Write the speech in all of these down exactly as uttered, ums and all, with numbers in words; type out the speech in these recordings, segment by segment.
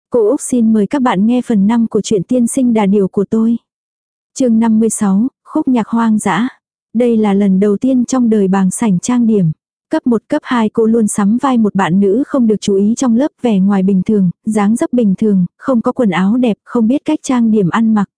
Cô Úc xin mời các bạn nghe phần năm của truyện Tiên sinh đà điểu của tôi. Chương năm mươi sáu, khúc nhạc hoang dã. Đây là lần đầu tiên trong đời Bàng Sảnh trang điểm. Cấp một cấp hai cô luôn sắm vai một bạn nữ không được chú ý trong lớp, vẻ ngoài bình thường, dáng dấp bình thường, không có quần áo đẹp, không biết cách trang điểm ăn mặc.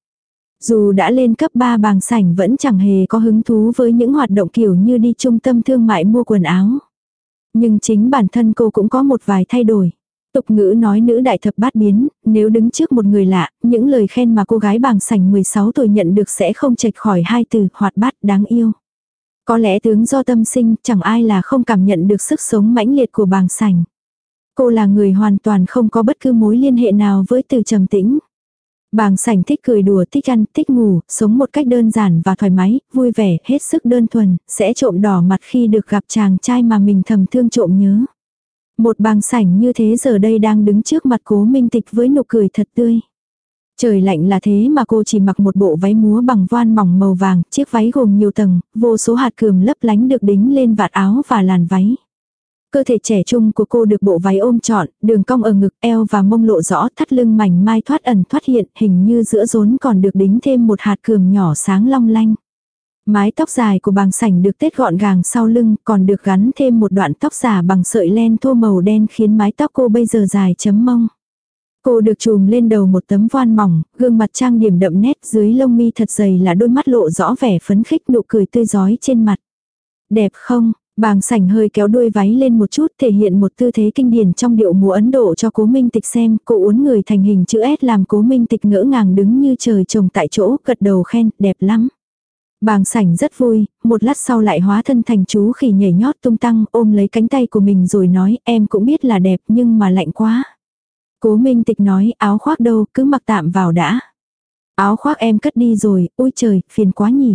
Dù đã lên cấp ba, Bàng Sảnh vẫn chẳng hề có hứng thú với những hoạt động kiểu như đi trung tâm thương mại mua quần áo. Nhưng chính bản thân cô cũng có một vài thay đổi. Tục ngữ nói nữ đại thập bát biến, nếu đứng trước một người lạ, những lời khen mà cô gái Bàng Sảnh mười sáu tuổi nhận được sẽ không chệch khỏi hai từ hoạt bát đáng yêu. Có lẽ tướng do tâm sinh, chẳng ai là không cảm nhận được sức sống mãnh liệt của Bàng Sảnh. Cô là người hoàn toàn không có bất cứ mối liên hệ nào với từ trầm tĩnh. Bàng Sảnh thích cười đùa, thích ăn, thích ngủ, sống một cách đơn giản và thoải mái, vui vẻ, hết sức đơn thuần, sẽ trộm đỏ mặt khi được gặp chàng trai mà mình thầm thương trộm nhớ. Một Bàng Sảnh như thế giờ đây đang đứng trước mặt Cố Minh Tịch với nụ cười thật tươi. Trời lạnh là thế mà cô chỉ mặc một bộ váy múa bằng voan mỏng màu vàng, chiếc váy gồm nhiều tầng, vô số hạt cườm lấp lánh được đính lên vạt áo và làn váy. Cơ thể trẻ trung của cô được bộ váy ôm trọn, đường cong ở ngực, eo và mông lộ rõ, thắt lưng mảnh mai thoát ẩn thoát hiện, hình như giữa rốn còn được đính thêm một hạt cườm nhỏ sáng long lanh. Mái tóc dài của Bàng Sảnh được tết gọn gàng sau lưng, còn được gắn thêm một đoạn tóc giả bằng sợi len thô màu đen khiến mái tóc cô bây giờ dài chấm mông. Cô được chùm lên đầu một tấm voan mỏng, gương mặt trang điểm đậm nét, dưới lông mi thật dày là đôi mắt lộ rõ vẻ phấn khích, nụ cười tươi rói trên mặt. Đẹp không? Bàng Sảnh hơi kéo đuôi váy lên một chút, thể hiện một tư thế kinh điển trong điệu múa Ấn Độ cho Cố Minh Tịch xem. Cô uốn người thành hình chữ S làm Cố Minh Tịch ngỡ ngàng đứng như trời trồng tại chỗ, gật đầu khen, đẹp lắm. Bàng Sảnh rất vui, một lát sau lại hóa thân thành chú khỉ nhảy nhót tung tăng, ôm lấy cánh tay của mình rồi nói, em cũng biết là đẹp nhưng mà lạnh quá. Cố Minh Tịch nói, áo khoác đâu, cứ mặc tạm vào đã. Áo khoác em cất đi rồi, ôi trời, phiền quá nhỉ.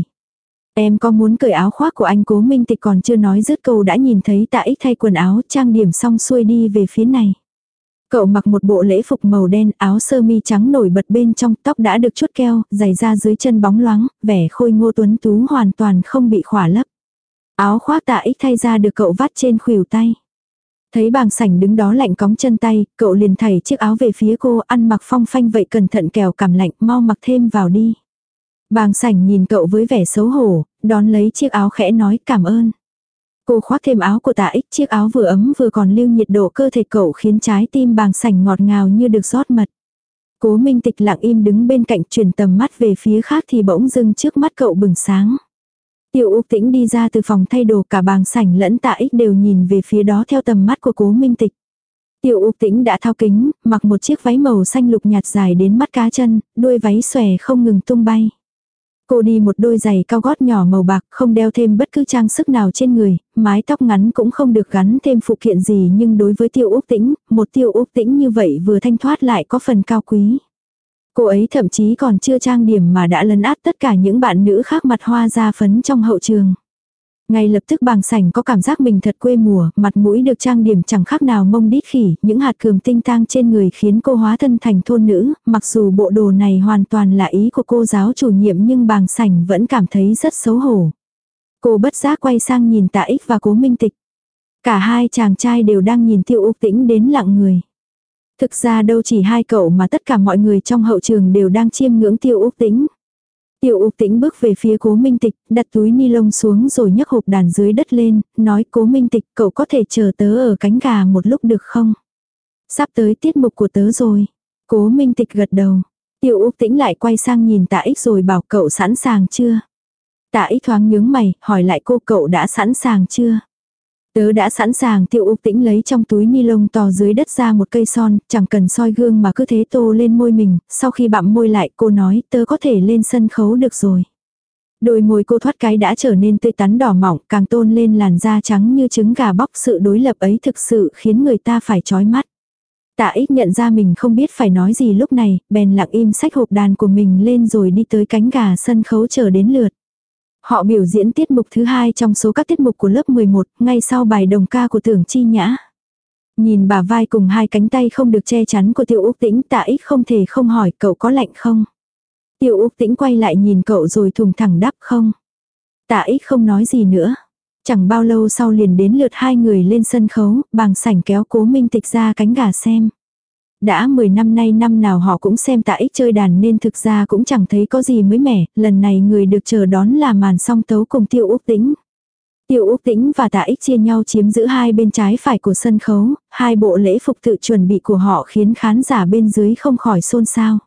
Em có muốn cởi áo khoác của anh? Cố Minh Tịch còn chưa nói dứt câu đã nhìn thấy Tạ Ích thay quần áo, trang điểm xong xuôi đi về phía này. Cậu mặc một bộ lễ phục màu đen, áo sơ mi trắng nổi bật bên trong, tóc đã được chuốt keo, giày da dưới chân bóng loáng, vẻ khôi ngô tuấn tú hoàn toàn không bị khỏa lấp. Áo khoác Tạ Ích thay ra được cậu vắt trên khuỷu tay. Thấy Bàng Sảnh đứng đó lạnh cóng chân tay, cậu liền thảy chiếc áo về phía cô, ăn mặc phong phanh vậy cẩn thận kẻo cảm lạnh, mau mặc thêm vào đi. Bàng Sảnh nhìn cậu với vẻ xấu hổ, đón lấy chiếc áo khẽ nói cảm ơn. Cô khoác thêm áo của Tạ Ích, chiếc áo vừa ấm vừa còn lưu nhiệt độ cơ thể cậu khiến trái tim Bàng Sảnh ngọt ngào như được rót mật. Cố Minh Tịch lặng im đứng bên cạnh, chuyển tầm mắt về phía khác thì bỗng dưng trước mắt cậu bừng sáng. Tiêu Úc Tĩnh đi ra từ phòng thay đồ, cả Bàng Sảnh lẫn Tạ Ích đều nhìn về phía đó theo tầm mắt của Cố Minh Tịch. Tiêu Úc Tĩnh đã tháo kính, mặc một chiếc váy màu xanh lục nhạt dài đến mắt cá chân, đuôi váy xòe không ngừng tung bay. Cô đi một đôi giày cao gót nhỏ màu bạc, không đeo thêm bất cứ trang sức nào trên người, mái tóc ngắn cũng không được gắn thêm phụ kiện gì, nhưng đối với Tiêu Úc Tĩnh, một Tiêu Úc Tĩnh như vậy vừa thanh thoát lại có phần cao quý. Cô ấy thậm chí còn chưa trang điểm mà đã lấn át tất cả những bạn nữ khác mặt hoa da phấn trong hậu trường. Ngay lập tức Bàng Sảnh có cảm giác mình thật quê mùa, mặt mũi được trang điểm chẳng khác nào mông đít khỉ, những hạt cườm tinh tang trên người khiến cô hóa thân thành thôn nữ, mặc dù bộ đồ này hoàn toàn là ý của cô giáo chủ nhiệm nhưng Bàng Sảnh vẫn cảm thấy rất xấu hổ. Cô bất giác quay sang nhìn Tạ Ích và Cố Minh Tịch. Cả hai chàng trai đều đang nhìn Tiêu Úc Tĩnh đến lặng người. Thực ra đâu chỉ hai cậu mà tất cả mọi người trong hậu trường đều đang chiêm ngưỡng Tiêu Úc Tĩnh. Tiêu Úc Tĩnh bước về phía Cố Minh Tịch, đặt túi ni lông xuống rồi nhấc hộp đàn dưới đất lên, nói Cố Minh Tịch, cậu có thể chờ tớ ở cánh gà một lúc được không? Sắp tới tiết mục của tớ rồi. Cố Minh Tịch gật đầu. Tiêu Úc Tĩnh lại quay sang nhìn Tạ Ích rồi bảo cậu sẵn sàng chưa? Tạ Ích thoáng nhướng mày, hỏi lại cô cậu đã sẵn sàng chưa? Tớ đã sẵn sàng. Tiêu Úc Tĩnh lấy trong túi ni lông to dưới đất ra một cây son, chẳng cần soi gương mà cứ thế tô lên môi mình, sau khi bặm môi lại cô nói tớ có thể lên sân khấu được rồi. Đôi môi cô thoát cái đã trở nên tươi tắn đỏ mỏng, càng tôn lên làn da trắng như trứng gà bóc, sự đối lập ấy thực sự khiến người ta phải chói mắt. Tạ Ích nhận ra mình không biết phải nói gì lúc này, bèn lặng im xách hộp đàn của mình lên rồi đi tới cánh gà sân khấu chờ đến lượt. Họ biểu diễn tiết mục thứ hai trong số các tiết mục của lớp mười một, ngay sau bài đồng ca của Tưởng Chi Nhã. Nhìn bả vai cùng hai cánh tay không được che chắn của Tiêu Úc Tĩnh, Tạ Ích không thể không hỏi cậu có lạnh không. Tiêu Úc Tĩnh quay lại nhìn cậu rồi thùng thẳng đáp không. Tạ Ích không nói gì nữa. Chẳng bao lâu sau liền đến lượt hai người lên sân khấu, Bàng Sảnh kéo Cố Minh Tịch ra cánh gà xem. Đã mười năm nay năm nào họ cũng xem Tạ Ích chơi đàn nên thực ra cũng chẳng thấy có gì mới mẻ, lần này người được chờ đón là màn song tấu cùng Tiêu Úc Tĩnh. Tiêu Úc Tĩnh và Tạ Ích chia nhau chiếm giữ hai bên trái phải của sân khấu, hai bộ lễ phục tự chuẩn bị của họ khiến khán giả bên dưới không khỏi xôn xao.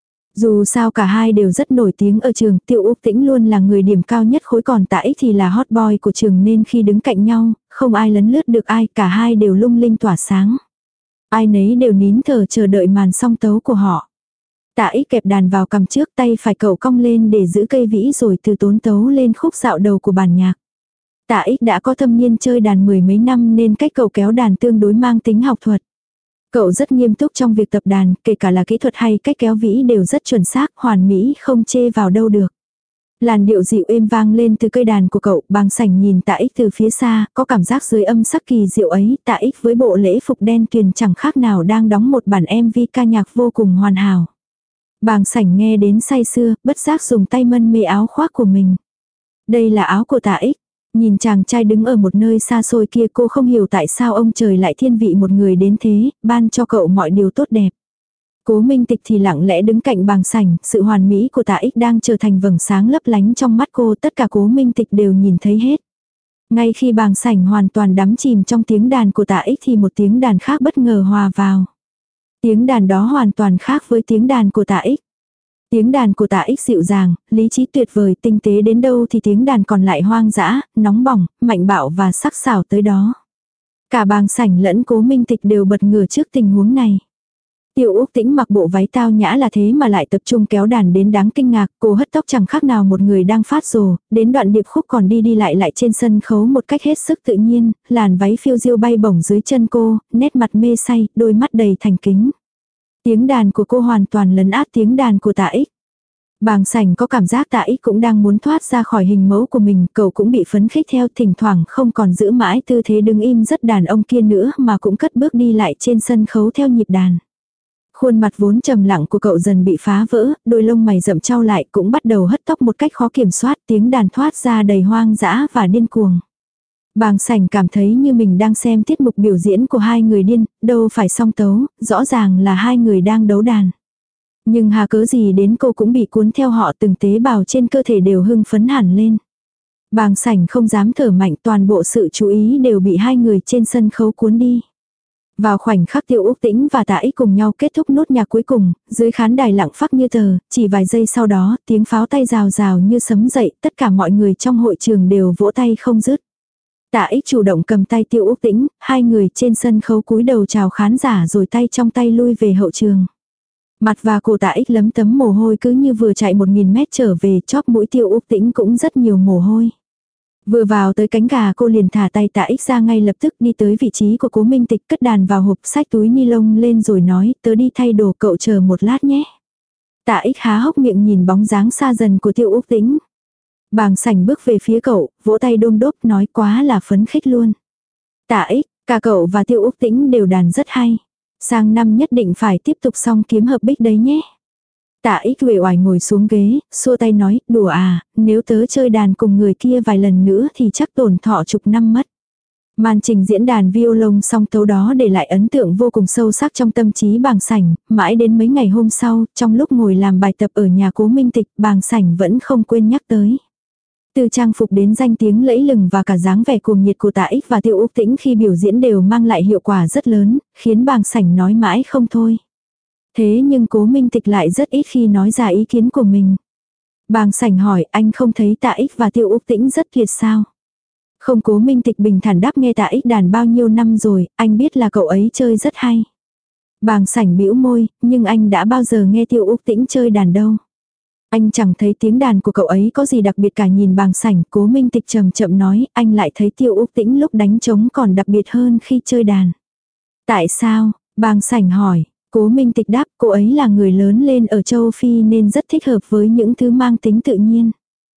Dù sao cả hai đều rất nổi tiếng ở trường, Tiêu Úc Tĩnh luôn là người điểm cao nhất khối, còn Tạ Ích thì là hot boy của trường, nên khi đứng cạnh nhau, không ai lấn lướt được ai, cả hai đều lung linh tỏa sáng. Ai nấy đều nín thở chờ đợi màn song tấu của họ. Tạ Ích kẹp đàn vào cầm trước, tay phải cậu cong lên để giữ cây vĩ rồi từ tốn tấu lên khúc dạo đầu của bản nhạc. Tạ Ích đã có thâm niên chơi đàn mười mấy năm nên cách cậu kéo đàn tương đối mang tính học thuật. Cậu rất nghiêm túc trong việc tập đàn, kể cả là kỹ thuật hay cách kéo vĩ đều rất chuẩn xác, hoàn mỹ không chê vào đâu được. Làn điệu dịu êm vang lên từ cây đàn của cậu, Bàng Sảnh nhìn Tạ Ích từ phía xa, có cảm giác dưới âm sắc kỳ diệu ấy, Tạ Ích với bộ lễ phục đen tuyền chẳng khác nào đang đóng một bản em vê ca nhạc vô cùng hoàn hảo. Bàng Sảnh nghe đến say sưa, bất giác dùng tay mân mê áo khoác của mình. Đây là áo của Tạ Ích. Nhìn chàng trai đứng ở một nơi xa xôi kia, cô không hiểu tại sao ông trời lại thiên vị một người đến thế, ban cho cậu mọi điều tốt đẹp. Cố Minh Tịch thì lặng lẽ đứng cạnh Bàng Sảnh, sự hoàn mỹ của Tạ Ích đang trở thành vầng sáng lấp lánh trong mắt cô, tất cả Cố Minh Tịch đều nhìn thấy hết. Ngay khi Bàng Sảnh hoàn toàn đắm chìm trong tiếng đàn của Tạ Ích thì một tiếng đàn khác bất ngờ hòa vào. Tiếng đàn đó hoàn toàn khác với tiếng đàn của Tạ Ích. Tiếng đàn của Tạ Ích dịu dàng, lý trí tuyệt vời, tinh tế đến đâu thì tiếng đàn còn lại hoang dã, nóng bỏng, mạnh bạo và sắc sảo tới đó. Cả Bàng Sảnh lẫn Cố Minh Tịch đều bật ngửa trước tình huống này. Tiêu Úc Tĩnh mặc bộ váy tao nhã là thế mà lại tập trung kéo đàn đến đáng kinh ngạc, cô hất tóc chẳng khác nào một người đang phát rồ, đến đoạn điệp khúc còn đi đi lại lại trên sân khấu một cách hết sức tự nhiên, làn váy phiêu diêu bay bổng dưới chân cô, nét mặt mê say, đôi mắt đầy thành kính. Tiếng đàn của cô hoàn toàn lấn át tiếng đàn của Tạ Ích. Bàng Sảnh có cảm giác Tạ Ích cũng đang muốn thoát ra khỏi hình mẫu của mình, cậu cũng bị phấn khích theo, thỉnh thoảng không còn giữ mãi tư thế đứng im rất đàn ông kia nữa mà cũng cất bước đi lại trên sân khấu theo nhịp đàn. Khuôn mặt vốn trầm lặng của cậu dần bị phá vỡ, đôi lông mày rậm trao lại cũng bắt đầu hất tóc một cách khó kiểm soát, tiếng đàn thoát ra đầy hoang dã và điên cuồng. Bàng Sảnh cảm thấy như mình đang xem tiết mục biểu diễn của hai người điên, đâu phải song tấu, rõ ràng là hai người đang đấu đàn. Nhưng hà cớ gì đến cô cũng bị cuốn theo họ, từng tế bào trên cơ thể đều hưng phấn hẳn lên. Bàng Sảnh không dám thở mạnh, toàn bộ sự chú ý đều bị hai người trên sân khấu cuốn đi. Vào khoảnh khắc Tiêu Úc Tĩnh và Tạ Ích cùng nhau kết thúc nốt nhạc cuối cùng, dưới khán đài lặng phắc như tờ, chỉ vài giây sau đó, tiếng pháo tay rào rào như sấm dậy, tất cả mọi người trong hội trường đều vỗ tay không dứt. Tạ Ích chủ động cầm tay Tiêu Úc Tĩnh, hai người trên sân khấu cúi đầu chào khán giả rồi tay trong tay lui về hậu trường. Mặt và cổ Tạ Ích lấm tấm mồ hôi cứ như vừa chạy một nghìn mét trở về, chóp mũi Tiêu Úc Tĩnh cũng rất nhiều mồ hôi. Vừa vào tới cánh gà cô liền thả tay Tạ Ích ra, ngay lập tức đi tới vị trí của Cố Minh Tịch, cất đàn vào hộp, xách túi ni lông lên rồi nói, tớ đi thay đồ, cậu chờ một lát nhé. Tạ Ích há hốc miệng nhìn bóng dáng xa dần của Tiêu Úc Tĩnh. Bàng Sảnh bước về phía cậu, vỗ tay đôm đốp nói quá là phấn khích luôn. Tạ Ích, cả cậu và Tiêu Úc Tĩnh đều đàn rất hay. Sang năm nhất định phải tiếp tục song kiếm hợp bích đấy nhé. Tạ Ích uể oải ngồi xuống ghế, xua tay nói, đùa à, nếu tớ chơi đàn cùng người kia vài lần nữa thì chắc tổn thọ chục năm mất. Màn trình diễn đàn violon song tấu đó để lại ấn tượng vô cùng sâu sắc trong tâm trí Bàng Sảnh, mãi đến mấy ngày hôm sau, trong lúc ngồi làm bài tập ở nhà Cố Minh Tịch, Bàng Sảnh vẫn không quên nhắc tới. Từ trang phục đến danh tiếng lẫy lừng và cả dáng vẻ cuồng nhiệt của Tạ Ích và Tiêu Úc Tĩnh khi biểu diễn đều mang lại hiệu quả rất lớn, khiến Bàng Sảnh nói mãi không thôi. Thế nhưng Cố Minh Tịch lại rất ít khi nói ra ý kiến của mình. Bàng Sảnh hỏi, anh không thấy Tạ Ích và Tiêu Úc Tĩnh rất tuyệt sao? Không, Cố Minh Tịch bình thản đáp, nghe Tạ Ích đàn bao nhiêu năm rồi, anh biết là cậu ấy chơi rất hay. Bàng Sảnh bĩu môi, nhưng anh đã bao giờ nghe Tiêu Úc Tĩnh chơi đàn đâu. Anh chẳng thấy tiếng đàn của cậu ấy có gì đặc biệt cả. Nhìn Bàng Sảnh, Cố Minh Tịch chậm chậm nói, anh lại thấy Tiêu Úc Tĩnh lúc đánh trống còn đặc biệt hơn khi chơi đàn. Tại sao? Bàng Sảnh hỏi. Cố Minh Tịch đáp, cô ấy là người lớn lên ở châu Phi nên rất thích hợp với những thứ mang tính tự nhiên.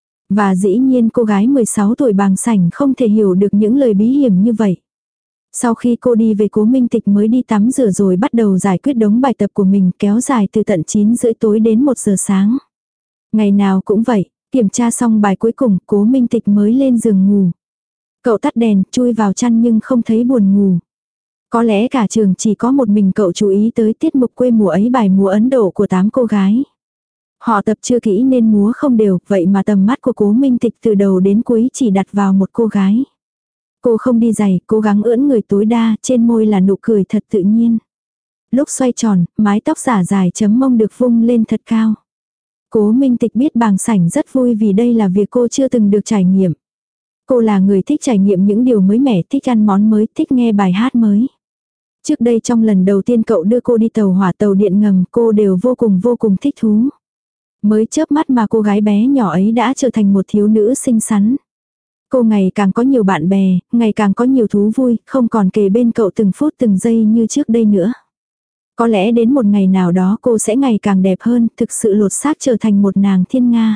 Và dĩ nhiên cô gái mười sáu tuổi Bàng Sảnh không thể hiểu được những lời bí hiểm như vậy. Sau khi cô đi về, Cố Minh Tịch mới đi tắm rửa rồi bắt đầu giải quyết đống bài tập của mình, kéo dài từ tận chín rưỡi tối đến một giờ sáng. Ngày nào cũng vậy, kiểm tra xong bài cuối cùng, Cố Minh Tịch mới lên giường ngủ. Cậu tắt đèn, chui vào chăn nhưng không thấy buồn ngủ. Có lẽ cả trường chỉ có một mình cậu chú ý tới tiết mục quê mùa ấy, bài múa Ấn Độ của tám cô gái. Họ tập chưa kỹ nên múa không đều, vậy mà tầm mắt của Cố Minh Tịch từ đầu đến cuối chỉ đặt vào một cô gái. Cô không đi giày, cố gắng ưỡn người tối đa, trên môi là nụ cười thật tự nhiên. Lúc xoay tròn, mái tóc giả dài chấm mông được vung lên thật cao. Cố Minh Tịch biết Bàng Sảnh rất vui vì đây là việc cô chưa từng được trải nghiệm. Cô là người thích trải nghiệm những điều mới mẻ, thích ăn món mới, thích nghe bài hát mới. Trước đây trong lần đầu tiên cậu đưa cô đi tàu hỏa, tàu điện ngầm, cô đều vô cùng vô cùng thích thú. Mới chớp mắt mà cô gái bé nhỏ ấy đã trở thành một thiếu nữ xinh xắn. Cô ngày càng có nhiều bạn bè, ngày càng có nhiều thú vui, không còn kề bên cậu từng phút từng giây như trước đây nữa. Có lẽ đến một ngày nào đó cô sẽ ngày càng đẹp hơn, thực sự lột xác trở thành một nàng thiên nga.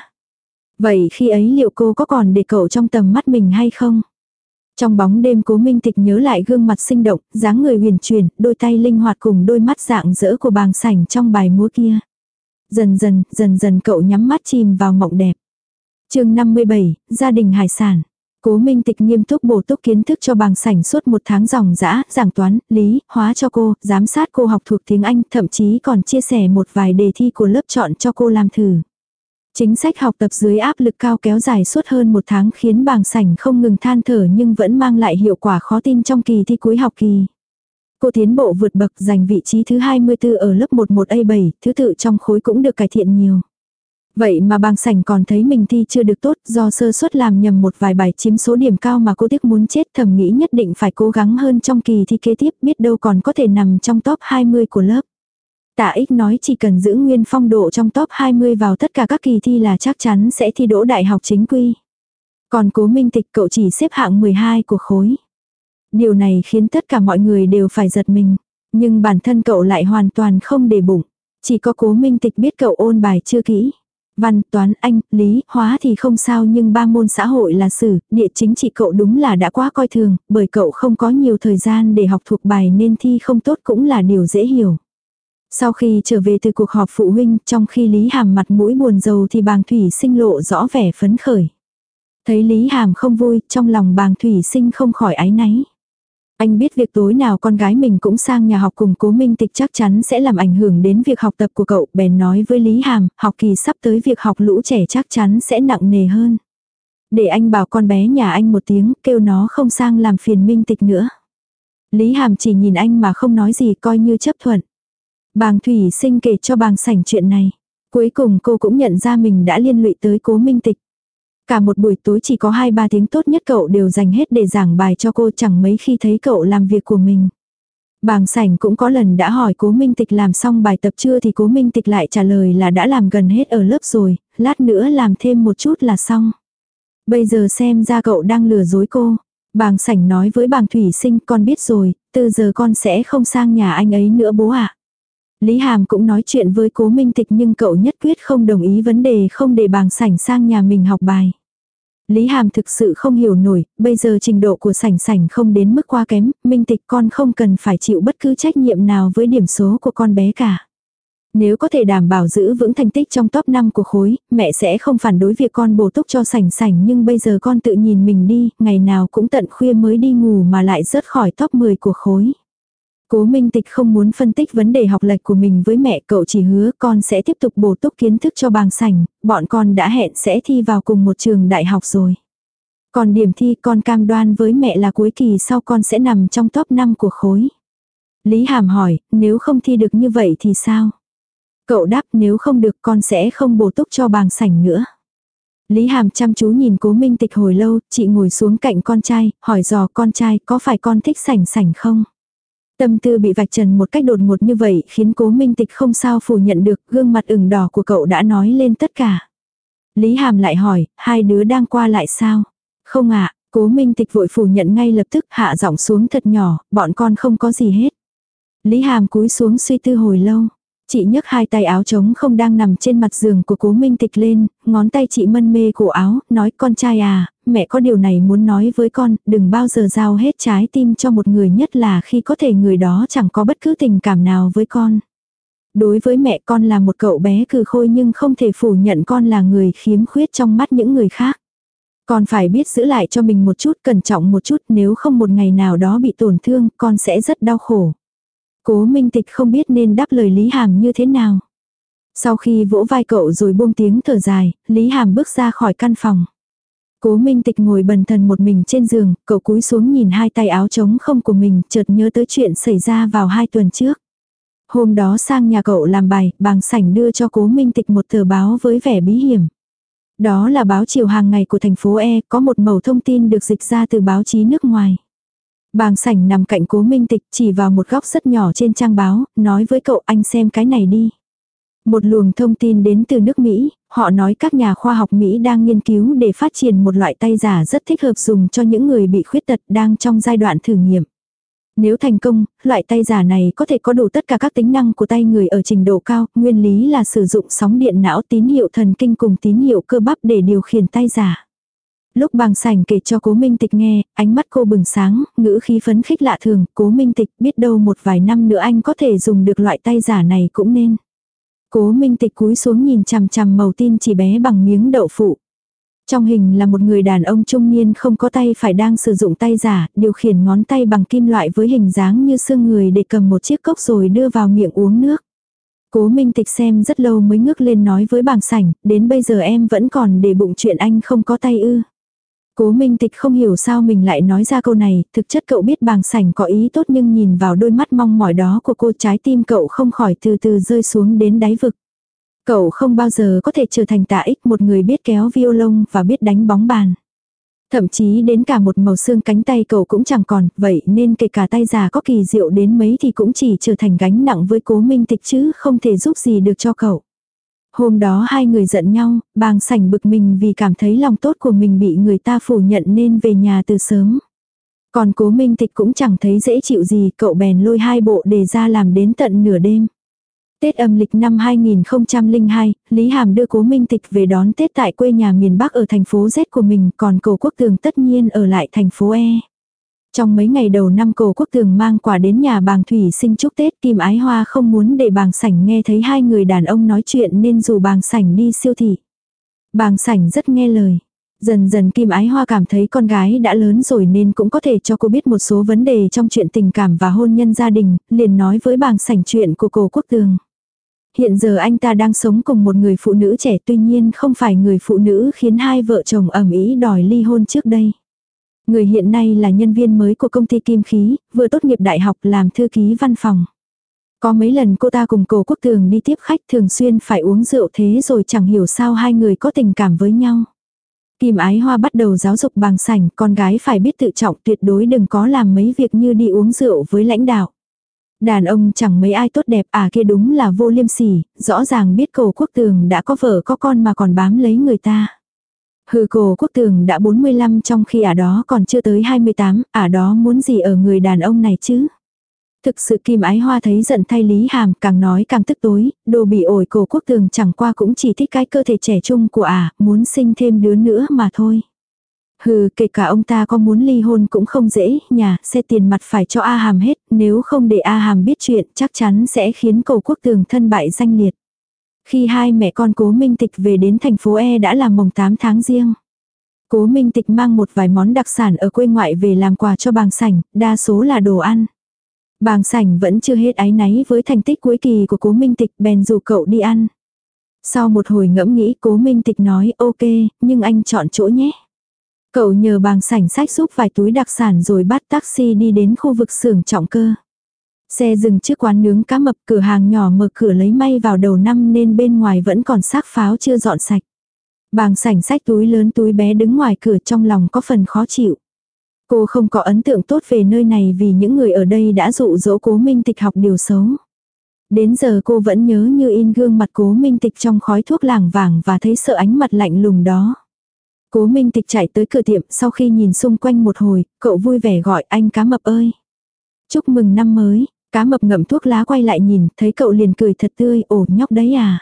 Vậy khi ấy liệu cô có còn để cậu trong tầm mắt mình hay không? Trong bóng đêm Cố Minh Tịch nhớ lại gương mặt sinh động, dáng người huyền chuyển, đôi tay linh hoạt cùng đôi mắt rạng rỡ của Bàng Sảnh trong bài múa kia. Dần dần, dần dần cậu nhắm mắt chìm vào mộng đẹp. Chương năm mươi bảy, gia đình hải sản. Cố Minh Tịch nghiêm túc bổ túc kiến thức cho Bàng Sảnh suốt một tháng ròng rã, giảng toán, lý, hóa cho cô, giám sát cô học thuộc tiếng Anh, thậm chí còn chia sẻ một vài đề thi của lớp chọn cho cô làm thử. Chính sách học tập dưới áp lực cao kéo dài suốt hơn một tháng khiến Bàng Sảnh không ngừng than thở nhưng vẫn mang lại hiệu quả khó tin trong kỳ thi cuối học kỳ. Cô tiến bộ vượt bậc, giành vị trí thứ hai mươi tư ở lớp mười một A bảy, thứ tự trong khối cũng được cải thiện nhiều. Vậy mà Bàng Sảnh còn thấy mình thi chưa được tốt, do sơ suất làm nhầm một vài bài chiếm số điểm cao mà cô tiếc muốn chết, thầm nghĩ nhất định phải cố gắng hơn trong kỳ thi kế tiếp, biết đâu còn có thể nằm trong top hai mươi của lớp. Tạ Ích nói chỉ cần giữ nguyên phong độ trong top hai mươi vào tất cả các kỳ thi là chắc chắn sẽ thi đỗ đại học chính quy. Còn Cố Minh Tịch cậu chỉ xếp hạng mười hai của khối. Điều này khiến tất cả mọi người đều phải giật mình. Nhưng bản thân cậu lại hoàn toàn không để bụng. Chỉ có Cố Minh Tịch biết cậu ôn bài chưa kỹ. Văn, toán, Anh, lý, hóa thì không sao nhưng ba môn xã hội là sử, địa chính trị cậu đúng là đã quá coi thường, bởi cậu không có nhiều thời gian để học thuộc bài nên thi không tốt cũng là điều dễ hiểu. Sau khi trở về từ cuộc họp phụ huynh, trong khi Lý Hàm mặt mũi buồn rầu thì Bàng Thủy Sinh lộ rõ vẻ phấn khởi. Thấy Lý Hàm không vui, trong lòng Bàng Thủy Sinh không khỏi áy náy. Anh biết việc tối nào con gái mình cũng sang nhà học cùng Cố Minh Tịch chắc chắn sẽ làm ảnh hưởng đến việc học tập của cậu, bèn nói với Lý Hàm, học kỳ sắp tới việc học lũ trẻ chắc chắn sẽ nặng nề hơn. Để anh bảo con bé nhà anh một tiếng, kêu nó không sang làm phiền Minh Tịch nữa. Lý Hàm chỉ nhìn anh mà không nói gì, coi như chấp thuận. Bàng Thủy Sinh kể cho Bàng Sảnh chuyện này. Cuối cùng cô cũng nhận ra mình đã liên lụy tới Cố Minh Tịch. Cả một buổi tối chỉ có hai ba tiếng tốt nhất cậu đều dành hết để giảng bài cho cô, chẳng mấy khi thấy cậu làm việc của mình. Bàng Sảnh cũng có lần đã hỏi Cố Minh Tịch làm xong bài tập chưa thì Cố Minh Tịch lại trả lời là đã làm gần hết ở lớp rồi, lát nữa làm thêm một chút là xong. Bây giờ xem ra cậu đang lừa dối cô. Bàng Sảnh nói với Bàng Thủy Sinh, con biết rồi, từ giờ con sẽ không sang nhà anh ấy nữa bố ạ. Lý Hàm cũng nói chuyện với Cố Minh Tịch nhưng cậu nhất quyết không đồng ý vấn đề không để Bàng Sảnh sang nhà mình học bài. Lý Hàm thực sự không hiểu nổi, bây giờ trình độ của Sảnh Sảnh không đến mức quá kém, Minh Tịch con không cần phải chịu bất cứ trách nhiệm nào với điểm số của con bé cả. Nếu có thể đảm bảo giữ vững thành tích trong top năm của khối, mẹ sẽ không phản đối việc con bổ túc cho Sảnh Sảnh, nhưng bây giờ con tự nhìn mình đi, ngày nào cũng tận khuya mới đi ngủ mà lại rớt khỏi top mười của khối. Cố Minh Tịch không muốn phân tích vấn đề học lệch của mình với mẹ, cậu chỉ hứa con sẽ tiếp tục bổ túc kiến thức cho Bàng Sảnh, bọn con đã hẹn sẽ thi vào cùng một trường đại học rồi. Còn điểm thi con cam đoan với mẹ là cuối kỳ sau con sẽ nằm trong top năm của khối. Lý Hàm hỏi, nếu không thi được như vậy thì sao? Cậu đáp nếu không được con sẽ không bổ túc cho Bàng Sảnh nữa. Lý Hàm chăm chú nhìn Cố Minh Tịch hồi lâu, chị ngồi xuống cạnh con trai, hỏi dò con trai có phải con thích Sảnh Sảnh không? Tâm tư bị vạch trần một cách đột ngột như vậy khiến Cố Minh Tịch không sao phủ nhận được, gương mặt ửng đỏ của cậu đã nói lên tất cả. Lý Hàm lại hỏi, hai đứa đang qua lại sao? Không ạ, Cố Minh Tịch vội phủ nhận ngay lập tức, hạ giọng xuống thật nhỏ, bọn con không có gì hết. Lý Hàm cúi xuống suy tư hồi lâu. Chị nhấc hai tay áo trống không đang nằm trên mặt giường của Cố Minh Tịch lên, ngón tay chị mân mê cổ áo, nói con trai à, mẹ có điều này muốn nói với con, đừng bao giờ giao hết trái tim cho một người, nhất là khi có thể người đó chẳng có bất cứ tình cảm nào với con. Đối với mẹ con là một cậu bé cừ khôi nhưng không thể phủ nhận con là người khiếm khuyết trong mắt những người khác. Con phải biết giữ lại cho mình một chút, cẩn trọng một chút, nếu không một ngày nào đó bị tổn thương, con sẽ rất đau khổ. Cố Minh Tịch không biết nên đáp lời Lý Hàm như thế nào. Sau khi vỗ vai cậu rồi buông tiếng thở dài, Lý Hàm bước ra khỏi căn phòng. Cố Minh Tịch ngồi bần thần một mình trên giường, cậu cúi xuống nhìn hai tay áo trống không của mình, chợt nhớ tới chuyện xảy ra vào hai tuần trước. Hôm đó sang nhà cậu làm bài, Bàng Sảnh đưa cho Cố Minh Tịch một tờ báo với vẻ bí hiểm. Đó là báo chiều hàng ngày của thành phố E, có một mẩu thông tin được dịch ra từ báo chí nước ngoài. Bàng Sảnh nằm cạnh Cố Minh Tịch, chỉ vào một góc rất nhỏ trên trang báo, nói với cậu, anh xem cái này đi. Một luồng thông tin đến từ nước Mỹ, họ nói các nhà khoa học Mỹ đang nghiên cứu để phát triển một loại tay giả rất thích hợp dùng cho những người bị khuyết tật đang trong giai đoạn thử nghiệm. Nếu thành công, loại tay giả này có thể có đủ tất cả các tính năng của tay người ở trình độ cao, nguyên lý là sử dụng sóng điện não, tín hiệu thần kinh cùng tín hiệu cơ bắp để điều khiển tay giả. Lúc Bàng Sảnh kể cho Cố Minh Tịch nghe, ánh mắt cô bừng sáng, ngữ khí phấn khích lạ thường, Cố Minh Tịch biết đâu một vài năm nữa anh có thể dùng được loại tay giả này cũng nên. Cố Minh Tịch cúi xuống nhìn chằm chằm màu tin chỉ bé bằng miếng đậu phụ. Trong hình là một người đàn ông trung niên không có tay phải đang sử dụng tay giả, điều khiển ngón tay bằng kim loại với hình dáng như xương người để cầm một chiếc cốc rồi đưa vào miệng uống nước. Cố Minh Tịch xem rất lâu mới ngước lên nói với Bàng Sảnh, đến bây giờ em vẫn còn để bụng chuyện anh không có tay ư. Cố Minh Tịch không hiểu sao mình lại nói ra câu này, thực chất cậu biết Bàng Sảnh có ý tốt nhưng nhìn vào đôi mắt mong mỏi đó của cô, trái tim cậu không khỏi từ từ rơi xuống đến đáy vực. Cậu không bao giờ có thể trở thành Tạ Ích, một người biết kéo violon và biết đánh bóng bàn. Thậm chí đến cả một màu xương cánh tay cậu cũng chẳng còn, vậy nên kể cả tay già có kỳ diệu đến mấy thì cũng chỉ trở thành gánh nặng với Cố Minh Tịch chứ không thể giúp gì được cho cậu. Hôm đó hai người giận nhau, Bàng Sảnh bực mình vì cảm thấy lòng tốt của mình bị người ta phủ nhận nên về nhà từ sớm. Còn Cố Minh Tịch cũng chẳng thấy dễ chịu gì, cậu bèn lôi hai bộ đề ra làm đến tận nửa đêm. Tết âm lịch năm hai nghìn không trăm lẻ hai, Lý Hàm đưa Cố Minh Tịch về đón Tết tại quê nhà miền Bắc ở thành phố Z của mình, còn Cổ Quốc Tường tất nhiên ở lại thành phố E. Trong mấy ngày đầu năm Cổ Quốc Tường mang quà đến nhà Bàng Thủy Sinh chúc Tết, Kim Ái Hoa không muốn để Bàng Sảnh nghe thấy hai người đàn ông nói chuyện nên rủ Bàng Sảnh đi siêu thị. Bàng Sảnh rất nghe lời. Dần dần Kim Ái Hoa cảm thấy con gái đã lớn rồi nên cũng có thể cho cô biết một số vấn đề trong chuyện tình cảm và hôn nhân gia đình, liền nói với Bàng Sảnh chuyện của Cổ Quốc Tường. Hiện giờ anh ta đang sống cùng một người phụ nữ trẻ, tuy nhiên không phải người phụ nữ khiến hai vợ chồng ầm ĩ đòi ly hôn trước đây. Người hiện nay là nhân viên mới của công ty kim khí, vừa tốt nghiệp đại học làm thư ký văn phòng. Có mấy lần cô ta cùng Cổ Quốc Tường đi tiếp khách thường xuyên phải uống rượu, thế rồi chẳng hiểu sao hai người có tình cảm với nhau. Kim Ái Hoa bắt đầu giáo dục Bàng Sảnh, con gái phải biết tự trọng, tuyệt đối đừng có làm mấy việc như đi uống rượu với lãnh đạo. Đàn ông chẳng mấy ai tốt đẹp, à kia đúng là vô liêm sỉ, rõ ràng biết Cổ Quốc Tường đã có vợ có con mà còn bám lấy người ta. Hừ, Cổ Quốc Tường đã bốn mươi lăm trong khi ả đó còn chưa tới hai mươi tám, ả đó muốn gì ở người đàn ông này chứ. Thực sự Kim Ái Hoa thấy giận thay Lý Hàm, càng nói càng tức tối, đồ bị ổi Cổ Quốc Tường chẳng qua cũng chỉ thích cái cơ thể trẻ trung của ả, muốn sinh thêm đứa nữa mà thôi. Hừ, kể cả ông ta có muốn ly hôn cũng không dễ, nhà, xe tiền mặt phải cho A Hàm hết, nếu không để A Hàm biết chuyện chắc chắn sẽ khiến Cổ Quốc Tường thân bại danh liệt. Khi hai mẹ con Cố Minh Tịch về đến thành phố E đã là mồng tám tháng Giêng. Cố Minh Tịch mang một vài món đặc sản ở quê ngoại về làm quà cho Bàng Sảnh, đa số là đồ ăn. Bàng Sảnh vẫn chưa hết áy náy với thành tích cuối kỳ của Cố Minh Tịch, bèn rủ cậu đi ăn. Sau một hồi ngẫm nghĩ, Cố Minh Tịch nói ok, nhưng anh chọn chỗ nhé. Cậu nhờ Bàng Sảnh xách giúp vài túi đặc sản rồi bắt taxi đi đến khu vực xưởng trọng cơ. Xe dừng trước quán nướng cá mập, cửa hàng nhỏ mở cửa lấy may vào đầu năm nên bên ngoài vẫn còn xác pháo chưa dọn sạch. Bàng Sảnh xách túi lớn túi bé đứng ngoài cửa, trong lòng có phần khó chịu. Cô không có ấn tượng tốt về nơi này vì những người ở đây đã dụ dỗ Cố Minh Tịch học điều xấu. Đến giờ cô vẫn nhớ như in gương mặt Cố Minh Tịch trong khói thuốc lảng vảng và thấy sợ ánh mặt lạnh lùng đó. Cố Minh Tịch chạy tới cửa tiệm, sau khi nhìn xung quanh một hồi, cậu vui vẻ gọi anh cá mập ơi. Chúc mừng năm mới, cá mập ngậm thuốc lá quay lại nhìn, thấy cậu liền cười thật tươi, ồ nhóc đấy à.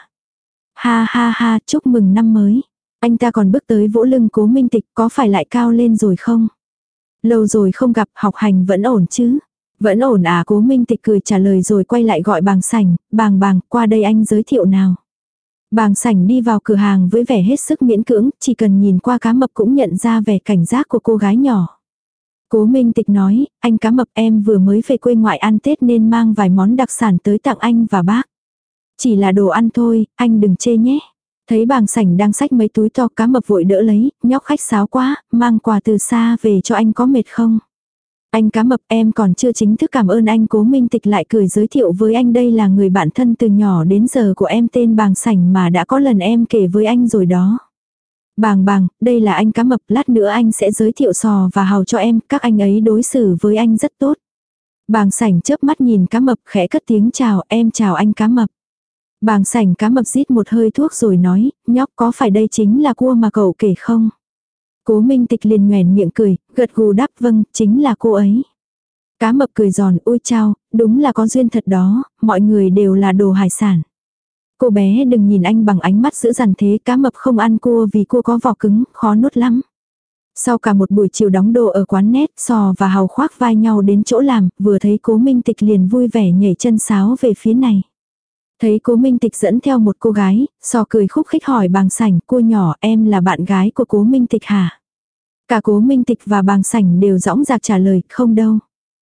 Ha ha ha, chúc mừng năm mới. Anh ta còn bước tới vỗ lưng Cố Minh Tịch, có phải lại cao lên rồi không? Lâu rồi không gặp, học hành vẫn ổn chứ? Vẫn ổn à, Cố Minh Tịch cười trả lời rồi quay lại gọi Bàng Sảnh, Bàng Bàng, qua đây anh giới thiệu nào. Bàng Sảnh đi vào cửa hàng với vẻ hết sức miễn cưỡng, chỉ cần nhìn qua Cá Mập cũng nhận ra vẻ cảnh giác của cô gái nhỏ. Cố Minh Tịch nói, anh Cá Mập, em vừa mới về quê ngoại ăn Tết nên mang vài món đặc sản tới tặng anh và bác. Chỉ là đồ ăn thôi, anh đừng chê nhé. Thấy Bàng Sảnh đang xách mấy túi to, Cá Mập vội đỡ lấy, nhóc khách sáo quá, mang quà từ xa về cho anh có mệt không? Anh Cá Mập, em còn chưa chính thức cảm ơn anh. Cố Minh Tịch lại cười giới thiệu với anh, đây là người bạn thân từ nhỏ đến giờ của em, tên Bàng Sảnh mà đã có lần em kể với anh rồi đó. Bàng Bàng, đây là anh Cá Mập, lát nữa anh sẽ giới thiệu Sò và Hào cho em, các anh ấy đối xử với anh rất tốt. Bàng Sảnh chớp mắt nhìn Cá Mập, khẽ cất tiếng chào, em chào anh Cá Mập. Bàng Sảnh Cá Mập rít một hơi thuốc rồi nói, nhóc, có phải đây chính là cua mà cậu kể không? Cố Minh Tịch liền nhoẻn miệng cười, gật gù đáp vâng, chính là cô ấy. Cá Mập cười giòn, ôi chao, đúng là có duyên thật đó, mọi người đều là đồ hải sản. Cô bé đừng nhìn anh bằng ánh mắt dữ dằn thế, Cá Mập không ăn cua vì cua có vỏ cứng, khó nuốt lắm. Sau cả một buổi chiều đóng đồ ở quán nét, Sò và Hào khoác vai nhau đến chỗ làm, vừa thấy Cố Minh Tịch liền vui vẻ nhảy chân sáo về phía này. Thấy Cố Minh Tịch dẫn theo một cô gái, Sò cười khúc khích hỏi Bàng Sảnh, cô nhỏ, em là bạn gái của Cố Minh Tịch hả? Cả Cố Minh Tịch và Bàng Sảnh đều dõng dạc trả lời, không đâu.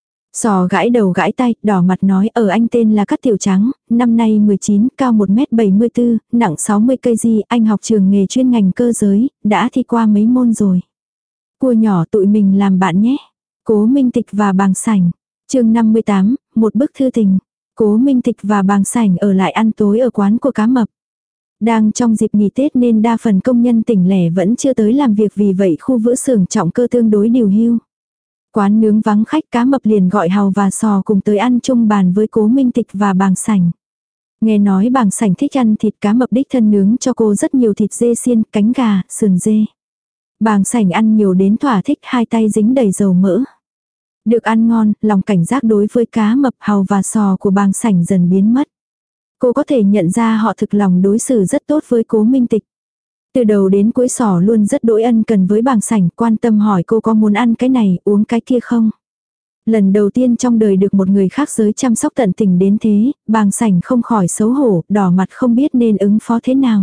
Sò gãi đầu gãi tay, đỏ mặt nói, ở anh tên là Cát Tiểu Trắng, năm nay mười chín, cao một mét bảy mươi tư, nặng sáu mươi cây gi, anh học trường nghề chuyên ngành cơ giới, đã thi qua mấy môn rồi. Cua nhỏ, tụi mình làm bạn nhé. Cố Minh Tịch và Bàng Sảnh. Chương năm mươi tám, một bức thư tình. Cố Minh Tịch và Bàng Sảnh ở lại ăn tối ở quán của Cá Mập. Đang trong dịp nghỉ Tết nên đa phần công nhân tỉnh lẻ vẫn chưa tới làm việc, vì vậy khu vữa xưởng trọng cơ tương đối điều hưu. Quán nướng vắng khách, Cá Mập liền gọi Hào và Sò cùng tới ăn chung bàn với Cố Minh Tịch và Bàng Sảnh. Nghe nói Bàng Sảnh thích ăn thịt, Cá Mập đích thân nướng cho cô rất nhiều thịt dê xiên, cánh gà, sườn dê. Bàng Sảnh ăn nhiều đến thỏa thích, hai tay dính đầy dầu mỡ. Được ăn ngon, lòng cảnh giác đối với Cá Mập, Hào và Sò của Bàng Sảnh dần biến mất. Cô có thể nhận ra họ thực lòng đối xử rất tốt với Cố Minh Tịch. Từ đầu đến cuối Sò luôn rất đỗi ân cần với Bàng Sảnh, quan tâm hỏi cô có muốn ăn cái này, uống cái kia không. Lần đầu tiên trong đời được một người khác giới chăm sóc tận tình đến thế, Bàng Sảnh không khỏi xấu hổ, đỏ mặt không biết nên ứng phó thế nào.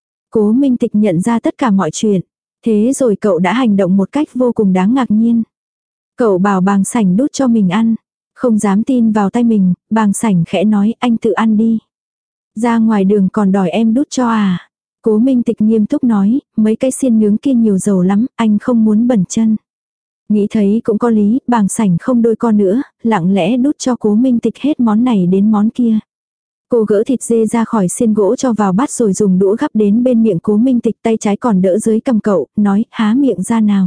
Cố Minh Tịch nhận ra tất cả mọi chuyện. Thế rồi cậu đã hành động một cách vô cùng đáng ngạc nhiên. Cậu bảo Bàng Sảnh đút cho mình ăn. Không dám tin vào tay mình, Bàng Sảnh khẽ nói, anh tự ăn đi. Ra ngoài đường còn đòi em đút cho à. Cố Minh Tịch nghiêm túc nói, mấy cái xiên nướng kia nhiều dầu lắm, anh không muốn bẩn chân. Nghĩ thấy cũng có lý, Bàng Sảnh không đôi co nữa, lặng lẽ đút cho Cố Minh Tịch hết món này đến món kia. Cô gỡ thịt dê ra khỏi xiên gỗ cho vào bát rồi dùng đũa gắp đến bên miệng Cố Minh Tịch, tay trái còn đỡ dưới cầm cậu, nói, há miệng ra nào.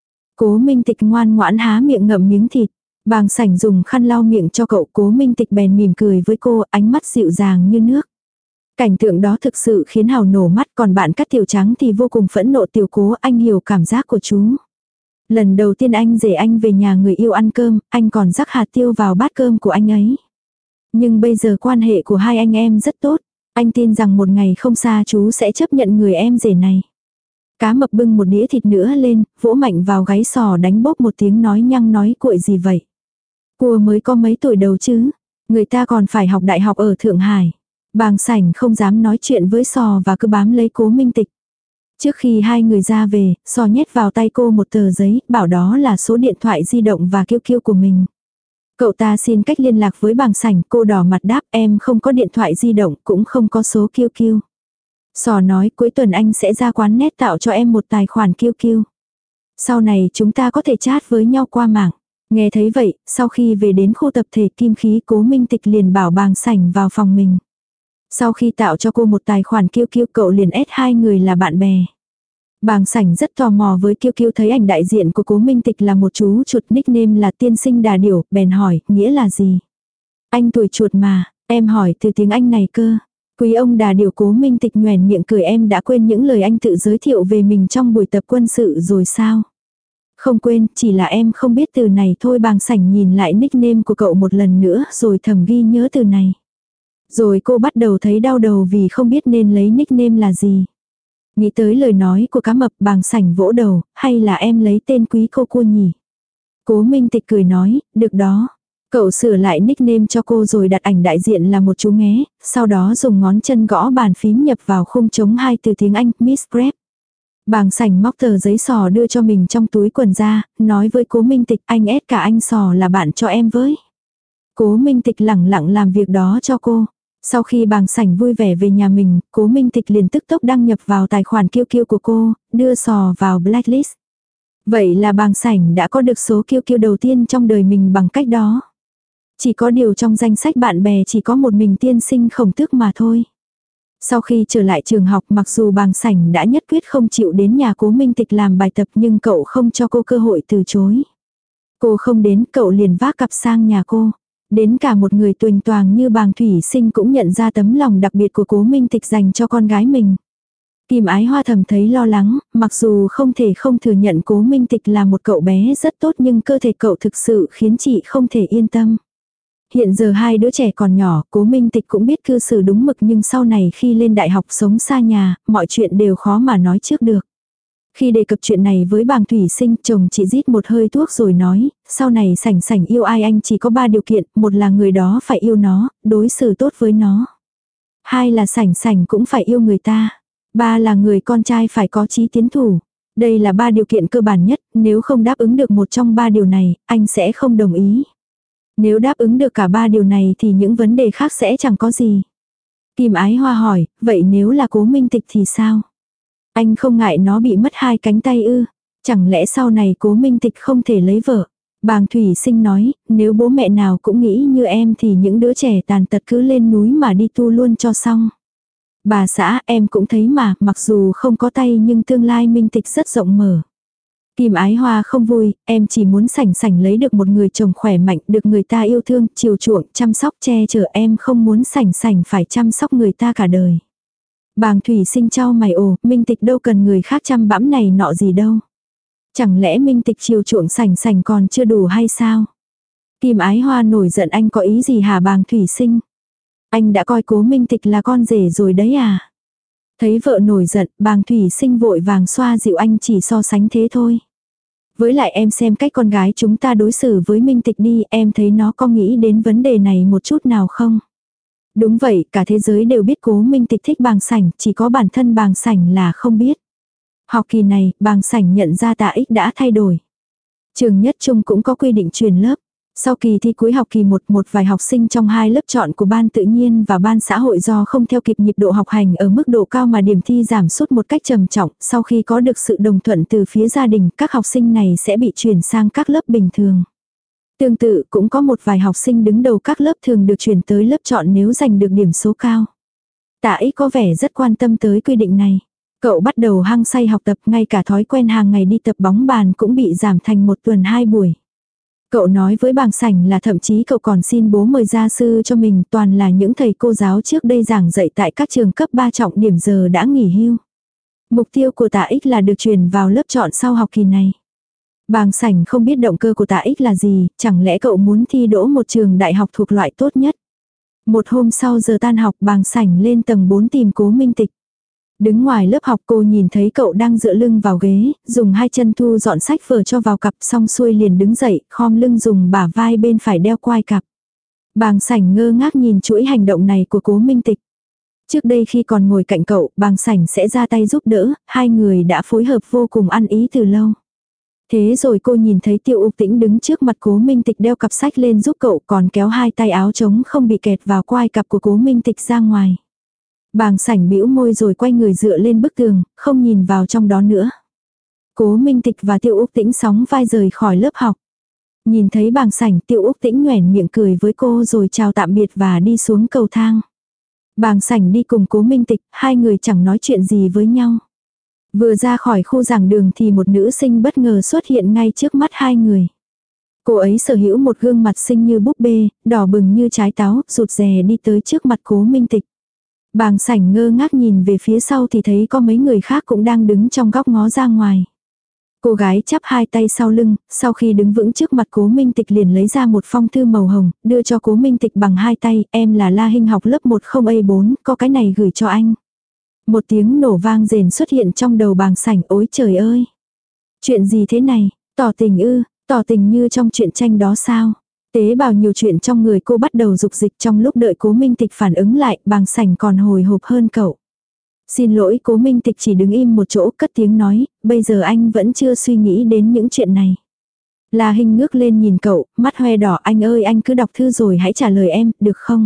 Cố Minh Tịch ngoan ngoãn há miệng ngậm miếng thịt. Bàng Sảnh dùng khăn lau miệng cho cậu, Cố Minh Tịch bèn mỉm cười với cô, ánh mắt dịu dàng như nước. Cảnh tượng đó thực sự khiến Hào nổ mắt, còn bạn Cát Tiểu Trắng thì vô cùng phẫn nộ. Tiểu Cố, anh hiểu cảm giác của chú. Lần đầu tiên anh rể anh về nhà người yêu ăn cơm, anh còn rắc hạt tiêu vào bát cơm của anh ấy. Nhưng bây giờ quan hệ của hai anh em rất tốt. Anh tin rằng một ngày không xa chú sẽ chấp nhận người em rể này. Cá Mập bưng một đĩa thịt nữa lên, vỗ mạnh vào gáy Sò đánh bốp một tiếng, nói nhăng nói cuội gì vậy. Cua mới có mấy tuổi đầu chứ. Người ta còn phải học đại học ở Thượng Hải. Bàng Sảnh không dám nói chuyện với Sò và cứ bám lấy Cố Minh Tịch. Trước khi hai người ra về, Sò nhét vào tay cô một tờ giấy, bảo đó là số điện thoại di động và kiu kiu của mình. Cậu ta xin cách liên lạc với Bàng Sảnh, cô đỏ mặt đáp, em không có điện thoại di động, cũng không có số kiu kiu. Sò nói, cuối tuần anh sẽ ra quán nét tạo cho em một tài khoản kiu kiu. Sau này chúng ta có thể chat với nhau qua mạng. Nghe thấy vậy, sau khi về đến khu tập thể Kim Khí, Cố Minh Tịch liền bảo Bàng Sảnh vào phòng mình. Sau khi tạo cho cô một tài khoản kiu kiu, cậu liền add hai người là bạn bè. Bàng Sảnh rất tò mò với kiu kiu, thấy ảnh đại diện của Cố Minh Tịch là một chú chuột, nickname là tiên sinh đà điểu, bèn hỏi, nghĩa là gì? Anh tuổi chuột mà, em hỏi từ tiếng Anh này cơ. Quý ông đà điểu. Cố Minh Tịch nhoẻn miệng cười, em đã quên những lời anh tự giới thiệu về mình trong buổi tập quân sự rồi sao? Không quên, chỉ là em không biết từ này thôi. Bàng Sảnh nhìn lại nickname của cậu một lần nữa rồi thầm ghi nhớ từ này. Rồi cô bắt đầu thấy đau đầu vì không biết nên lấy nickname là gì. Nghĩ tới lời nói của Cá Mập, Bàng Sảnh vỗ đầu, hay là em lấy tên Quý cô cua nhỉ? Cố Minh Tịch cười nói, được đó. Cậu sửa lại nickname cho cô rồi đặt ảnh đại diện là một chú nghé, sau đó dùng ngón chân gõ bàn phím nhập vào khung trống hai từ tiếng Anh, Miss Prep. Bàng Sảnh móc tờ giấy sò đưa cho mình trong túi quần ra, nói với Cố Minh Tịch anh ép cả anh sò là bạn cho em với. Cố Minh Tịch lẳng lặng làm việc đó cho cô. Sau khi Bàng Sảnh vui vẻ về nhà mình, Cố Minh Tịch liền tức tốc đăng nhập vào tài khoản kiêu kiêu của cô, đưa sò vào blacklist. Vậy là Bàng Sảnh đã có được số kiêu kiêu đầu tiên trong đời mình bằng cách đó. Chỉ có điều trong danh sách bạn bè chỉ có một mình tiên sinh Khổng Tước mà thôi. Sau khi trở lại trường học, mặc dù Bàng Sảnh đã nhất quyết không chịu đến nhà Cố Minh Tịch làm bài tập, nhưng cậu không cho cô cơ hội từ chối. Cô không đến, cậu liền vác cặp sang nhà cô. Đến cả một người tuềnh toàng như Bàng Thủy Sinh cũng nhận ra tấm lòng đặc biệt của Cố Minh Tịch dành cho con gái mình. Kim Ái Hoa thầm thấy lo lắng, mặc dù không thể không thừa nhận Cố Minh Tịch là một cậu bé rất tốt, nhưng cơ thể cậu thực sự khiến chị không thể yên tâm. Hiện giờ hai đứa trẻ còn nhỏ, Cố Minh Tịch cũng biết cư xử đúng mực, nhưng sau này khi lên đại học sống xa nhà, mọi chuyện đều khó mà nói trước được. Khi đề cập chuyện này với Bàng Thủy Sinh, chồng chị rít một hơi thuốc rồi nói, sau này Sảnh Sảnh yêu ai anh chỉ có ba điều kiện, một là người đó phải yêu nó, đối xử tốt với nó. Hai là Sảnh Sảnh cũng phải yêu người ta. Ba là người con trai phải có chí tiến thủ. Đây là ba điều kiện cơ bản nhất, nếu không đáp ứng được một trong ba điều này, anh sẽ không đồng ý. Nếu đáp ứng được cả ba điều này thì những vấn đề khác sẽ chẳng có gì. Kim Ái Hoa hỏi, vậy nếu là Cố Minh Tịch thì sao? Anh không ngại nó bị mất hai cánh tay ư? Chẳng lẽ sau này Cố Minh Tịch không thể lấy vợ? Bàng Thủy Sinh nói, nếu bố mẹ nào cũng nghĩ như em thì những đứa trẻ tàn tật cứ lên núi mà đi tu luôn cho xong. Bà xã, em cũng thấy mà, mặc dù không có tay nhưng tương lai Minh Tịch rất rộng mở. Kim Ái Hoa không vui, em chỉ muốn Sảnh Sảnh lấy được một người chồng khỏe mạnh, được người ta yêu thương, chiều chuộng, chăm sóc che chở, em không muốn Sảnh Sảnh phải chăm sóc người ta cả đời. Bàng Thủy Sinh chau mày, ồ, Minh Tịch đâu cần người khác chăm bẵm này nọ gì đâu. Chẳng lẽ Minh Tịch chiều chuộng Sảnh Sảnh còn chưa đủ hay sao? Kim Ái Hoa nổi giận, anh có ý gì hả Bàng Thủy Sinh? Anh đã coi Cố Minh Tịch là con rể rồi đấy à? Thấy vợ nổi giận, Bàng Thủy Sinh vội vàng xoa dịu, anh chỉ so sánh thế thôi. Với lại em xem cách con gái chúng ta đối xử với Minh Tịch đi, em thấy nó có nghĩ đến vấn đề này một chút nào không? Đúng vậy, cả thế giới đều biết Cố Minh Tịch thích Bàng Sảnh, chỉ có bản thân Bàng Sảnh là không biết. Học kỳ này, Bàng Sảnh nhận ra Tạ Ích đã thay đổi. Trường Nhất Trung cũng có quy định chuyển lớp. Sau kỳ thi cuối học kỳ một, một vài học sinh trong hai lớp chọn của ban tự nhiên và ban xã hội do không theo kịp nhịp độ học hành ở mức độ cao mà điểm thi giảm sút một cách trầm trọng. Sau khi có được sự đồng thuận từ phía gia đình, các học sinh này sẽ bị chuyển sang các lớp bình thường. Tương tự cũng có một vài học sinh đứng đầu các lớp thường được chuyển tới lớp chọn nếu giành được điểm số cao. Tạ Ích có vẻ rất quan tâm tới quy định này. Cậu bắt đầu hăng say học tập, ngay cả thói quen hàng ngày đi tập bóng bàn cũng bị giảm thành một tuần hai buổi. Cậu nói với Bàng Sảnh là thậm chí cậu còn xin bố mời gia sư cho mình, toàn là những thầy cô giáo trước đây giảng dạy tại các trường cấp ba trọng điểm giờ đã nghỉ hưu. Mục tiêu của Tạ Ích là được chuyển vào lớp chọn sau học kỳ này. Bàng Sảnh không biết động cơ của Tạ Ích là gì, chẳng lẽ cậu muốn thi đỗ một trường đại học thuộc loại tốt nhất. Một hôm sau giờ tan học, Bàng Sảnh lên tầng bốn tìm Cố Minh Tịch. Đứng ngoài lớp học, cô nhìn thấy cậu đang dựa lưng vào ghế, dùng hai chân thu dọn sách vở cho vào cặp, xong xuôi liền đứng dậy, khom lưng dùng bả vai bên phải đeo quai cặp. Bàng Sảnh ngơ ngác nhìn chuỗi hành động này của Cố Minh Tịch. Trước đây khi còn ngồi cạnh cậu, Bàng Sảnh sẽ ra tay giúp đỡ, hai người đã phối hợp vô cùng ăn ý từ lâu. Thế rồi cô nhìn thấy Tiêu Ục Tĩnh đứng trước mặt Cố Minh Tịch đeo cặp sách lên giúp cậu, còn kéo hai tay áo trống không bị kẹt vào quai cặp của Cố Minh Tịch ra ngoài. Bàng Sảnh bĩu môi rồi quay người dựa lên bức tường, không nhìn vào trong đó nữa. Cố Minh Tịch và Tiêu Úc Tĩnh sóng vai rời khỏi lớp học. Nhìn thấy Bàng Sảnh, Tiêu Úc Tĩnh nhoẻn miệng cười với cô rồi chào tạm biệt và đi xuống cầu thang. Bàng Sảnh đi cùng Cố Minh Tịch, hai người chẳng nói chuyện gì với nhau. Vừa ra khỏi khu giảng đường thì một nữ sinh bất ngờ xuất hiện ngay trước mắt hai người. Cô ấy sở hữu một gương mặt xinh như búp bê, đỏ bừng như trái táo, rụt rè đi tới trước mặt Cố Minh Tịch. Bàng Sảnh ngơ ngác nhìn về phía sau thì thấy có mấy người khác cũng đang đứng trong góc ngó ra ngoài. Cô gái chắp hai tay sau lưng, sau khi đứng vững trước mặt Cố Minh Tịch liền lấy ra một phong thư màu hồng, đưa cho Cố Minh Tịch bằng hai tay, em là La Hinh học lớp một không A bốn, có cái này gửi cho anh. Một tiếng nổ vang rền xuất hiện trong đầu Bàng Sảnh, ôi trời ơi. Chuyện gì thế này, tỏ tình ư, tỏ tình như trong truyện tranh đó sao? Tế bào nhiều chuyện trong người cô bắt đầu dục dịch, trong lúc đợi Cố Minh Tịch phản ứng lại, Bàng Sảnh còn hồi hộp hơn cậu. Xin lỗi. Cố Minh Tịch chỉ đứng im một chỗ cất tiếng nói, bây giờ anh vẫn chưa suy nghĩ đến những chuyện này. La Hinh ngước lên nhìn cậu, mắt hoe đỏ, anh ơi anh cứ đọc thư rồi hãy trả lời em, được không?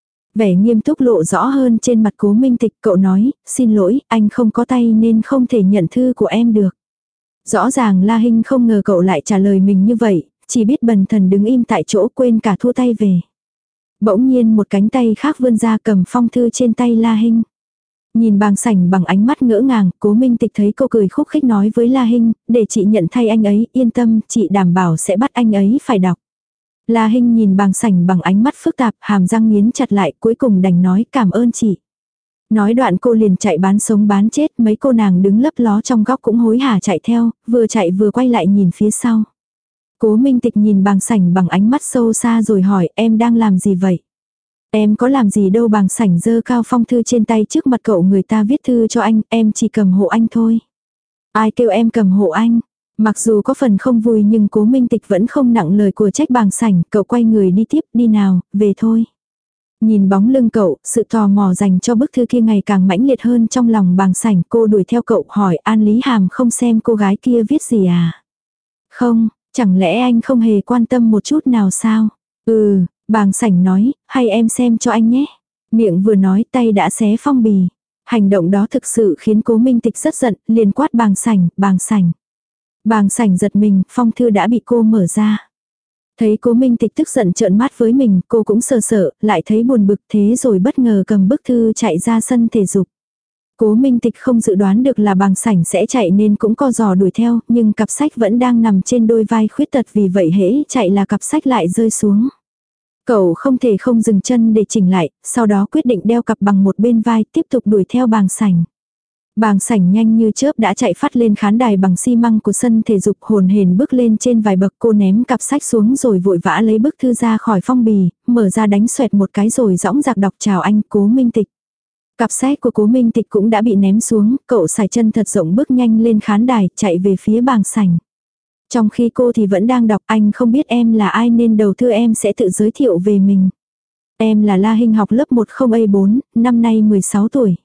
Vẻ nghiêm túc lộ rõ hơn trên mặt Cố Minh Tịch, cậu nói, xin lỗi, anh không có tay nên không thể nhận thư của em được. Rõ ràng La Hinh không ngờ cậu lại trả lời mình như vậy, chỉ biết bần thần đứng im tại chỗ quên cả thua tay về. Bỗng nhiên một cánh tay khác vươn ra cầm phong thư trên tay La Hinh. Nhìn Bàng Sảnh bằng ánh mắt ngỡ ngàng, Cố Minh Tịch thấy cô cười khúc khích nói với La Hinh, để chị nhận thay anh ấy, yên tâm, chị đảm bảo sẽ bắt anh ấy phải đọc. La Hinh nhìn Bàng Sảnh bằng ánh mắt phức tạp, hàm răng nghiến chặt lại, cuối cùng đành nói cảm ơn chị. Nói đoạn cô liền chạy bán sống bán chết, mấy cô nàng đứng lấp ló trong góc cũng hối hả chạy theo, vừa chạy vừa quay lại nhìn phía sau. Cố Minh Tịch nhìn Bàng Sảnh bằng ánh mắt sâu xa rồi hỏi, em đang làm gì vậy? Em có làm gì đâu. Bàng Sảnh giơ cao phong thư trên tay trước mặt cậu, người ta viết thư cho anh, em chỉ cầm hộ anh thôi. Ai kêu em cầm hộ anh? Mặc dù có phần không vui nhưng Cố Minh Tịch vẫn không nặng lời của trách Bàng Sảnh, cậu quay người đi tiếp, đi nào, về thôi. Nhìn bóng lưng cậu, sự tò mò dành cho bức thư kia ngày càng mãnh liệt hơn trong lòng Bàng Sảnh, cô đuổi theo cậu hỏi An Lý Hàm không xem cô gái kia viết gì à? Không, chẳng lẽ anh không hề quan tâm một chút nào sao? Ừ, Bàng Sảnh nói, hay em xem cho anh nhé. Miệng vừa nói tay đã xé phong bì. Hành động đó thực sự khiến Cố Minh Tịch rất giận, liền quát Bàng Sảnh, Bàng Sảnh. Bàng Sảnh giật mình, phong thư đã bị cô mở ra. Thấy Cố Minh Tịch tức giận trợn mắt với mình, cô cũng sờ sợ, lại thấy buồn bực thế rồi bất ngờ cầm bức thư chạy ra sân thể dục. Cố Minh Tịch không dự đoán được là Bàng Sảnh sẽ chạy nên cũng co giò đuổi theo, nhưng cặp sách vẫn đang nằm trên đôi vai khuyết tật, vì vậy hễ chạy là cặp sách lại rơi xuống. Cậu không thể không dừng chân để chỉnh lại, sau đó quyết định đeo cặp bằng một bên vai tiếp tục đuổi theo Bàng Sảnh. Bàng Sảnh nhanh như chớp đã chạy phát lên khán đài bằng xi măng của sân thể dục, hồn hển bước lên trên vài bậc. Cô ném cặp sách xuống rồi vội vã lấy bức thư ra khỏi phong bì, mở ra đánh xoẹt một cái rồi dõng dạc đọc chào anh Cố Minh Tịch. Cặp sách của Cố Minh Tịch cũng đã bị ném xuống, cậu sải chân thật rộng bước nhanh lên khán đài, chạy về phía Bàng Sảnh. Trong khi cô thì vẫn đang đọc, anh không biết em là ai nên đầu thư em sẽ tự giới thiệu về mình. Em là La Hinh, học lớp một không A bốn, năm nay mười sáu tuổi.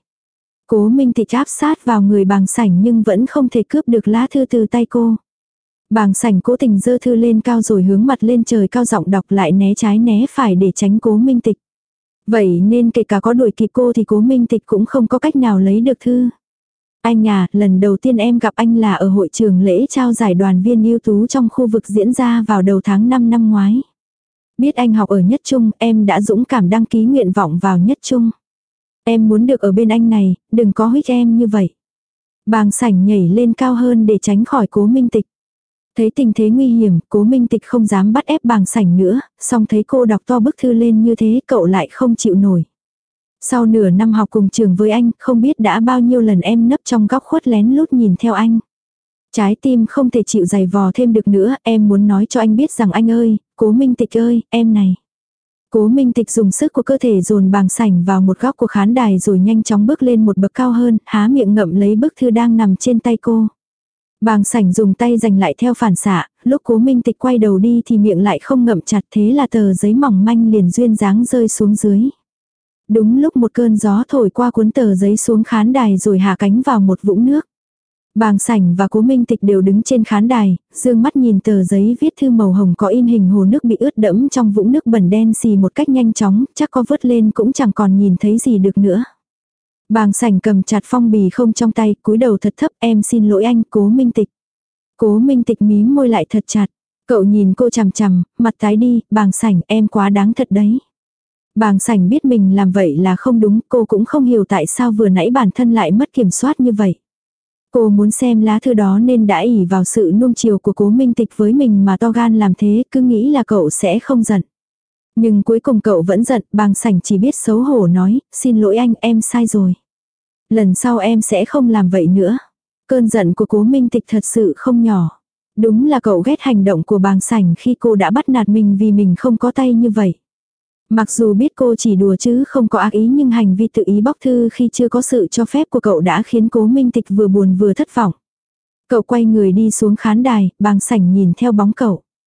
Cố Minh Tịch áp sát vào người Bàng Sảnh nhưng vẫn không thể cướp được lá thư từ tay cô. Bàng Sảnh cố tình giơ thư lên cao rồi hướng mặt lên trời cao giọng đọc, lại né trái né phải để tránh Cố Minh Tịch. Vậy nên kể cả có đuổi kịp cô thì Cố Minh Tịch cũng không có cách nào lấy được thư. Anh à, lần đầu tiên em gặp anh là ở hội trường lễ trao giải đoàn viên ưu tú trong khu vực diễn ra vào đầu tháng năm năm ngoái. Biết anh học ở Nhất Trung, em đã dũng cảm đăng ký nguyện vọng vào Nhất Trung. Em muốn được ở bên anh này, đừng có huých em như vậy. Bàng Sảnh nhảy lên cao hơn để tránh khỏi Cố Minh Tịch. Thấy tình thế nguy hiểm, Cố Minh Tịch không dám bắt ép Bàng Sảnh nữa, song thấy cô đọc to bức thư lên như thế cậu lại không chịu nổi. Sau nửa năm học cùng trường với anh, không biết đã bao nhiêu lần em nấp trong góc khuất lén lút nhìn theo anh. Trái tim không thể chịu giày vò thêm được nữa, em muốn nói cho anh biết rằng anh ơi, Cố Minh Tịch ơi, em này. Cố Minh Tịch dùng sức của cơ thể dồn Bàng Sảnh vào một góc của khán đài rồi nhanh chóng bước lên một bậc cao hơn, há miệng ngậm lấy bức thư đang nằm trên tay cô. Bàng Sảnh dùng tay giành lại theo phản xạ, lúc Cố Minh Tịch quay đầu đi thì miệng lại không ngậm chặt, thế là tờ giấy mỏng manh liền duyên dáng rơi xuống dưới. Đúng lúc một cơn gió thổi qua cuốn tờ giấy xuống khán đài rồi hạ cánh vào một vũng nước. Bàng Sảnh và Cố Minh Tịch đều đứng trên khán đài, dương mắt nhìn tờ giấy viết thư màu hồng có in hình hồ nước bị ướt đẫm trong vũng nước bẩn đen xì một cách nhanh chóng, chắc có vớt lên cũng chẳng còn nhìn thấy gì được nữa. Bàng Sảnh cầm chặt phong bì không trong tay, cúi đầu thật thấp, em xin lỗi anh, Cố Minh Tịch. Cố Minh Tịch mím môi lại thật chặt, cậu nhìn cô chằm chằm, mặt tái đi, Bàng Sảnh em quá đáng thật đấy. Bàng Sảnh biết mình làm vậy là không đúng, cô cũng không hiểu tại sao vừa nãy bản thân lại mất kiểm soát như vậy. Cô muốn xem lá thư đó nên đã ỷ vào sự nuông chiều của Cố Minh Tịch với mình mà to gan làm thế, cứ nghĩ là cậu sẽ không giận. Nhưng cuối cùng cậu vẫn giận, Bàng Sảnh chỉ biết xấu hổ nói, xin lỗi anh, em sai rồi. Lần sau em sẽ không làm vậy nữa. Cơn giận của Cố Minh Tịch thật sự không nhỏ. Đúng là cậu ghét hành động của Bàng Sảnh khi cô đã bắt nạt mình vì mình không có tay như vậy. Mặc dù biết cô chỉ đùa chứ không có ác ý nhưng hành vi tự ý bóc thư khi chưa có sự cho phép của cậu đã khiến Cố Minh Tịch vừa buồn vừa thất vọng. Cậu quay người đi xuống khán đài, Bàng Sảnh nhìn theo bóng cậu.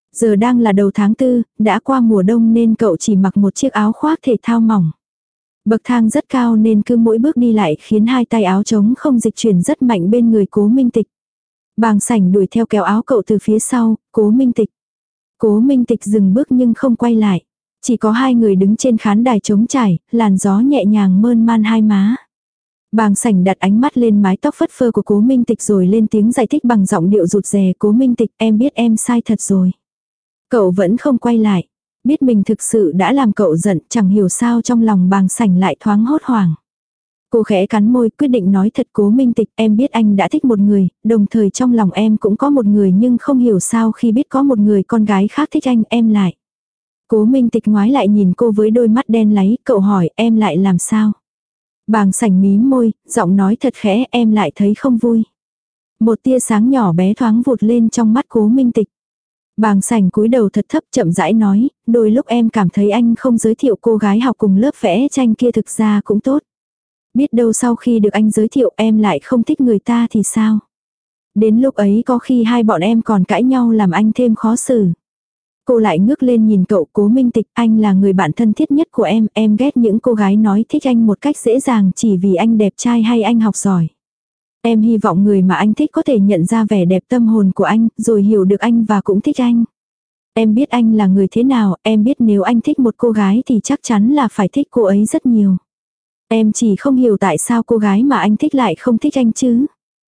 Giờ đang là đầu tháng tư, đã qua mùa đông nên cậu chỉ mặc một chiếc áo khoác thể thao mỏng. Bậc thang rất cao nên cứ mỗi bước đi lại khiến hai tay áo trống không dịch chuyển rất mạnh bên người Cố Minh Tịch. Bàng Sảnh đuổi theo kéo áo cậu từ phía sau, Cố Minh Tịch. Cố Minh Tịch dừng bước nhưng không quay lại. Chỉ có hai người đứng trên khán đài trống trải, làn gió nhẹ nhàng mơn man hai má. Bàng Sảnh đặt ánh mắt lên mái tóc phất phơ của Cố Minh Tịch rồi lên tiếng giải thích bằng giọng điệu rụt rè. Cố Minh Tịch, em biết em sai thật rồi. Cậu vẫn không quay lại. Biết mình thực sự đã làm cậu giận, chẳng hiểu sao trong lòng Bàng Sảnh lại thoáng hốt hoảng. Cô khẽ cắn môi, quyết định nói thật. Cố Minh Tịch, em biết anh đã thích một người, đồng thời trong lòng em cũng có một người, nhưng không hiểu sao khi biết có một người con gái khác thích anh, em lại. Cố Minh Tịch ngoái lại nhìn cô với đôi mắt đen láy, cậu hỏi em lại làm sao? Bàng Sảnh mím môi, giọng nói thật khẽ, em lại thấy không vui. Một tia sáng nhỏ bé thoáng vụt lên trong mắt Cố Minh Tịch. Bàng Sảnh cúi đầu thật thấp chậm rãi nói, đôi lúc em cảm thấy anh không giới thiệu cô gái học cùng lớp vẽ tranh kia thực ra cũng tốt. Biết đâu sau khi được anh giới thiệu em lại không thích người ta thì sao? Đến lúc ấy có khi hai bọn em còn cãi nhau làm anh thêm khó xử. Cô lại ngước lên nhìn cậu. Cố Minh Tịch, anh là người bạn thân thiết nhất của em, em ghét những cô gái nói thích anh một cách dễ dàng chỉ vì anh đẹp trai hay anh học giỏi. Em hy vọng người mà anh thích có thể nhận ra vẻ đẹp tâm hồn của anh, rồi hiểu được anh và cũng thích anh. Em biết anh là người thế nào, em biết nếu anh thích một cô gái thì chắc chắn là phải thích cô ấy rất nhiều. Em chỉ không hiểu tại sao cô gái mà anh thích lại không thích anh chứ.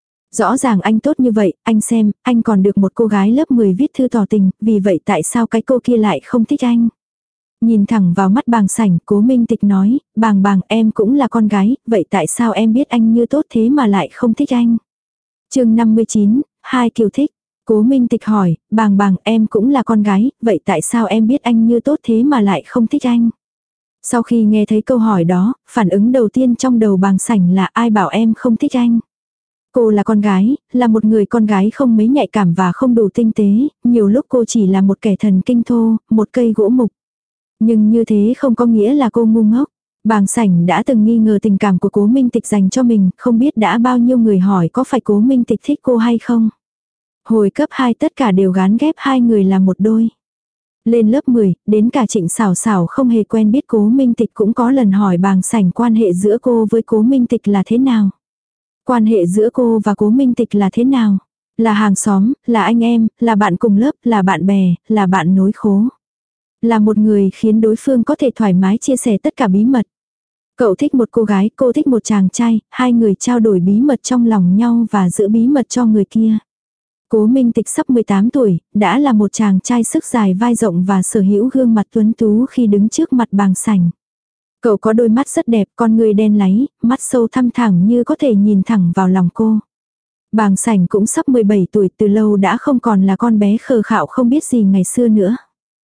Rõ ràng anh tốt như vậy, anh xem, anh còn được một cô gái lớp mười viết thư tỏ tình, vì vậy tại sao cái cô kia lại không thích anh? Nhìn thẳng vào mắt Bàng Sảnh, Cố Minh Tịch nói, Bàng Bàng, em cũng là con gái, vậy tại sao em biết anh như tốt thế mà lại không thích anh? Chương năm mươi chín, hai kiều thích. Cố Minh Tịch hỏi, Bàng Bàng, em cũng là con gái, vậy tại sao em biết anh như tốt thế mà lại không thích anh? Sau khi nghe thấy câu hỏi đó, phản ứng đầu tiên trong đầu Bàng Sảnh là ai bảo em không thích anh? Cô là con gái, là một người con gái không mấy nhạy cảm và không đủ tinh tế, nhiều lúc cô chỉ là một kẻ thần kinh thô, một cây gỗ mục. Nhưng như thế không có nghĩa là cô ngu ngốc. Bàng Sảnh đã từng nghi ngờ tình cảm của Cố Minh Tịch dành cho mình, không biết đã bao nhiêu người hỏi có phải Cố Minh Tịch thích cô hay không. Hồi cấp hai tất cả đều gán ghép hai người là một đôi. Lên lớp mười, đến cả Trịnh Xảo Xảo không hề quen biết Cố Minh Tịch cũng có lần hỏi Bàng Sảnh quan hệ giữa cô với Cố Minh Tịch là thế nào. Quan hệ giữa cô và Cố Minh Tịch là thế nào? Là hàng xóm, là anh em, là bạn cùng lớp, là bạn bè, là bạn nối khố. Là một người khiến đối phương có thể thoải mái chia sẻ tất cả bí mật. Cậu thích một cô gái, cô thích một chàng trai, hai người trao đổi bí mật trong lòng nhau và giữ bí mật cho người kia. Cố Minh Tịch sắp mười tám tuổi, đã là một chàng trai sức dài vai rộng và sở hữu gương mặt tuấn tú khi đứng trước mặt Bàng Sảnh. Cậu có đôi mắt rất đẹp, con người đen láy, mắt sâu thăm thẳm như có thể nhìn thẳng vào lòng cô. Bàng Sảnh cũng sắp mười bảy tuổi, từ lâu đã không còn là con bé khờ khạo không biết gì ngày xưa nữa.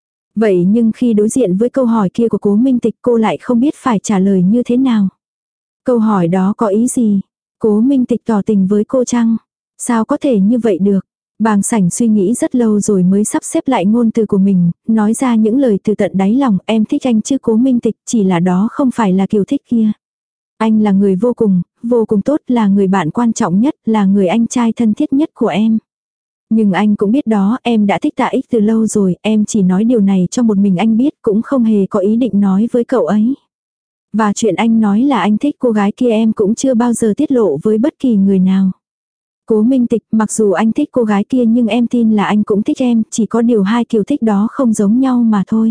Vậy nhưng khi đối diện với câu hỏi kia của Cố Minh Tịch cô lại không biết phải trả lời như thế nào. Câu hỏi đó có ý gì? Cố Minh Tịch tỏ tình với cô chăng? Sao có thể như vậy được? Bàng Sảnh suy nghĩ rất lâu rồi mới sắp xếp lại ngôn từ của mình, nói ra những lời từ tận đáy lòng, em thích anh chứ Cố Minh Tịch, chỉ là đó không phải là kiểu thích kia. Anh là người vô cùng, vô cùng tốt, là người bạn quan trọng nhất, là người anh trai thân thiết nhất của em. Nhưng anh cũng biết đó, em đã thích Tạ Ích từ lâu rồi, em chỉ nói điều này cho một mình anh biết, cũng không hề có ý định nói với cậu ấy. Và chuyện anh nói là anh thích cô gái kia em cũng chưa bao giờ tiết lộ với bất kỳ người nào. Cố Minh Tịch, mặc dù anh thích cô gái kia nhưng em tin là anh cũng thích em, chỉ có điều hai kiểu thích đó không giống nhau mà thôi.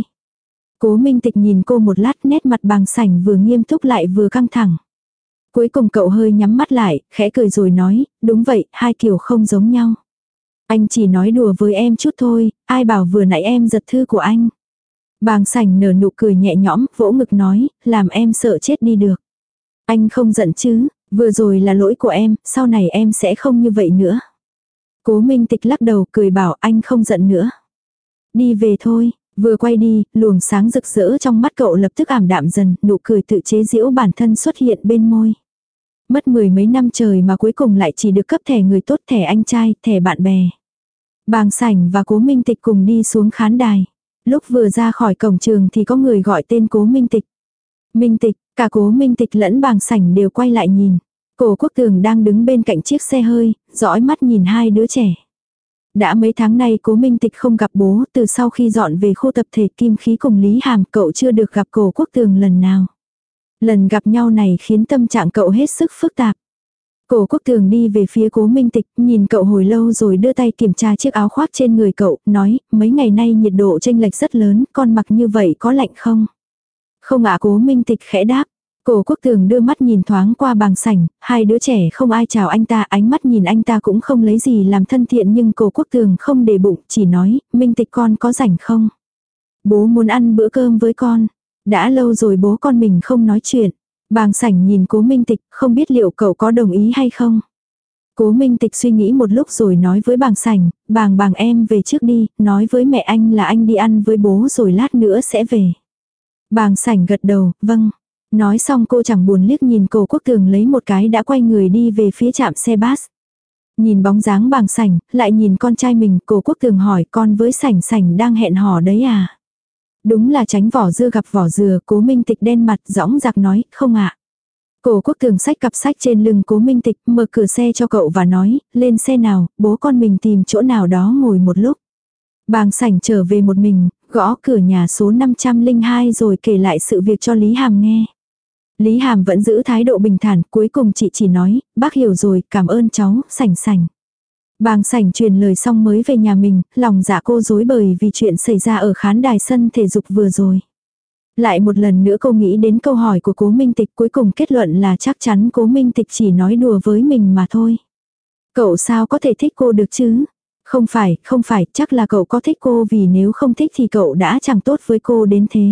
Cố Minh Tịch nhìn cô một lát, nét mặt Bàng Sảnh vừa nghiêm túc lại vừa căng thẳng. Cuối cùng cậu hơi nhắm mắt lại, khẽ cười rồi nói, đúng vậy, hai kiểu không giống nhau. Anh chỉ nói đùa với em chút thôi, ai bảo vừa nãy em giật thư của anh. Bàng Sảnh nở nụ cười nhẹ nhõm, vỗ ngực nói, làm em sợ chết đi được. Anh không giận chứ, vừa rồi là lỗi của em, sau này em sẽ không như vậy nữa. Cố Minh Tịch lắc đầu cười bảo anh không giận nữa. Đi về thôi, vừa quay đi, luồng sáng rực rỡ trong mắt cậu lập tức ảm đạm dần, nụ cười tự chế giễu bản thân xuất hiện bên môi. Mất mười mấy năm trời mà cuối cùng lại chỉ được cấp thẻ người tốt, thẻ anh trai, thẻ bạn bè. Bàng Sảnh và Cố Minh Tịch cùng đi xuống khán đài. Lúc vừa ra khỏi cổng trường thì có người gọi tên Cố Minh Tịch. Minh Tịch, cả Cố Minh Tịch lẫn Bàng Sảnh đều quay lại nhìn. Cổ Quốc Tường đang đứng bên cạnh chiếc xe hơi, dõi mắt nhìn hai đứa trẻ. Đã mấy tháng nay Cố Minh Tịch không gặp bố, từ sau khi dọn về khu tập thể Kim Khí cùng Lý Hàm, cậu chưa được gặp Cổ Quốc Tường lần nào. Lần gặp nhau này khiến tâm trạng cậu hết sức phức tạp. Cổ Quốc Tường đi về phía Cố Minh Tịch, nhìn cậu hồi lâu rồi đưa tay kiểm tra chiếc áo khoác trên người cậu, nói, mấy ngày nay nhiệt độ chênh lệch rất lớn, con mặc như vậy có lạnh không? Không ạ. Cố Minh Tịch khẽ đáp. Cổ Quốc Tường đưa mắt nhìn thoáng qua bàng sảnh, hai đứa trẻ không ai chào anh ta, ánh mắt nhìn anh ta cũng không lấy gì làm thân thiện, nhưng Cổ Quốc Tường không để bụng, chỉ nói, Minh Tịch con có rảnh không? Bố muốn ăn bữa cơm với con. Đã lâu rồi bố con mình không nói chuyện. Bàng sảnh nhìn Cố Minh Tịch, không biết liệu cậu có đồng ý hay không. Cố Minh Tịch suy nghĩ một lúc rồi nói với bàng sảnh, bàng bàng em về trước đi, nói với mẹ anh là anh đi ăn với bố rồi lát nữa sẽ về. Bàng sảnh gật đầu, vâng. Nói xong cô chẳng buồn liếc nhìn Cổ Quốc Tường lấy một cái đã quay người đi về phía trạm xe bus. Nhìn bóng dáng bàng sảnh, lại nhìn con trai mình, Cổ Quốc Tường hỏi con với sảnh sảnh đang hẹn hò đấy à. Đúng là tránh vỏ dưa gặp vỏ dừa. Cố Minh Tịch đen mặt dõng dạc nói, không ạ. Cổ Quốc Tường xách cặp sách trên lưng Cố Minh Tịch, mở cửa xe cho cậu và nói, lên xe nào, bố con mình tìm chỗ nào đó ngồi một lúc. Bàng sảnh trở về một mình, gõ cửa nhà số năm trăm lẻ hai rồi kể lại sự việc cho Lý Hàm nghe. Lý Hàm vẫn giữ thái độ bình thản, cuối cùng chị chỉ nói, bác hiểu rồi, cảm ơn cháu, sảnh sảnh. Bàng sảnh truyền lời xong mới về nhà mình, lòng dạ cô rối bời vì chuyện xảy ra ở khán đài sân thể dục vừa rồi. Lại một lần nữa cô nghĩ đến câu hỏi của Cố Minh Tịch, cuối cùng kết luận là chắc chắn Cố Minh Tịch chỉ nói đùa với mình mà thôi. Cậu sao có thể thích cô được chứ? Không phải, không phải, chắc là cậu có thích cô, vì nếu không thích thì cậu đã chẳng tốt với cô đến thế.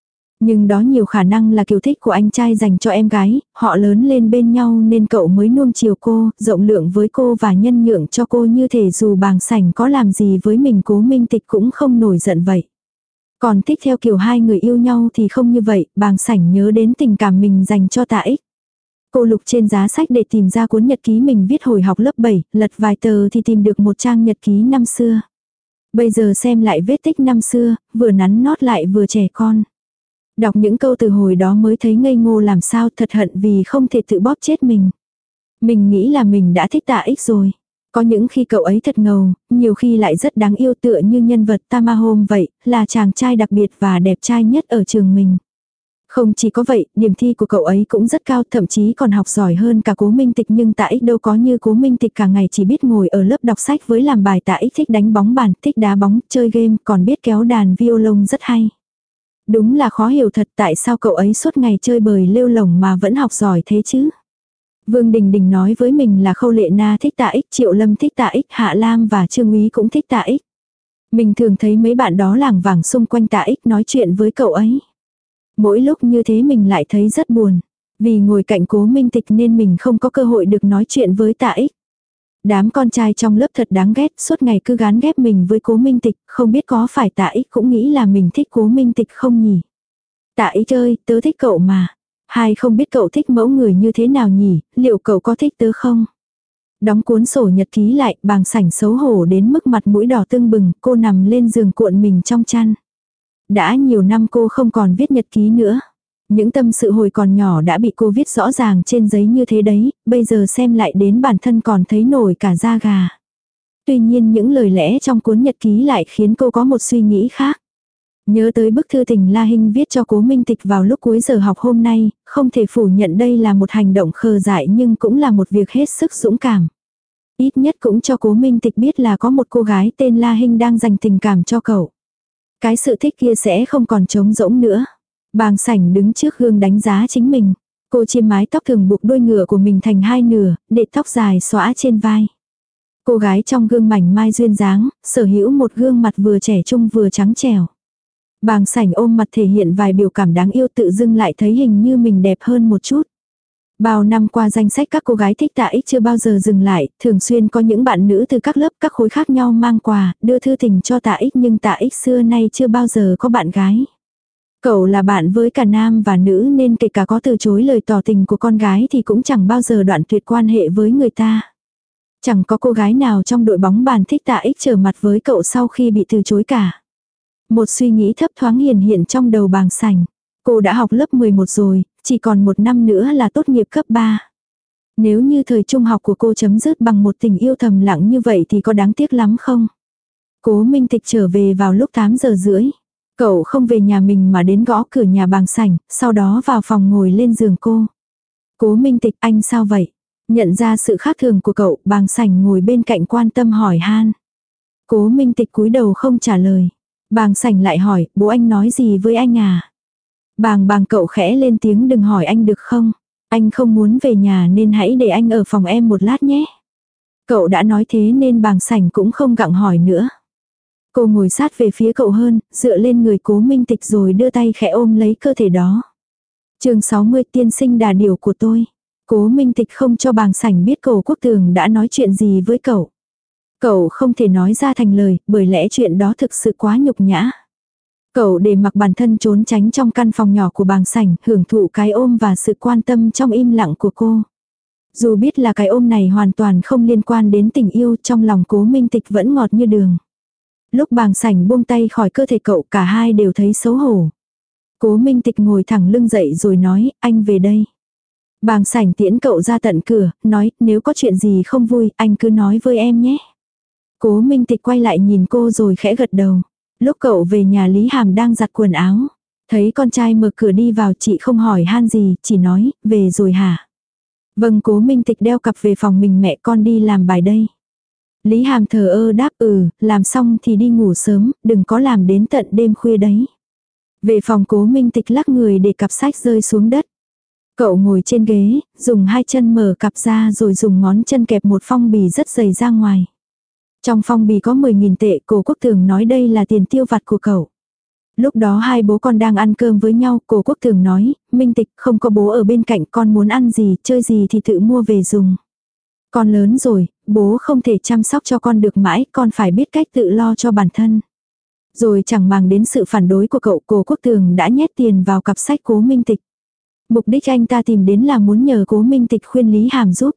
Nhưng đó nhiều khả năng là kiểu thích của anh trai dành cho em gái, họ lớn lên bên nhau nên cậu mới nuông chiều cô, rộng lượng với cô và nhân nhượng cho cô, như thể dù bàng sảnh có làm gì với mình Cố Minh Tịch cũng không nổi giận vậy. Còn thích theo kiểu hai người yêu nhau thì không như vậy, bàng sảnh nhớ đến tình cảm mình dành cho Tạ Ích. Cô lục trên giá sách để tìm ra cuốn nhật ký mình viết hồi học lớp bảy, lật vài tờ thì tìm được một trang nhật ký năm xưa. Bây giờ xem lại vết tích năm xưa, vừa nắn nót lại vừa trẻ con. Đọc những câu từ hồi đó mới thấy ngây ngô làm sao, thật hận vì không thể tự bóp chết mình. Mình nghĩ là mình đã thích Tạ Ích rồi. Có những khi cậu ấy thật ngầu, nhiều khi lại rất đáng yêu, tựa như nhân vật Tamahome vậy, là chàng trai đặc biệt và đẹp trai nhất ở trường mình. Không chỉ có vậy, điểm thi của cậu ấy cũng rất cao, thậm chí còn học giỏi hơn cả Cố Minh Tịch, nhưng Tạ Ích đâu có như Cố Minh Tịch cả ngày chỉ biết ngồi ở lớp đọc sách với làm bài. Tạ Ích thích đánh bóng bàn, thích đá bóng, chơi game, còn biết kéo đàn violon rất hay. Đúng là khó hiểu thật, tại sao cậu ấy suốt ngày chơi bời lêu lổng mà vẫn học giỏi thế chứ. Vương Đình Đình nói với mình là Khâu Lệ Na thích Tạ Ích, Triệu Lâm thích Tạ Ích, Hạ Lam và Trương Úy cũng thích Tạ Ích. Mình thường thấy mấy bạn đó lảng vảng xung quanh Tạ Ích nói chuyện với cậu ấy. Mỗi lúc như thế mình lại thấy rất buồn. Vì ngồi cạnh Cố Minh Tịch nên mình không có cơ hội được nói chuyện với Tạ Ích. Đám con trai trong lớp thật đáng ghét, suốt ngày cứ gán ghép mình với Cố Minh Tịch, không biết có phải Tạ Ích cũng nghĩ là mình thích Cố Minh Tịch không nhỉ? Tạ Ích ơi, tớ thích cậu mà. Hai không biết cậu thích mẫu người như thế nào nhỉ, liệu cậu có thích tớ không? Đóng cuốn sổ nhật ký lại, bàng sảnh xấu hổ đến mức mặt mũi đỏ tưng bừng, cô nằm lên giường cuộn mình trong chăn. Đã nhiều năm cô không còn viết nhật ký nữa. Những tâm sự hồi còn nhỏ đã bị cô viết rõ ràng trên giấy như thế đấy, bây giờ xem lại đến bản thân còn thấy nổi cả da gà. Tuy nhiên những lời lẽ trong cuốn nhật ký lại khiến cô có một suy nghĩ khác. Nhớ tới bức thư tình La Hinh viết cho Cố Minh Tịch vào lúc cuối giờ học hôm nay, không thể phủ nhận đây là một hành động khờ dại nhưng cũng là một việc hết sức dũng cảm. Ít nhất cũng cho Cố Minh Tịch biết là có một cô gái tên La Hinh đang dành tình cảm cho cậu. Cái sự thích kia sẽ không còn trống rỗng nữa. Bàng sảnh đứng trước gương đánh giá chính mình. Cô chiêm mái tóc thường buộc đuôi ngựa của mình thành hai nửa, để tóc dài xõa trên vai. Cô gái trong gương mảnh mai duyên dáng, sở hữu một gương mặt vừa trẻ trung vừa trắng trẻo. Bàng sảnh ôm mặt thể hiện vài biểu cảm đáng yêu, tự dưng lại thấy hình như mình đẹp hơn một chút. Bao năm qua danh sách các cô gái thích Tạ Ích chưa bao giờ dừng lại, thường xuyên có những bạn nữ từ các lớp các khối khác nhau mang quà, đưa thư tình cho Tạ Ích, nhưng Tạ Ích xưa nay chưa bao giờ có bạn gái. Cậu là bạn với cả nam và nữ nên kể cả có từ chối lời tỏ tình của con gái thì cũng chẳng bao giờ đoạn tuyệt quan hệ với người ta. Chẳng có cô gái nào trong đội bóng bàn thích Tạ Ích trở mặt với cậu sau khi bị từ chối cả. Một suy nghĩ thấp thoáng hiển hiện trong đầu bàng sảnh. Cô đã học lớp mười một rồi, chỉ còn một năm nữa là tốt nghiệp cấp ba. Nếu như thời trung học của cô chấm dứt bằng một tình yêu thầm lặng như vậy thì có đáng tiếc lắm không? Cố Minh Tịch trở về vào lúc tám giờ rưỡi. Cậu không về nhà mình mà đến gõ cửa nhà Bàng Sảnh, sau đó vào phòng ngồi lên giường cô. Cố Minh Tịch, anh sao vậy? Nhận ra sự khác thường của cậu, Bàng Sảnh ngồi bên cạnh quan tâm hỏi han. Cố Minh Tịch cúi đầu không trả lời. Bàng Sảnh lại hỏi, bố anh nói gì với anh à? Bàng bàng cậu khẽ lên tiếng, đừng hỏi anh được không? Anh không muốn về nhà nên hãy để anh ở phòng em một lát nhé. Cậu đã nói thế nên Bàng Sảnh cũng không gặng hỏi nữa. Cô ngồi sát về phía cậu hơn, dựa lên người Cố Minh Tịch rồi đưa tay khẽ ôm lấy cơ thể đó. Chương sáu mươi, tiên sinh đà điểu của tôi. Cố Minh Tịch không cho Bàng Sảnh biết Cổ Quốc Tường đã nói chuyện gì với cậu. Cậu không thể nói ra thành lời, bởi lẽ chuyện đó thực sự quá nhục nhã. Cậu để mặc bản thân trốn tránh trong căn phòng nhỏ của Bàng Sảnh, hưởng thụ cái ôm và sự quan tâm trong im lặng của cô. Dù biết là cái ôm này hoàn toàn không liên quan đến tình yêu, trong lòng Cố Minh Tịch vẫn ngọt như đường. Lúc Bàng Sảnh buông tay khỏi cơ thể cậu, cả hai đều thấy xấu hổ. Cố Minh Tịch ngồi thẳng lưng dậy rồi nói, anh về đây. Bàng Sảnh tiễn cậu ra tận cửa, nói, nếu có chuyện gì không vui, anh cứ nói với em nhé. Cố Minh Tịch quay lại nhìn cô rồi khẽ gật đầu. Lúc cậu về nhà Lý Hàm đang giặt quần áo. Thấy con trai mở cửa đi vào, chị không hỏi han gì, chỉ nói, về rồi hả? Vâng. Cố Minh Tịch đeo cặp về phòng mình, mẹ con đi làm bài đây. Lý Hàm thờ ơ đáp, ừ, làm xong thì đi ngủ sớm, đừng có làm đến tận đêm khuya đấy. Về phòng Cố Minh Tịch lắc người để cặp sách rơi xuống đất. Cậu ngồi trên ghế, dùng hai chân mở cặp ra rồi dùng ngón chân kẹp một phong bì rất dày ra ngoài. Trong phong bì có mười nghìn tệ, Cố Quốc Tường nói đây là tiền tiêu vặt của cậu. Lúc đó hai bố con đang ăn cơm với nhau, Cố Quốc Tường nói, Minh Tịch không có bố ở bên cạnh, con muốn ăn gì, chơi gì thì tự mua về dùng. Con lớn rồi, bố không thể chăm sóc cho con được mãi, con phải biết cách tự lo cho bản thân. Rồi chẳng màng đến sự phản đối của cậu, Cố Quốc Tường đã nhét tiền vào cặp sách Cố Minh Tịch. Mục đích anh ta tìm đến là muốn nhờ Cố Minh Tịch khuyên Lý Hàm giúp.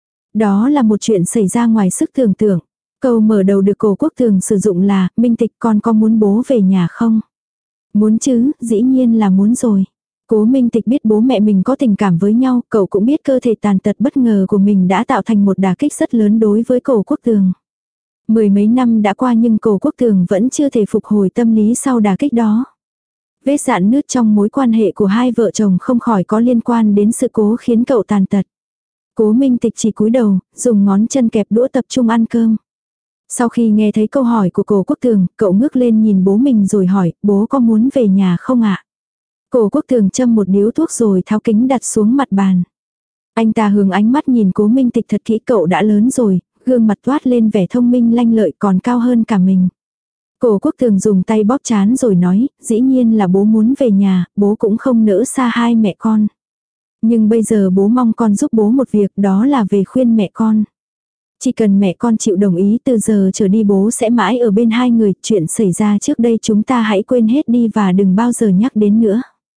Đó là một chuyện xảy ra ngoài sức tưởng tượng. Câu mở đầu được Cố Quốc Tường sử dụng là, Minh Tịch con có muốn bố về nhà không? Muốn chứ, dĩ nhiên là muốn rồi. Cố Minh Tịch biết bố mẹ mình có tình cảm với nhau, cậu cũng biết cơ thể tàn tật bất ngờ của mình đã tạo thành một đả kích rất lớn đối với Cố Quốc Tường. Mười mấy năm đã qua nhưng Cố Quốc Tường vẫn chưa thể phục hồi tâm lý sau đả kích đó. Vết rạn nứt trong mối quan hệ của hai vợ chồng không khỏi có liên quan đến sự cố khiến cậu tàn tật. Cố Minh Tịch chỉ cúi đầu, dùng ngón chân kẹp đũa tập trung ăn cơm. Sau khi nghe thấy câu hỏi của Cố Quốc Tường, cậu ngước lên nhìn bố mình rồi hỏi, bố có muốn về nhà không ạ? Cố Quốc Tường châm một điếu thuốc rồi tháo kính đặt xuống mặt bàn. Anh ta hướng ánh mắt nhìn Cố Minh Tịch thật kỹ, cậu đã lớn rồi, gương mặt toát lên vẻ thông minh lanh lợi còn cao hơn cả mình. Cố Quốc Tường dùng tay bóp trán rồi nói, dĩ nhiên là bố muốn về nhà, bố cũng không nỡ xa hai mẹ con. Nhưng bây giờ bố mong con giúp bố một việc, đó là về khuyên mẹ con. Chỉ cần mẹ con chịu đồng ý, từ giờ trở đi bố sẽ mãi ở bên hai người, chuyện xảy ra trước đây chúng ta hãy quên hết đi và đừng bao giờ nhắc đến nữa.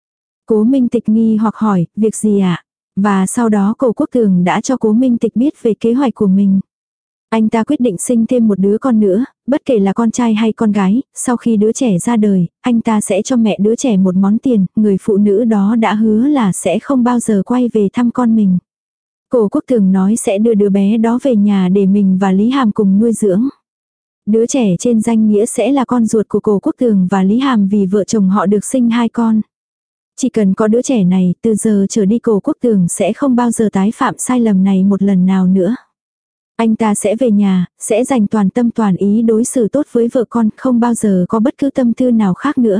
Cố Minh Tịch nghi hoặc hỏi, việc gì ạ? Và sau đó Cố Quốc Tường đã cho Cố Minh Tịch biết về kế hoạch của mình. Anh ta quyết định sinh thêm một đứa con nữa, bất kể là con trai hay con gái, sau khi đứa trẻ ra đời, anh ta sẽ cho mẹ đứa trẻ một món tiền, người phụ nữ đó đã hứa là sẽ không bao giờ quay về thăm con mình. Cố Quốc Tường nói sẽ đưa đứa bé đó về nhà để mình và Lý Hàm cùng nuôi dưỡng. Đứa trẻ trên danh nghĩa sẽ là con ruột của Cố Quốc Tường và Lý Hàm vì vợ chồng họ được sinh hai con. Chỉ cần có đứa trẻ này, từ giờ trở đi Cố Quốc Tường sẽ không bao giờ tái phạm sai lầm này một lần nào nữa. Anh ta sẽ về nhà, sẽ dành toàn tâm toàn ý đối xử tốt với vợ con, không bao giờ có bất cứ tâm tư nào khác nữa.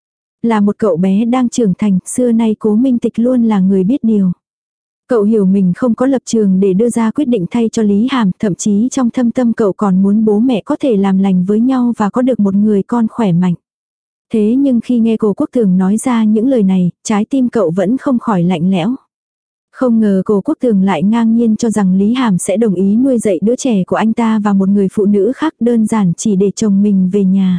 Là một cậu bé đang trưởng thành, xưa nay Cố Minh Tịch luôn là người biết điều. Cậu hiểu mình không có lập trường để đưa ra quyết định thay cho Lý Hàm, thậm chí trong thâm tâm cậu còn muốn bố mẹ có thể làm lành với nhau và có được một người con khỏe mạnh. Thế nhưng khi nghe Cố Quốc Tường nói ra những lời này, trái tim cậu vẫn không khỏi lạnh lẽo. Không ngờ Cố Quốc Tường lại ngang nhiên cho rằng Lý Hàm sẽ đồng ý nuôi dạy đứa trẻ của anh ta và một người phụ nữ khác đơn giản chỉ để chồng mình về nhà.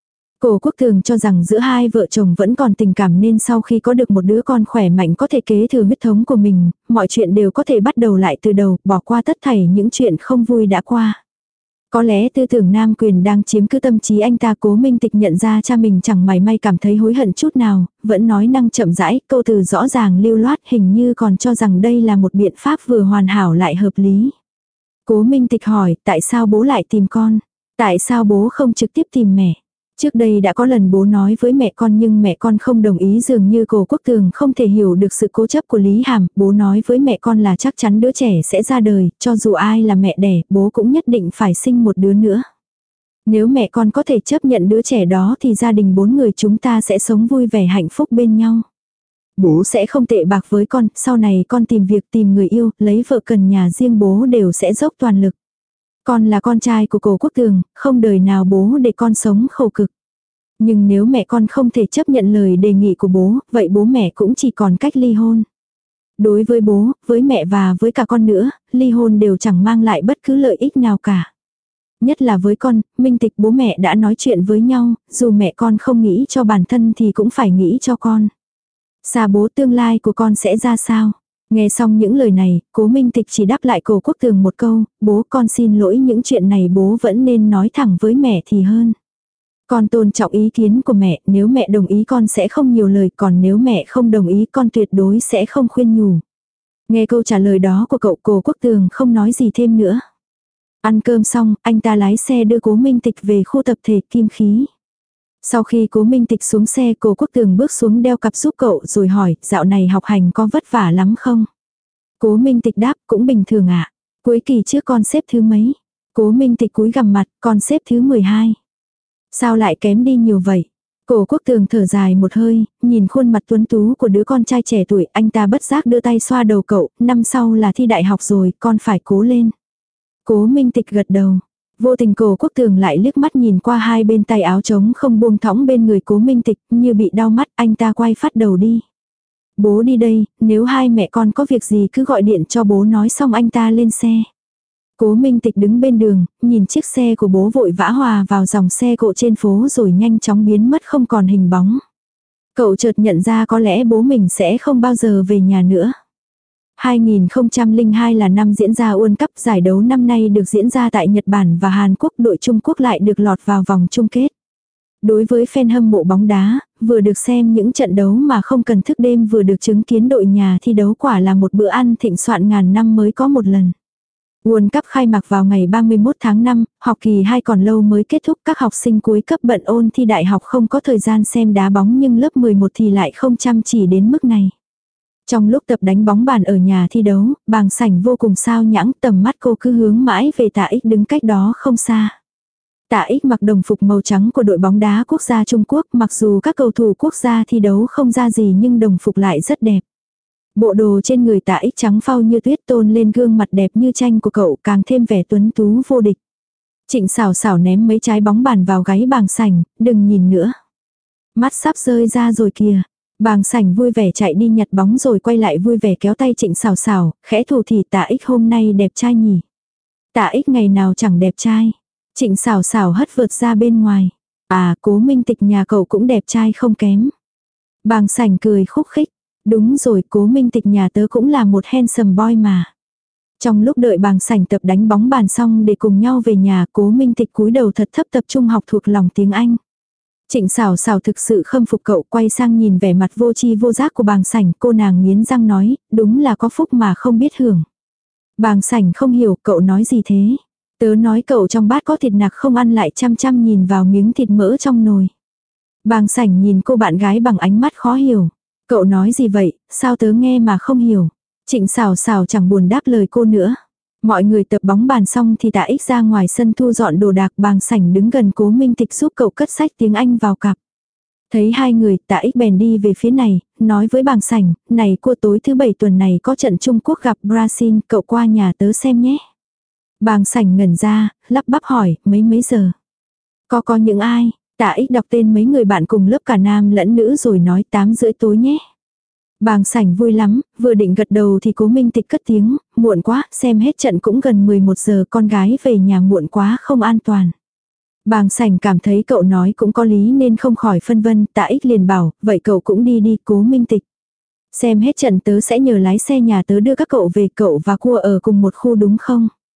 Cố Quốc Tường cho rằng giữa hai vợ chồng vẫn còn tình cảm nên sau khi có được một đứa con khỏe mạnh có thể kế thừa huyết thống của mình, mọi chuyện đều có thể bắt đầu lại từ đầu, bỏ qua tất thảy những chuyện không vui đã qua. Có lẽ tư tưởng nam quyền đang chiếm cứ tâm trí anh ta. Cố Minh Tịch nhận ra cha mình chẳng mảy may cảm thấy hối hận chút nào, vẫn nói năng chậm rãi, câu từ rõ ràng lưu loát, hình như còn cho rằng đây là một biện pháp vừa hoàn hảo lại hợp lý. Cố Minh Tịch hỏi, tại sao bố lại tìm con? Tại sao bố không trực tiếp tìm mẹ? Trước đây đã có lần bố nói với mẹ con nhưng mẹ con không đồng ý, dường như Cố Quốc Tường không thể hiểu được sự cố chấp của Lý Hàm. Bố nói với mẹ con là chắc chắn đứa trẻ sẽ ra đời, cho dù ai là mẹ đẻ, bố cũng nhất định phải sinh một đứa nữa. Nếu mẹ con có thể chấp nhận đứa trẻ đó thì gia đình bốn người chúng ta sẽ sống vui vẻ hạnh phúc bên nhau. Bố sẽ không tệ bạc với con, sau này con tìm việc, tìm người yêu, lấy vợ cần nhà riêng, bố đều sẽ dốc toàn lực. Con là con trai của Cố Quốc Tường, không đời nào bố để con sống khổ cực. Nhưng nếu mẹ con không thể chấp nhận lời đề nghị của bố, vậy bố mẹ cũng chỉ còn cách ly hôn. Đối với bố, với mẹ và với cả con nữa, ly hôn đều chẳng mang lại bất cứ lợi ích nào cả. Nhất là với con, Minh Tịch bố mẹ đã nói chuyện với nhau, dù mẹ con không nghĩ cho bản thân thì cũng phải nghĩ cho con. Xa bố, tương lai của con sẽ ra sao? Nghe xong những lời này, Cố Minh Tịch chỉ đáp lại Cố Quốc Tường một câu, bố con xin lỗi, những chuyện này bố vẫn nên nói thẳng với mẹ thì hơn. Con tôn trọng ý kiến của mẹ, nếu mẹ đồng ý con sẽ không nhiều lời, còn nếu mẹ không đồng ý con tuyệt đối sẽ không khuyên nhủ. Nghe câu trả lời đó của cậu, Cố Quốc Tường không nói gì thêm nữa. Ăn cơm xong, anh ta lái xe đưa Cố Minh Tịch về khu tập thể Kim Khí. Sau khi Cố Minh Tịch xuống xe, Cố Quốc Tường bước xuống đeo cặp giúp cậu rồi hỏi, dạo này học hành có vất vả lắm không? Cố Minh Tịch đáp, cũng bình thường ạ. Cuối kỳ trước con xếp thứ mấy? Cố Minh Tịch cúi gằm mặt, con xếp thứ mười hai. Sao lại kém đi nhiều vậy? Cố Quốc Tường thở dài một hơi, nhìn khuôn mặt tuấn tú của đứa con trai trẻ tuổi, anh ta bất giác đưa tay xoa đầu cậu, năm sau là thi đại học rồi, con phải cố lên. Cố Minh Tịch gật đầu. Vô tình Cố Quốc Tường lại liếc mắt nhìn qua hai bên tay áo trống không buông thõng bên người Cố Minh Tịch, như bị đau mắt, anh ta quay phát đầu đi. Bố đi đây, nếu hai mẹ con có việc gì cứ gọi điện cho bố, nói xong anh ta lên xe. Cố Minh Tịch đứng bên đường, nhìn chiếc xe của bố vội vã hòa vào dòng xe cộ trên phố rồi nhanh chóng biến mất không còn hình bóng. Cậu chợt nhận ra có lẽ bố mình sẽ không bao giờ về nhà nữa. hai không không hai là năm diễn ra World Cup, giải đấu năm nay được diễn ra tại Nhật Bản và Hàn Quốc, đội Trung Quốc lại được lọt vào vòng chung kết. Đối với fan hâm mộ bóng đá, vừa được xem những trận đấu mà không cần thức đêm vừa được chứng kiến đội nhà thi đấu quả là một bữa ăn thịnh soạn ngàn năm mới có một lần. World Cup khai mạc vào ngày ba mươi mốt tháng năm, học kỳ hai còn lâu mới kết thúc, các học sinh cuối cấp bận ôn thi đại học không có thời gian xem đá bóng, nhưng lớp mười một thì lại không chăm chỉ đến mức này. Trong lúc tập đánh bóng bàn ở nhà thi đấu, bàng sảnh vô cùng sao nhãng, tầm mắt cô cứ hướng mãi về Tạ Ích đứng cách đó không xa. Tạ Ích mặc đồng phục màu trắng của đội bóng đá quốc gia Trung Quốc, mặc dù các cầu thủ quốc gia thi đấu không ra gì nhưng đồng phục lại rất đẹp. Bộ đồ trên người Tạ Ích trắng phau như tuyết tôn lên gương mặt đẹp như tranh của cậu, càng thêm vẻ tuấn tú vô địch. Trịnh Sảo Sảo ném mấy trái bóng bàn vào gáy bàng sảnh, đừng nhìn nữa. Mắt sắp rơi ra rồi kìa. Bàng sảnh vui vẻ chạy đi nhặt bóng rồi quay lại vui vẻ kéo tay Trịnh Sảo Sảo, khẽ thủ thỉ, Tạ Ích hôm nay đẹp trai nhỉ. Tạ Ích ngày nào chẳng đẹp trai. Trịnh Sảo Sảo hất vượt ra bên ngoài. À, Cố Minh Tịch nhà cậu cũng đẹp trai không kém. Bàng sảnh cười khúc khích. Đúng rồi, Cố Minh Tịch nhà tớ cũng là một handsome boy mà. Trong lúc đợi bàng sảnh tập đánh bóng bàn xong để cùng nhau về nhà, Cố Minh Tịch cúi đầu thật thấp tập trung học thuộc lòng tiếng Anh. Trịnh Sảo Sảo thực sự khâm phục cậu, quay sang nhìn vẻ mặt vô tri vô giác của bàng sảnh, cô nàng nghiến răng nói, đúng là có phúc mà không biết hưởng. Bàng sảnh không hiểu, cậu nói gì thế? Tớ nói cậu trong bát có thịt nạc không ăn, lại chăm chăm nhìn vào miếng thịt mỡ trong nồi. Bàng sảnh nhìn cô bạn gái bằng ánh mắt khó hiểu. Cậu nói gì vậy, sao tớ nghe mà không hiểu? Trịnh Sảo Sảo chẳng buồn đáp lời cô nữa. Mọi người tập bóng bàn xong thì Tạ Ích ra ngoài sân thu dọn đồ đạc, bàng sảnh đứng gần Cố Minh Tịch giúp cậu cất sách tiếng Anh vào cặp. Thấy hai người, Tạ Ích bèn đi về phía này, nói với bàng sảnh, này cô, tối thứ bảy tuần này có trận Trung Quốc gặp Brazil, cậu qua nhà tớ xem nhé. Bàng sảnh ngẩn ra, lắp bắp hỏi, mấy mấy giờ? Có có những ai? Tạ Ích đọc tên mấy người bạn cùng lớp cả nam lẫn nữ rồi nói tám rưỡi tối nhé. Bàng sảnh vui lắm, vừa định gật đầu thì Cố Minh Tịch cất tiếng, muộn quá, xem hết trận cũng gần mười một giờ, con gái về nhà muộn quá không an toàn. Bàng sảnh cảm thấy cậu nói cũng có lý nên không khỏi phân vân, Tạ Ích liền bảo, vậy cậu cũng đi đi, Cố Minh Tịch. Xem hết trận tớ sẽ nhờ lái xe nhà tớ đưa các cậu về, cậu và cua ở cùng một khu đúng không?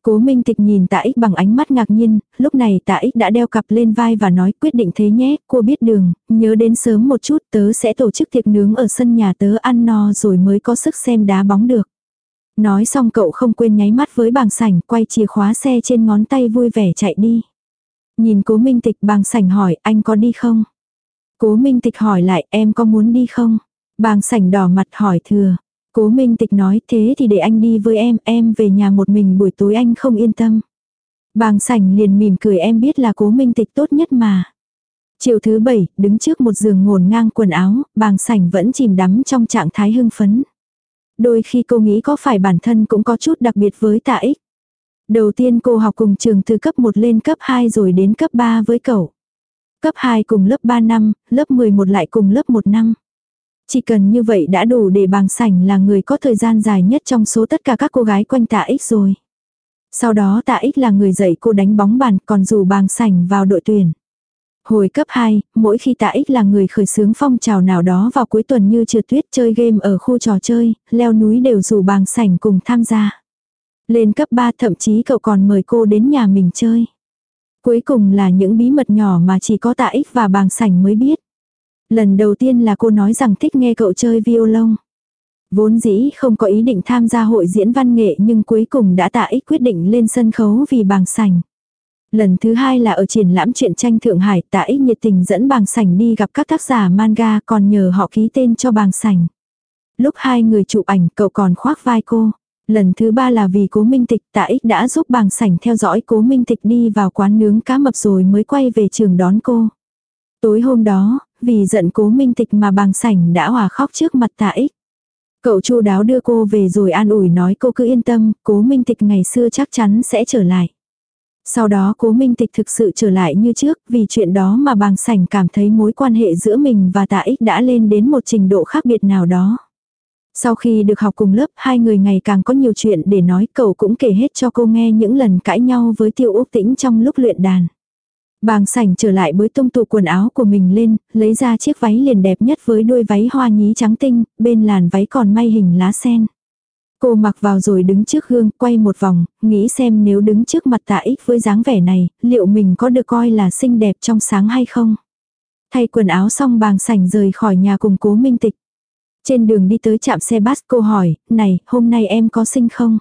Cố Minh Tịch nhìn Tạ Ích bằng ánh mắt ngạc nhiên, lúc này Tạ Ích đã đeo cặp lên vai và nói quyết định thế nhé, cô biết đường, nhớ đến sớm một chút tớ sẽ tổ chức tiệc nướng ở sân nhà tớ ăn no rồi mới có sức xem đá bóng được. Nói xong cậu không quên nháy mắt với Bàng Sảnh, quay chìa khóa xe trên ngón tay vui vẻ chạy đi. Nhìn Cố Minh Tịch, Bàng Sảnh hỏi anh có đi không? Cố Minh Tịch hỏi lại em có muốn đi không? Bàng Sảnh đỏ mặt hỏi thừa. Cố Minh Tịch nói thế thì để anh đi với em, em về nhà một mình buổi tối anh không yên tâm. Bàng Sảnh liền mỉm cười em biết là Cố Minh Tịch tốt nhất mà. Chiều thứ bảy, đứng trước một giường ngổn ngang quần áo, Bàng Sảnh vẫn chìm đắm trong trạng thái hưng phấn. Đôi khi cô nghĩ có phải bản thân cũng có chút đặc biệt với Tạ Ích. Đầu tiên cô học cùng trường từ cấp một lên cấp hai rồi đến cấp ba với cậu. Cấp hai cùng lớp ba năm, lớp mười một lại cùng lớp một năm. Chỉ cần như vậy đã đủ để Bàng Sảnh là người có thời gian dài nhất trong số tất cả các cô gái quanh Tạ Ích rồi. Sau đó Tạ Ích là người dạy cô đánh bóng bàn còn rủ Bàng Sảnh vào đội tuyển. Hồi cấp hai, mỗi khi Tạ Ích là người khởi xướng phong trào nào đó vào cuối tuần như trượt tuyết chơi game ở khu trò chơi, leo núi đều rủ Bàng Sảnh cùng tham gia. Lên cấp ba thậm chí cậu còn mời cô đến nhà mình chơi. Cuối cùng là những bí mật nhỏ mà chỉ có Tạ Ích và Bàng Sảnh mới biết. Lần đầu tiên là cô nói rằng thích nghe cậu chơi violon. Vốn dĩ không có ý định tham gia hội diễn văn nghệ nhưng cuối cùng đã Tạ Ích quyết định lên sân khấu vì Bàng Sảnh. Lần thứ hai là ở triển lãm truyện tranh Thượng Hải, Tạ Ích nhiệt tình dẫn Bàng Sảnh đi gặp các tác giả manga còn nhờ họ ký tên cho Bàng Sảnh. Lúc hai người chụp ảnh cậu còn khoác vai cô. Lần thứ ba là vì Cố Minh Tịch, Tạ Ích đã giúp Bàng Sảnh theo dõi Cố Minh Tịch đi vào quán nướng cá mập rồi mới quay về trường đón cô. Tối hôm đó, vì giận Cố Minh Tịch mà Bàng Sảnh đã òa khóc trước mặt Tạ Ích. Cậu chu đáo đưa cô về rồi an ủi nói cô cứ yên tâm, Cố Minh Tịch ngày xưa chắc chắn sẽ trở lại. Sau đó Cố Minh Tịch thực sự trở lại như trước, vì chuyện đó mà Bàng Sảnh cảm thấy mối quan hệ giữa mình và Tạ Ích đã lên đến một trình độ khác biệt nào đó. Sau khi được học cùng lớp, hai người ngày càng có nhiều chuyện để nói, cậu cũng kể hết cho cô nghe những lần cãi nhau với Tiêu Úc Tĩnh trong lúc luyện đàn. Bàng Sảnh trở lại bới tung tụ quần áo của mình lên, lấy ra chiếc váy liền đẹp nhất với đuôi váy hoa nhí trắng tinh, bên làn váy còn may hình lá sen. Cô mặc vào rồi đứng trước gương, quay một vòng, nghĩ xem nếu đứng trước mặt Tạ Ích với dáng vẻ này, liệu mình có được coi là xinh đẹp trong sáng hay không? Thay quần áo xong Bàng Sảnh rời khỏi nhà cùng Cố Minh Tịch. Trên đường đi tới trạm xe bus cô hỏi, này, hôm nay em có xinh không?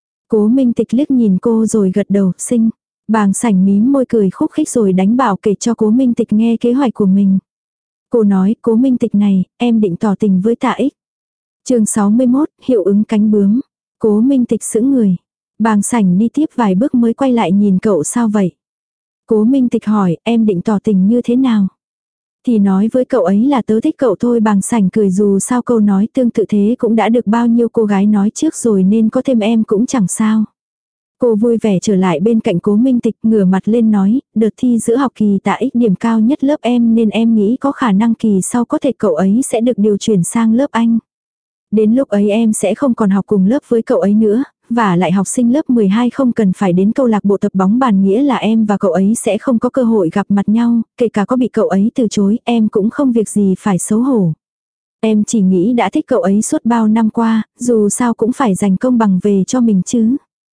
Cố Minh Tịch liếc nhìn cô rồi gật đầu, xinh. Bàng Sảnh mím môi cười khúc khích rồi đánh bảo kể cho Cố Minh Tịch nghe kế hoạch của mình. Cô nói, Cố Minh Tịch này, em định tỏ tình với Tạ Ích. Chương sáu mươi mốt, hiệu ứng cánh bướm. Cố Minh Tịch sững người. Bàng Sảnh đi tiếp vài bước mới quay lại nhìn cậu sao vậy? Cố Minh Tịch hỏi, em định tỏ tình như thế nào? Thì nói với cậu ấy là tớ thích cậu thôi. Bàng Sảnh cười dù sao câu nói tương tự thế cũng đã được bao nhiêu cô gái nói trước rồi nên có thêm em cũng chẳng sao. Cô vui vẻ trở lại bên cạnh Cố Minh Tịch ngửa mặt lên nói, đợt thi giữa học kỳ Tạ Ích điểm cao nhất lớp em nên em nghĩ có khả năng kỳ sau có thể cậu ấy sẽ được điều chuyển sang lớp Anh. Đến lúc ấy em sẽ không còn học cùng lớp với cậu ấy nữa, và lại học sinh lớp mười hai không cần phải đến câu lạc bộ tập bóng bàn nghĩa là em và cậu ấy sẽ không có cơ hội gặp mặt nhau, kể cả có bị cậu ấy từ chối em cũng không việc gì phải xấu hổ. Em chỉ nghĩ đã thích cậu ấy suốt bao năm qua, dù sao cũng phải dành công bằng về cho mình chứ.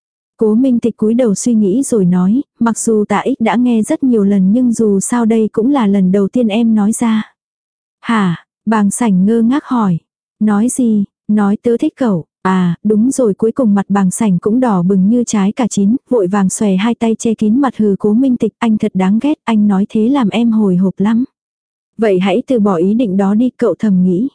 Cố Minh Tịch cúi đầu suy nghĩ rồi nói, mặc dù Tạ Ích đã nghe rất nhiều lần nhưng dù sao đây cũng là lần đầu tiên em nói ra. Hả? Bàng Sảnh ngơ ngác hỏi. Nói gì? Nói tớ thích cậu. À, đúng rồi. Cuối cùng mặt Bàng Sảnh cũng đỏ bừng như trái cà chín, vội vàng xòe hai tay che kín mặt hừ Cố Minh Tịch, anh thật đáng ghét, anh nói thế làm em hồi hộp lắm. Vậy hãy từ bỏ ý định đó đi, cậu thầm nghĩ.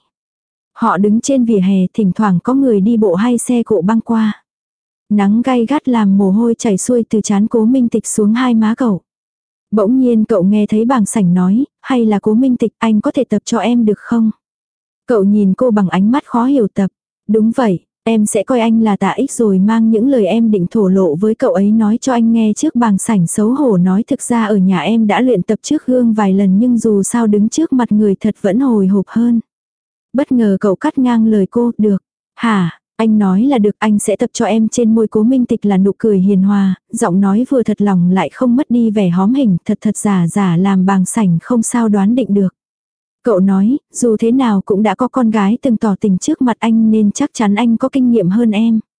Họ đứng trên vỉa hè, thỉnh thoảng có người đi bộ hay xe cộ băng qua. Nắng gay gắt làm mồ hôi chảy xuôi từ trán Cố Minh Tịch xuống hai má cậu. Bỗng nhiên cậu nghe thấy Bàng Sảnh nói, hay là Cố Minh Tịch, anh có thể tập cho em được không? Cậu nhìn cô bằng ánh mắt khó hiểu. Tập. Đúng vậy, em sẽ coi anh là Tạ Ích rồi mang những lời em định thổ lộ với cậu ấy nói cho anh nghe trước. Bàng Sảnh xấu hổ nói, thực ra ở nhà em đã luyện tập trước gương vài lần nhưng dù sao đứng trước mặt người thật vẫn hồi hộp hơn. Bất ngờ cậu cắt ngang lời cô, được. Hả? Anh nói là được, anh sẽ tập cho em. Trên môi Cố Minh Tịch là nụ cười hiền hòa, giọng nói vừa thật lòng lại không mất đi vẻ hóm hình, thật thật giả giả làm Bàng Sảnh không sao đoán định được. Cậu nói, dù thế nào cũng đã có con gái từng tỏ tình trước mặt anh nên chắc chắn anh có kinh nghiệm hơn em.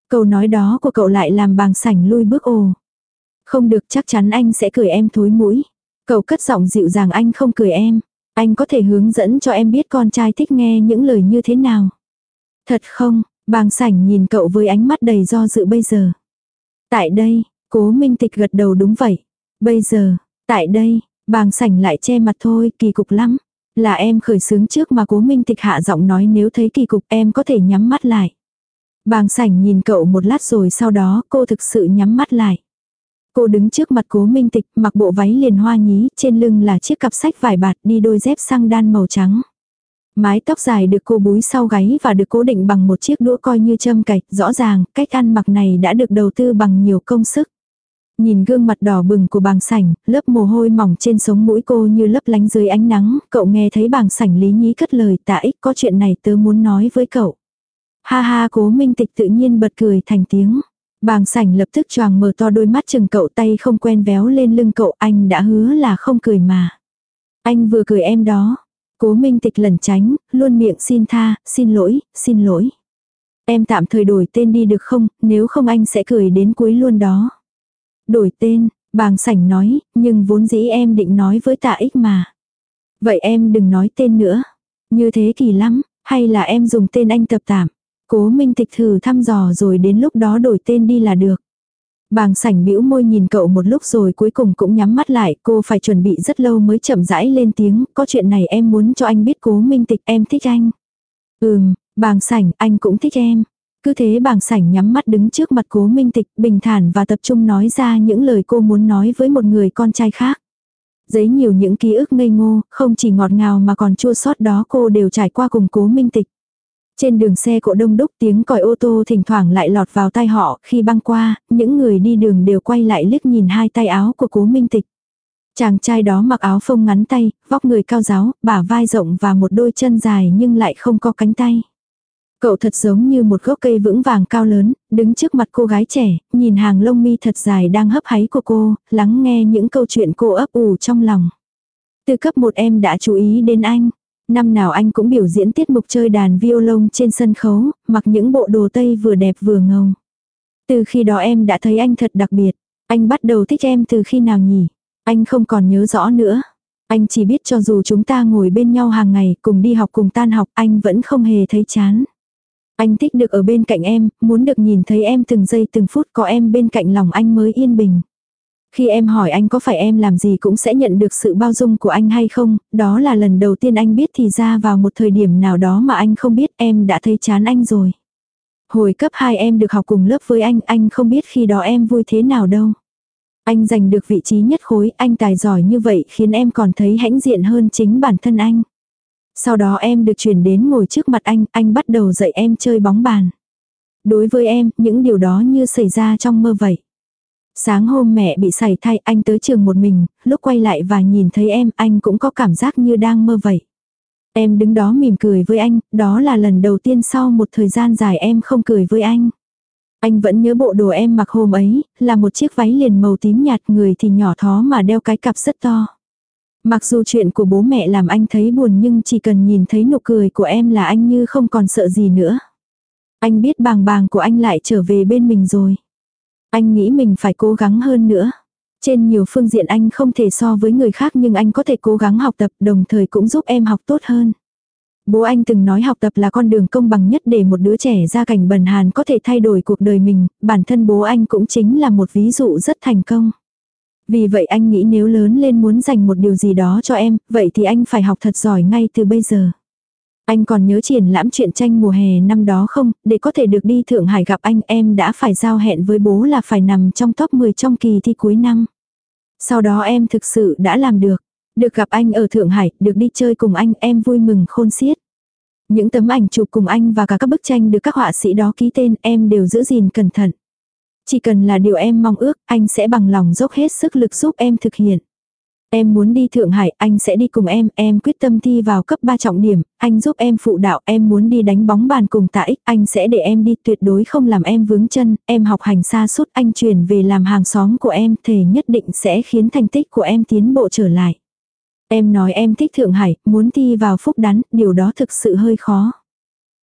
Câu nói đó của cậu lại làm Bàng Sảnh lui bước ồ. Không được, chắc chắn anh sẽ cười em thối mũi. Cậu cất giọng dịu dàng, anh không cười em. Anh có thể hướng dẫn cho em biết con trai thích nghe những lời như thế nào. Thật không? Bàng Sảnh nhìn cậu với ánh mắt đầy do dự. Bây giờ. Tại đây, Cố Minh Tịch gật đầu đúng vậy. Bây giờ, tại đây, Bàng Sảnh lại che mặt thôi, kỳ cục lắm. Là em khởi xướng trước mà. Cố Minh Tịch hạ giọng nói, nếu thấy kỳ cục em có thể nhắm mắt lại. Bàng Sảnh nhìn cậu một lát rồi sau đó cô thực sự nhắm mắt lại. Cô đứng trước mặt Cố Minh Tịch, mặc bộ váy liền hoa nhí, trên lưng là chiếc cặp sách vải bạt, đi đôi dép xăng đan màu trắng. Mái tóc dài được cô búi sau gáy và được cố định bằng một chiếc đũa coi như châm cài, rõ ràng, cách ăn mặc này đã được đầu tư bằng nhiều công sức. Nhìn gương mặt đỏ bừng của Bàng Sảnh, lớp mồ hôi mỏng trên sống mũi cô như lấp lánh dưới ánh nắng, cậu nghe thấy Bàng Sảnh lý nhí cất lời, Tạ Ích, có chuyện này tớ muốn nói với cậu. Ha ha, Cố Minh Tịch tự nhiên bật cười thành tiếng. Bàng Sảnh lập tức choàng mở to đôi mắt chừng cậu, tay không quen véo lên lưng cậu, anh đã hứa là không cười mà. Anh vừa cười em đó. Cố Minh Tịch lẩn tránh, luôn miệng xin tha, xin lỗi, xin lỗi. Em tạm thời đổi tên đi được không, nếu không anh sẽ cười đến cuối luôn đó. Đổi tên, Bàng Sảnh nói, nhưng vốn dĩ em định nói với Tạ Ích mà. Vậy em đừng nói tên nữa. Như thế kỳ lắm, hay là em dùng tên anh tập tạm. Cố Minh Tịch thử thăm dò rồi đến lúc đó đổi tên đi là được. Bàng Sảnh bĩu môi nhìn cậu một lúc rồi cuối cùng cũng nhắm mắt lại, cô phải chuẩn bị rất lâu mới chậm rãi lên tiếng, có chuyện này em muốn cho anh biết. Cố Minh Tịch, em thích anh. Ừm, Bàng Sảnh, anh cũng thích em. Cứ thế Bàng Sảnh nhắm mắt đứng trước mặt Cố Minh Tịch, bình thản và tập trung nói ra những lời cô muốn nói với một người con trai khác. Giấy nhiều những ký ức ngây ngô, không chỉ ngọt ngào mà còn chua xót đó cô đều trải qua cùng Cố Minh Tịch. Trên đường xe cộ đông đúc, tiếng còi ô tô thỉnh thoảng lại lọt vào tai họ, khi băng qua, những người đi đường đều quay lại liếc nhìn hai tay áo của Cố Minh Tịch. Chàng trai đó mặc áo phông ngắn tay, vóc người cao ráo, bả vai rộng và một đôi chân dài nhưng lại không có cánh tay. Cậu thật giống như một gốc cây vững vàng cao lớn, đứng trước mặt cô gái trẻ, nhìn hàng lông mi thật dài đang hấp háy của cô, lắng nghe những câu chuyện cô ấp ủ trong lòng. Từ cấp một em đã chú ý đến anh. Năm nào anh cũng biểu diễn tiết mục chơi đàn violon trên sân khấu, mặc những bộ đồ tây vừa đẹp vừa ngầu. Từ khi đó em đã thấy anh thật đặc biệt. Anh bắt đầu thích em từ khi nào nhỉ? Anh không còn nhớ rõ nữa. Anh chỉ biết cho dù chúng ta ngồi bên nhau hàng ngày, cùng đi học cùng tan học, anh vẫn không hề thấy chán. Anh thích được ở bên cạnh em, muốn được nhìn thấy em từng giây từng phút, có em bên cạnh lòng anh mới yên bình. Khi em hỏi anh có phải em làm gì cũng sẽ nhận được sự bao dung của anh hay không, đó là lần đầu tiên anh biết thì ra vào một thời điểm nào đó mà anh không biết em đã thấy chán anh rồi. Hồi cấp hai em được học cùng lớp với anh, anh không biết khi đó em vui thế nào đâu. Anh giành được vị trí nhất khối, anh tài giỏi như vậy khiến em còn thấy hãnh diện hơn chính bản thân anh. Sau đó em được chuyển đến ngồi trước mặt anh, anh bắt đầu dạy em chơi bóng bàn. Đối với em, những điều đó như xảy ra trong mơ vậy. Sáng hôm mẹ bị sảy thai, anh tới trường một mình, lúc quay lại và nhìn thấy em, anh cũng có cảm giác như đang mơ vậy. Em đứng đó mỉm cười với anh, đó là lần đầu tiên sau một thời gian dài em không cười với anh. Anh vẫn nhớ bộ đồ em mặc hôm ấy, là một chiếc váy liền màu tím nhạt, người thì nhỏ thó mà đeo cái cặp rất to. Mặc dù chuyện của bố mẹ làm anh thấy buồn nhưng chỉ cần nhìn thấy nụ cười của em là anh như không còn sợ gì nữa. Anh biết Bàng Bàng của anh lại trở về bên mình rồi. Anh nghĩ mình phải cố gắng hơn nữa. Trên nhiều phương diện anh không thể so với người khác nhưng anh có thể cố gắng học tập, đồng thời cũng giúp em học tốt hơn. Bố anh từng nói học tập là con đường công bằng nhất để một đứa trẻ gia cảnh bần hàn có thể thay đổi cuộc đời mình, bản thân bố anh cũng chính là một ví dụ rất thành công. Vì vậy anh nghĩ nếu lớn lên muốn dành một điều gì đó cho em, vậy thì anh phải học thật giỏi ngay từ bây giờ. Anh còn nhớ triển lãm truyện tranh mùa hè năm đó không, để có thể được đi Thượng Hải gặp anh, em đã phải giao hẹn với bố là phải nằm trong top mười trong kỳ thi cuối năm. Sau đó em thực sự đã làm được. Được gặp anh ở Thượng Hải, được đi chơi cùng anh, em vui mừng khôn xiết. Những tấm ảnh chụp cùng anh và cả các bức tranh được các họa sĩ đó ký tên, em đều giữ gìn cẩn thận. Chỉ cần là điều em mong ước, anh sẽ bằng lòng dốc hết sức lực giúp em thực hiện. Em muốn đi Thượng Hải, anh sẽ đi cùng em, em quyết tâm thi vào cấp ba trọng điểm, anh giúp em phụ đạo, em muốn đi đánh bóng bàn cùng Tạ Ích, anh sẽ để em đi, tuyệt đối không làm em vướng chân, em học hành xa suốt, anh chuyển về làm hàng xóm của em, thề nhất định sẽ khiến thành tích của em tiến bộ trở lại. Em nói em thích Thượng Hải, muốn thi vào Phúc Đắn, điều đó thực sự hơi khó.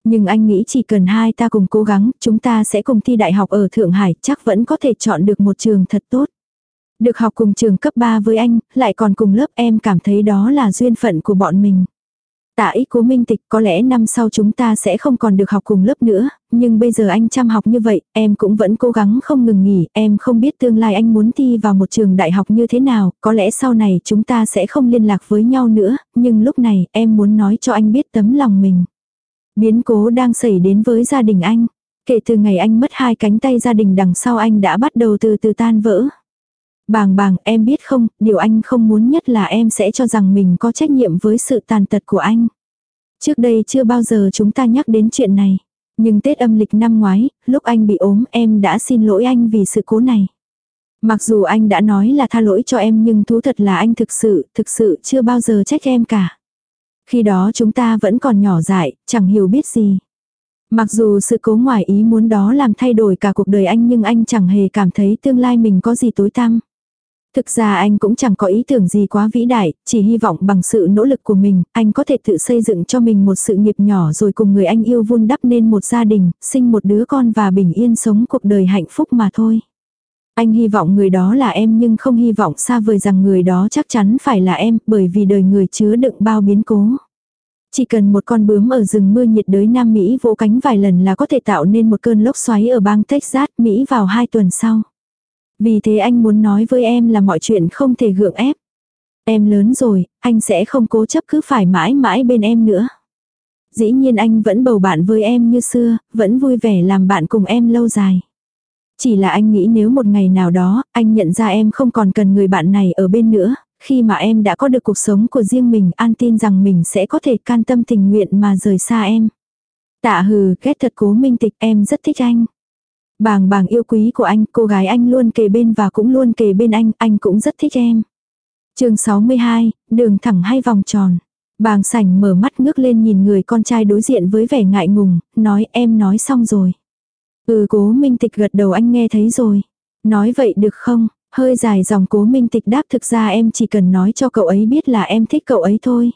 Nhưng anh nghĩ chỉ cần hai ta cùng cố gắng, chúng ta sẽ cùng thi đại học ở Thượng Hải, chắc vẫn có thể chọn được một trường thật tốt. Được học cùng trường cấp ba với anh, lại còn cùng lớp, em cảm thấy đó là duyên phận của bọn mình. Tạ Ích Cố Minh Tịch, có lẽ năm sau chúng ta sẽ không còn được học cùng lớp nữa, nhưng bây giờ anh chăm học như vậy, em cũng vẫn cố gắng không ngừng nghỉ, em không biết tương lai anh muốn thi vào một trường đại học như thế nào, có lẽ sau này chúng ta sẽ không liên lạc với nhau nữa, nhưng lúc này em muốn nói cho anh biết tấm lòng mình. Biến cố đang xảy đến với gia đình anh. Kể từ ngày anh mất hai cánh tay, gia đình đằng sau anh đã bắt đầu từ từ tan vỡ. Bàng bàng, em biết không, điều anh không muốn nhất là em sẽ cho rằng mình có trách nhiệm với sự tàn tật của anh. Trước đây chưa bao giờ chúng ta nhắc đến chuyện này. Nhưng Tết âm lịch năm ngoái, lúc anh bị ốm, em đã xin lỗi anh vì sự cố này. Mặc dù anh đã nói là tha lỗi cho em, nhưng thú thật là anh thực sự, thực sự chưa bao giờ trách em cả. Khi đó chúng ta vẫn còn nhỏ dại, chẳng hiểu biết gì. Mặc dù sự cố ngoài ý muốn đó làm thay đổi cả cuộc đời anh, nhưng anh chẳng hề cảm thấy tương lai mình có gì tối tăm. Thực ra anh cũng chẳng có ý tưởng gì quá vĩ đại, chỉ hy vọng bằng sự nỗ lực của mình, anh có thể tự xây dựng cho mình một sự nghiệp nhỏ rồi cùng người anh yêu vun đắp nên một gia đình, sinh một đứa con và bình yên sống cuộc đời hạnh phúc mà thôi. Anh hy vọng người đó là em, nhưng không hy vọng xa vời rằng người đó chắc chắn phải là em, bởi vì đời người chứa đựng bao biến cố. Chỉ cần một con bướm ở rừng mưa nhiệt đới Nam Mỹ vỗ cánh vài lần là có thể tạo nên một cơn lốc xoáy ở bang Texas, Mỹ vào hai tuần sau. Vì thế anh muốn nói với em là mọi chuyện không thể gượng ép. Em lớn rồi, anh sẽ không cố chấp cứ phải mãi mãi bên em nữa. Dĩ nhiên anh vẫn bầu bạn với em như xưa, vẫn vui vẻ làm bạn cùng em lâu dài. Chỉ là anh nghĩ nếu một ngày nào đó, anh nhận ra em không còn cần người bạn này ở bên nữa, khi mà em đã có được cuộc sống của riêng mình, an tin rằng mình sẽ có thể can tâm tình nguyện mà rời xa em. Tạ Hừ, ghét thật Cố Minh Tịch, em rất thích anh. Bàng bàng yêu quý của anh, cô gái anh luôn kề bên và cũng luôn kề bên anh, anh cũng rất thích em. Chương sáu mươi hai, đường thẳng hay vòng tròn. Bàng Sảnh mở mắt ngước lên nhìn người con trai đối diện với vẻ ngại ngùng, nói em nói xong rồi. Ừ, Cố Minh Tịch gật đầu, anh nghe thấy rồi. Nói vậy được không? Hơi dài dòng Cố Minh Tịch đáp, thực ra em chỉ cần nói cho cậu ấy biết là em thích cậu ấy thôi.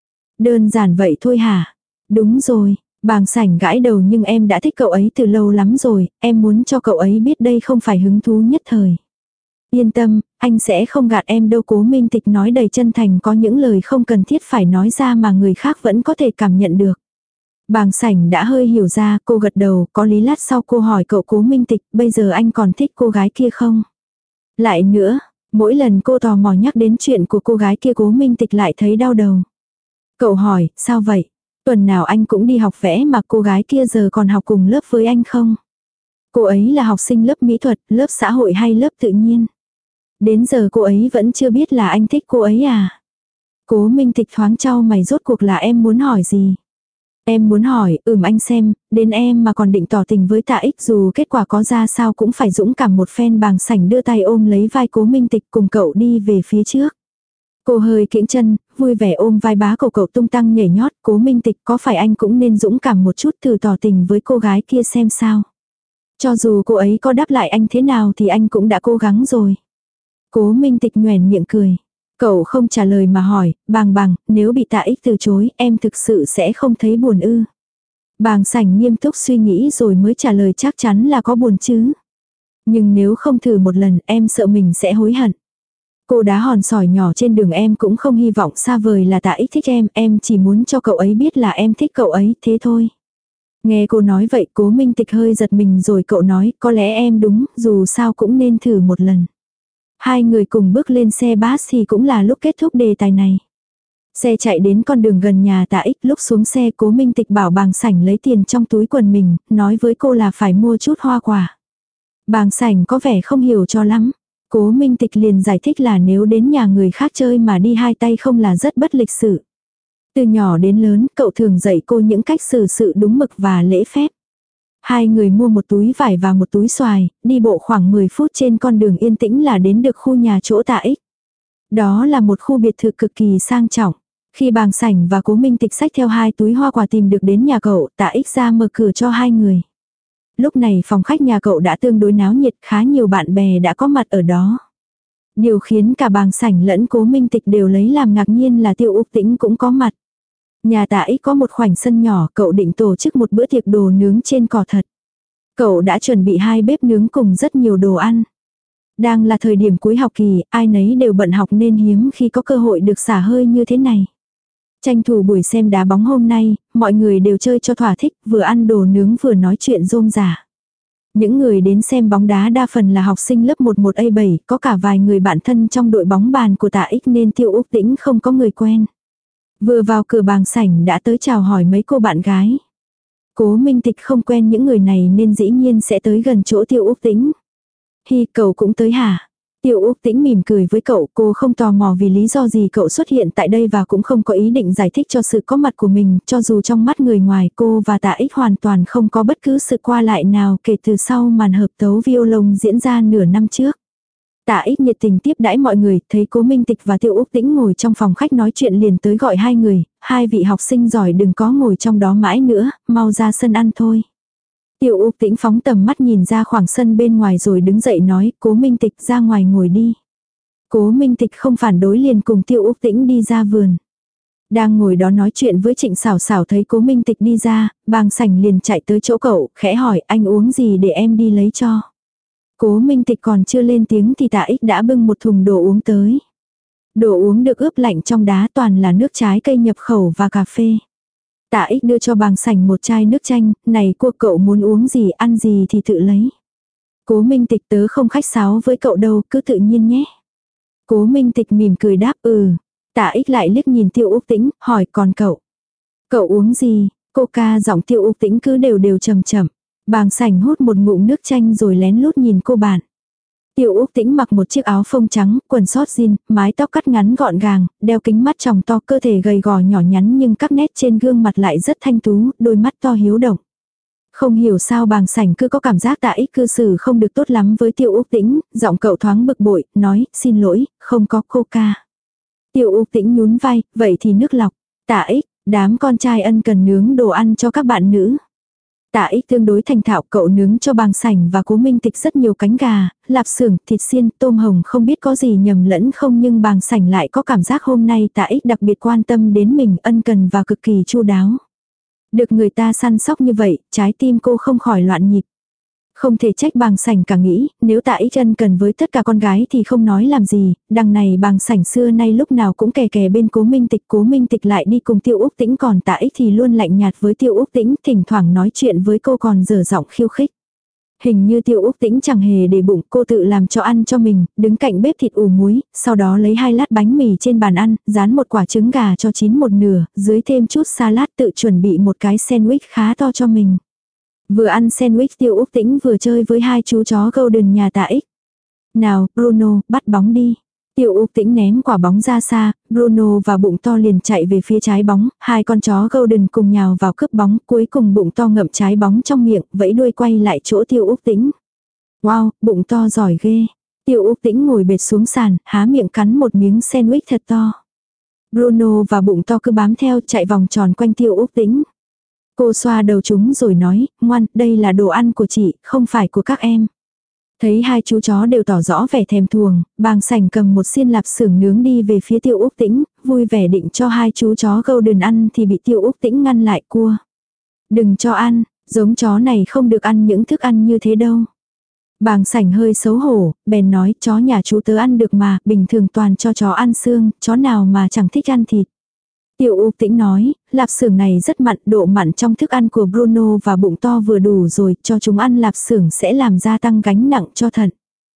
Đơn giản vậy thôi hả? Đúng rồi. Bàng Sảnh gãi đầu, nhưng em đã thích cậu ấy từ lâu lắm rồi, em muốn cho cậu ấy biết đây không phải hứng thú nhất thời. Yên tâm, anh sẽ không gạt em đâu. Cố Minh Tịch nói đầy chân thành, có những lời không cần thiết phải nói ra mà người khác vẫn có thể cảm nhận được. Bàng Sảnh đã hơi hiểu ra, cô gật đầu, có lý. Lát sau cô hỏi cậu Cố Minh Tịch, bây giờ anh còn thích cô gái kia không? Lại nữa, mỗi lần cô tò mò nhắc đến chuyện của cô gái kia, Cố Minh Tịch lại thấy đau đầu. Cậu hỏi, sao vậy? Tuần nào anh cũng đi học vẽ mà cô gái kia giờ còn học cùng lớp với anh không? Cô ấy là học sinh lớp mỹ thuật, lớp xã hội hay lớp tự nhiên? Đến giờ cô ấy vẫn chưa biết là anh thích cô ấy à? Cố Minh Tịch thoáng chau mày, rốt cuộc là em muốn hỏi gì? Em muốn hỏi, ừm anh xem, đến em mà còn định tỏ tình với Tạ Ích, dù kết quả có ra sao cũng phải dũng cảm một phen. Bàng Sảnh đưa tay ôm lấy vai Cố Minh Tịch, cùng cậu đi về phía trước. Cô hơi kiễng chân, vui vẻ ôm vai bá cậu, cậu tung tăng nhảy nhót. Cố Minh Tịch, có phải anh cũng nên dũng cảm một chút, thử tỏ tình với cô gái kia xem sao. Cho dù cô ấy có đáp lại anh thế nào thì anh cũng đã cố gắng rồi. Cố Minh Tịch nhoẻn miệng cười. Cậu không trả lời mà hỏi, Bàng Bàng, nếu bị Tạ Ích từ chối, em thực sự sẽ không thấy buồn ư? Bàng Sảnh nghiêm túc suy nghĩ rồi mới trả lời, chắc chắn là có buồn chứ. Nhưng nếu không thử một lần, em sợ mình sẽ hối hận. Cô đá hòn sỏi nhỏ trên đường, em cũng không hy vọng xa vời là Tạ Ích thích em, em chỉ muốn cho cậu ấy biết là em thích cậu ấy, thế thôi. Nghe cô nói vậy, Cố Minh Tịch hơi giật mình, rồi cậu nói, có lẽ em đúng, dù sao cũng nên thử một lần. Hai người cùng bước lên xe bus thì cũng là lúc kết thúc đề tài này. Xe chạy đến con đường gần nhà Tạ Ích, lúc xuống xe Cố Minh Tịch bảo Bàng Sảnh lấy tiền trong túi quần mình, nói với cô là phải mua chút hoa quả. Bàng Sảnh có vẻ không hiểu cho lắm. Cố Minh Tịch liền giải thích là nếu đến nhà người khác chơi mà đi hai tay không là rất bất lịch sự. Từ nhỏ đến lớn, cậu thường dạy cô những cách xử sự đúng mực và lễ phép. Hai người mua một túi vải và một túi xoài, đi bộ khoảng mười phút trên con đường yên tĩnh là đến được khu nhà chỗ Tạ Ích. Đó là một khu biệt thự cực kỳ sang trọng. Khi Bàng Sảnh và Cố Minh Tịch xách theo hai túi hoa quả tìm được đến nhà cậu, Tạ Ích ra mở cửa cho hai người. Lúc này phòng khách nhà cậu đã tương đối náo nhiệt, khá nhiều bạn bè đã có mặt ở đó. Điều khiến cả Bàng Sảnh lẫn Cố Minh Tịch đều lấy làm ngạc nhiên là Tiêu Úc Tĩnh cũng có mặt. Nhà Tạ Ích có một khoảnh sân nhỏ, cậu định tổ chức một bữa tiệc đồ nướng trên cỏ thật. Cậu đã chuẩn bị hai bếp nướng cùng rất nhiều đồ ăn. Đang là thời điểm cuối học kỳ, ai nấy đều bận học nên hiếm khi có cơ hội được xả hơi như thế này. Tranh thủ buổi xem đá bóng hôm nay, mọi người đều chơi cho thỏa thích, vừa ăn đồ nướng vừa nói chuyện rôm rả. Những người đến xem bóng đá đa phần là học sinh lớp một một A bảy, có cả vài người bạn thân trong đội bóng bàn của Tạ Ích nên Tiêu Úc Tĩnh không có người quen. Vừa vào cửa bàng sảnh đã tới chào hỏi mấy cô bạn gái. Cố Minh Tịch không quen những người này nên dĩ nhiên sẽ tới gần chỗ Tiêu Úc Tĩnh. Hi, cậu cũng tới hả? Tiêu Úc Tĩnh mỉm cười với cậu, cô không tò mò vì lý do gì cậu xuất hiện tại đây và cũng không có ý định giải thích cho sự có mặt của mình, cho dù trong mắt người ngoài cô và Tạ Ích hoàn toàn không có bất cứ sự qua lại nào kể từ sau màn hợp tấu violon diễn ra nửa năm trước. Tạ Ích nhiệt tình tiếp đãi mọi người, thấy Cố Minh Tịch và Tiêu Úc Tĩnh ngồi trong phòng khách nói chuyện liền tới gọi hai người, hai vị học sinh giỏi đừng có ngồi trong đó mãi nữa, mau ra sân ăn thôi. Tiêu Úc Tĩnh phóng tầm mắt nhìn ra khoảng sân bên ngoài rồi đứng dậy nói, Cố Minh Tịch ra ngoài ngồi đi. Cố Minh Tịch không phản đối liền cùng Tiêu Úc Tĩnh đi ra vườn. Đang ngồi đó nói chuyện với Trịnh Sảo Sảo thấy Cố Minh Tịch đi ra, bàng sảnh liền chạy tới chỗ cậu, khẽ hỏi anh uống gì để em đi lấy cho. Cố Minh Tịch còn chưa lên tiếng thì Tạ Ích đã bưng một thùng đồ uống tới. Đồ uống được ướp lạnh trong đá toàn là nước trái cây nhập khẩu và cà phê. Tạ Ích đưa cho bàng sảnh một chai nước chanh, này cô cậu muốn uống gì ăn gì thì tự lấy. Cố Minh Tịch tớ không khách sáo với cậu đâu, cứ tự nhiên nhé. Cố Minh Tịch mỉm cười đáp ừ. Tạ Ích lại liếc nhìn Tiêu Úc Tĩnh, hỏi còn cậu. Cậu uống gì? Coca giọng Tiêu Úc Tĩnh cứ đều đều trầm trầm. Bàng sảnh hút một ngụm nước chanh rồi lén lút nhìn cô bạn. Tiêu Úc Tĩnh mặc một chiếc áo phông trắng, quần sót jean, mái tóc cắt ngắn gọn gàng, đeo kính mắt tròng to, cơ thể gầy gò nhỏ nhắn nhưng các nét trên gương mặt lại rất thanh tú, đôi mắt to hiếu động. Không hiểu sao bàng sảnh cứ có cảm giác Tạ Ích cư xử không được tốt lắm với Tiêu Úc Tĩnh, giọng cậu thoáng bực bội, nói, xin lỗi, không có coca. Tiêu Úc Tĩnh nhún vai, vậy thì nước lọc. Tạ Ích, đám con trai ân cần nướng đồ ăn cho các bạn nữ. Tạ Ích tương đối thành thạo, cậu nướng cho bàng sảnh và Cố Minh Tịch rất nhiều cánh gà, lạp xưởng, thịt xiên, tôm hồng không biết có gì nhầm lẫn không nhưng bàng sảnh lại có cảm giác hôm nay Tạ Ích đặc biệt quan tâm đến mình, ân cần và cực kỳ chu đáo. Được người ta săn sóc như vậy, trái tim cô không khỏi loạn nhịp. Không thể trách bàng sảnh cả nghĩ, nếu Tạ Ích ân cần với tất cả con gái thì không nói làm gì, đằng này bàng sảnh xưa nay lúc nào cũng kè kè bên Cố Minh Tịch, Cố Minh Tịch lại đi cùng Tiêu Úc Tĩnh còn Tạ Ích thì luôn lạnh nhạt với Tiêu Úc Tĩnh, thỉnh thoảng nói chuyện với cô còn dở giọng khiêu khích. Hình như Tiêu Úc Tĩnh chẳng hề để bụng, cô tự làm cho ăn cho mình, đứng cạnh bếp thịt ủ muối, sau đó lấy hai lát bánh mì trên bàn ăn, dán một quả trứng gà cho chín một nửa, dưới thêm chút salad tự chuẩn bị một cái sandwich khá to cho mình. Vừa ăn sandwich Tiêu Úc Tĩnh vừa chơi với hai chú chó Golden nhà Tạ Ích. Nào, Bruno, bắt bóng đi. Tiêu Úc Tĩnh ném quả bóng ra xa, Bruno và bụng to liền chạy về phía trái bóng, hai con chó Golden cùng nhào vào cướp bóng, cuối cùng bụng to ngậm trái bóng trong miệng, vẫy đuôi quay lại chỗ Tiêu Úc Tĩnh. Wow, bụng to giỏi ghê. Tiêu Úc Tĩnh ngồi bệt xuống sàn, há miệng cắn một miếng sandwich thật to. Bruno và bụng to cứ bám theo chạy vòng tròn quanh Tiêu Úc Tĩnh. Cô xoa đầu chúng rồi nói, ngoan, đây là đồ ăn của chị, không phải của các em. Thấy hai chú chó đều tỏ rõ vẻ thèm thuồng, bàng sảnh cầm một xiên lạp xưởng nướng đi về phía Tiêu Úc Tĩnh, vui vẻ định cho hai chú chó Golden ăn thì bị Tiêu Úc Tĩnh ngăn lại cua. Đừng cho ăn, giống chó này không được ăn những thức ăn như thế đâu. Bàng sảnh hơi xấu hổ, bèn nói chó nhà chú tớ ăn được mà, bình thường toàn cho chó ăn xương, chó nào mà chẳng thích ăn thịt. Tiêu Úc Tĩnh nói, lạp xưởng này rất mặn, độ mặn trong thức ăn của Bruno và bụng to vừa đủ rồi, cho chúng ăn lạp xưởng sẽ làm gia tăng gánh nặng cho thận.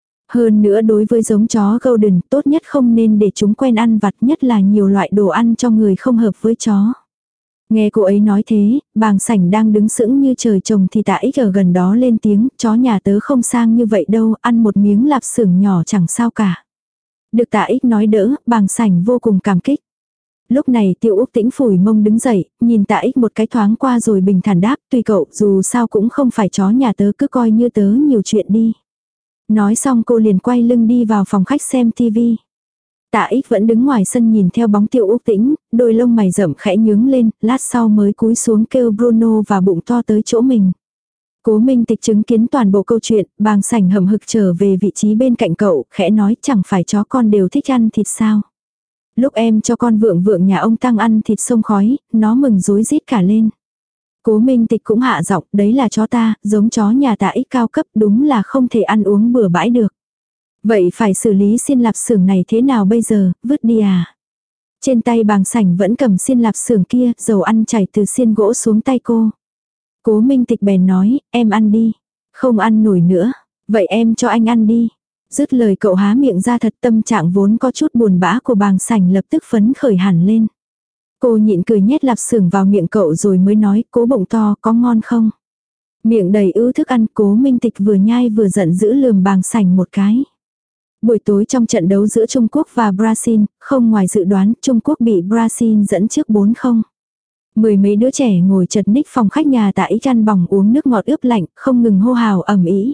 Hơn nữa đối với giống chó Golden, tốt nhất không nên để chúng quen ăn vặt, nhất là nhiều loại đồ ăn cho người không hợp với chó. Nghe cô ấy nói thế, bàng sảnh đang đứng sững như trời trồng thì Tạ Ích ở gần đó lên tiếng, chó nhà tớ không sang như vậy đâu, ăn một miếng lạp xưởng nhỏ chẳng sao cả. Được Tạ Ích nói đỡ, bàng sảnh vô cùng cảm kích. Lúc này Tiêu Úc Tĩnh phủi mông đứng dậy, nhìn Tạ Ích một cái thoáng qua rồi bình thản đáp, tùy cậu, dù sao cũng không phải chó nhà tớ, cứ coi như tớ nhiều chuyện đi. Nói xong cô liền quay lưng đi vào phòng khách xem tivi. Tạ Ích vẫn đứng ngoài sân nhìn theo bóng Tiêu Úc Tĩnh, đôi lông mày rậm khẽ nhướng lên, lát sau mới cúi xuống kêu Bruno và bụng to tới chỗ mình. Cố Minh Tịch chứng kiến toàn bộ câu chuyện, bàng sảnh hậm hực trở về vị trí bên cạnh cậu, khẽ nói chẳng phải chó con đều thích ăn thịt sao. Lúc em cho con vượng vượng nhà ông Tăng ăn thịt sông khói, nó mừng rối rít cả lên. Cố Minh Tịch cũng hạ giọng, đấy là chó ta, giống chó nhà Tạ Ích cao cấp, đúng là không thể ăn uống bừa bãi được. Vậy phải xử lý xiên lạp xưởng này thế nào bây giờ, vứt đi à? Trên tay Bàng Sảnh vẫn cầm xiên lạp xưởng kia, dầu ăn chảy từ xiên gỗ xuống tay cô. Cố Minh Tịch bèn nói, em ăn đi. Không ăn nổi nữa, vậy em cho anh ăn đi. Dứt lời cậu há miệng ra thật, tâm trạng vốn có chút buồn bã của Bàng Sảnh lập tức phấn khởi hẳn lên. Cô nhịn cười nhét lạp xưởng vào miệng cậu rồi mới nói, cố bụng to có ngon không? Miệng đầy ứ thức ăn, Cố Minh Tịch vừa nhai vừa giận dữ lườm Bàng Sảnh một cái. Buổi tối trong trận đấu giữa Trung Quốc và Brazil, không ngoài dự đoán, Trung Quốc bị Brazil dẫn trước bốn không. Mười mấy đứa trẻ ngồi chật ních phòng khách nhà Tạ Ích ăn bỏng uống nước ngọt ướp lạnh, không ngừng hô hào ầm ĩ.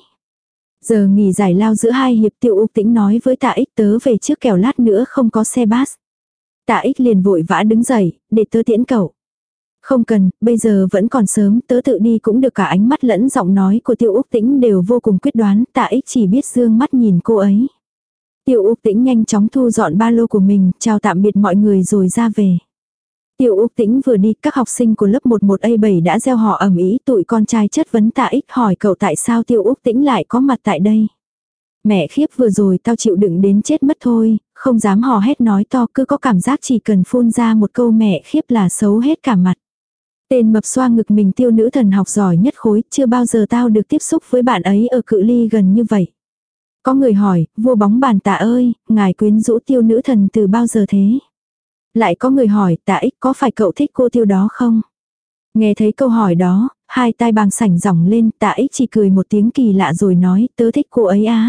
Giờ nghỉ giải lao giữa hai hiệp, Tiêu Úc Tĩnh nói với Tạ Ích, tớ về trước kẻo lát nữa không có xe bus. Tạ Ích liền vội vã đứng dậy, để tớ tiễn cậu. Không cần, bây giờ vẫn còn sớm, tớ tự đi cũng được. Cả ánh mắt lẫn giọng nói của Tiêu Úc Tĩnh đều vô cùng quyết đoán, Tạ Ích chỉ biết dương mắt nhìn cô ấy. Tiêu Úc Tĩnh nhanh chóng thu dọn ba lô của mình, chào tạm biệt mọi người rồi ra về. Tiêu Úc Tĩnh vừa đi, các học sinh của lớp mười một A bảy đã reo hò ầm ĩ, tụi con trai chất vấn Tạ Ích, hỏi cậu tại sao Tiêu Úc Tĩnh lại có mặt tại đây. Mẹ khiếp, vừa rồi tao chịu đựng đến chết mất thôi, không dám hò hét nói to, cứ có cảm giác chỉ cần phun ra một câu mẹ khiếp là xấu hết cả mặt. Tên mập xoa ngực mình, Tiêu nữ thần học giỏi nhất khối, chưa bao giờ tao được tiếp xúc với bạn ấy ở cự ly gần như vậy. Có người hỏi, vua bóng bàn Tạ ơi, ngài quyến rũ Tiêu nữ thần từ bao giờ thế? Lại có người hỏi, Tạ Ích có phải cậu thích cô Tiêu đó không? Nghe thấy câu hỏi đó, hai tai Bàng Sảnh rỏng lên, Tạ Ích chỉ cười một tiếng kỳ lạ rồi nói, tớ thích cô ấy á.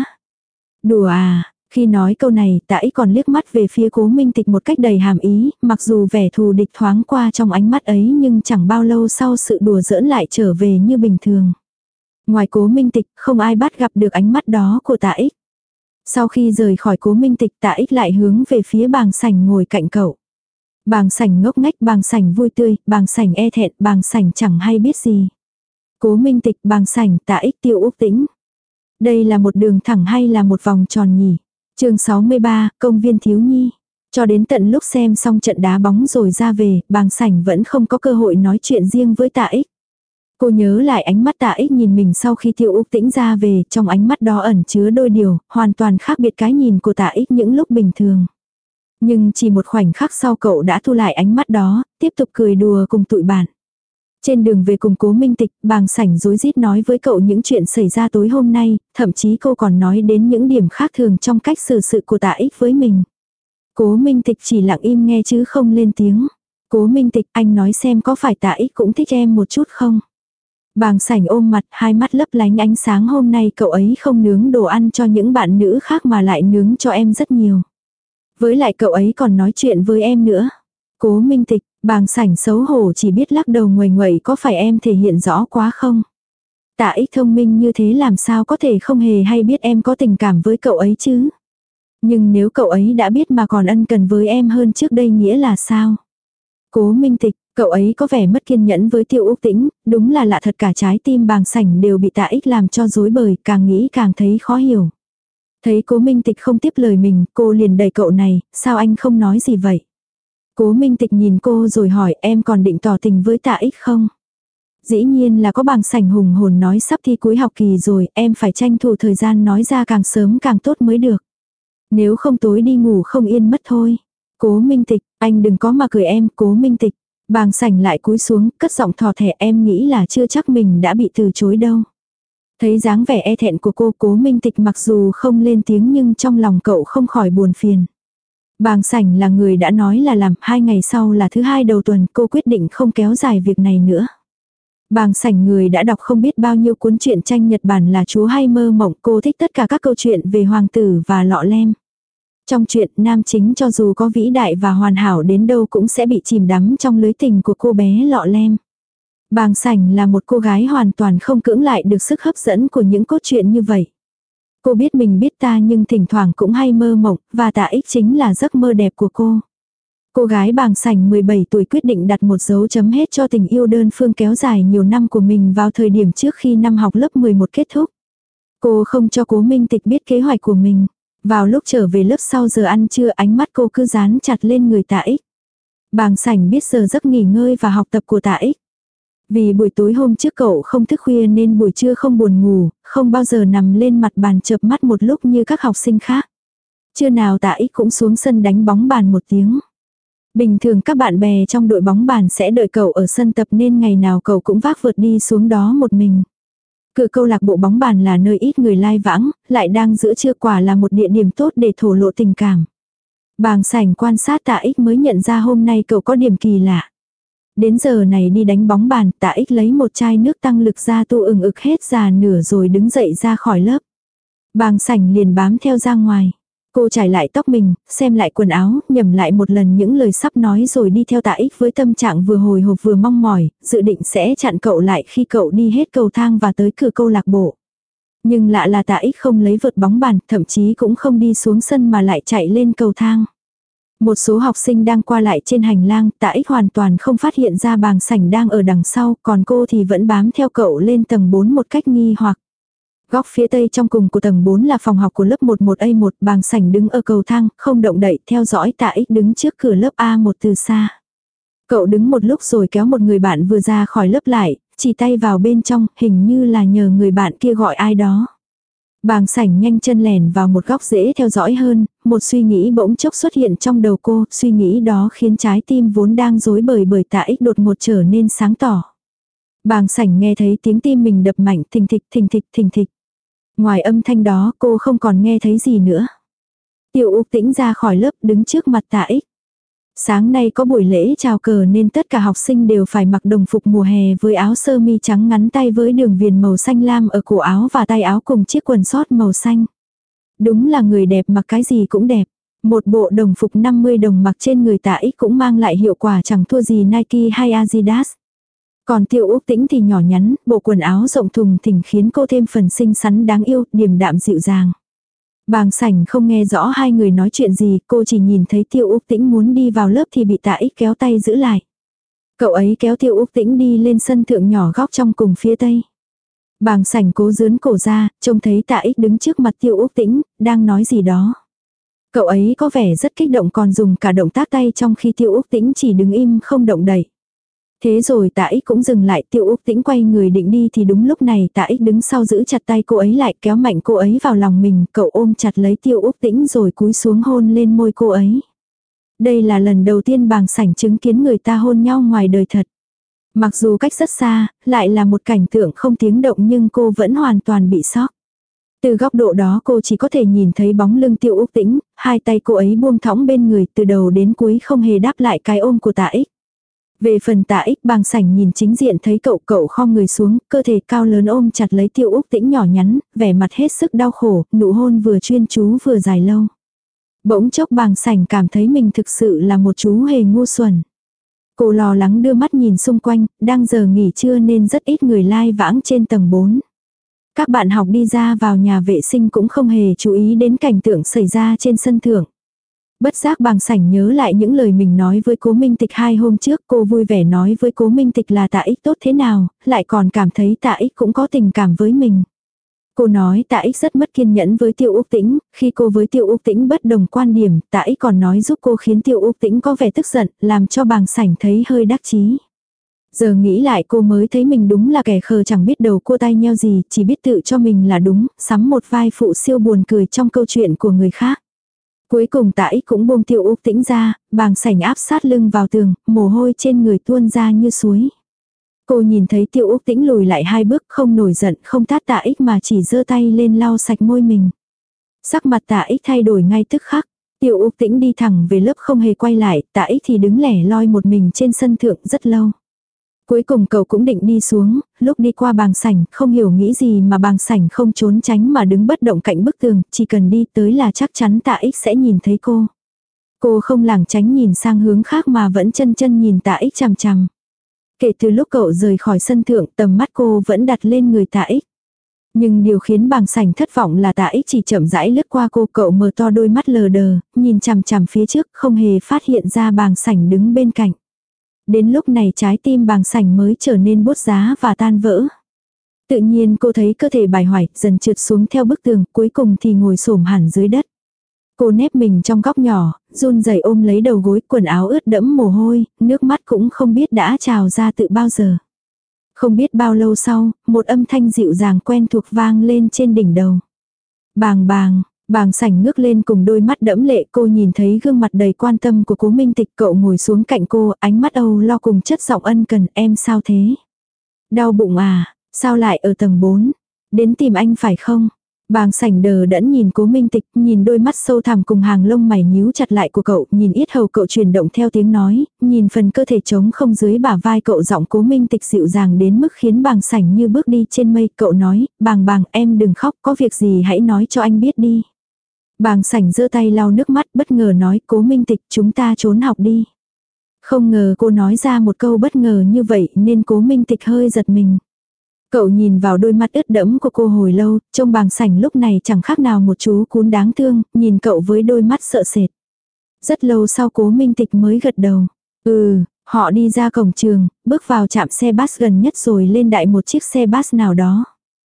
Đùa à, khi nói câu này, Tạ Ích còn liếc mắt về phía Cố Minh Tịch một cách đầy hàm ý, mặc dù vẻ thù địch thoáng qua trong ánh mắt ấy nhưng chẳng bao lâu sau sự đùa giỡn lại trở về như bình thường. Ngoài Cố Minh Tịch, không ai bắt gặp được ánh mắt đó của Tạ Ích. Sau khi rời khỏi Cố Minh Tịch, Tạ Ích lại hướng về phía Bàng Sảnh ngồi cạnh cậu. Bàng Sảnh ngốc nghếch, Bàng Sảnh vui tươi, Bàng Sảnh e thẹn, Bàng Sảnh chẳng hay biết gì. Cố Minh Tịch, Bàng Sảnh, Tạ Ích, Tiêu Úc Tĩnh. Đây là một đường thẳng hay là một vòng tròn nhỉ? Chương sáu mươi ba, công viên thiếu nhi. Cho đến tận lúc xem xong trận đá bóng rồi ra về, Bàng Sảnh vẫn không có cơ hội nói chuyện riêng với Tạ Ích. Cô nhớ lại ánh mắt Tạ Ích nhìn mình sau khi Tiêu Úc Tĩnh ra về, trong ánh mắt đó ẩn chứa đôi điều, hoàn toàn khác biệt cái nhìn của Tạ Ích những lúc bình thường. Nhưng chỉ một khoảnh khắc sau cậu đã thu lại ánh mắt đó, tiếp tục cười đùa cùng tụi bạn. Trên đường về cùng Cố Minh Tịch, Bàng Sảnh rối rít nói với cậu những chuyện xảy ra tối hôm nay, thậm chí cô còn nói đến những điểm khác thường trong cách xử sự của Tạ Ích với mình. Cố Minh Tịch chỉ lặng im nghe chứ không lên tiếng. Cố Minh Tịch, anh nói xem có phải Tạ Ích cũng thích em một chút không? Bàng Sảnh ôm mặt, hai mắt lấp lánh ánh sáng, hôm nay cậu ấy không nướng đồ ăn cho những bạn nữ khác mà lại nướng cho em rất nhiều. Với lại cậu ấy còn nói chuyện với em nữa. Cố Minh Tịch, Bàng Sảnh xấu hổ chỉ biết lắc đầu nguầy nguậy, có phải em thể hiện rõ quá không? Tạ Ích thông minh như thế làm sao có thể không hề hay biết em có tình cảm với cậu ấy chứ? Nhưng nếu cậu ấy đã biết mà còn ân cần với em hơn trước đây nghĩa là sao? Cố Minh Tịch, cậu ấy có vẻ mất kiên nhẫn với Tiêu Úc Tĩnh, đúng là lạ thật, cả trái tim Bàng Sảnh đều bị Tạ Ích làm cho rối bời, càng nghĩ càng thấy khó hiểu. Thấy Cố Minh Tịch không tiếp lời mình, cô liền đẩy cậu này, sao anh không nói gì vậy? Cố Minh Tịch nhìn cô rồi hỏi, em còn định tỏ tình với Tạ Ích không? Dĩ nhiên là có. Bàng Sảnh hùng hồn nói, sắp thi cuối học kỳ rồi, em phải tranh thủ thời gian nói ra càng sớm càng tốt mới được. Nếu không tối đi ngủ không yên mất thôi. Cố Minh Tịch, anh đừng có mà cười em. Cố Minh Tịch, Bàng Sảnh lại cúi xuống, cất giọng thò thẻ, em nghĩ là chưa chắc mình đã bị từ chối đâu. Thấy dáng vẻ e thẹn của cô, Cố Minh Tịch mặc dù không lên tiếng nhưng trong lòng cậu không khỏi buồn phiền. Bàng Sảnh là người đã nói là làm, hai ngày sau là thứ hai đầu tuần, cô quyết định không kéo dài việc này nữa. Bàng Sảnh người đã đọc không biết bao nhiêu cuốn truyện tranh Nhật Bản là Chúa hay mơ mộng, cô thích tất cả các câu chuyện về hoàng tử và lọ lem. Trong truyện, nam chính cho dù có vĩ đại và hoàn hảo đến đâu cũng sẽ bị chìm đắm trong lưới tình của cô bé lọ lem. Bàng Sảnh là một cô gái hoàn toàn không cưỡng lại được sức hấp dẫn của những cốt truyện như vậy. Cô biết mình biết ta nhưng thỉnh thoảng cũng hay mơ mộng, và Tạ Ích chính là giấc mơ đẹp của cô. Cô gái Bàng Sảnh mười bảy tuổi quyết định đặt một dấu chấm hết cho tình yêu đơn phương kéo dài nhiều năm của mình vào thời điểm trước khi năm học lớp mười một kết thúc. Cô không cho Cố Minh Tịch biết kế hoạch của mình. Vào lúc trở về lớp sau giờ ăn trưa ánh mắt cô cứ dán chặt lên người Tạ Ích. Bàng Sảnh biết giờ giấc nghỉ ngơi và học tập của Tạ Ích. Vì buổi tối hôm trước cậu không thức khuya nên buổi trưa không buồn ngủ, không bao giờ nằm lên mặt bàn chợp mắt một lúc như các học sinh khác. Trưa nào Tạ Ích cũng xuống sân đánh bóng bàn một tiếng. Bình thường các bạn bè trong đội bóng bàn sẽ đợi cậu ở sân tập nên ngày nào cậu cũng vác vợt đi xuống đó một mình. Cửa câu lạc bộ bóng bàn là nơi ít người lai vãng, lại đang giữa trưa, quả là một địa điểm tốt để thổ lộ tình cảm. Bàng Sảnh quan sát Tạ Ích mới nhận ra hôm nay cậu có điểm kỳ lạ. Đến giờ này đi đánh bóng bàn, Tạ Ích lấy một chai nước tăng lực ra tu ừng ực hết già nửa rồi đứng dậy ra khỏi lớp. Bàng Sảnh liền bám theo ra ngoài. Cô trải lại tóc mình, xem lại quần áo, nhẩm lại một lần những lời sắp nói rồi đi theo Tạ Ích với tâm trạng vừa hồi hộp vừa mong mỏi, dự định sẽ chặn cậu lại khi cậu đi hết cầu thang và tới cửa câu lạc bộ. Nhưng lạ là Tạ Ích không lấy vợt bóng bàn, thậm chí cũng không đi xuống sân mà lại chạy lên cầu thang. Một số học sinh đang qua lại trên hành lang, Tạ Ích hoàn toàn không phát hiện ra Bàng Sảnh đang ở đằng sau, còn cô thì vẫn bám theo cậu lên tầng bốn một cách nghi hoặc. Góc phía tây trong cùng của tầng bốn là phòng học của lớp một một A một, Bàng Sảnh đứng ở cầu thang, không động đậy, theo dõi Tạ Ích đứng trước cửa lớp A một từ xa. Cậu đứng một lúc rồi kéo một người bạn vừa ra khỏi lớp lại, chỉ tay vào bên trong, hình như là nhờ người bạn kia gọi ai đó. Bàng Sảnh nhanh chân lèn vào một góc dễ theo dõi hơn, một suy nghĩ bỗng chốc xuất hiện trong đầu cô, suy nghĩ đó khiến trái tim vốn đang rối bời bởi Tạ Ích đột ngột trở nên sáng tỏ. Bàng Sảnh nghe thấy tiếng tim mình đập mạnh, thình thịch thình thịch thình thịch. Ngoài âm thanh đó cô không còn nghe thấy gì nữa. Tiêu Úc Tĩnh ra khỏi lớp đứng trước mặt Tạ Ích. Sáng nay có buổi lễ chào cờ nên tất cả học sinh đều phải mặc đồng phục mùa hè với áo sơ mi trắng ngắn tay với đường viền màu xanh lam ở cổ áo và tay áo cùng chiếc quần sót màu xanh. Đúng là người đẹp mặc cái gì cũng đẹp. Một bộ đồng phục năm mươi đồng mặc trên người Tạ Ích cũng mang lại hiệu quả chẳng thua gì Nike hay Adidas. Còn Tiêu Úc Tĩnh thì nhỏ nhắn, bộ quần áo rộng thùng thình khiến cô thêm phần xinh xắn đáng yêu, điềm đạm dịu dàng. Bàng Sảnh không nghe rõ hai người nói chuyện gì, cô chỉ nhìn thấy Tiêu Úc Tĩnh muốn đi vào lớp thì bị Tạ Ích kéo tay giữ lại. Cậu ấy kéo Tiêu Úc Tĩnh đi lên sân thượng nhỏ góc trong cùng phía tây. Bàng Sảnh cố giươn cổ ra, trông thấy Tạ Ích đứng trước mặt Tiêu Úc Tĩnh, đang nói gì đó. Cậu ấy có vẻ rất kích động còn dùng cả động tác tay trong khi Tiêu Úc Tĩnh chỉ đứng im không động đậy. Thế rồi Tạ Ích cũng dừng lại, Tiêu Úc Tĩnh quay người định đi thì đúng lúc này Tạ Ích đứng sau giữ chặt tay cô ấy lại, kéo mạnh cô ấy vào lòng mình, cậu ôm chặt lấy Tiêu Úc Tĩnh rồi cúi xuống hôn lên môi cô ấy. Đây là lần đầu tiên Bàng Sảnh chứng kiến người ta hôn nhau ngoài đời thật. Mặc dù cách rất xa, lại là một cảnh tượng không tiếng động nhưng cô vẫn hoàn toàn bị sốc. Từ góc độ đó cô chỉ có thể nhìn thấy bóng lưng Tiêu Úc Tĩnh, hai tay cô ấy buông thõng bên người từ đầu đến cuối không hề đáp lại cái ôm của Tạ Ích. Về phần Tạ Ích, Bàng Sảnh nhìn chính diện thấy cậu cậu khom người xuống, cơ thể cao lớn ôm chặt lấy Tiêu Úc Tĩnh nhỏ nhắn, vẻ mặt hết sức đau khổ, nụ hôn vừa chuyên chú vừa dài lâu. Bỗng chốc Bàng Sảnh cảm thấy mình thực sự là một chú hề ngu xuẩn. Cô lo lắng đưa mắt nhìn xung quanh, đang giờ nghỉ trưa nên rất ít người lai vãng trên tầng bốn. Các bạn học đi ra vào nhà vệ sinh cũng không hề chú ý đến cảnh tượng xảy ra trên sân thượng. Bất giác Bàng Sảnh nhớ lại những lời mình nói với Cố Minh Tịch hai hôm trước, cô vui vẻ nói với Cố Minh Tịch là Tạ Ích tốt thế nào, lại còn cảm thấy Tạ Ích cũng có tình cảm với mình. Cô nói Tạ Ích rất mất kiên nhẫn với Tiêu Úc Tĩnh, khi cô với Tiêu Úc Tĩnh bất đồng quan điểm, Tạ Ích còn nói giúp cô khiến Tiêu Úc Tĩnh có vẻ tức giận, làm cho Bàng Sảnh thấy hơi đắc chí. Giờ nghĩ lại cô mới thấy mình đúng là kẻ khờ chẳng biết đầu cua tay nheo gì, chỉ biết tự cho mình là đúng, sắm một vai phụ siêu buồn cười trong câu chuyện của người khác. Cuối cùng Tạ Ích cũng buông Tiêu Úc Tĩnh ra, Bàng Sảnh áp sát lưng vào tường, mồ hôi trên người tuôn ra như suối. Cô nhìn thấy Tiêu Úc Tĩnh lùi lại hai bước, không nổi giận, không tát Tạ Ích mà chỉ giơ tay lên lau sạch môi mình. Sắc mặt Tạ Ích thay đổi ngay tức khắc. Tiêu Úc Tĩnh đi thẳng về lớp không hề quay lại, Tạ Ích thì đứng lẻ loi một mình trên sân thượng rất lâu. Cuối cùng cậu cũng định đi xuống, lúc đi qua Bàng Sảnh, không hiểu nghĩ gì mà Bàng Sảnh không trốn tránh mà đứng bất động cạnh bức tường, chỉ cần đi tới là chắc chắn Tạ Ích sẽ nhìn thấy cô. Cô không lảng tránh nhìn sang hướng khác mà vẫn chân chân nhìn Tạ Ích chằm chằm. Kể từ lúc cậu rời khỏi sân thượng, tầm mắt cô vẫn đặt lên người Tạ Ích. Nhưng điều khiến Bàng Sảnh thất vọng là Tạ Ích chỉ chậm rãi lướt qua cô, cậu mở to đôi mắt lờ đờ, nhìn chằm chằm phía trước, không hề phát hiện ra Bàng Sảnh đứng bên cạnh. Đến lúc này trái tim Bàng Sảnh mới trở nên buốt giá và tan vỡ. Tự nhiên cô thấy cơ thể bài hoài dần trượt xuống theo bức tường, cuối cùng thì ngồi xổm hẳn dưới đất. Cô nép mình trong góc nhỏ, run rẩy ôm lấy đầu gối, quần áo ướt đẫm mồ hôi, nước mắt cũng không biết đã trào ra từ bao giờ. Không biết bao lâu sau, một âm thanh dịu dàng quen thuộc vang lên trên đỉnh đầu. Bàng bàng, bàng sảnh ngước lên cùng đôi mắt đẫm lệ, cô nhìn thấy gương mặt đầy quan tâm của Cố Minh Tịch. Cậu ngồi xuống cạnh cô, ánh mắt âu lo cùng chất giọng ân cần. Em sao thế? Đau bụng à? Sao lại ở tầng bốn? Đến tìm anh phải không? Bàng sảnh đờ đẫn nhìn Cố Minh Tịch, nhìn đôi mắt sâu thẳm cùng hàng lông mày nhíu chặt lại của cậu, nhìn yết hầu cậu chuyển động theo tiếng nói, nhìn phần cơ thể trống không dưới bả vai cậu, giọng Cố Minh Tịch dịu dàng đến mức khiến bàng sảnh như bước đi trên mây. Cậu nói, bàng bàng em đừng khóc, có việc gì hãy nói cho anh biết đi. Bàng sảnh giơ tay lau nước mắt, bất ngờ nói, Cố Minh Tịch, chúng ta trốn học đi. Không ngờ cô nói ra một câu bất ngờ như vậy nên Cố Minh Tịch hơi giật mình. Cậu nhìn vào đôi mắt ướt đẫm của cô hồi lâu, trông bàng sảnh lúc này chẳng khác nào một chú cún đáng thương, nhìn cậu với đôi mắt sợ sệt. Rất lâu sau Cố Minh Tịch mới gật đầu. Ừ, họ đi ra cổng trường, bước vào trạm xe bus gần nhất rồi lên đại một chiếc xe bus nào đó.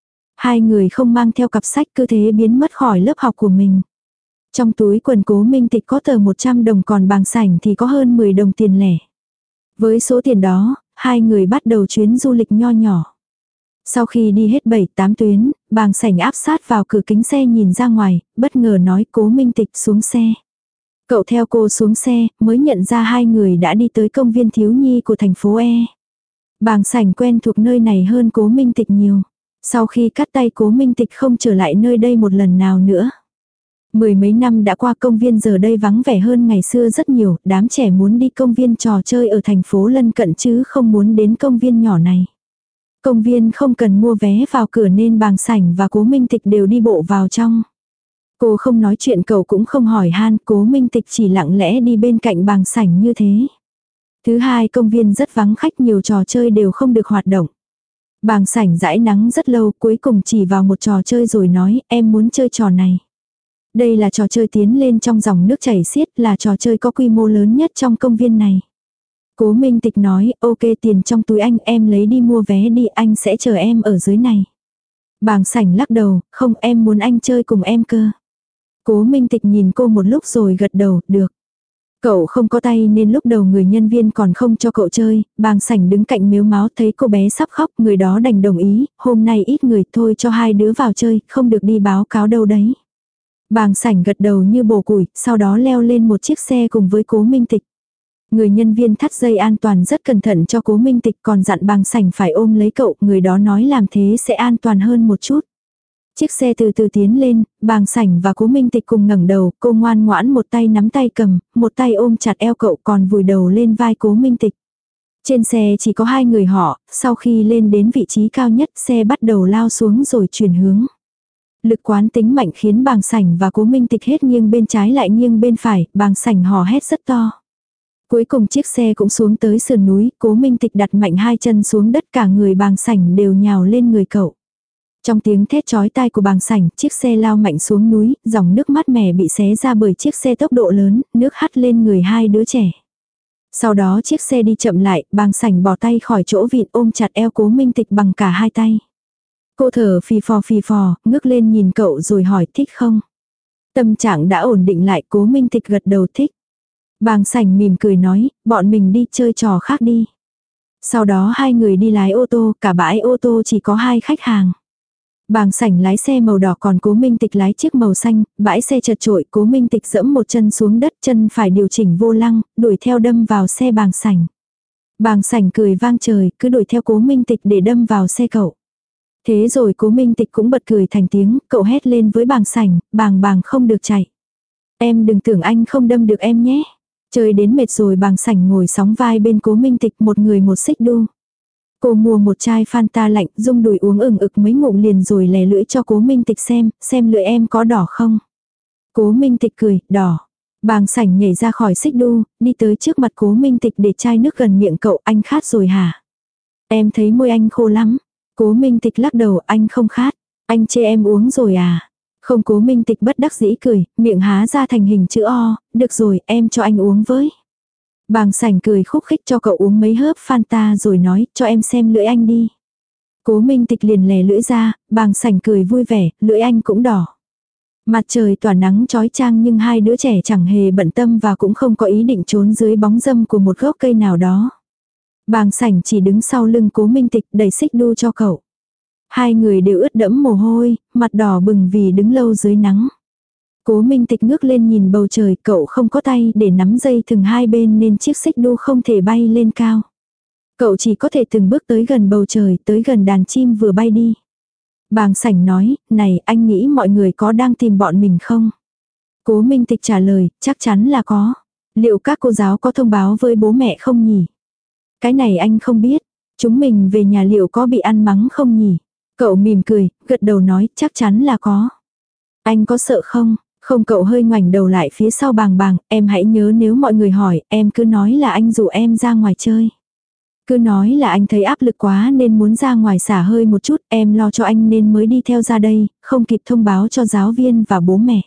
Hai người không mang theo cặp sách, cứ thế biến mất khỏi lớp học của mình. Trong túi quần Cố Minh Tịch có tờ một trăm đồng, còn bàng sảnh thì có hơn mười đồng tiền lẻ. Với số tiền đó, hai người bắt đầu chuyến du lịch nho nhỏ. Sau khi đi hết bảy tám tuyến, bàng sảnh áp sát vào cửa kính xe nhìn ra ngoài, bất ngờ nói, Cố Minh Tịch xuống xe. Cậu theo cô xuống xe, mới nhận ra hai người đã đi tới công viên thiếu nhi của thành phố E. Bàng sảnh quen thuộc nơi này hơn Cố Minh Tịch nhiều. Sau khi cắt tay Cố Minh Tịch không trở lại nơi đây một lần nào nữa. Mười mấy năm đã qua, công viên giờ đây vắng vẻ hơn ngày xưa rất nhiều, đám trẻ muốn đi công viên trò chơi ở thành phố lân cận chứ không muốn đến công viên nhỏ này. Công viên không cần mua vé vào cửa nên bàng sảnh và Cố Minh Tịch đều đi bộ vào trong. Cô không nói chuyện, cậu cũng không hỏi han, Cố Minh Tịch chỉ lặng lẽ đi bên cạnh bàng sảnh như thế. Thứ hai, công viên rất vắng khách, nhiều trò chơi đều không được hoạt động. Bàng sảnh dãi nắng rất lâu, cuối cùng chỉ vào một trò chơi rồi nói, em muốn chơi trò này. Đây là trò chơi tiến lên trong dòng nước chảy xiết, là trò chơi có quy mô lớn nhất trong công viên này. Cố Minh Tịch nói, ok, tiền trong túi anh, em lấy đi mua vé đi, anh sẽ chờ em ở dưới này. Bàng sảnh lắc đầu, không, em muốn anh chơi cùng em cơ. Cố Minh Tịch nhìn cô một lúc rồi gật đầu, được. Cậu không có tay nên lúc đầu người nhân viên còn không cho cậu chơi, bàng sảnh đứng cạnh mếu máo thấy cô bé sắp khóc, người đó đành đồng ý, hôm nay ít người thôi cho hai đứa vào chơi, không được đi báo cáo đâu đấy. Bàng sảnh gật đầu như bổ củi, sau đó leo lên một chiếc xe cùng với Cố Minh Tịch. Người nhân viên thắt dây an toàn rất cẩn thận cho Cố Minh Tịch, còn dặn bàng sảnh phải ôm lấy cậu, người đó nói làm thế sẽ an toàn hơn một chút. Chiếc xe từ từ tiến lên, bàng sảnh và Cố Minh Tịch cùng ngẩng đầu, cô ngoan ngoãn một tay nắm tay cầm, một tay ôm chặt eo cậu, còn vùi đầu lên vai Cố Minh Tịch. Trên xe chỉ có hai người họ, sau khi lên đến vị trí cao nhất, xe bắt đầu lao xuống rồi chuyển hướng. Lực quán tính mạnh khiến bàng sảnh và Cố Minh Tịch hết nghiêng bên trái lại nghiêng bên phải, bàng sảnh hò hét rất to. Cuối cùng chiếc xe cũng xuống tới sườn núi, Cố Minh Tịch đặt mạnh hai chân xuống đất, cả người bàng sảnh đều nhào lên người cậu. Trong tiếng thét chói tai của bàng sảnh, chiếc xe lao mạnh xuống núi, dòng nước mát mẻ bị xé ra bởi chiếc xe tốc độ lớn, nước hắt lên người hai đứa trẻ. Sau đó chiếc xe đi chậm lại, bàng sảnh bỏ tay khỏi chỗ vịn, ôm chặt eo Cố Minh Tịch bằng cả hai tay. Cô thở phì phò phì phò, ngước lên nhìn cậu rồi hỏi, thích không? Tâm trạng đã ổn định lại, Cố Minh Tịch gật đầu thích. Bàng sảnh mỉm cười nói, bọn mình đi chơi trò khác đi. Sau đó hai người đi lái ô tô, cả bãi ô tô chỉ có hai khách hàng. Bàng sảnh lái xe màu đỏ, còn Cố Minh Tịch lái chiếc màu xanh, bãi xe chật chội, Cố Minh Tịch giẫm một chân xuống đất, chân phải điều chỉnh vô lăng, đuổi theo đâm vào xe bàng sảnh. Bàng sảnh cười vang trời, cứ đuổi theo Cố Minh Tịch để đâm vào xe cậu. Thế rồi Cố Minh Tịch cũng bật cười thành tiếng, cậu hét lên với bàng sảnh, bàng bàng không được chạy. Em đừng tưởng anh không đâm được em nhé. Chơi đến mệt rồi bàng sảnh ngồi sóng vai bên Cố Minh Tịch, một người một xích đu. Cô mua một chai Fanta lạnh, rung đùi uống ừng ực mấy ngụm liền rồi lè lưỡi cho Cố Minh Tịch xem, xem lưỡi em có đỏ không. Cố Minh Tịch cười, đỏ. Bàng sảnh nhảy ra khỏi xích đu, đi tới trước mặt Cố Minh Tịch để chai nước gần miệng cậu, anh khát rồi hả? Em thấy môi anh khô lắm. Cố Minh Tịch lắc đầu, anh không khát. Anh chê em uống rồi à? Không, Cố Minh Tịch bất đắc dĩ cười, miệng há ra thành hình chữ O, được rồi, em cho anh uống với. Bàng sảnh cười khúc khích cho cậu uống mấy hớp Fanta rồi nói, cho em xem lưỡi anh đi. Cố Minh Tịch liền lè lưỡi ra, bàng sảnh cười vui vẻ, lưỡi anh cũng đỏ. Mặt trời tỏa nắng chói chang nhưng hai đứa trẻ chẳng hề bận tâm và cũng không có ý định trốn dưới bóng râm của một gốc cây nào đó. Bàng Sảnh chỉ đứng sau lưng Cố Minh Tịch đẩy xích đu cho cậu. Hai người đều ướt đẫm mồ hôi, mặt đỏ bừng vì đứng lâu dưới nắng. Cố Minh Tịch ngước lên nhìn bầu trời, cậu không có tay để nắm dây thừng hai bên nên chiếc xích đu không thể bay lên cao. Cậu chỉ có thể từng bước tới gần bầu trời, tới gần đàn chim vừa bay đi. Bàng Sảnh nói, này anh nghĩ mọi người có đang tìm bọn mình không? Cố Minh Tịch trả lời, chắc chắn là có. Liệu các cô giáo có thông báo với bố mẹ không nhỉ? Cái này anh không biết. Chúng mình về nhà liệu có bị ăn mắng không nhỉ? Cậu mỉm cười, gật đầu nói, chắc chắn là có. Anh có sợ không? Không, cậu hơi ngoảnh đầu lại phía sau Bàng Bàng, em hãy nhớ nếu mọi người hỏi, em cứ nói là anh rủ em ra ngoài chơi. Cứ nói là anh thấy áp lực quá nên muốn ra ngoài xả hơi một chút, em lo cho anh nên mới đi theo ra đây, không kịp thông báo cho giáo viên và bố mẹ.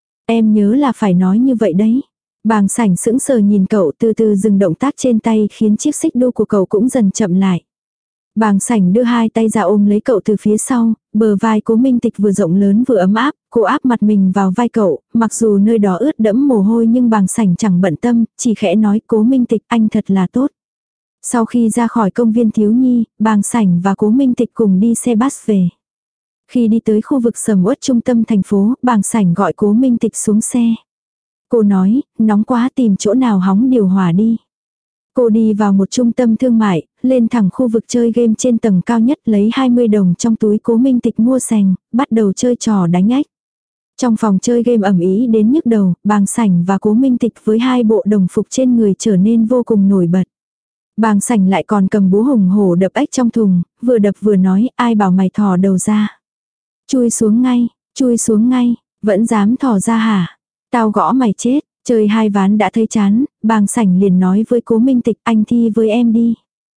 Em nhớ là phải nói như vậy đấy. Bàng Sảnh sững sờ nhìn cậu, từ từ dừng động tác trên tay khiến chiếc xích đu của cậu cũng dần chậm lại. Bàng Sảnh đưa hai tay ra ôm lấy cậu từ phía sau, bờ vai Cố Minh Tịch vừa rộng lớn vừa ấm áp, cô áp mặt mình vào vai cậu, mặc dù nơi đó ướt đẫm mồ hôi nhưng Bàng Sảnh chẳng bận tâm, chỉ khẽ nói, Cố Minh Tịch anh thật là tốt. Sau khi ra khỏi công viên thiếu nhi, Bàng Sảnh và Cố Minh Tịch cùng đi xe bus về. Khi đi tới khu vực sầm uất trung tâm thành phố, Bàng Sảnh gọi Cố Minh Tịch xuống xe. Cô nói, nóng quá, tìm chỗ nào hóng điều hòa đi. Cô đi vào một trung tâm thương mại, lên thẳng khu vực chơi game trên tầng cao nhất, lấy hai mươi đồng trong túi Cố Minh Tịch mua sành, bắt đầu chơi trò đánh ách. Trong phòng chơi game ẩm ý đến nhức đầu, Bàng Sảnh và Cố Minh Tịch với hai bộ đồng phục trên người trở nên vô cùng nổi bật. Bàng Sảnh lại còn cầm búa hùng hổ đập ếch trong thùng, vừa đập vừa nói, ai bảo mày thò đầu ra. Chui xuống ngay, chui xuống ngay, vẫn dám thò ra hả? Tao gõ mày chết. Chơi hai ván đã thấy chán, Bàng Sảnh liền nói với Cố Minh Tịch, anh thi với em đi.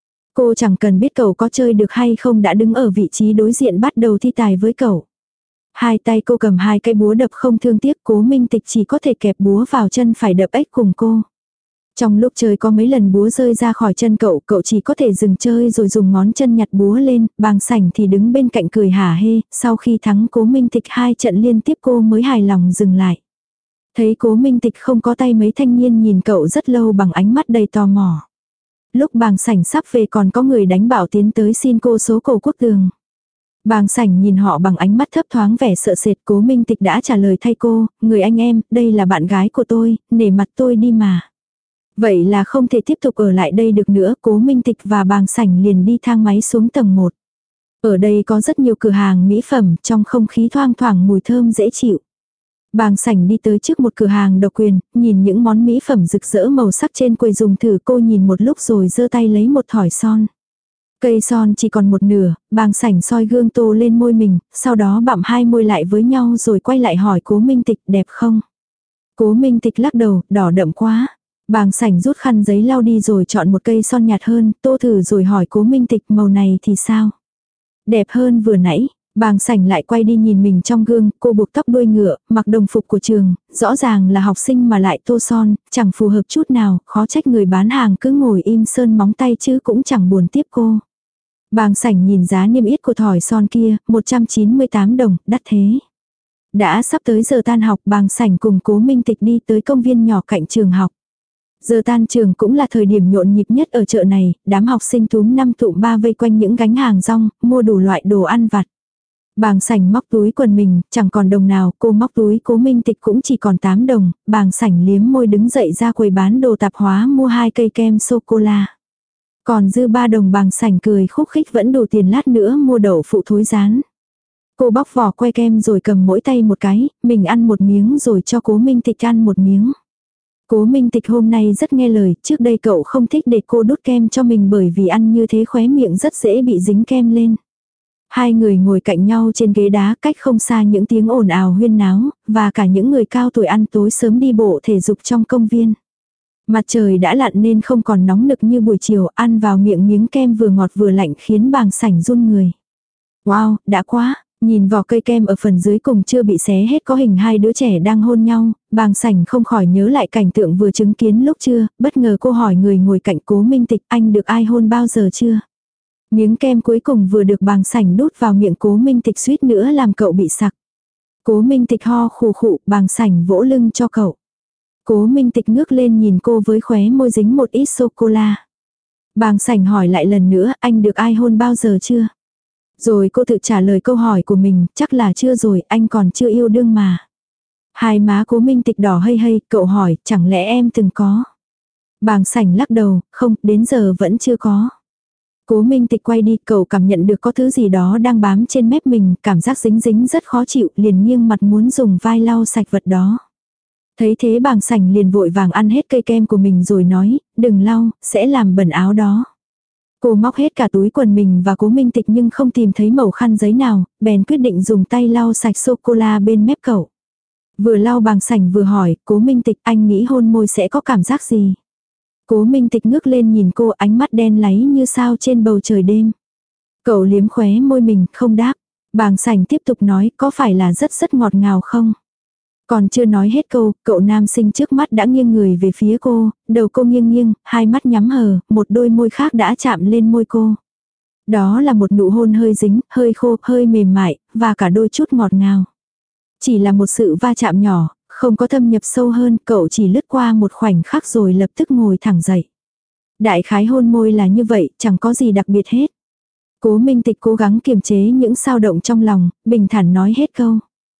Cô chẳng cần biết cậu có chơi được hay không, đã đứng ở vị trí đối diện bắt đầu thi tài với cậu. Hai tay cô cầm hai cái búa đập không thương tiếc, Cố Minh Tịch chỉ có thể kẹp búa vào chân phải đập ếch cùng cô. Trong lúc chơi có mấy lần búa rơi ra khỏi chân cậu, cậu chỉ có thể dừng chơi rồi dùng ngón chân nhặt búa lên, Bàng Sảnh thì đứng bên cạnh cười hả hê, sau khi thắng Cố Minh Tịch hai trận liên tiếp cô mới hài lòng dừng lại. Thấy Cố Minh Tịch không có tay, mấy thanh niên nhìn cậu rất lâu bằng ánh mắt đầy tò mò. Lúc Bàng Sảnh sắp về còn có người đánh bảo tiến tới xin cô số cổ quốc tường. Bàng Sảnh nhìn họ bằng ánh mắt thấp thoáng vẻ sợ sệt. Cố Minh Tịch đã trả lời thay cô, người anh em, đây là bạn gái của tôi, nể mặt tôi đi mà. Vậy là không thể tiếp tục ở lại đây được nữa, Cố Minh Tịch và Bàng Sảnh liền đi thang máy xuống tầng một. Ở đây có rất nhiều cửa hàng mỹ phẩm, trong không khí thoang thoảng mùi thơm dễ chịu. Bàng Sảnh đi tới trước một cửa hàng độc quyền, nhìn những món mỹ phẩm rực rỡ màu sắc trên quầy dùng thử, cô nhìn một lúc rồi giơ tay lấy một thỏi son. Cây son chỉ còn một nửa, Bàng Sảnh soi gương tô lên môi mình, sau đó bặm hai môi lại với nhau rồi quay lại hỏi Cố Minh Tịch, đẹp không? Cố Minh Tịch lắc đầu, đỏ đậm quá. Bàng Sảnh rút khăn giấy lau đi rồi chọn một cây son nhạt hơn, tô thử rồi hỏi Cố Minh Tịch, màu này thì sao? Đẹp hơn vừa nãy. Bàng Sảnh lại quay đi nhìn mình trong gương, cô buộc tóc đuôi ngựa, mặc đồng phục của trường, rõ ràng là học sinh mà lại tô son, chẳng phù hợp chút nào, khó trách người bán hàng cứ ngồi im sơn móng tay chứ cũng chẳng buồn tiếp cô. Bàng Sảnh nhìn giá niêm yết của thỏi son kia, một trăm chín mươi tám đồng, đắt thế. Đã sắp tới giờ tan học, Bàng Sảnh cùng Cố Minh Tịch đi tới công viên nhỏ cạnh trường học. Giờ tan trường cũng là thời điểm nhộn nhịp nhất ở chợ này, đám học sinh túm năm tụm ba vây quanh những gánh hàng rong, mua đủ loại đồ ăn vặt. Bàng Sảnh móc túi quần mình, chẳng còn đồng nào, cô móc túi Cố Minh Tịch cũng chỉ còn tám đồng, Bàng Sảnh liếm môi đứng dậy ra quầy bán đồ tạp hóa mua hai cây kem sô-cô-la. Còn dư ba đồng, Bàng Sảnh cười khúc khích vẫn đủ tiền lát nữa mua đậu phụ thối rán. Cô bóc vỏ que kem rồi cầm mỗi tay một cái, mình ăn một miếng rồi cho Cố Minh Tịch ăn một miếng. Cố Minh Tịch hôm nay rất nghe lời, trước đây cậu không thích để cô đút kem cho mình bởi vì ăn như thế khóe miệng rất dễ bị dính kem lên. Hai người ngồi cạnh nhau trên ghế đá, cách không xa những tiếng ồn ào huyên náo, và cả những người cao tuổi ăn tối sớm đi bộ thể dục trong công viên. Mặt trời đã lặn nên không còn nóng nực như buổi chiều, ăn vào miệng miếng kem vừa ngọt vừa lạnh khiến Bàng Sảnh run người. Wow, đã quá! Nhìn vỏ cây kem ở phần dưới cùng chưa bị xé hết có hình hai đứa trẻ đang hôn nhau, Bàng Sảnh không khỏi nhớ lại cảnh tượng vừa chứng kiến lúc trưa, bất ngờ cô hỏi người ngồi cạnh Cố Minh Tịch, anh được ai hôn bao giờ chưa? Miếng kem cuối cùng vừa được Bàng Sảnh đút vào miệng Cố Minh Tịch suýt nữa làm cậu bị sặc. Cố Minh Tịch ho khù khụ, Bàng Sảnh vỗ lưng cho cậu. Cố Minh Tịch ngước lên nhìn cô với khóe môi dính một ít sô-cô-la. Bàng Sảnh hỏi lại lần nữa, anh được ai hôn bao giờ chưa? Rồi cô tự trả lời câu hỏi của mình, chắc là chưa rồi, anh còn chưa yêu đương mà. Hai má Cố Minh Tịch đỏ hây hây, cậu hỏi, chẳng lẽ em từng có? Bàng Sảnh lắc đầu, không, đến giờ vẫn chưa có. Cố Minh Tịch quay đi, cậu cảm nhận được có thứ gì đó đang bám trên mép mình, cảm giác dính dính rất khó chịu, liền nghiêng mặt muốn dùng vai lau sạch vật đó. Thấy thế Bàng Sảnh liền vội vàng ăn hết cây kem của mình rồi nói, đừng lau, sẽ làm bẩn áo đó. Cô móc hết cả túi quần mình và Cố Minh Tịch nhưng không tìm thấy mẩu khăn giấy nào, bèn quyết định dùng tay lau sạch sô-cô-la bên mép cậu. Vừa lau Bàng Sảnh vừa hỏi, Cố Minh Tịch anh nghĩ hôn môi sẽ có cảm giác gì? Cố Minh Tịch ngước lên nhìn cô, ánh mắt đen láy như sao trên bầu trời đêm. Cậu liếm khóe môi mình, không đáp. Bàng Sảnh tiếp tục nói, có phải là rất rất ngọt ngào không? Còn chưa nói hết câu, cậu nam sinh trước mắt đã nghiêng người về phía cô, đầu cô nghiêng nghiêng, hai mắt nhắm hờ, một đôi môi khác đã chạm lên môi cô. Đó là một nụ hôn hơi dính, hơi khô, hơi mềm mại, và cả đôi chút ngọt ngào. Chỉ là một sự va chạm nhỏ, không có thâm nhập sâu hơn, cậu chỉ lướt qua một khoảnh khắc rồi lập tức ngồi thẳng dậy. Đại khái hôn môi là như vậy, chẳng có gì đặc biệt hết. Cố Minh Tịch cố gắng kiềm chế những dao động trong lòng, bình thản nói hết câu.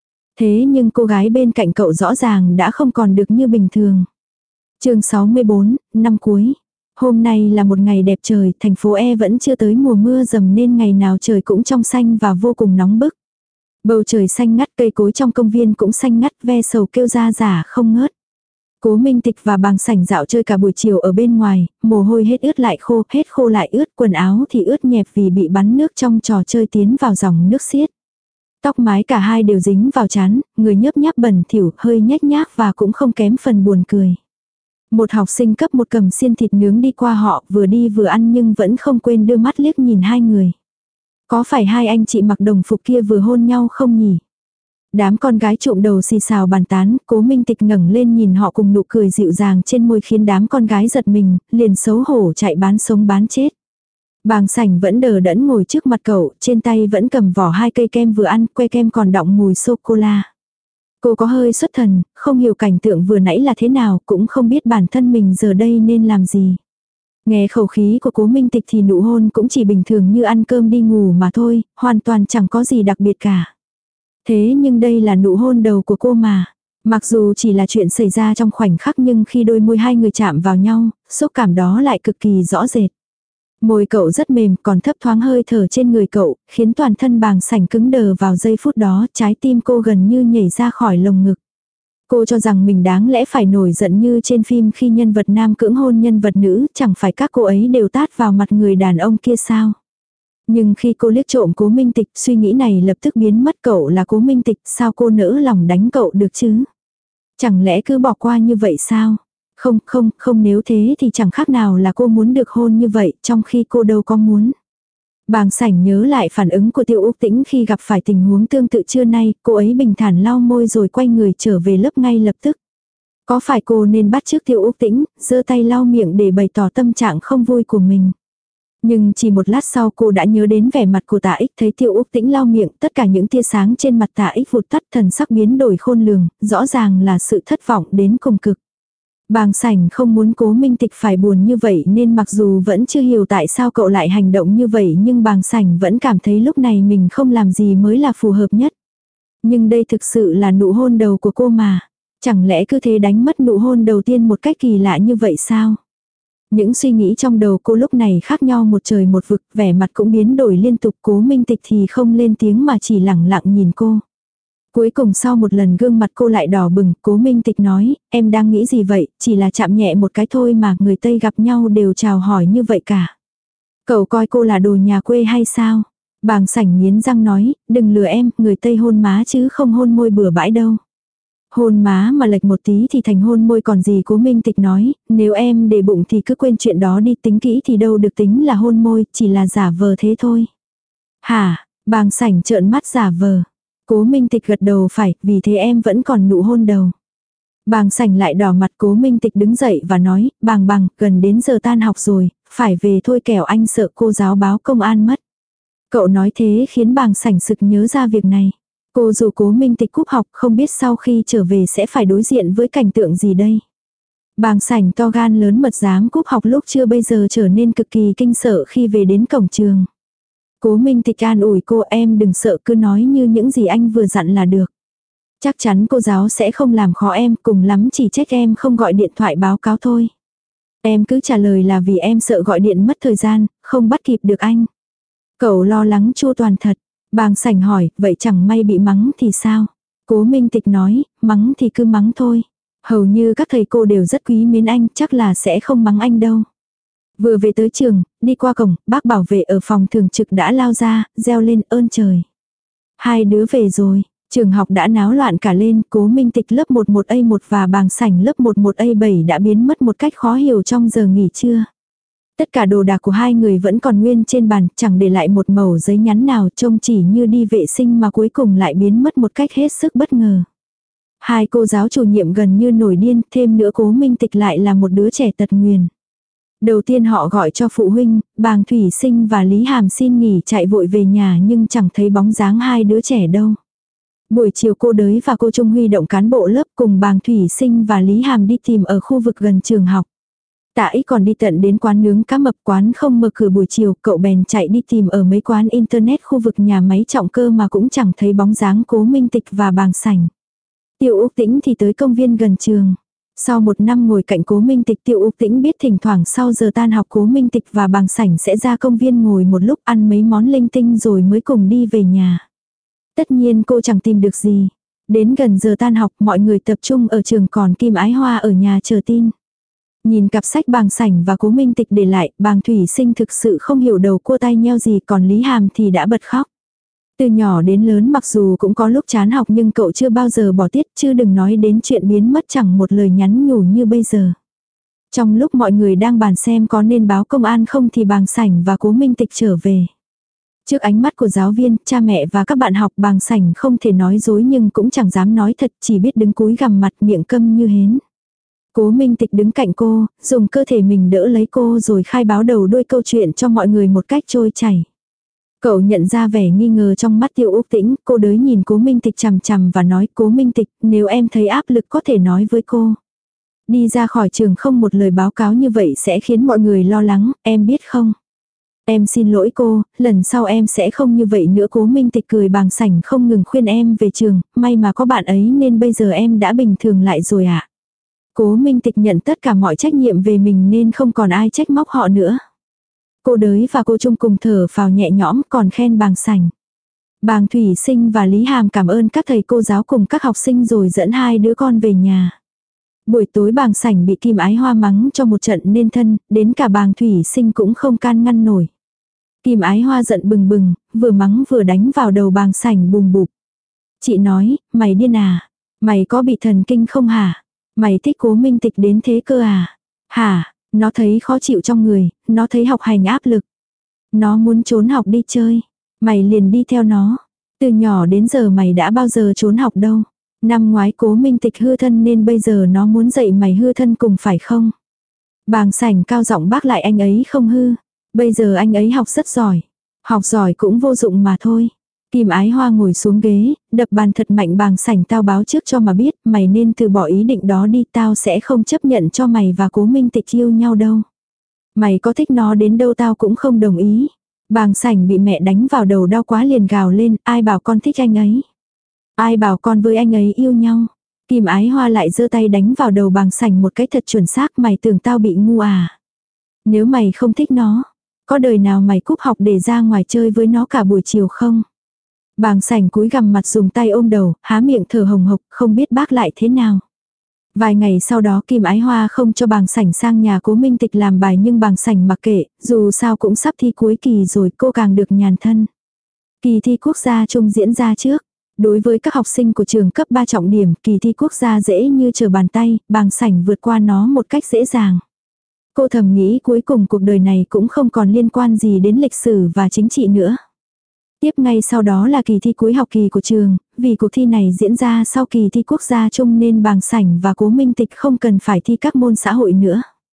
Thế nhưng cô gái bên cạnh cậu rõ ràng đã không còn được như bình thường. Chương sáu mươi bốn, năm cuối. Hôm nay là một ngày đẹp trời, thành phố E vẫn chưa tới mùa mưa dầm nên ngày nào trời cũng trong xanh và vô cùng nóng bức. Bầu trời xanh ngắt, cây cối trong công viên cũng xanh ngắt, ve sầu kêu ra rả không ngớt. Cố Minh Tịch và Bàng Sảnh dạo chơi cả buổi chiều ở bên ngoài, mồ hôi hết ướt lại khô, hết khô lại ướt, quần áo thì ướt nhẹp vì bị bắn nước trong trò chơi tiến vào dòng nước xiết. Tóc mái cả hai đều dính vào trán, người nhớp nháp bẩn thỉu, hơi nhếch nhác và cũng không kém phần buồn cười. Một học sinh cấp một cầm xiên thịt nướng đi qua họ, vừa đi vừa ăn nhưng vẫn không quên đưa mắt liếc nhìn hai người. Có phải hai anh chị mặc đồng phục kia vừa hôn nhau không nhỉ? Đám con gái trộm đầu xì xào bàn tán, Cố Minh Tịch ngẩng lên nhìn họ cùng nụ cười dịu dàng trên môi khiến đám con gái giật mình, liền xấu hổ chạy bán sống bán chết. Bàng Sảnh vẫn đờ đẫn ngồi trước mặt cậu, trên tay vẫn cầm vỏ hai cây kem vừa ăn, que kem còn đọng mùi sô-cô-la. Cô có hơi xuất thần, không hiểu cảnh tượng vừa nãy là thế nào, cũng không biết bản thân mình giờ đây nên làm gì. Nghe khẩu khí của Cố Minh Tịch thì nụ hôn cũng chỉ bình thường như ăn cơm đi ngủ mà thôi, hoàn toàn chẳng có gì đặc biệt cả. Thế nhưng đây là nụ hôn đầu của cô mà. Mặc dù chỉ là chuyện xảy ra trong khoảnh khắc nhưng khi đôi môi hai người chạm vào nhau, xúc cảm đó lại cực kỳ rõ rệt. Môi cậu rất mềm, còn thấp thoáng hơi thở trên người cậu, khiến toàn thân Bàng Sảnh cứng đờ vào giây phút đó, trái tim cô gần như nhảy ra khỏi lồng ngực. Cô cho rằng mình đáng lẽ phải nổi giận như trên phim khi nhân vật nam cưỡng hôn nhân vật nữ, chẳng phải các cô ấy đều tát vào mặt người đàn ông kia sao. Nhưng khi cô liếc trộm Cố Minh Tịch, suy nghĩ này lập tức biến mất. Cậu là Cố Minh Tịch, sao cô nỡ lòng đánh cậu được chứ? Chẳng lẽ cứ bỏ qua như vậy sao? Không, không, không, nếu thế thì chẳng khác nào là cô muốn được hôn như vậy, trong khi cô đâu có muốn. Bàng Sảnh nhớ lại phản ứng của Tiêu Úc Tĩnh khi gặp phải tình huống tương tự trưa nay, cô ấy bình thản lau môi rồi quay người trở về lớp ngay lập tức. Có phải cô nên bắt chước Tiêu Úc Tĩnh, giơ tay lau miệng để bày tỏ tâm trạng không vui của mình? Nhưng chỉ một lát sau cô đã nhớ đến vẻ mặt của Tạ Ích, thấy Tiêu Úc Tĩnh lau miệng, tất cả những tia sáng trên mặt Tạ Ích vụt tắt, thần sắc biến đổi khôn lường, rõ ràng là sự thất vọng đến cùng cực. Bàng Sảnh không muốn Cố Minh Tịch phải buồn như vậy nên mặc dù vẫn chưa hiểu tại sao cậu lại hành động như vậy nhưng Bàng Sảnh vẫn cảm thấy lúc này mình không làm gì mới là phù hợp nhất. Nhưng đây thực sự là nụ hôn đầu của cô mà. Chẳng lẽ cứ thế đánh mất nụ hôn đầu tiên một cách kỳ lạ như vậy sao? Những suy nghĩ trong đầu cô lúc này khác nhau một trời một vực, vẻ mặt cũng biến đổi liên tục. Cố Minh Tịch thì không lên tiếng mà chỉ lẳng lặng nhìn cô. Cuối cùng sau một lần gương mặt cô lại đỏ bừng, Cố Minh Tịch nói, em đang nghĩ gì vậy, chỉ là chạm nhẹ một cái thôi mà, người Tây gặp nhau đều chào hỏi như vậy cả. Cậu coi cô là đồ nhà quê hay sao? Bàng Sảnh nghiến răng nói, đừng lừa em, người Tây hôn má chứ không hôn môi bừa bãi đâu. Hôn má mà lệch một tí thì thành hôn môi còn gì. Cố Minh Tịch nói, nếu em để bụng thì cứ quên chuyện đó đi, tính kỹ thì đâu được tính là hôn môi, chỉ là giả vờ thế thôi. Hả? Bàng Sảnh trợn mắt giả vờ. Cố Minh Tịch gật đầu phải, vì thế em vẫn còn nụ hôn đầu. Bàng Sảnh lại đỏ mặt. Cố Minh Tịch đứng dậy và nói, Bàng Bàng, gần đến giờ tan học rồi, phải về thôi kẻo anh sợ cô giáo báo công an mất. Cậu nói thế khiến Bàng Sảnh sực nhớ ra việc này. Cô dù Cố Minh Tịch cúp học không biết sau khi trở về sẽ phải đối diện với cảnh tượng gì đây. Bàng sảnh to gan lớn mật dám cúp học lúc chưa bây giờ trở nên cực kỳ kinh sợ khi về đến cổng trường. Cố Minh Tịch an ủi cô, em đừng sợ, cứ nói như những gì anh vừa dặn là được. Chắc chắn cô giáo sẽ không làm khó em, cùng lắm chỉ trách em không gọi điện thoại báo cáo thôi. Em cứ trả lời là vì em sợ gọi điện mất thời gian, không bắt kịp được anh. Cậu lo lắng chu toàn thật. Bàng sảnh hỏi, vậy chẳng may bị mắng thì sao? Cố Minh Tịch nói, mắng thì cứ mắng thôi. Hầu như các thầy cô đều rất quý mến anh, chắc là sẽ không mắng anh đâu. Vừa về tới trường, đi qua cổng, bác bảo vệ ở phòng thường trực đã lao ra, reo lên ơn trời. Hai đứa về rồi, trường học đã náo loạn cả lên, Cố Minh Tịch lớp mười một A một và Bàng sảnh lớp mười một A bảy đã biến mất một cách khó hiểu trong giờ nghỉ trưa. Tất cả đồ đạc của hai người vẫn còn nguyên trên bàn, chẳng để lại một mẩu giấy nhắn nào, trông chỉ như đi vệ sinh mà cuối cùng lại biến mất một cách hết sức bất ngờ. Hai cô giáo chủ nhiệm gần như nổi điên, thêm nữa Cố Minh Tịch lại là một đứa trẻ tật nguyền. Đầu tiên họ gọi cho phụ huynh, Bàng Thủy Sinh và Lý Hàm xin nghỉ chạy vội về nhà nhưng chẳng thấy bóng dáng hai đứa trẻ đâu. Buổi chiều cô Đới và cô Trung huy động cán bộ lớp cùng Bàng Thủy Sinh và Lý Hàm đi tìm ở khu vực gần trường học. Tạ Ích còn đi tận đến quán nướng cá mập, quán không mở cửa buổi chiều, cậu bèn chạy đi tìm ở mấy quán internet khu vực nhà máy trọng cơ mà cũng chẳng thấy bóng dáng Cố Minh Tịch và Bàng sảnh. Tiêu Úc Tĩnh thì tới công viên gần trường. Sau một năm ngồi cạnh Cố Minh Tịch, Tiêu Úc Tĩnh biết thỉnh thoảng sau giờ tan học Cố Minh Tịch và Bàng sảnh sẽ ra công viên ngồi một lúc ăn mấy món linh tinh rồi mới cùng đi về nhà. Tất nhiên cô chẳng tìm được gì. Đến gần giờ tan học mọi người tập trung ở trường, còn Kim Ái Hoa ở nhà chờ tin. Nhìn cặp sách Bàng sảnh và Cố Minh Tịch để lại, Bàng Thủy Sinh thực sự không hiểu đầu cua tai nheo gì, còn Lý Hàm thì đã bật khóc. Từ nhỏ đến lớn mặc dù cũng có lúc chán học nhưng cậu chưa bao giờ bỏ tiết, chứ đừng nói đến chuyện biến mất chẳng một lời nhắn nhủ như bây giờ. Trong lúc mọi người đang bàn xem có nên báo công an không thì Bàng sảnh và Cố Minh Tịch trở về. Trước ánh mắt của giáo viên, cha mẹ và các bạn học, Bàng sảnh không thể nói dối nhưng cũng chẳng dám nói thật, chỉ biết đứng cúi gằm mặt, miệng câm như hến. Cố Minh Tịch đứng cạnh cô, dùng cơ thể mình đỡ lấy cô rồi khai báo đầu đuôi câu chuyện cho mọi người một cách trôi chảy. Cậu nhận ra vẻ nghi ngờ trong mắt Tiêu Úc Tĩnh, cô Đới nhìn Cố Minh Tịch chằm chằm và nói, Cố Minh Tịch, nếu em thấy áp lực có thể nói với cô. Đi ra khỏi trường không một lời báo cáo như vậy sẽ khiến mọi người lo lắng, em biết không? Em xin lỗi cô, lần sau em sẽ không như vậy nữa. Cố Minh Tịch cười, Bàng sảnh không ngừng khuyên em về trường, may mà có bạn ấy nên bây giờ em đã bình thường lại rồi ạ. À? Cố Minh Tịch nhận tất cả mọi trách nhiệm về mình nên không còn ai trách móc họ nữa. Cô Đới và cô Trung cùng thở phào nhẹ nhõm, còn khen Bàng sảnh. Bàng Thủy Sinh và Lý Hàm cảm ơn các thầy cô giáo cùng các học sinh rồi dẫn hai đứa con về nhà. Buổi tối Bàng sảnh bị Kim Ái Hoa mắng cho một trận nên thân, đến cả Bàng Thủy Sinh cũng không can ngăn nổi. Kim Ái Hoa giận bừng bừng, vừa mắng vừa đánh vào đầu Bàng sảnh bùm bụp. Chị nói, mày điên à? Mày có bị thần kinh không hả? Mày thích Cố Minh Tịch đến thế cơ à? Hả? Nó thấy khó chịu trong người, nó thấy học hành áp lực. Nó muốn trốn học đi chơi. Mày liền đi theo nó. Từ nhỏ đến giờ mày đã bao giờ trốn học đâu. Năm ngoái Cố Minh Tịch hư thân nên bây giờ nó muốn dạy mày hư thân cùng phải không? Bàng sảnh cao giọng bác lại, anh ấy không hư. Bây giờ anh ấy học rất giỏi. Học giỏi cũng vô dụng mà thôi. Kim Ái Hoa ngồi xuống ghế, đập bàn thật mạnh. Bàng sảnh, tao báo trước cho mà biết, mày nên từ bỏ ý định đó đi, tao sẽ không chấp nhận cho mày và Cố Minh Tịch yêu nhau đâu. Mày có thích nó đến đâu tao cũng không đồng ý. Bàng sảnh bị mẹ đánh vào đầu đau quá liền gào lên, ai bảo con thích anh ấy? Ai bảo con với anh ấy yêu nhau? Kim Ái Hoa lại giơ tay đánh vào đầu Bàng sảnh một cái thật chuẩn xác, mày tưởng tao bị ngu à? Nếu mày không thích nó, có đời nào mày cúp học để ra ngoài chơi với nó cả buổi chiều không? Bàng sảnh cúi gằm mặt dùng tay ôm đầu, há miệng thở hồng hộc, không biết bác lại thế nào. Vài ngày sau đó Kim Ái Hoa không cho Bàng sảnh sang nhà Cố Minh Tịch làm bài nhưng Bàng sảnh mặc kệ, dù sao cũng sắp thi cuối kỳ rồi, cô càng được nhàn thân. Kỳ thi quốc gia chung diễn ra trước. Đối với các học sinh của trường cấp ba trọng điểm, kỳ thi quốc gia dễ như trở bàn tay, Bàng sảnh vượt qua nó một cách dễ dàng. Cô thầm nghĩ cuối cùng cuộc đời này cũng không còn liên quan gì đến lịch sử và chính trị nữa. Tiếp ngay sau đó là kỳ thi cuối học kỳ của trường, vì cuộc thi này diễn ra sau kỳ thi quốc gia chung nên Bàng sảnh và Cố Minh Tịch không cần phải thi các môn xã hội nữa.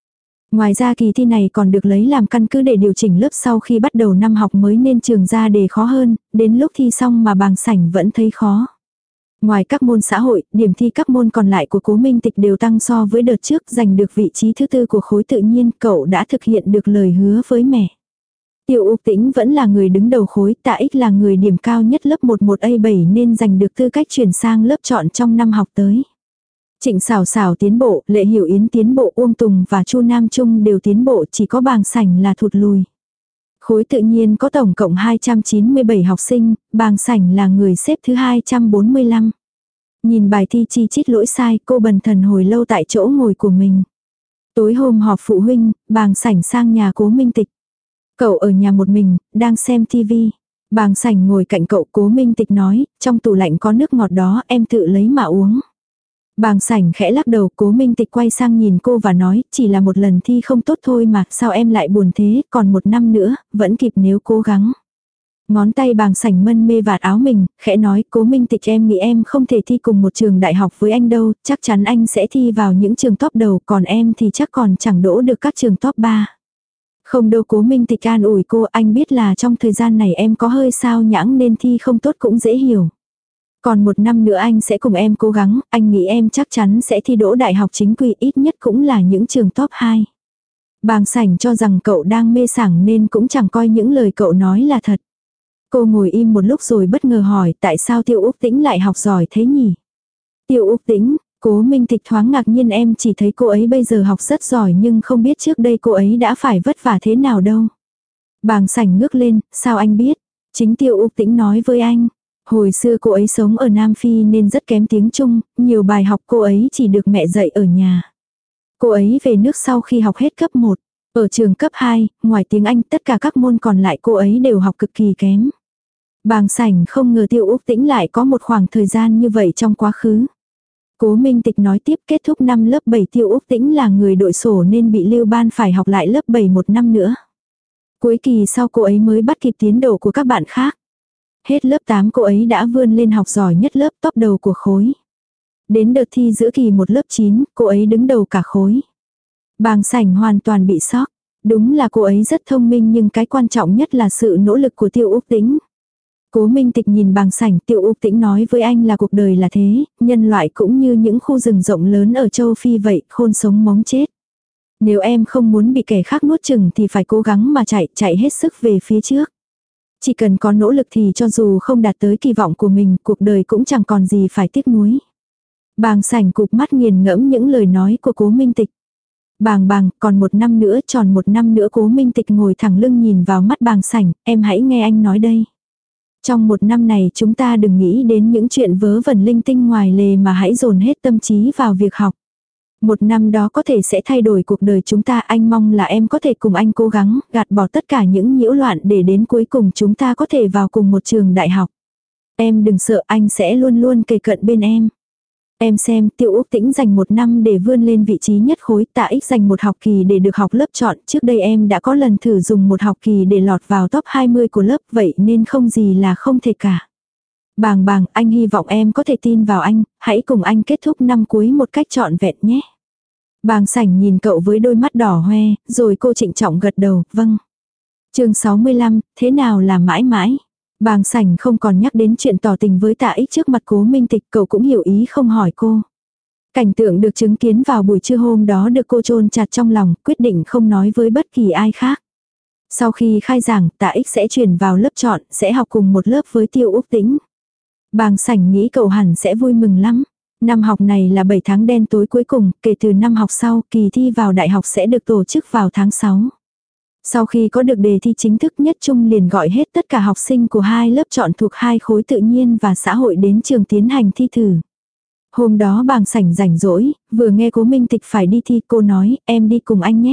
Ngoài ra kỳ thi này còn được lấy làm căn cứ để điều chỉnh lớp sau khi bắt đầu năm học mới nên trường ra đề khó hơn, đến lúc thi xong mà bàng sảnh vẫn thấy khó. Ngoài các môn xã hội, điểm thi các môn còn lại của Cố Minh Tịch đều tăng so với đợt trước, giành được vị trí thứ tư của khối tự nhiên, cậu đã thực hiện được lời hứa với mẹ. Tiêu Úc Tĩnh vẫn là người đứng đầu khối, Tạ Ích là người điểm cao nhất lớp một một A bảy nên giành được tư cách chuyển sang lớp chọn trong năm học tới. Trịnh Sảo Sảo tiến bộ, Lệ Hiểu Yến tiến bộ, Uông Tùng và Chu Nam Trung đều tiến bộ, chỉ có bàng sảnh là thụt lùi. Khối tự nhiên có tổng cộng hai trăm chín mươi bảy học sinh, bàng sảnh là người xếp thứ hai trăm bốn mươi lăm. Nhìn bài thi chi chít lỗi sai, cô bần thần hồi lâu tại chỗ ngồi của mình. Tối hôm họp phụ huynh, bàng sảnh sang nhà Cố Minh Tịch. Cậu ở nhà một mình, đang xem tivi. Bàng sảnh ngồi cạnh cậu. Cố Minh Tịch nói, trong tủ lạnh có nước ngọt đó, em tự lấy mà uống. Bàng sảnh khẽ lắc đầu. Cố Minh Tịch quay sang nhìn cô và nói, chỉ là một lần thi không tốt thôi mà, sao em lại buồn thế, còn một năm nữa, vẫn kịp nếu cố gắng. Ngón tay bàng sảnh mân mê vạt áo mình, khẽ nói, Cố Minh Tịch em nghĩ em không thể thi cùng một trường đại học với anh đâu, chắc chắn anh sẽ thi vào những trường top đầu, còn em thì chắc còn chẳng đỗ được các trường top ba. Không đâu. Cố Minh Tịch an ủi cô, anh biết là trong thời gian này em có hơi sao nhãng nên thi không tốt cũng dễ hiểu. Còn một năm nữa anh sẽ cùng em cố gắng, anh nghĩ em chắc chắn sẽ thi đỗ đại học chính quy, ít nhất cũng là những trường top hai. Bàng sảnh cho rằng cậu đang mê sảng nên cũng chẳng coi những lời cậu nói là thật. Cô ngồi im một lúc rồi bất ngờ hỏi, tại sao Tiêu Úc Tĩnh lại học giỏi thế nhỉ? Tiêu Úc Tĩnh, Cố Minh Tịch thoáng ngạc nhiên, em chỉ thấy cô ấy bây giờ học rất giỏi nhưng không biết trước đây cô ấy đã phải vất vả thế nào đâu. Bàng sảnh ngước lên, sao anh biết? Chính Tiêu Úc Tĩnh nói với anh. Hồi xưa cô ấy sống ở Nam Phi nên rất kém tiếng Trung, nhiều bài học cô ấy chỉ được mẹ dạy ở nhà. Cô ấy về nước sau khi học hết cấp một. Ở trường cấp hai, ngoài tiếng Anh tất cả các môn còn lại cô ấy đều học cực kỳ kém. Bàng sảnh không ngờ Tiêu Úc Tĩnh lại có một khoảng thời gian như vậy trong quá khứ. Cố Minh Tịch nói tiếp, kết thúc năm lớp bảy Tiêu Úc Tĩnh là người đội sổ nên bị lưu ban phải học lại lớp bảy một năm nữa. Cuối kỳ sau cô ấy mới bắt kịp tiến độ của các bạn khác. Hết lớp tám cô ấy đã vươn lên học giỏi nhất lớp, top đầu của khối. Đến đợt thi giữa kỳ một lớp chín, cô ấy đứng đầu cả khối. Bàng sảnh hoàn toàn bị sốc. Đúng là cô ấy rất thông minh nhưng cái quan trọng nhất là sự nỗ lực của Tiêu Úc Tĩnh. Cố Minh Tịch nhìn bàng sảnh, Tiêu Úc Tĩnh nói với anh là cuộc đời là thế, nhân loại cũng như những khu rừng rộng lớn ở châu Phi vậy, khôn sống móng chết. Nếu em không muốn bị kẻ khác nuốt chửng thì phải cố gắng mà chạy, chạy hết sức về phía trước. Chỉ cần có nỗ lực thì cho dù không đạt tới kỳ vọng của mình, cuộc đời cũng chẳng còn gì phải tiếc nuối. Bàng sảnh cụp mắt nghiền ngẫm những lời nói của Cố Minh Tịch. Bàng bàng, còn một năm nữa, tròn một năm nữa. Cố Minh Tịch ngồi thẳng lưng nhìn vào mắt bàng sảnh, em hãy nghe anh nói đây. Trong một năm này chúng ta đừng nghĩ đến những chuyện vớ vẩn linh tinh ngoài lề mà hãy dồn hết tâm trí vào việc học. Một năm đó có thể sẽ thay đổi cuộc đời chúng ta, anh mong là em có thể cùng anh cố gắng, gạt bỏ tất cả những nhiễu loạn để đến cuối cùng chúng ta có thể vào cùng một trường đại học. Em đừng sợ, anh sẽ luôn luôn kề cận bên em. Em xem, Tiêu Úc Tĩnh dành một năm để vươn lên vị trí nhất khối, Tạ Ích dành một học kỳ để được học lớp chọn, trước đây em đã có lần thử dùng một học kỳ để lọt vào top hai mươi của lớp, vậy nên không gì là không thể cả. Bàng bàng, anh hy vọng em có thể tin vào anh, hãy cùng anh kết thúc năm cuối một cách trọn vẹn nhé. Bàng sảnh nhìn cậu với đôi mắt đỏ hoe, rồi cô trịnh trọng gật đầu, vâng. Chương sáu mươi lăm, thế nào là mãi mãi? Bàng sảnh không còn nhắc đến chuyện tỏ tình với Tạ Ích trước mặt Cố Minh Tịch, cậu cũng hiểu ý không hỏi cô. Cảnh tượng được chứng kiến vào buổi trưa hôm đó được cô chôn chặt trong lòng, quyết định không nói với bất kỳ ai khác. Sau khi khai giảng, Tạ Ích sẽ chuyển vào lớp chọn, sẽ học cùng một lớp với Tiêu Úc Tĩnh. Bàng sảnh nghĩ cậu hẳn sẽ vui mừng lắm. Năm học này là bảy tháng đen tối cuối cùng, kể từ năm học sau, kỳ thi vào đại học sẽ được tổ chức vào tháng sáu. Sau khi có được đề thi chính thức, Nhất Trung liền gọi hết tất cả học sinh của hai lớp chọn thuộc hai khối tự nhiên và xã hội đến trường tiến hành thi thử. Hôm đó bàng sảnh rảnh rỗi, vừa nghe Cố Minh Tịch phải đi thi, cô nói, em đi cùng anh nhé.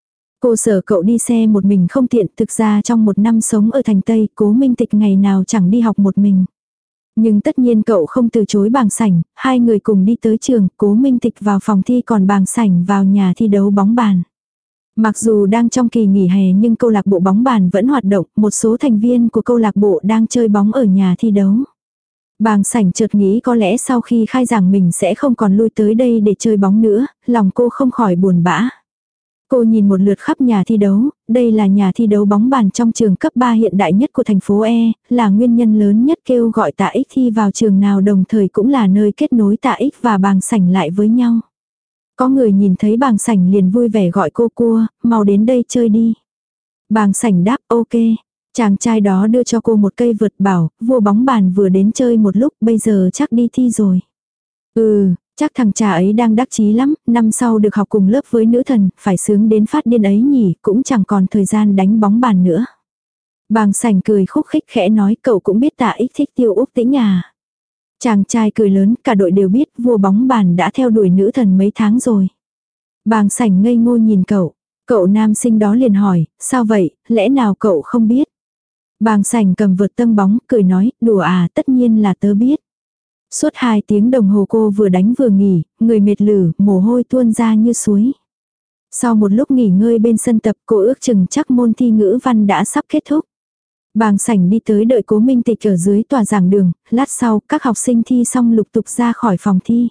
Cô sợ cậu đi xe một mình không tiện, thực ra trong một năm sống ở thành Tây, Cố Minh Tịch ngày nào chẳng đi học một mình. Nhưng tất nhiên cậu không từ chối bàng sảnh, hai người cùng đi tới trường, Cố Minh Tịch vào phòng thi còn bàng sảnh vào nhà thi đấu bóng bàn. Mặc dù đang trong kỳ nghỉ hè nhưng câu lạc bộ bóng bàn vẫn hoạt động, một số thành viên của câu lạc bộ đang chơi bóng ở nhà thi đấu. Bàng sảnh chợt nghĩ có lẽ sau khi khai giảng mình sẽ không còn lui tới đây để chơi bóng nữa, lòng cô không khỏi buồn bã. Cô nhìn một lượt khắp nhà thi đấu, đây là nhà thi đấu bóng bàn trong trường cấp ba hiện đại nhất của thành phố E, là nguyên nhân lớn nhất kêu gọi Tạ Ích thi vào trường nào, đồng thời cũng là nơi kết nối Tạ Ích và Bàng Sảnh lại với nhau. Có người nhìn thấy Bàng Sảnh liền vui vẻ gọi cô cua, mau đến đây chơi đi. Bàng Sảnh đáp ok. Chàng trai đó đưa cho cô một cây vợt bảo, vua bóng bàn vừa đến chơi một lúc, bây giờ chắc đi thi rồi. Ừ, chắc thằng trà ấy đang đắc chí lắm, năm sau được học cùng lớp với nữ thần, phải sướng đến phát điên ấy nhỉ, cũng chẳng còn thời gian đánh bóng bàn nữa. Bàng Sảnh cười khúc khích khẽ nói, cậu cũng biết Tạ Ích thích Tiêu Úc Tĩnh à. Chàng trai cười lớn, cả đội đều biết vua bóng bàn đã theo đuổi nữ thần mấy tháng rồi. Bàng Sảnh ngây ngô nhìn cậu, cậu nam sinh đó liền hỏi, sao vậy, lẽ nào cậu không biết? Bàng Sảnh cầm vợt tâng bóng, cười nói, đùa à, tất nhiên là tớ biết. Suốt hai tiếng đồng hồ cô vừa đánh vừa nghỉ, người mệt lử, mồ hôi tuôn ra như suối. Sau một lúc nghỉ ngơi bên sân tập, cô ước chừng chắc môn thi ngữ văn đã sắp kết thúc. Bàng Sảnh đi tới đợi Cố Minh Tịch ở dưới tòa giảng đường, lát sau các học sinh thi xong lục tục ra khỏi phòng thi.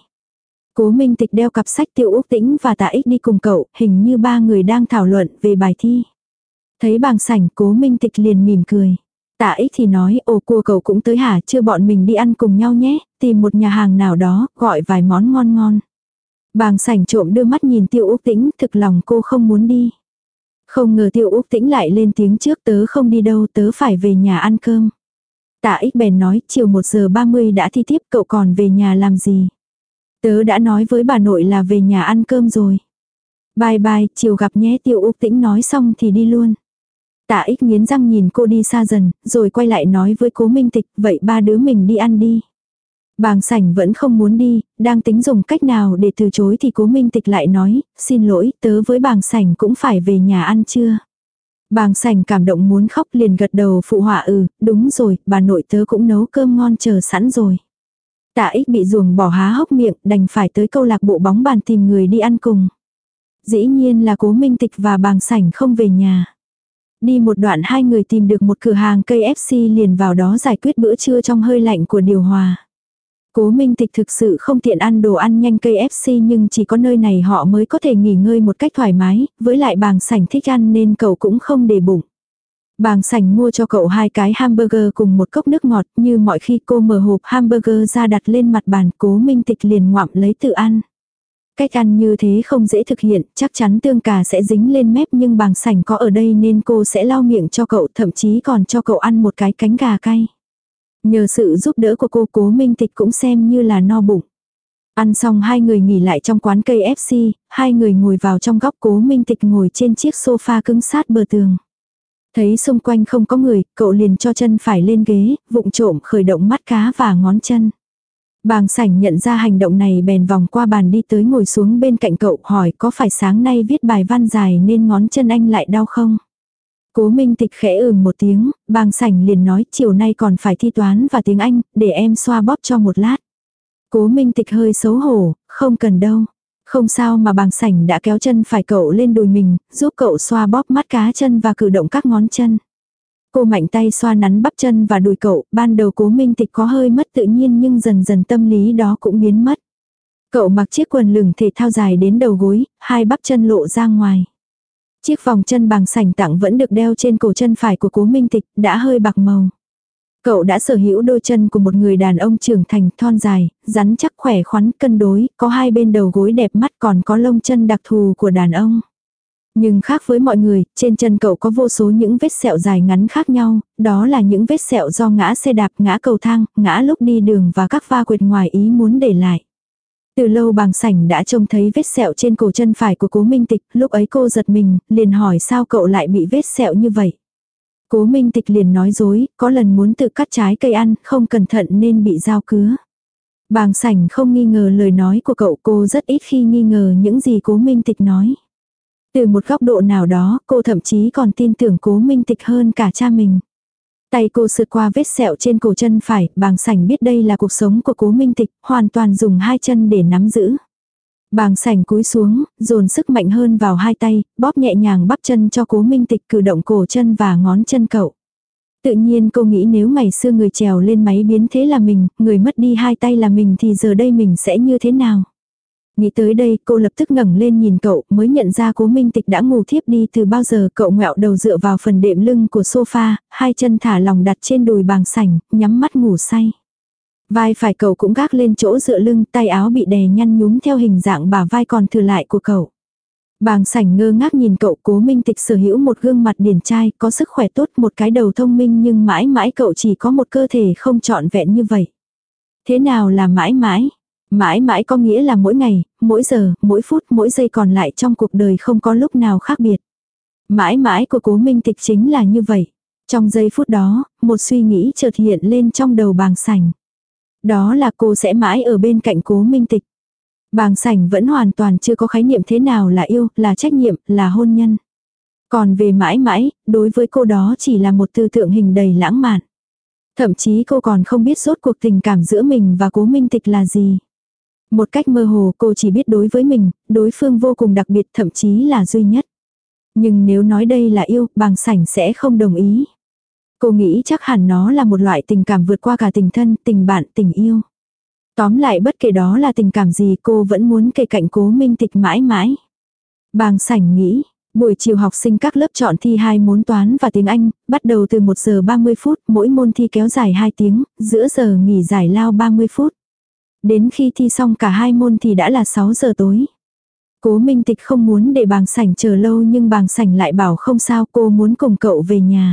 Cố Minh Tịch đeo cặp sách, Tiêu Úc Tĩnh và Tạ Ích đi cùng cậu, hình như ba người đang thảo luận về bài thi. Thấy Bàng Sảnh, Cố Minh Tịch liền mỉm cười. Tạ Ích thì nói, ồ cua cậu cũng tới hả, chưa bọn mình đi ăn cùng nhau nhé, tìm một nhà hàng nào đó, gọi vài món ngon ngon. Bàng Sảnh trộm đưa mắt nhìn Tiêu Úc Tĩnh, thực lòng cô không muốn đi. Không ngờ Tiêu Úc Tĩnh lại lên tiếng trước, tớ không đi đâu, tớ phải về nhà ăn cơm. Tạ Ích bèn nói, chiều một giờ ba mươi đã thi tiếp, cậu còn về nhà làm gì? Tớ đã nói với bà nội là về nhà ăn cơm rồi. Bye bye, chiều gặp nhé. Tiêu Úc Tĩnh nói xong thì đi luôn. Tạ Ích nghiến răng nhìn cô đi xa dần, rồi quay lại nói với Cố Minh Tịch, vậy ba đứa mình đi ăn đi. Bàng Sảnh vẫn không muốn đi, đang tính dùng cách nào để từ chối thì Cố Minh Tịch lại nói, xin lỗi, tớ với Bàng Sảnh cũng phải về nhà ăn trưa. Bàng Sảnh cảm động muốn khóc liền gật đầu phụ họa ừ, đúng rồi, bà nội tớ cũng nấu cơm ngon chờ sẵn rồi. Tạ Ích bị ruồng bỏ há hốc miệng, đành phải tới câu lạc bộ bóng bàn tìm người đi ăn cùng. Dĩ nhiên là Cố Minh Tịch và Bàng Sảnh không về nhà. Đi một đoạn hai người tìm được một cửa hàng cây ép xê liền vào đó giải quyết bữa trưa trong hơi lạnh của điều hòa. Cố Minh Tịch thực sự không tiện ăn đồ ăn nhanh cây ép xê nhưng chỉ có nơi này họ mới có thể nghỉ ngơi một cách thoải mái, với lại Bàng Sảnh thích ăn nên cậu cũng không để bụng. Bàng Sảnh mua cho cậu hai cái hamburger cùng một cốc nước ngọt, như mọi khi cô mở hộp hamburger ra đặt lên mặt bàn, Cố Minh Tịch liền ngoạm lấy tự ăn. Cách ăn như thế không dễ thực hiện, chắc chắn tương cà sẽ dính lên mép nhưng Bàng Sảnh có ở đây nên cô sẽ lau miệng cho cậu, thậm chí còn cho cậu ăn một cái cánh gà cay. Nhờ sự giúp đỡ của cô, Cố Minh Tịch cũng xem như là no bụng. Ăn xong hai người nghỉ lại trong quán cây ép xê, hai người ngồi vào trong góc, Cố Minh Tịch ngồi trên chiếc sofa cứng sát bờ tường. Thấy xung quanh không có người, cậu liền cho chân phải lên ghế, vụng trộm khởi động mắt cá và ngón chân. Bàng Sảnh nhận ra hành động này bèn vòng qua bàn đi tới ngồi xuống bên cạnh cậu, hỏi có phải sáng nay viết bài văn dài nên ngón chân anh lại đau không? Cố Minh Tịch khẽ ừm một tiếng, Bàng Sảnh liền nói chiều nay còn phải thi toán và tiếng Anh, để em xoa bóp cho một lát. Cố Minh Tịch hơi xấu hổ, không cần đâu. Không sao mà Bàng Sảnh đã kéo chân phải cậu lên đùi mình, giúp cậu xoa bóp mắt cá chân và cử động các ngón chân. Cô mạnh tay xoa nắn bắp chân và đùi cậu, ban đầu Cố Minh Tịch có hơi mất tự nhiên nhưng dần dần tâm lý đó cũng biến mất. Cậu mặc chiếc quần lửng thể thao dài đến đầu gối, hai bắp chân lộ ra ngoài. Chiếc vòng chân Bàng Sảnh tặng vẫn được đeo trên cổ chân phải của Cố Minh Tịch, đã hơi bạc màu. Cậu đã sở hữu đôi chân của một người đàn ông trưởng thành, thon dài, rắn chắc khỏe khoắn, cân đối, có hai bên đầu gối đẹp mắt, còn có lông chân đặc thù của đàn ông. Nhưng khác với mọi người, trên chân cậu có vô số những vết sẹo dài ngắn khác nhau, đó là những vết sẹo do ngã xe đạp, ngã cầu thang, ngã lúc đi đường và các va quệt ngoài ý muốn để lại. Từ lâu Bàng Sảnh đã trông thấy vết sẹo trên cổ chân phải của Cố Minh Tịch, lúc ấy cô giật mình, liền hỏi sao cậu lại bị vết sẹo như vậy. Cố Minh Tịch liền nói dối, có lần muốn tự cắt trái cây ăn, không cẩn thận nên bị dao cứa. Bàng Sảnh không nghi ngờ lời nói của cậu, cô rất ít khi nghi ngờ những gì Cố Minh Tịch nói. Từ một góc độ nào đó, cô thậm chí còn tin tưởng Cố Minh Tịch hơn cả cha mình. Tay cô sượt qua vết sẹo trên cổ chân phải, Bàng Sảnh biết đây là cuộc sống của Cố Minh Tịch, hoàn toàn dùng hai chân để nắm giữ. Bàng Sảnh cúi xuống, dồn sức mạnh hơn vào hai tay, bóp nhẹ nhàng bắp chân cho Cố Minh Tịch, cử động cổ chân và ngón chân cậu. Tự nhiên cô nghĩ nếu ngày xưa người trèo lên máy biến thế là mình, người mất đi hai tay là mình thì giờ đây mình sẽ như thế nào? Nghĩ tới đây cô lập tức ngẩng lên nhìn cậu mới nhận ra Cố Minh Tịch đã ngủ thiếp đi từ bao giờ. Cậu ngẹo đầu dựa vào phần đệm lưng của sofa, hai chân thả lỏng đặt trên đùi bàng sảnh, nhắm mắt ngủ say. Vai phải cậu cũng gác lên chỗ dựa lưng, tay áo bị đè nhăn nhúm theo hình dạng bả vai còn thừa lại của cậu. Bàng sảnh ngơ ngác nhìn cậu. Cố Minh Tịch sở hữu một gương mặt điển trai, có sức khỏe tốt, một cái đầu thông minh, nhưng mãi mãi cậu chỉ có một cơ thể không trọn vẹn như vậy. Thế nào là mãi mãi? Mãi mãi có nghĩa là mỗi ngày, mỗi giờ, mỗi phút, mỗi giây còn lại trong cuộc đời không có lúc nào khác biệt. Mãi mãi của Cố Minh Tịch chính là như vậy. Trong giây phút đó, một suy nghĩ chợt hiện lên trong đầu bàng sảnh. Đó là cô sẽ mãi ở bên cạnh Cố Minh Tịch. Bàng sảnh vẫn hoàn toàn chưa có khái niệm thế nào là yêu, là trách nhiệm, là hôn nhân. Còn về mãi mãi, đối với cô đó chỉ là một tư tượng hình đầy lãng mạn. Thậm chí cô còn không biết rốt cuộc tình cảm giữa mình và Cố Minh Tịch là gì. Một cách mơ hồ cô chỉ biết đối với mình, đối phương vô cùng đặc biệt, thậm chí là duy nhất. Nhưng nếu nói đây là yêu, bàng sảnh sẽ không đồng ý. Cô nghĩ chắc hẳn nó là một loại tình cảm vượt qua cả tình thân, tình bạn, tình yêu. Tóm lại bất kể đó là tình cảm gì cô vẫn muốn kề cạnh Cố Minh Tịch mãi mãi. Bàng sảnh nghĩ, buổi chiều học sinh các lớp chọn thi hai môn toán và tiếng Anh, bắt đầu từ một giờ ba mươi phút, mỗi môn thi kéo dài hai tiếng, giữa giờ nghỉ giải lao ba mươi phút. Đến khi thi xong cả hai môn thì đã là sáu giờ tối. Cố Minh Tịch không muốn để bàng sảnh chờ lâu nhưng bàng sảnh lại bảo không sao, cô muốn cùng cậu về nhà.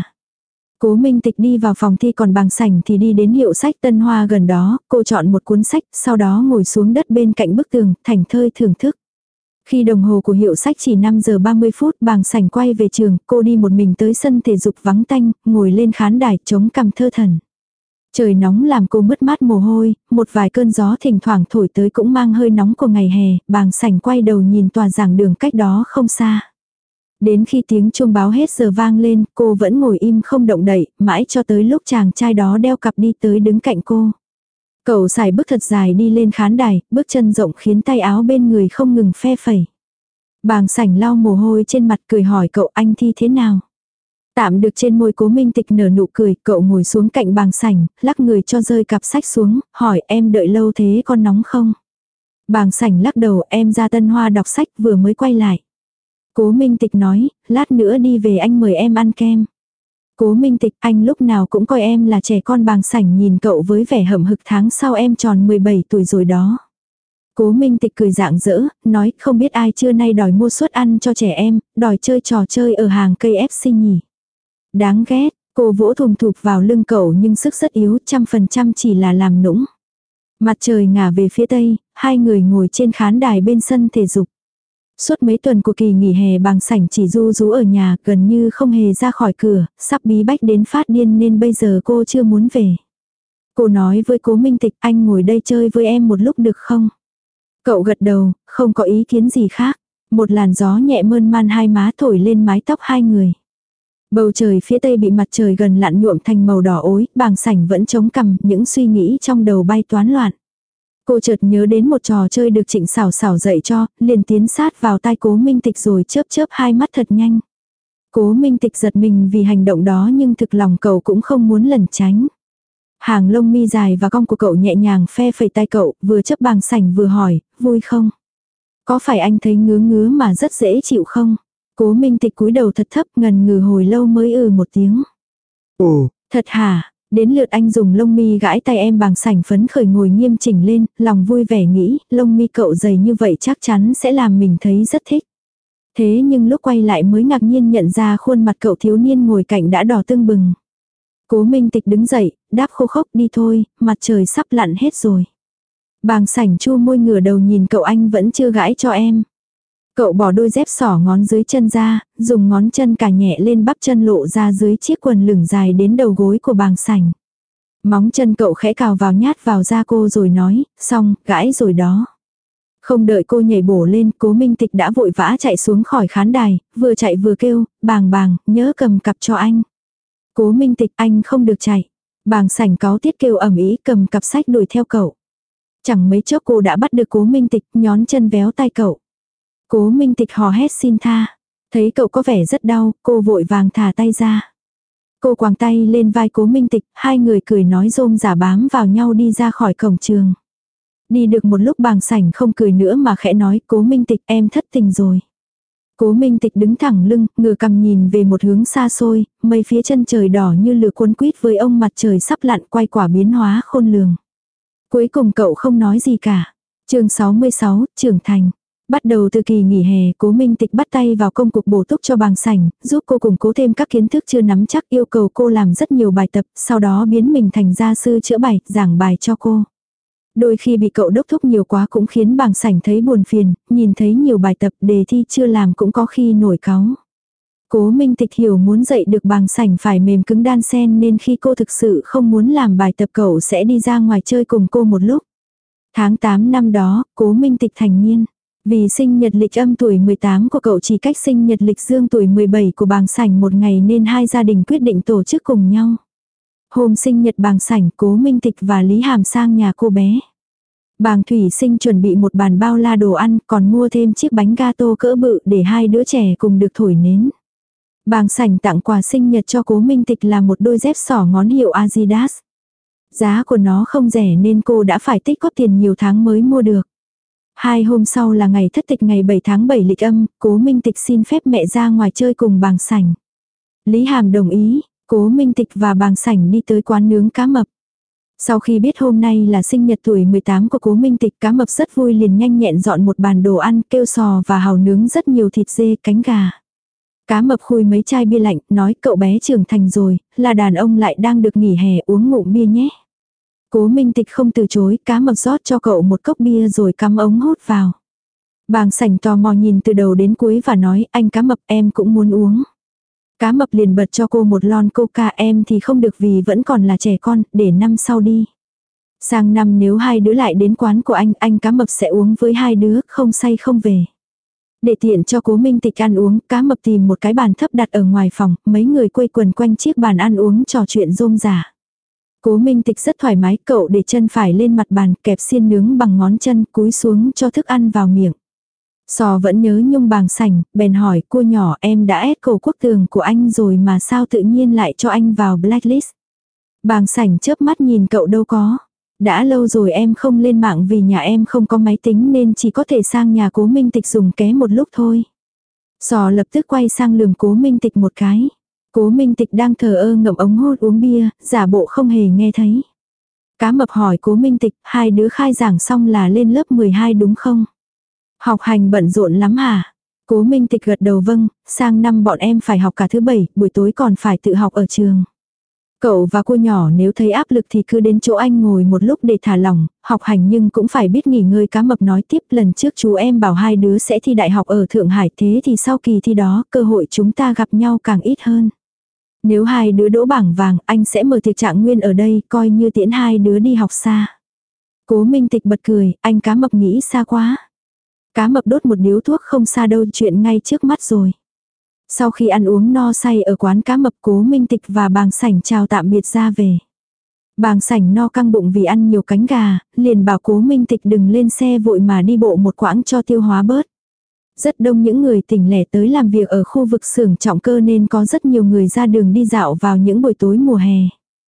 Cố Minh Tịch đi vào phòng thi còn bàng sảnh thì đi đến hiệu sách Tân Hoa gần đó, cô chọn một cuốn sách, sau đó ngồi xuống đất bên cạnh bức tường, thảnh thơi thưởng thức. Khi đồng hồ của hiệu sách chỉ năm giờ ba mươi phút, bàng sảnh quay về trường, cô đi một mình tới sân thể dục vắng tanh, ngồi lên khán đài chống cằm thơ thẩn. Trời nóng làm cô mứt mát mồ hôi, một vài cơn gió thỉnh thoảng thổi tới cũng mang hơi nóng của ngày hè, bàng sảnh quay đầu nhìn tòa giảng đường cách đó không xa. Đến khi tiếng chuông báo hết giờ vang lên, cô vẫn ngồi im không động đậy, mãi cho tới lúc chàng trai đó đeo cặp đi tới đứng cạnh cô. Cậu xài bước thật dài đi lên khán đài, bước chân rộng khiến tay áo bên người không ngừng phe phẩy. Bàng sảnh lau mồ hôi trên mặt cười hỏi cậu anh thi thế nào. Tạm được trên môi Cố Minh Tịch nở nụ cười, cậu ngồi xuống cạnh bàng sảnh, lắc người cho rơi cặp sách xuống, hỏi em đợi lâu thế con nóng không? Bàng sảnh lắc đầu, em ra Tân Hoa đọc sách vừa mới quay lại. Cố Minh Tịch nói, lát nữa đi về anh mời em ăn kem. Cố Minh Tịch, anh lúc nào cũng coi em là trẻ con. Bàng sảnh nhìn cậu với vẻ hậm hực, tháng sau em tròn mười bảy tuổi rồi đó. Cố Minh Tịch cười rạng rỡ, nói không biết ai trưa nay đòi mua suất ăn cho trẻ em, đòi chơi trò chơi ở hàng cây ép xê nhỉ. Đáng ghét, cô vỗ thùm thụp vào lưng cậu nhưng sức rất yếu, trăm phần trăm chỉ là làm nũng. Mặt trời ngả về phía tây, hai người ngồi trên khán đài bên sân thể dục. Suốt mấy tuần của kỳ nghỉ hè bàng sảnh chỉ ru rú ở nhà, gần như không hề ra khỏi cửa, sắp bí bách đến phát điên nên bây giờ cô chưa muốn về. Cô nói với Cố Minh Tịch, anh ngồi đây chơi với em một lúc được không? Cậu gật đầu, không có ý kiến gì khác. Một làn gió nhẹ mơn man hai má thổi lên mái tóc hai người. Bầu trời phía tây bị mặt trời gần lặn nhuộm thành màu đỏ ối, bàng sảnh vẫn chống cằm, những suy nghĩ trong đầu bay toán loạn. Cô chợt nhớ đến một trò chơi được Trịnh Sảo Sảo dạy cho, liền tiến sát vào tai Cố Minh Tịch rồi chớp chớp hai mắt thật nhanh. Cố Minh Tịch giật mình vì hành động đó nhưng thực lòng cậu cũng không muốn lẩn tránh. Hàng lông mi dài và cong của cậu nhẹ nhàng phe phẩy tay cậu, vừa chấp bàng sảnh vừa hỏi, vui không? Có phải anh thấy ngứa ngứa mà rất dễ chịu không? Cố Minh Tịch cúi đầu thật thấp, ngần ngừ hồi lâu mới ừ một tiếng. Ồ, thật hả? Đến lượt anh dùng lông mi gãi tay em. Bàng sảnh phấn khởi ngồi nghiêm chỉnh lên, lòng vui vẻ nghĩ, lông mi cậu dày như vậy chắc chắn sẽ làm mình thấy rất thích. Thế nhưng lúc quay lại mới ngạc nhiên nhận ra khuôn mặt cậu thiếu niên ngồi cạnh đã đỏ tưng bừng. Cố Minh Tịch đứng dậy, đáp khô khốc, đi thôi, mặt trời sắp lặn hết rồi. Bàng sảnh chu môi ngửa đầu nhìn cậu, anh vẫn chưa gãi cho em. Cậu bỏ đôi dép xỏ ngón dưới chân ra, dùng ngón chân cà nhẹ lên bắp chân lộ ra dưới chiếc quần lửng dài đến đầu gối của bàng sảnh. Móng chân cậu khẽ cào vào nhát vào da cô rồi nói, xong, gãi rồi đó. Không đợi cô nhảy bổ lên, Cố Minh Tịch đã vội vã chạy xuống khỏi khán đài, vừa chạy vừa kêu, bàng bàng, nhớ cầm cặp cho anh. Cố Minh Tịch, anh không được chạy. Bàng sảnh cáu tiết kêu ầm ĩ, cầm cặp sách đuổi theo cậu. Chẳng mấy chốc cô đã bắt được Cố Minh Tịch, nhón chân véo tay cậu. Cố Minh Tịch hò hét xin tha. Thấy cậu có vẻ rất đau, cô vội vàng thả tay ra. Cô quàng tay lên vai Cố Minh Tịch, hai người cười nói rôm rả bám vào nhau đi ra khỏi cổng trường. Đi được một lúc bàng sảnh không cười nữa mà khẽ nói, Cố Minh Tịch em thất tình rồi. Cố Minh Tịch đứng thẳng lưng, ngửa cằm nhìn về một hướng xa xôi, mây phía chân trời đỏ như lửa cuốn quýt với ông mặt trời sắp lặn quay quả biến hóa khôn lường. Cuối cùng cậu không nói gì cả. Chương sáu mươi sáu, trưởng thành. Bắt đầu từ kỳ nghỉ hè, Cố Minh Tịch bắt tay vào công cuộc bổ túc cho bàng sảnh, giúp cô củng cố thêm các kiến thức chưa nắm chắc, yêu cầu cô làm rất nhiều bài tập, sau đó biến mình thành gia sư chữa bài, giảng bài cho cô. Đôi khi bị cậu đốc thúc nhiều quá cũng khiến bàng sảnh thấy buồn phiền, nhìn thấy nhiều bài tập đề thi chưa làm cũng có khi nổi cáu. Cố Minh Tịch hiểu muốn dạy được bàng sảnh phải mềm cứng đan sen nên khi cô thực sự không muốn làm bài tập cậu sẽ đi ra ngoài chơi cùng cô một lúc. Tháng tám năm đó, Cố Minh Tịch thành niên. Vì sinh nhật lịch âm tuổi mười tám của cậu chỉ cách sinh nhật lịch dương tuổi mười bảy của bàng sảnh một ngày nên hai gia đình quyết định tổ chức cùng nhau. Hôm sinh nhật bàng sảnh, Cố Minh Tịch và Lý Hàm sang nhà cô bé. Bàng Thủy Sinh chuẩn bị một bàn bao la đồ ăn, còn mua thêm chiếc bánh gato cỡ bự để hai đứa trẻ cùng được thổi nến. Bàng sảnh tặng quà sinh nhật cho Cố Minh Tịch là một đôi dép xỏ ngón hiệu Adidas. Giá của nó không rẻ nên cô đã phải tích góp tiền nhiều tháng mới mua được. Hai hôm sau là ngày thất tịch ngày bảy tháng bảy lịch âm, Cố Minh Tịch xin phép mẹ ra ngoài chơi cùng bàng sảnh. Lý Hàm đồng ý, Cố Minh Tịch và bàng sảnh đi tới quán nướng cá mập. Sau khi biết hôm nay là sinh nhật tuổi mười tám của Cố Minh Tịch, cá mập rất vui liền nhanh nhẹn dọn một bàn đồ ăn, kêu sò và hàu nướng rất nhiều thịt dê, cánh gà. Cá mập khui mấy chai bia lạnh, nói cậu bé trưởng thành rồi, là đàn ông lại đang được nghỉ hè uống ngụm bia nhé. Cố Minh Tịch không từ chối, cá mập rót cho cậu một cốc bia rồi cắm ống hút vào. Bàng sảnh tò mò nhìn từ đầu đến cuối và nói, anh cá mập em cũng muốn uống. Cá mập liền bật cho cô một lon coca, em thì không được vì vẫn còn là trẻ con, để năm sau đi. Sang năm nếu hai đứa lại đến quán của anh, anh cá mập sẽ uống với hai đứa, không say không về. Để tiện cho Cố Minh Tịch ăn uống, cá mập tìm một cái bàn thấp đặt ở ngoài phòng, mấy người quây quần quanh chiếc bàn ăn uống trò chuyện rôm rả. Cố Minh Tịch rất thoải mái, cậu để chân phải lên mặt bàn, kẹp xiên nướng bằng ngón chân, cúi xuống cho thức ăn vào miệng. Sò vẫn nhớ nhung bàng sảnh, bèn hỏi, cua nhỏ em đã ép cầu quốc tường của anh rồi mà sao tự nhiên lại cho anh vào blacklist. Bàng sảnh chớp mắt nhìn cậu, đâu có. Đã lâu rồi em không lên mạng vì nhà em không có máy tính nên chỉ có thể sang nhà Cố Minh Tịch dùng ké một lúc thôi. Sò lập tức quay sang lườm Cố Minh Tịch một cái. Cố Minh Tịch đang thờ ơ ngậm ống hút uống bia, giả bộ không hề nghe thấy. Cá mập hỏi Cố Minh Tịch, hai đứa khai giảng xong là lên lớp mười hai đúng không? Học hành bận rộn lắm hả? Cố Minh Tịch gật đầu vâng, sang năm bọn em phải học cả thứ bảy, buổi tối còn phải tự học ở trường. Cậu và cô nhỏ nếu thấy áp lực thì cứ đến chỗ anh ngồi một lúc để thả lỏng, học hành nhưng cũng phải biết nghỉ ngơi. Cá mập nói tiếp, lần trước chú em bảo hai đứa sẽ thi đại học ở Thượng Hải, thế thì sau kỳ thi đó cơ hội chúng ta gặp nhau càng ít hơn. Nếu hai đứa đỗ bảng vàng, anh sẽ mở tiệc trạng nguyên ở đây, coi như tiễn hai đứa đi học xa. Cố Minh Tịch bật cười, anh cá mập nghĩ xa quá. Cá mập đốt một điếu thuốc, không xa đâu, chuyện ngay trước mắt rồi. Sau khi ăn uống no say ở quán cá mập, Cố Minh Tịch và bàng sảnh chào tạm biệt ra về. Bàng sảnh no căng bụng vì ăn nhiều cánh gà, liền bảo Cố Minh Tịch đừng lên xe vội mà đi bộ một quãng cho tiêu hóa bớt. Rất đông những người tỉnh lẻ tới làm việc ở khu vực xưởng trọng cơ nên có rất nhiều người ra đường đi dạo vào những buổi tối mùa hè.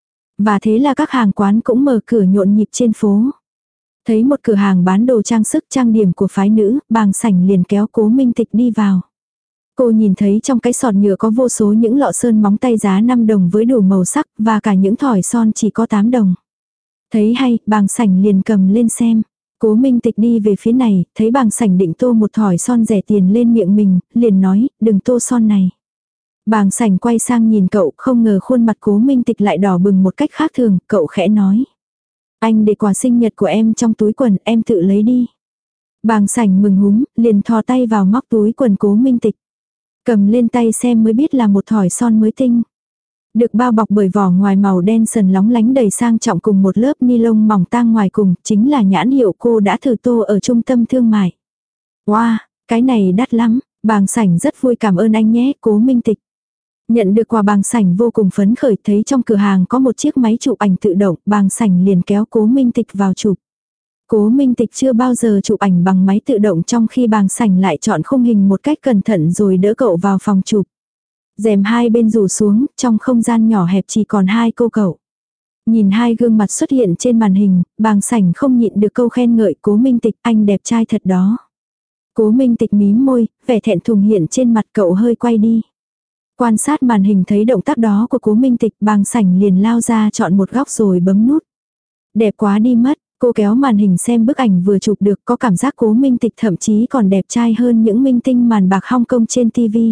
Và thế là các hàng quán cũng mở cửa nhộn nhịp trên phố. Thấy một cửa hàng bán đồ trang sức trang điểm của phái nữ, bàng sảnh liền kéo Cố Minh Tịch đi vào. Cô nhìn thấy trong cái sọt nhựa có vô số những lọ sơn móng tay giá năm đồng với đủ màu sắc và cả những thỏi son chỉ có tám đồng. Thấy hay, bàng sảnh liền cầm lên xem. Cố Minh Tịch đi về phía này, thấy bàng sảnh định tô một thỏi son rẻ tiền lên miệng mình, liền nói, đừng tô son này. Bàng sảnh quay sang nhìn cậu, không ngờ khuôn mặt Cố Minh Tịch lại đỏ bừng một cách khác thường, cậu khẽ nói. Anh để quà sinh nhật của em trong túi quần, em tự lấy đi. Bàng sảnh mừng húm, liền thò tay vào móc túi quần Cố Minh Tịch. Cầm lên tay xem mới biết là một thỏi son mới tinh. Được bao bọc bởi vỏ ngoài màu đen sần lóng lánh đầy sang trọng cùng một lớp ni lông mỏng tang ngoài cùng, chính là nhãn hiệu cô đã thử tô ở trung tâm thương mại. Wow, cái này đắt lắm, bàng sảnh rất vui, cảm ơn anh nhé, Cố Minh Tịch. Nhận được quà, bàng sảnh vô cùng phấn khởi, thấy trong cửa hàng có một chiếc máy chụp ảnh tự động, bàng sảnh liền kéo Cố Minh Tịch vào chụp. Cố Minh Tịch chưa bao giờ chụp ảnh bằng máy tự động, trong khi bàng sảnh lại chọn khung hình một cách cẩn thận rồi đỡ cậu vào phòng chụp. Rèm hai bên rủ xuống, trong không gian nhỏ hẹp chỉ còn hai cô cậu. Nhìn hai gương mặt xuất hiện trên màn hình, Bàng Sảnh không nhịn được câu khen ngợi Cố Minh Tịch, anh đẹp trai thật đó. Cố Minh Tịch mím môi, vẻ thẹn thùng hiện trên mặt cậu hơi quay đi. Quan sát màn hình thấy động tác đó của Cố Minh Tịch, Bàng Sảnh liền lao ra chọn một góc rồi bấm nút. Đẹp quá đi mất, cô kéo màn hình xem bức ảnh vừa chụp được, có cảm giác Cố Minh Tịch thậm chí còn đẹp trai hơn những minh tinh màn bạc Hong Kong trên ti vi.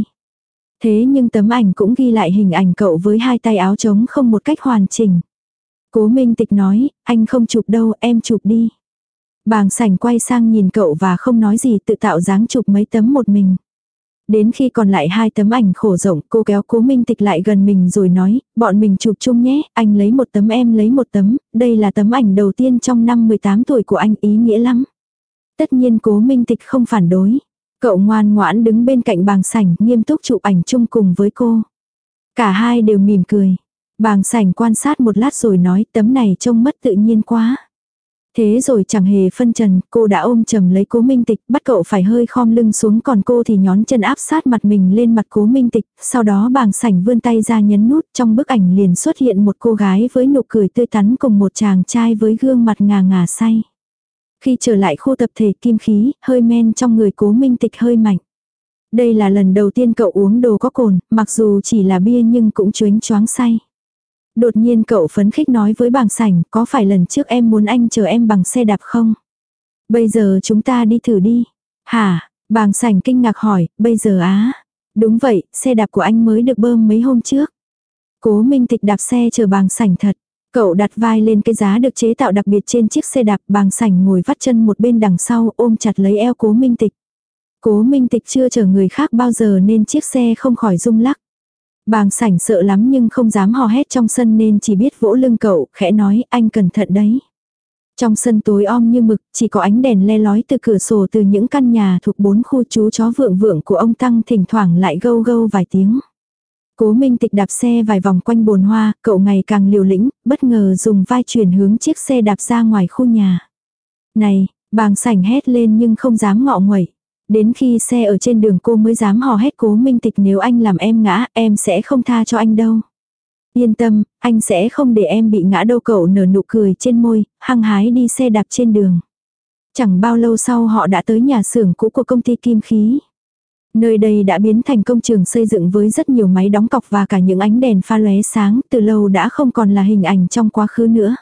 Thế nhưng tấm ảnh cũng ghi lại hình ảnh cậu với hai tay áo trống không một cách hoàn chỉnh. Cố Minh Tịch nói, anh không chụp đâu, em chụp đi. Bàng Sảnh quay sang nhìn cậu và không nói gì, tự tạo dáng chụp mấy tấm một mình. Đến khi còn lại hai tấm ảnh khổ rộng, cô kéo Cố Minh Tịch lại gần mình rồi nói, bọn mình chụp chung nhé, anh lấy một tấm em lấy một tấm, đây là tấm ảnh đầu tiên trong năm mười tám tuổi của anh, ý nghĩa lắm. Tất nhiên Cố Minh Tịch không phản đối. Cậu ngoan ngoãn đứng bên cạnh Bàng Sảnh, nghiêm túc chụp ảnh chung cùng với cô. Cả hai đều mỉm cười. Bàng Sảnh quan sát một lát rồi nói, tấm này trông mất tự nhiên quá. Thế rồi chẳng hề phân trần, cô đã ôm chầm lấy Cố Minh Tịch, bắt cậu phải hơi khom lưng xuống, còn cô thì nhón chân áp sát mặt mình lên mặt Cố Minh Tịch, sau đó Bàng Sảnh vươn tay ra nhấn nút, trong bức ảnh liền xuất hiện một cô gái với nụ cười tươi tắn cùng một chàng trai với gương mặt ngà ngà say. Khi trở lại khu tập thể Kim Khí, hơi men trong người Cố Minh Tịch hơi mạnh. Đây là lần đầu tiên cậu uống đồ có cồn, mặc dù chỉ là bia nhưng cũng chónh choáng say. Đột nhiên cậu phấn khích nói với Bàng Sảnh, có phải lần trước em muốn anh chờ em bằng xe đạp không? Bây giờ chúng ta đi thử đi. Hả? Bàng Sảnh kinh ngạc hỏi, bây giờ á? Đúng vậy, xe đạp của anh mới được bơm mấy hôm trước. Cố Minh Tịch đạp xe chờ Bàng Sảnh thật. Cậu đặt vai lên cái giá được chế tạo đặc biệt trên chiếc xe đạp, Bàng Sảnh ngồi vắt chân một bên đằng sau ôm chặt lấy eo Cố Minh Tịch. Cố Minh Tịch chưa chở người khác bao giờ nên chiếc xe không khỏi rung lắc. Bàng Sảnh sợ lắm nhưng không dám hò hét trong sân nên chỉ biết vỗ lưng cậu, khẽ nói, anh cẩn thận đấy. Trong sân tối om như mực, chỉ có ánh đèn le lói từ cửa sổ từ những căn nhà thuộc bốn khu chú chó vượng vượng của ông Tăng thỉnh thoảng lại gâu gâu vài tiếng. Cố Minh Tịch đạp xe vài vòng quanh bồn hoa, cậu ngày càng liều lĩnh, bất ngờ dùng vai chuyển hướng chiếc xe đạp ra ngoài khu nhà. Này, Bàng Sảnh hét lên nhưng không dám ngọ nguậy. Đến khi xe ở trên đường cô mới dám hò hét Cố Minh Tịch, nếu anh làm em ngã, em sẽ không tha cho anh đâu. Yên tâm, anh sẽ không để em bị ngã đâu, cậu nở nụ cười trên môi, hăng hái đi xe đạp trên đường. Chẳng bao lâu sau họ đã tới nhà xưởng cũ của công ty Kim Khí. Nơi đây đã biến thành công trường xây dựng với rất nhiều máy đóng cọc và cả những ánh đèn pha lóe sáng, từ lâu đã không còn là hình ảnh trong quá khứ nữa.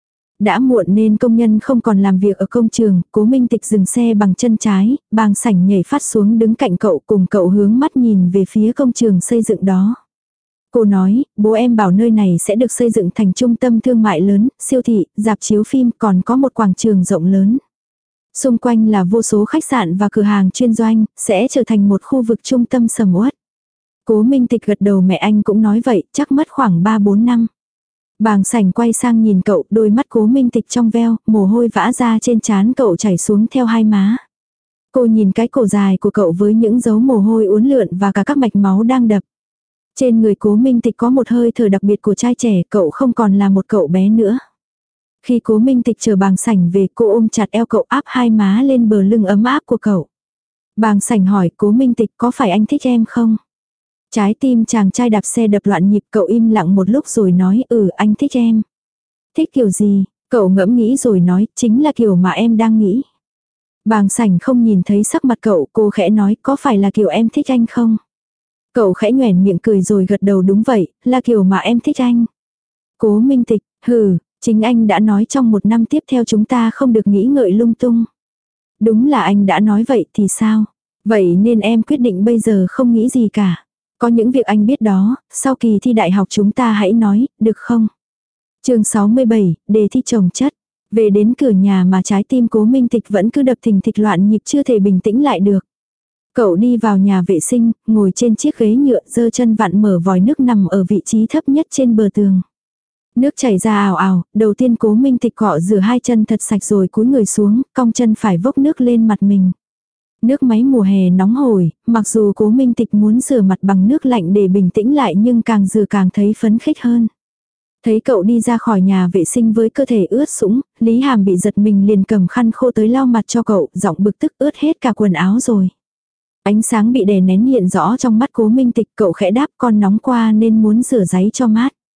Đã muộn nên công nhân không còn làm việc ở công trường, Cố Minh Tịch dừng xe bằng chân trái, Bàng Sảnh nhảy phát xuống đứng cạnh cậu, cùng cậu hướng mắt nhìn về phía công trường xây dựng đó. Cô nói, bố em bảo nơi này sẽ được xây dựng thành trung tâm thương mại lớn, siêu thị, rạp chiếu phim, còn có một quảng trường rộng lớn. Xung quanh là vô số khách sạn và cửa hàng chuyên doanh, sẽ trở thành một khu vực trung tâm sầm uất. Cố Minh Tịch gật đầu, mẹ anh cũng nói vậy, chắc mất khoảng ba bốn năm. Bàng Sảnh quay sang nhìn cậu, đôi mắt Cố Minh Tịch trong veo, mồ hôi vã ra trên trán cậu chảy xuống theo hai má. Cô nhìn cái cổ dài của cậu với những dấu mồ hôi uốn lượn và cả các mạch máu đang đập. Trên người Cố Minh Tịch có một hơi thở đặc biệt của trai trẻ, cậu không còn là một cậu bé nữa. Khi Cố Minh Tịch chờ Bàng Sảnh về, cô ôm chặt eo cậu, áp hai má lên bờ lưng ấm áp của cậu. Bàng Sảnh hỏi, Cố Minh Tịch, có phải anh thích em không? Trái tim chàng trai đạp xe đập loạn nhịp, cậu im lặng một lúc rồi nói, ừ, anh thích em. Thích kiểu gì? Cậu ngẫm nghĩ rồi nói, chính là kiểu mà em đang nghĩ. Bàng Sảnh không nhìn thấy sắc mặt cậu, cô khẽ nói, có phải là kiểu em thích anh không? Cậu khẽ nhoẻn miệng cười rồi gật đầu, đúng vậy, là kiểu mà em thích anh. Cố Minh Tịch, hừ, chính anh đã nói trong một năm tiếp theo chúng ta không được nghĩ ngợi lung tung. Đúng là anh đã nói vậy thì sao? Vậy nên em quyết định bây giờ không nghĩ gì cả. Có những việc anh biết đó, sau kỳ thi đại học chúng ta hãy nói, được không? Chương sáu mươi bảy, đề thi chồng chất. Về đến cửa nhà mà trái tim Cố Minh Tịch vẫn cứ đập thình thịch loạn nhịp, chưa thể bình tĩnh lại được. Cậu đi vào nhà vệ sinh, ngồi trên chiếc ghế nhựa, giơ chân vặn mở vòi nước nằm ở vị trí thấp nhất trên bờ tường. Nước chảy ra ào ào, đầu tiên Cố Minh Tịch cọ rửa hai chân thật sạch rồi cúi người xuống, cong chân phải vốc nước lên mặt mình. Nước máy mùa hè nóng hổi, mặc dù Cố Minh Tịch muốn rửa mặt bằng nước lạnh để bình tĩnh lại nhưng càng rửa càng thấy phấn khích hơn. Thấy cậu đi ra khỏi nhà vệ sinh với cơ thể ướt sũng, Lý Hàm bị giật mình liền cầm khăn khô tới lau mặt cho cậu, giọng bực tức, ướt hết cả quần áo rồi. Ánh sáng bị đè nén hiện rõ trong mắt Cố Minh Tịch, cậu khẽ đáp, con nóng qua nên muốn rửa giấy cho mát.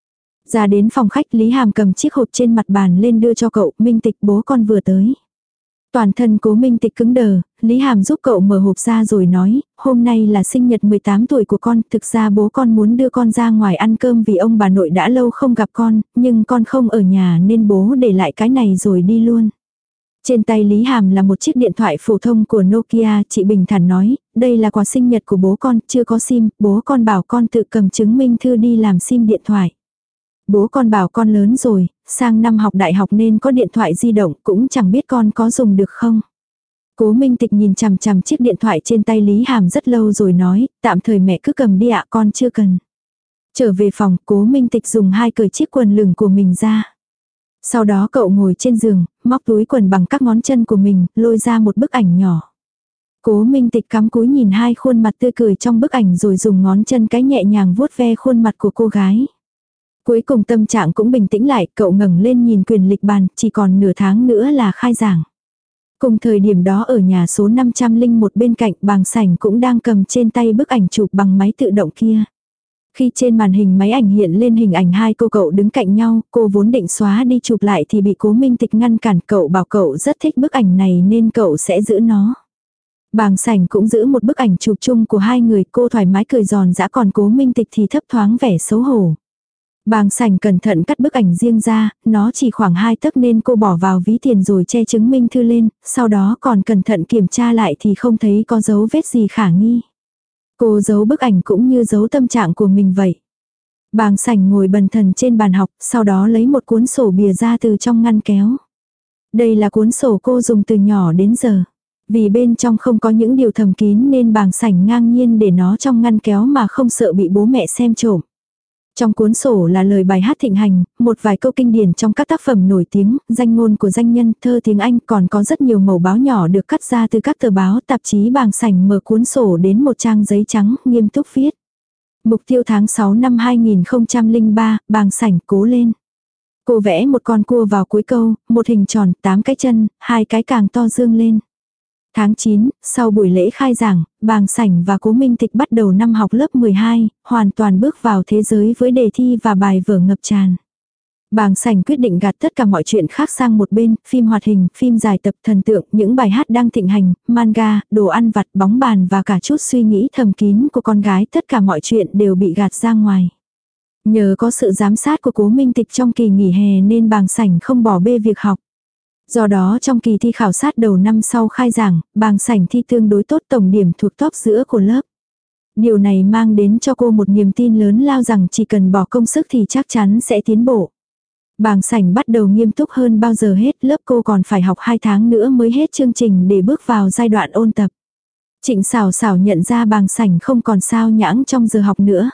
Ra đến phòng khách, Lý Hàm cầm chiếc hộp trên mặt bàn lên đưa cho cậu, Minh Tịch bố con vừa tới. Toàn thân Cố Minh Tịch cứng đờ, Lý Hàm giúp cậu mở hộp ra rồi nói, hôm nay là sinh nhật mười tám tuổi của con, thực ra bố con muốn đưa con ra ngoài ăn cơm vì ông bà nội đã lâu không gặp con, nhưng con không ở nhà nên bố để lại cái này rồi đi luôn. Trên tay Lý Hàm là một chiếc điện thoại phổ thông của Nokia, chị bình thản nói, đây là quà sinh nhật của bố con, chưa có sim, bố con bảo con tự cầm chứng minh thư đi làm sim điện thoại. Bố con bảo con lớn rồi, sang năm học đại học nên có điện thoại di động, cũng chẳng biết con có dùng được không. Cố Minh Tịch nhìn chằm chằm chiếc điện thoại trên tay Lý Hàm rất lâu rồi nói, tạm thời mẹ cứ cầm đi ạ, con chưa cần. Trở về phòng, Cố Minh Tịch dùng hai cởi chiếc quần lửng của mình ra. Sau đó cậu ngồi trên giường, móc túi quần bằng các ngón chân của mình, lôi ra một bức ảnh nhỏ. Cố Minh Tịch cắm cúi nhìn hai khuôn mặt tươi cười trong bức ảnh rồi dùng ngón chân cái nhẹ nhàng vuốt ve khuôn mặt của cô gái. Cuối cùng tâm trạng cũng bình tĩnh lại, cậu ngẩng lên nhìn quyền lịch bàn, chỉ còn nửa tháng nữa là khai giảng. Cùng thời điểm đó ở nhà số năm trăm lẻ một bên cạnh, Bàng Sảnh cũng đang cầm trên tay bức ảnh chụp bằng máy tự động kia. Khi trên màn hình máy ảnh hiện lên hình ảnh hai cô cậu đứng cạnh nhau, cô vốn định xóa đi chụp lại thì bị Cố Minh Tịch ngăn cản, cậu bảo cậu rất thích bức ảnh này nên cậu sẽ giữ nó. Bàng Sảnh cũng giữ một bức ảnh chụp chung của hai người, cô thoải mái cười giòn giã, còn Cố Minh Tịch thì thấp thoáng vẻ xấu hổ. Bàng Sảnh cẩn thận cắt bức ảnh riêng ra, nó chỉ khoảng hai tấc nên cô bỏ vào ví tiền rồi che chứng minh thư lên, sau đó còn cẩn thận kiểm tra lại thì không thấy có dấu vết gì khả nghi. Cô giấu bức ảnh cũng như giấu tâm trạng của mình vậy. Bàng Sảnh ngồi bần thần trên bàn học, sau đó lấy một cuốn sổ bìa ra từ trong ngăn kéo. Đây là cuốn sổ cô dùng từ nhỏ đến giờ. Vì bên trong không có những điều thầm kín nên Bàng Sảnh ngang nhiên để nó trong ngăn kéo mà không sợ bị bố mẹ xem trộm. Trong cuốn sổ là lời bài hát thịnh hành, một vài câu kinh điển trong các tác phẩm nổi tiếng, danh ngôn của danh nhân, thơ tiếng Anh, còn có rất nhiều mẩu báo nhỏ được cắt ra từ các tờ báo, tạp chí. Bàng Sảnh mở cuốn sổ đến một trang giấy trắng, nghiêm túc viết. Mục tiêu tháng sáu năm hai nghìn không trăm lẻ ba, Bàng Sảnh cố lên. Cô vẽ một con cua vào cuối câu, một hình tròn, tám cái chân, hai cái càng to dương lên. Tháng chín, sau buổi lễ khai giảng, Bàng Sảnh và Cố Minh Tịch bắt đầu năm học lớp mười hai, hoàn toàn bước vào thế giới với đề thi và bài vở ngập tràn. Bàng Sảnh quyết định gạt tất cả mọi chuyện khác sang một bên, phim hoạt hình, phim dài tập, thần tượng, những bài hát đang thịnh hành, manga, đồ ăn vặt, bóng bàn và cả chút suy nghĩ thầm kín của con gái, tất cả mọi chuyện đều bị gạt ra ngoài. Nhờ có sự giám sát của Cố Minh Tịch trong kỳ nghỉ hè nên Bàng Sảnh không bỏ bê việc học. Do đó trong kỳ thi khảo sát đầu năm sau khai giảng, Bàng Sảnh thi tương đối tốt, tổng điểm thuộc top giữa của lớp. Điều này mang đến cho cô một niềm tin lớn lao rằng chỉ cần bỏ công sức thì chắc chắn sẽ tiến bộ. Bàng Sảnh bắt đầu nghiêm túc hơn bao giờ hết, lớp cô còn phải học hai tháng nữa mới hết chương trình để bước vào giai đoạn ôn tập. Trịnh Sảo Sảo nhận ra Bàng Sảnh không còn sao nhãng trong giờ học nữa.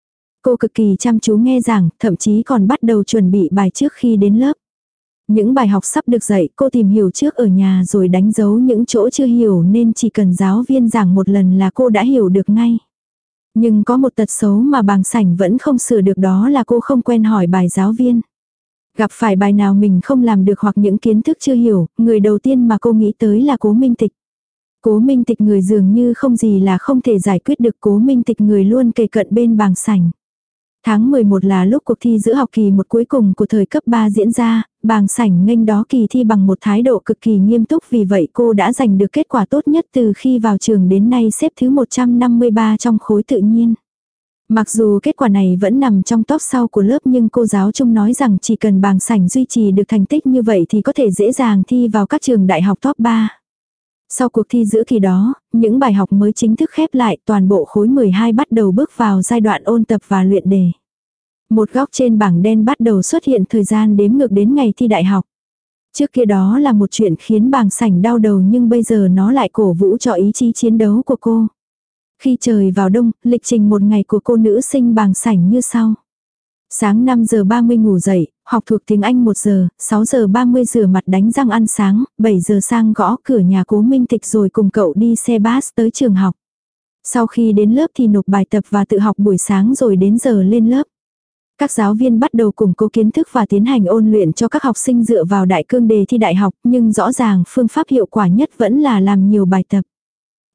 Cô cực kỳ chăm chú nghe giảng, thậm chí còn bắt đầu chuẩn bị bài trước khi đến lớp. Những bài học sắp được dạy cô tìm hiểu trước ở nhà rồi đánh dấu những chỗ chưa hiểu nên chỉ cần giáo viên giảng một lần là cô đã hiểu được ngay. Nhưng có một tật xấu mà Bàng Sảnh vẫn không sửa được, đó là cô không quen hỏi bài giáo viên. Gặp phải bài nào mình không làm được hoặc những kiến thức chưa hiểu, người đầu tiên mà cô nghĩ tới là Cố Minh Tịch. Cố Minh Tịch người dường như không gì là không thể giải quyết được, Cố Minh Tịch người luôn kề cận bên Bàng Sảnh. Tháng mười một là lúc cuộc thi giữa học kỳ một cuối cùng của thời cấp ba diễn ra, Bàng Sảnh nghênh đó kỳ thi bằng một thái độ cực kỳ nghiêm túc, vì vậy cô đã giành được kết quả tốt nhất từ khi vào trường đến nay, xếp thứ một trăm năm mươi ba trong khối tự nhiên. Mặc dù kết quả này vẫn nằm trong top sau của lớp nhưng cô giáo chung nói rằng chỉ cần Bàng Sảnh duy trì được thành tích như vậy thì có thể dễ dàng thi vào các trường đại học top ba. Sau cuộc thi giữa kỳ đó, những bài học mới chính thức khép lại, toàn bộ khối mười hai bắt đầu bước vào giai đoạn ôn tập và luyện đề. Một góc trên bảng đen bắt đầu xuất hiện thời gian đếm ngược đến ngày thi đại học. Trước kia đó là một chuyện khiến Bàng Sảnh đau đầu nhưng bây giờ nó lại cổ vũ cho ý chí chiến đấu của cô. Khi trời vào đông, lịch trình một ngày của cô nữ sinh Bàng Sảnh như sau. Sáng năm giờ ba mươi ngủ dậy, học thuộc tiếng Anh một giờ, sáu giờ ba mươi rửa mặt đánh răng ăn sáng, bảy giờ sang gõ cửa nhà Cố Minh Tịch rồi cùng cậu đi xe bus tới trường học. Sau khi đến lớp thì nộp bài tập và tự học buổi sáng rồi đến giờ lên lớp. Các giáo viên bắt đầu củng cố kiến thức và tiến hành ôn luyện cho các học sinh dựa vào đại cương đề thi đại học, nhưng rõ ràng phương pháp hiệu quả nhất vẫn là làm nhiều bài tập.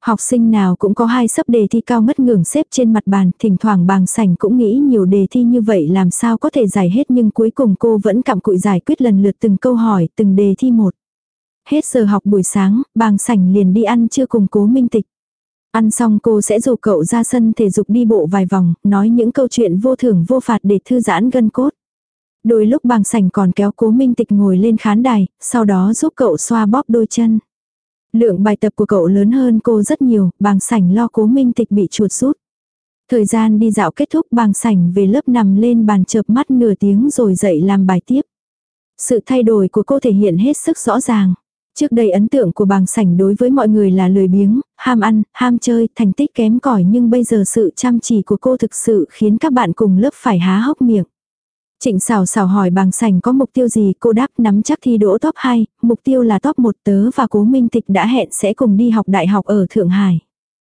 Học sinh nào cũng có hai sấp đề thi cao ngất ngưởng xếp trên mặt bàn, thỉnh thoảng bàng sảnh cũng nghĩ nhiều đề thi như vậy làm sao có thể giải hết, nhưng cuối cùng cô vẫn cặm cụi giải quyết lần lượt từng câu hỏi, từng đề thi một. Hết giờ học buổi sáng, bàng sảnh liền đi ăn trưa cùng Cố Minh Tịch. Ăn xong cô sẽ rủ cậu ra sân thể dục đi bộ vài vòng, nói những câu chuyện vô thưởng vô phạt để thư giãn gân cốt. Đôi lúc bàng sảnh còn kéo Cố Minh Tịch ngồi lên khán đài, sau đó giúp cậu xoa bóp đôi chân. Lượng bài tập của cậu lớn hơn cô rất nhiều, bàng sảnh lo Cố Minh Tịch bị chuột rút. Thời gian đi dạo kết thúc, bàng sảnh về lớp nằm lên bàn chợp mắt nửa tiếng rồi dậy làm bài tiếp. Sự thay đổi của cô thể hiện hết sức rõ ràng. Trước đây ấn tượng của bàng sảnh đối với mọi người là lười biếng, ham ăn, ham chơi, thành tích kém cỏi, nhưng bây giờ sự chăm chỉ của cô thực sự khiến các bạn cùng lớp phải há hốc miệng. Trịnh Sảo Sảo hỏi bàng sảnh có mục tiêu gì, cô đáp nắm chắc thi đỗ top hai, mục tiêu là top một. Tớ và Cố Minh Tịch đã hẹn sẽ cùng đi học đại học ở Thượng Hải.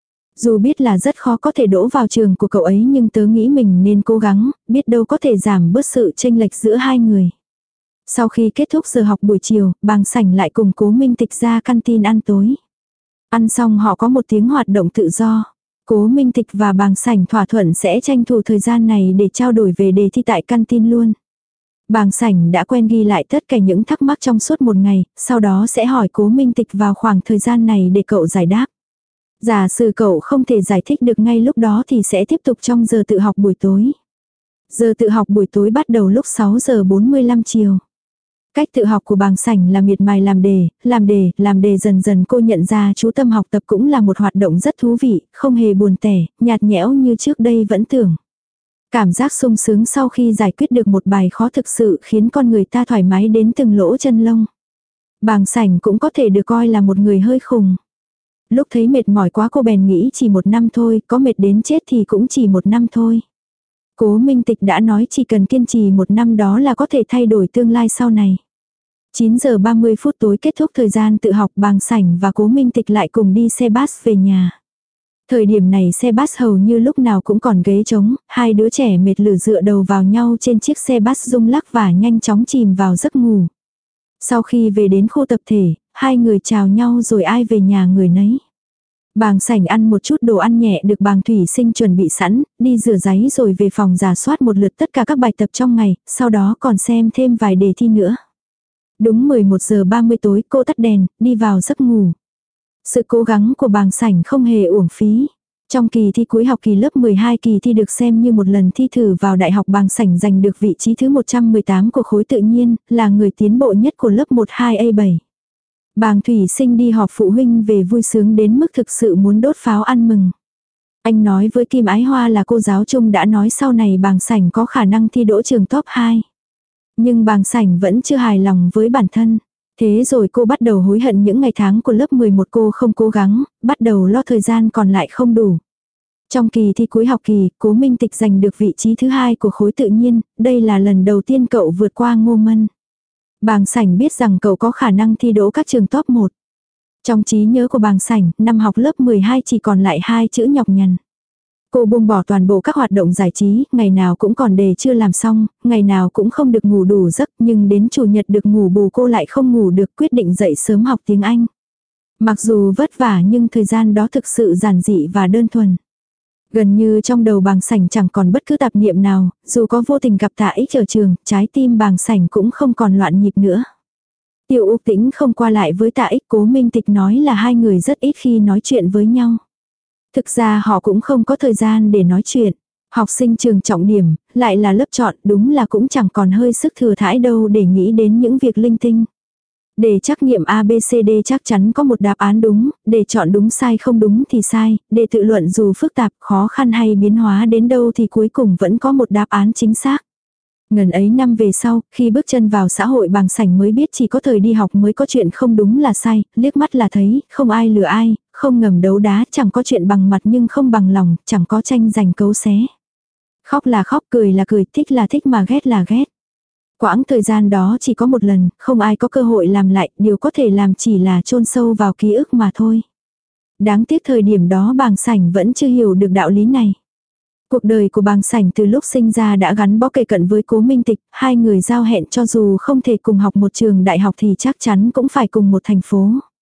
Dù biết là rất khó có thể đỗ vào trường của cậu ấy, nhưng tớ nghĩ mình nên cố gắng, biết đâu có thể giảm bớt sự chênh lệch giữa hai người. Sau khi kết thúc giờ học buổi chiều, bàng sảnh lại cùng Cố Minh Tịch ra canteen ăn tối. Ăn xong họ có một tiếng hoạt động tự do. Cố Minh Tịch và bàng sảnh thỏa thuận sẽ tranh thủ thời gian này để trao đổi về đề thi tại canteen luôn. Bàng sảnh đã quen ghi lại tất cả những thắc mắc trong suốt một ngày, sau đó sẽ hỏi Cố Minh Tịch vào khoảng thời gian này để cậu giải đáp. Giả sử cậu không thể giải thích được ngay lúc đó thì sẽ tiếp tục trong giờ tự học buổi tối. Giờ tự học buổi tối bắt đầu lúc sáu giờ bốn mươi lăm chiều. Cách tự học của bàng sảnh là miệt mài làm đề, làm đề, làm đề dần dần cô nhận ra chú tâm học tập cũng là một hoạt động rất thú vị, không hề buồn tẻ, nhạt nhẽo như trước đây vẫn tưởng. Cảm giác sung sướng sau khi giải quyết được một bài khó thực sự khiến con người ta thoải mái đến từng lỗ chân lông. Bàng sảnh cũng có thể được coi là một người hơi khùng. Lúc thấy mệt mỏi quá cô bèn nghĩ chỉ một năm thôi, có mệt đến chết thì cũng chỉ một năm thôi. Cố Minh Tịch đã nói chỉ cần kiên trì một năm đó là có thể thay đổi tương lai sau này. chín giờ ba mươi phút tối kết thúc thời gian tự học, bàng sảnh và Cố Minh Tịch lại cùng đi xe bus về nhà. Thời điểm này xe bus hầu như lúc nào cũng còn ghế trống, hai đứa trẻ mệt lử dựa đầu vào nhau trên chiếc xe bus rung lắc và nhanh chóng chìm vào giấc ngủ. Sau khi về đến khu tập thể, hai người chào nhau rồi ai về nhà người nấy. Bàng sảnh ăn một chút đồ ăn nhẹ được bàng thủy sinh chuẩn bị sẵn, đi rửa ráy rồi về phòng rà soát một lượt tất cả các bài tập trong ngày, sau đó còn xem thêm vài đề thi nữa. Đúng mười một giờ ba mươi tối cô tắt đèn, đi vào giấc ngủ. Sự cố gắng của bàng sảnh không hề uổng phí. Trong kỳ thi cuối học kỳ lớp mười hai, kỳ thi được xem như một lần thi thử vào đại học, bàng sảnh giành được vị trí thứ một trăm mười tám của khối tự nhiên, là người tiến bộ nhất của lớp một hai A bảy. Bàng thủy sinh đi họp phụ huynh về vui sướng đến mức thực sự muốn đốt pháo ăn mừng. Anh nói với Kim Ái Hoa là cô giáo chung đã nói sau này bàng sảnh có khả năng thi đỗ trường top hai. Nhưng bàng sảnh vẫn chưa hài lòng với bản thân. Thế rồi cô bắt đầu hối hận những ngày tháng của lớp mười một cô không cố gắng, bắt đầu lo thời gian còn lại không đủ. Trong kỳ thi cuối học kỳ, Cố Minh Tịch giành được vị trí thứ hai của khối tự nhiên, đây là lần đầu tiên cậu vượt qua Ngô Mân. Bàng sảnh biết rằng cậu có khả năng thi đỗ các trường top một. Trong trí nhớ của bàng sảnh, năm học lớp mười hai chỉ còn lại hai chữ nhọc nhằn. Cô buông bỏ toàn bộ các hoạt động giải trí, ngày nào cũng còn đề chưa làm xong, ngày nào cũng không được ngủ đủ giấc, nhưng đến chủ nhật được ngủ bù cô lại không ngủ được, quyết định dậy sớm học tiếng Anh. Mặc dù vất vả nhưng thời gian đó thực sự giản dị và đơn thuần. Gần như trong đầu bàng sảnh chẳng còn bất cứ tạp niệm nào, dù có vô tình gặp Tạ Ích ở trường, trái tim bàng sảnh cũng không còn loạn nhịp nữa. Tiêu Úc Tĩnh không qua lại với Tạ Ích, Cố Minh Tịch nói là hai người rất ít khi nói chuyện với nhau. Thực ra họ cũng không có thời gian để nói chuyện. Học sinh trường trọng điểm, lại là lớp chọn, đúng là cũng chẳng còn hơi sức thừa thãi đâu để nghĩ đến những việc linh tinh. Để trắc nghiệm A B C D chắc chắn có một đáp án đúng, để chọn đúng sai không đúng thì sai, để tự luận dù phức tạp, khó khăn hay biến hóa đến đâu thì cuối cùng vẫn có một đáp án chính xác. Ngần ấy năm về sau, khi bước chân vào xã hội bàng sảnh mới biết chỉ có thời đi học mới có chuyện không đúng là sai, liếc mắt là thấy, không ai lừa ai, không ngầm đấu đá, chẳng có chuyện bằng mặt nhưng không bằng lòng, chẳng có tranh giành cấu xé. Khóc là khóc, cười là cười, thích là thích mà ghét là ghét. Quãng thời gian đó chỉ có một lần, không ai có cơ hội làm lại, điều có thể làm chỉ là chôn sâu vào ký ức mà thôi. Đáng tiếc thời điểm đó bàng sảnh vẫn chưa hiểu được đạo lý này. Cuộc đời của bàng sảnh từ lúc sinh ra đã gắn bó kề cận với Cố Minh Tịch, hai người giao hẹn cho dù không thể cùng học một trường đại học thì chắc chắn cũng phải cùng một thành phố.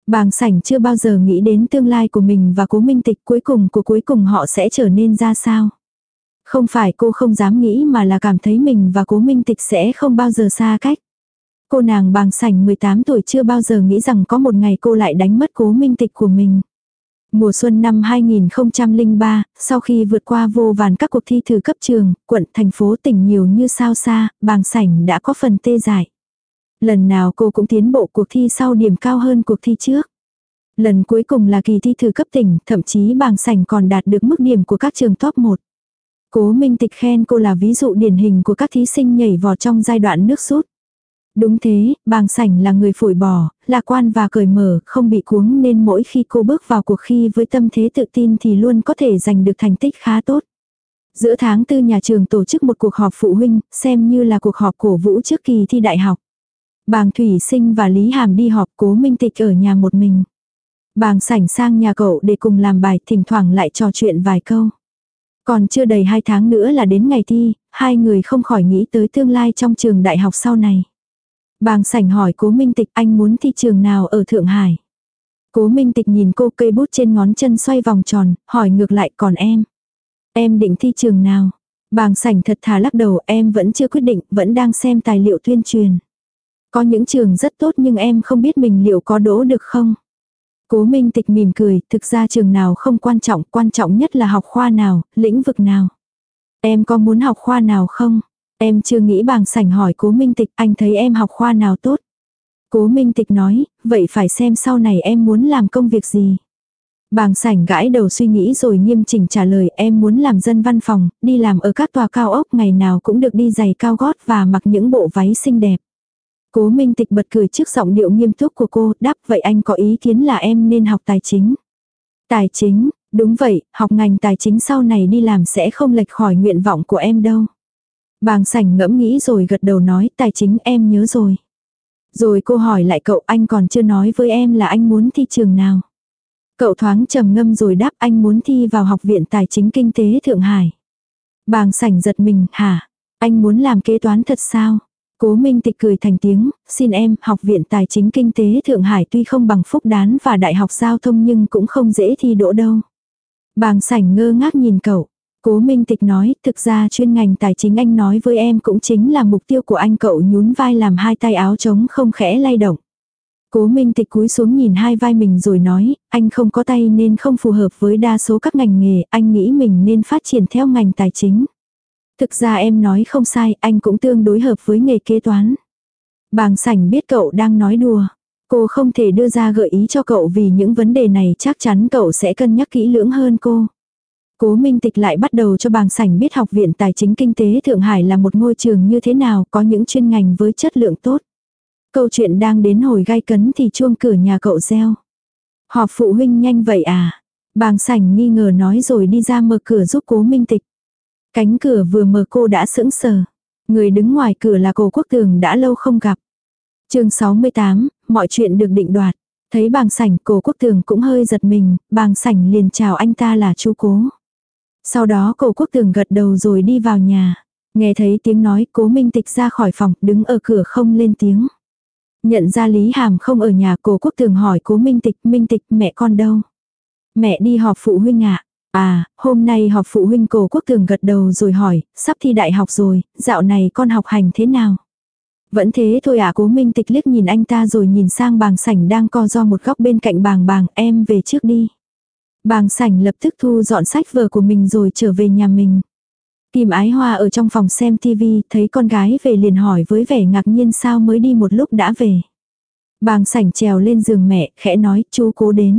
Bàng Sảnh chưa bao giờ nghĩ đến tương lai của mình và Cố Minh Tịch, cuối cùng của cuối cùng họ sẽ trở nên ra sao. Không phải cô không dám nghĩ mà là cảm thấy mình và Cố Minh Tịch sẽ không bao giờ xa cách. Cô nàng Bàng Sảnh mười tám tuổi chưa bao giờ nghĩ rằng có một ngày cô lại đánh mất Cố Minh Tịch của mình. Mùa xuân năm hai nghìn không trăm lẻ ba, sau khi vượt qua vô vàn các cuộc thi thử cấp trường, quận, thành phố, tỉnh nhiều như sao xa, Bàng Sảnh đã có phần tê dại. Lần nào cô cũng tiến bộ cuộc thi sau điểm cao hơn cuộc thi trước. Lần cuối cùng là kỳ thi thử cấp tỉnh, thậm chí Bàng Sảnh còn đạt được mức điểm của các trường top một. Cố Minh Tịch khen cô là ví dụ điển hình của các thí sinh nhảy vọt trong giai đoạn nước rút. Đúng thế, Bàng Sảnh là người phổi bò, lạc quan và cởi mở, không bị cuống nên mỗi khi cô bước vào cuộc thi với tâm thế tự tin thì luôn có thể giành được thành tích khá tốt. Giữa tháng tư nhà trường tổ chức một cuộc họp phụ huynh, xem như là cuộc họp cổ vũ trước kỳ thi đại học. Bàng Thủy Sinh và Lý Hàm đi họp, Cố Minh Tịch ở nhà một mình. Bàng Sảnh sang nhà cậu để cùng làm bài, thỉnh thoảng lại trò chuyện vài câu. Còn chưa đầy hai tháng nữa là đến ngày thi, hai người không khỏi nghĩ tới tương lai trong trường đại học sau này. Bàng Sảnh hỏi Cố Minh Tịch anh muốn thi trường nào ở Thượng Hải. Cố Minh Tịch nhìn cô, cây bút trên ngón chân xoay vòng tròn, hỏi ngược lại còn em. Em định thi trường nào? Bàng Sảnh thật thà lắc đầu, em vẫn chưa quyết định, vẫn đang xem tài liệu tuyên truyền. Có những trường rất tốt nhưng em không biết mình liệu có đỗ được không? Cố Minh Tịch mỉm cười, thực ra trường nào không quan trọng, quan trọng nhất là học khoa nào, lĩnh vực nào. Em có muốn học khoa nào không? Em chưa nghĩ. Bàng Sảnh hỏi Cố Minh Tịch, anh thấy em học khoa nào tốt? Cố Minh Tịch nói, vậy phải xem sau này em muốn làm công việc gì. Bàng Sảnh gãi đầu suy nghĩ rồi nghiêm chỉnh trả lời, em muốn làm dân văn phòng, đi làm ở các tòa cao ốc, ngày nào cũng được đi giày cao gót và mặc những bộ váy xinh đẹp. Cố Minh Tịch bật cười trước giọng điệu nghiêm túc của cô, đáp vậy anh có ý kiến là em nên học tài chính. Tài chính, đúng vậy, học ngành tài chính sau này đi làm sẽ không lệch khỏi nguyện vọng của em đâu. Bàng Sảnh ngẫm nghĩ rồi gật đầu nói, tài chính em nhớ rồi. Rồi cô hỏi lại cậu, anh còn chưa nói với em là anh muốn thi trường nào. Cậu thoáng trầm ngâm rồi đáp, anh muốn thi vào Học viện Tài chính Kinh tế Thượng Hải. Bàng Sảnh giật mình, hả? Anh muốn làm kế toán thật sao? Cố Minh Tịch cười thành tiếng, xin em, Học viện Tài chính Kinh tế Thượng Hải tuy không bằng Phúc Đán và Đại học Giao thông nhưng cũng không dễ thi đỗ đâu. Bàng Sảnh ngơ ngác nhìn cậu. Cố Minh Tịch nói, thực ra chuyên ngành tài chính anh nói với em cũng chính là mục tiêu của anh. Cậu nhún vai làm hai tay áo trống không khẽ lay động. Cố Minh Tịch cúi xuống nhìn hai vai mình rồi nói, anh không có tay nên không phù hợp với đa số các ngành nghề, anh nghĩ mình nên phát triển theo ngành tài chính. Thực ra em nói không sai, anh cũng tương đối hợp với nghề kế toán. Bàng Sảnh biết cậu đang nói đùa. Cô không thể đưa ra gợi ý cho cậu vì những vấn đề này chắc chắn cậu sẽ cân nhắc kỹ lưỡng hơn cô. Cố Minh Tịch lại bắt đầu cho Bàng Sảnh biết Học viện Tài chính Kinh tế Thượng Hải là một ngôi trường như thế nào, có những chuyên ngành với chất lượng tốt. Câu chuyện đang đến hồi gay cấn thì chuông cửa nhà cậu reo. Họp phụ huynh nhanh vậy à? Bàng Sảnh nghi ngờ nói rồi đi ra mở cửa giúp Cố Minh Tịch. Cánh cửa vừa mở cô đã sững sờ. Người đứng ngoài cửa là Cố Quốc Tường đã lâu không gặp. Chương sáu mươi tám, mọi chuyện được định đoạt. Thấy Bàng Sảnh, Cố Quốc Tường cũng hơi giật mình, Bàng Sảnh liền chào anh ta là chú Cố. Sau đó Cố Quốc Tường gật đầu rồi đi vào nhà. Nghe thấy tiếng nói, Cố Minh Tịch ra khỏi phòng, đứng ở cửa không lên tiếng. Nhận ra Lý Hàm không ở nhà, Cố Quốc Tường hỏi Cố Minh Tịch, Minh Tịch mẹ con đâu? Mẹ đi họp phụ huynh ạ. À? à, hôm nay họp phụ huynh. Cố Quốc Tường gật đầu rồi hỏi, sắp thi đại học rồi, dạo này con học hành thế nào? Vẫn thế thôi ạ. À? Cố Minh Tịch liếc nhìn anh ta rồi nhìn sang Bàng Sảnh đang co ro một góc bên cạnh Bàng Bàng, em về trước đi. Bàng Sảnh lập tức thu dọn sách vở của mình rồi trở về nhà mình. Kim Ái Hoa ở trong phòng xem tivi, thấy con gái về liền hỏi với vẻ ngạc nhiên sao mới đi một lúc đã về. Bàng Sảnh trèo lên giường mẹ, khẽ nói, chú Cố đến.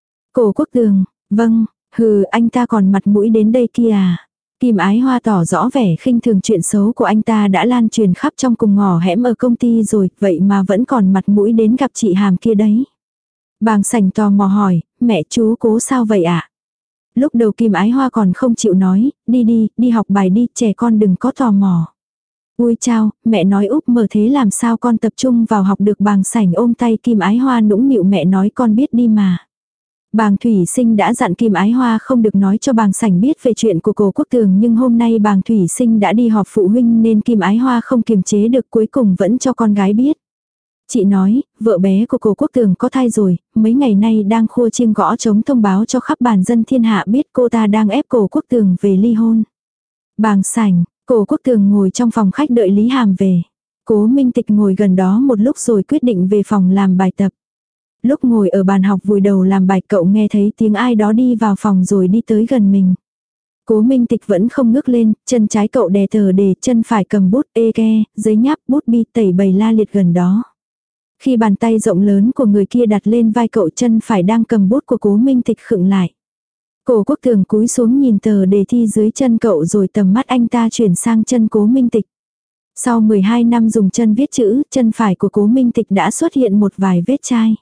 Cố Quốc Tường, vâng, hừ, anh ta còn mặt mũi đến đây kia à. Kim Ái Hoa tỏ rõ vẻ khinh thường chuyện xấu của anh ta đã lan truyền khắp trong cùng ngõ hẻm ở công ty rồi, vậy mà vẫn còn mặt mũi đến gặp chị Hàm kia đấy. Bàng Sảnh tò mò hỏi, mẹ chú Cố sao vậy ạ? À? Lúc đầu Kim Ái Hoa còn không chịu nói, đi đi, đi học bài đi, trẻ con đừng có tò mò. Ui chao, mẹ nói úp mở thế làm sao con tập trung vào học được. Bàng Sảnh ôm tay Kim Ái Hoa nũng nịu, mẹ nói con biết đi mà. Bàng Thủy Sinh đã dặn Kim Ái Hoa không được nói cho Bàng Sảnh biết về chuyện của Cố Quốc Tường, nhưng hôm nay Bàng Thủy Sinh đã đi họp phụ huynh nên Kim Ái Hoa không kiềm chế được, cuối cùng vẫn cho con gái biết. Chị nói, vợ bé của cô Quốc Tường có thai rồi, mấy ngày nay đang khua chiêng gõ trống thông báo cho khắp bản dân thiên hạ biết cô ta đang ép cô Quốc Tường về ly hôn. Bàng sảnh, cô Quốc Tường ngồi trong phòng khách đợi Lý Hàm về. Cố Minh Tịch ngồi gần đó một lúc rồi quyết định về phòng làm bài tập. Lúc ngồi ở bàn học vùi đầu làm bài cậu nghe thấy tiếng ai đó đi vào phòng rồi đi tới gần mình. Cố Minh Tịch vẫn không ngước lên, chân trái cậu đè tờ đề, chân phải cầm bút, ê ke, giấy nháp, bút bi tẩy bày la liệt gần đó. Khi bàn tay rộng lớn của người kia đặt lên vai cậu, chân phải đang cầm bút của Cố Minh Tịch khựng lại. Cố Quốc Tường cúi xuống nhìn tờ đề thi dưới chân cậu rồi tầm mắt anh ta chuyển sang chân Cố Minh Tịch. Sau mười hai năm dùng chân viết chữ, chân phải của Cố Minh Tịch đã xuất hiện một vài vết chai.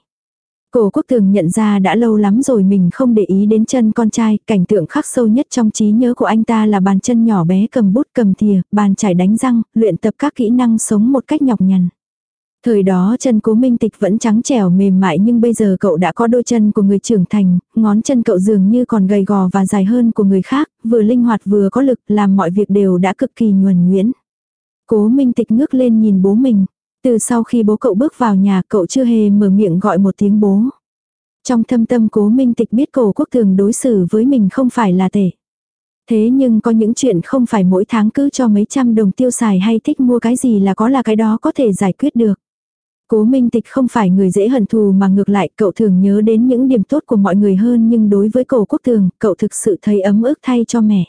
Cố Quốc Tường nhận ra đã lâu lắm rồi mình không để ý đến chân con trai, cảnh tượng khắc sâu nhất trong trí nhớ của anh ta là bàn chân nhỏ bé cầm bút cầm thìa, bàn chải đánh răng, luyện tập các kỹ năng sống một cách nhọc nhằn. Thời đó chân Cố Minh Tịch vẫn trắng trẻo mềm mại nhưng bây giờ cậu đã có đôi chân của người trưởng thành, ngón chân cậu dường như còn gầy gò và dài hơn của người khác, vừa linh hoạt vừa có lực, làm mọi việc đều đã cực kỳ nhuần nhuyễn. Cố Minh Tịch ngước lên nhìn bố mình. Từ sau khi bố cậu bước vào nhà cậu chưa hề mở miệng gọi một tiếng bố. Trong thâm tâm Cố Minh Tịch biết Cố Quốc Tường đối xử với mình không phải là tệ. Thế nhưng có những chuyện không phải mỗi tháng cứ cho mấy trăm đồng tiêu xài hay thích mua cái gì là có là cái đó có thể giải quyết được. Cố Minh Tịch không phải người dễ hận thù mà ngược lại cậu thường nhớ đến những điểm tốt của mọi người hơn, nhưng đối với Cố Quốc Tường cậu thực sự thấy ấm ức thay cho mẹ.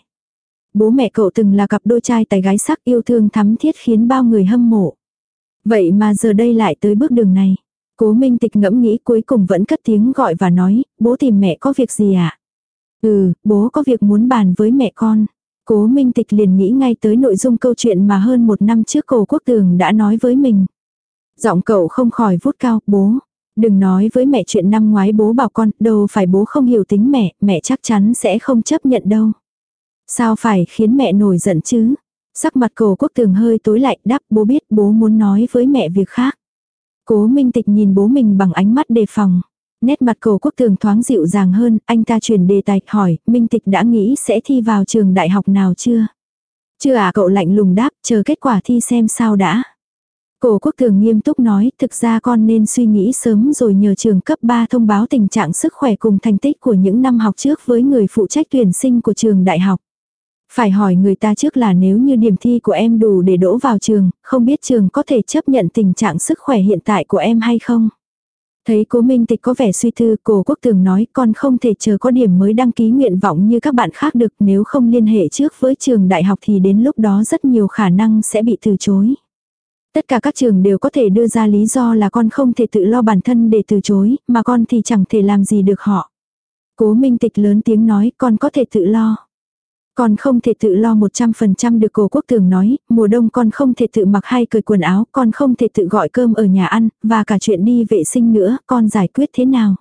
Bố mẹ cậu từng là cặp đôi trai tài gái sắc yêu thương thắm thiết khiến bao người hâm mộ. Vậy mà giờ đây lại tới bước đường này. Cố Minh Tịch ngẫm nghĩ cuối cùng vẫn cất tiếng gọi và nói, bố tìm mẹ có việc gì ạ? À? Ừ, bố có việc muốn bàn với mẹ con. Cố Minh Tịch liền nghĩ ngay tới nội dung câu chuyện mà hơn một năm trước Cố Quốc Tường đã nói với mình. Giọng cậu không khỏi vút cao, bố. Đừng nói với mẹ chuyện năm ngoái bố bảo con, đâu phải bố không hiểu tính mẹ, mẹ chắc chắn sẽ không chấp nhận đâu. Sao phải khiến mẹ nổi giận chứ? Sắc mặt Cố Quốc Tường hơi tối lại, đáp bố biết bố muốn nói với mẹ việc khác. Cố Minh Tịch nhìn bố mình bằng ánh mắt đề phòng. Nét mặt Cố Quốc Tường thoáng dịu dàng hơn, anh ta chuyển đề tài hỏi, Minh Tịch đã nghĩ sẽ thi vào trường đại học nào chưa? Chưa à, cậu lạnh lùng đáp, chờ kết quả thi xem sao đã. Cố Quốc Tường nghiêm túc nói, thực ra con nên suy nghĩ sớm rồi nhờ trường cấp ba thông báo tình trạng sức khỏe cùng thành tích của những năm học trước với người phụ trách tuyển sinh của trường đại học. Phải hỏi người ta trước là nếu như điểm thi của em đủ để đỗ vào trường, không biết trường có thể chấp nhận tình trạng sức khỏe hiện tại của em hay không? Thấy Cố Minh Tịch có vẻ suy tư, Cố Quốc Tường nói con không thể chờ có điểm mới đăng ký nguyện vọng như các bạn khác được, nếu không liên hệ trước với trường đại học thì đến lúc đó rất nhiều khả năng sẽ bị từ chối. Tất cả các trường đều có thể đưa ra lý do là con không thể tự lo bản thân để từ chối, mà con thì chẳng thể làm gì được họ. Cố Minh Tịch lớn tiếng nói con có thể tự lo. Con không thể tự lo một trăm phần trăm được. Cố Quốc Tường nói, mùa đông con không thể tự mặc hay cởi quần áo, con không thể tự gọi cơm ở nhà ăn, và cả chuyện đi vệ sinh nữa, con giải quyết thế nào?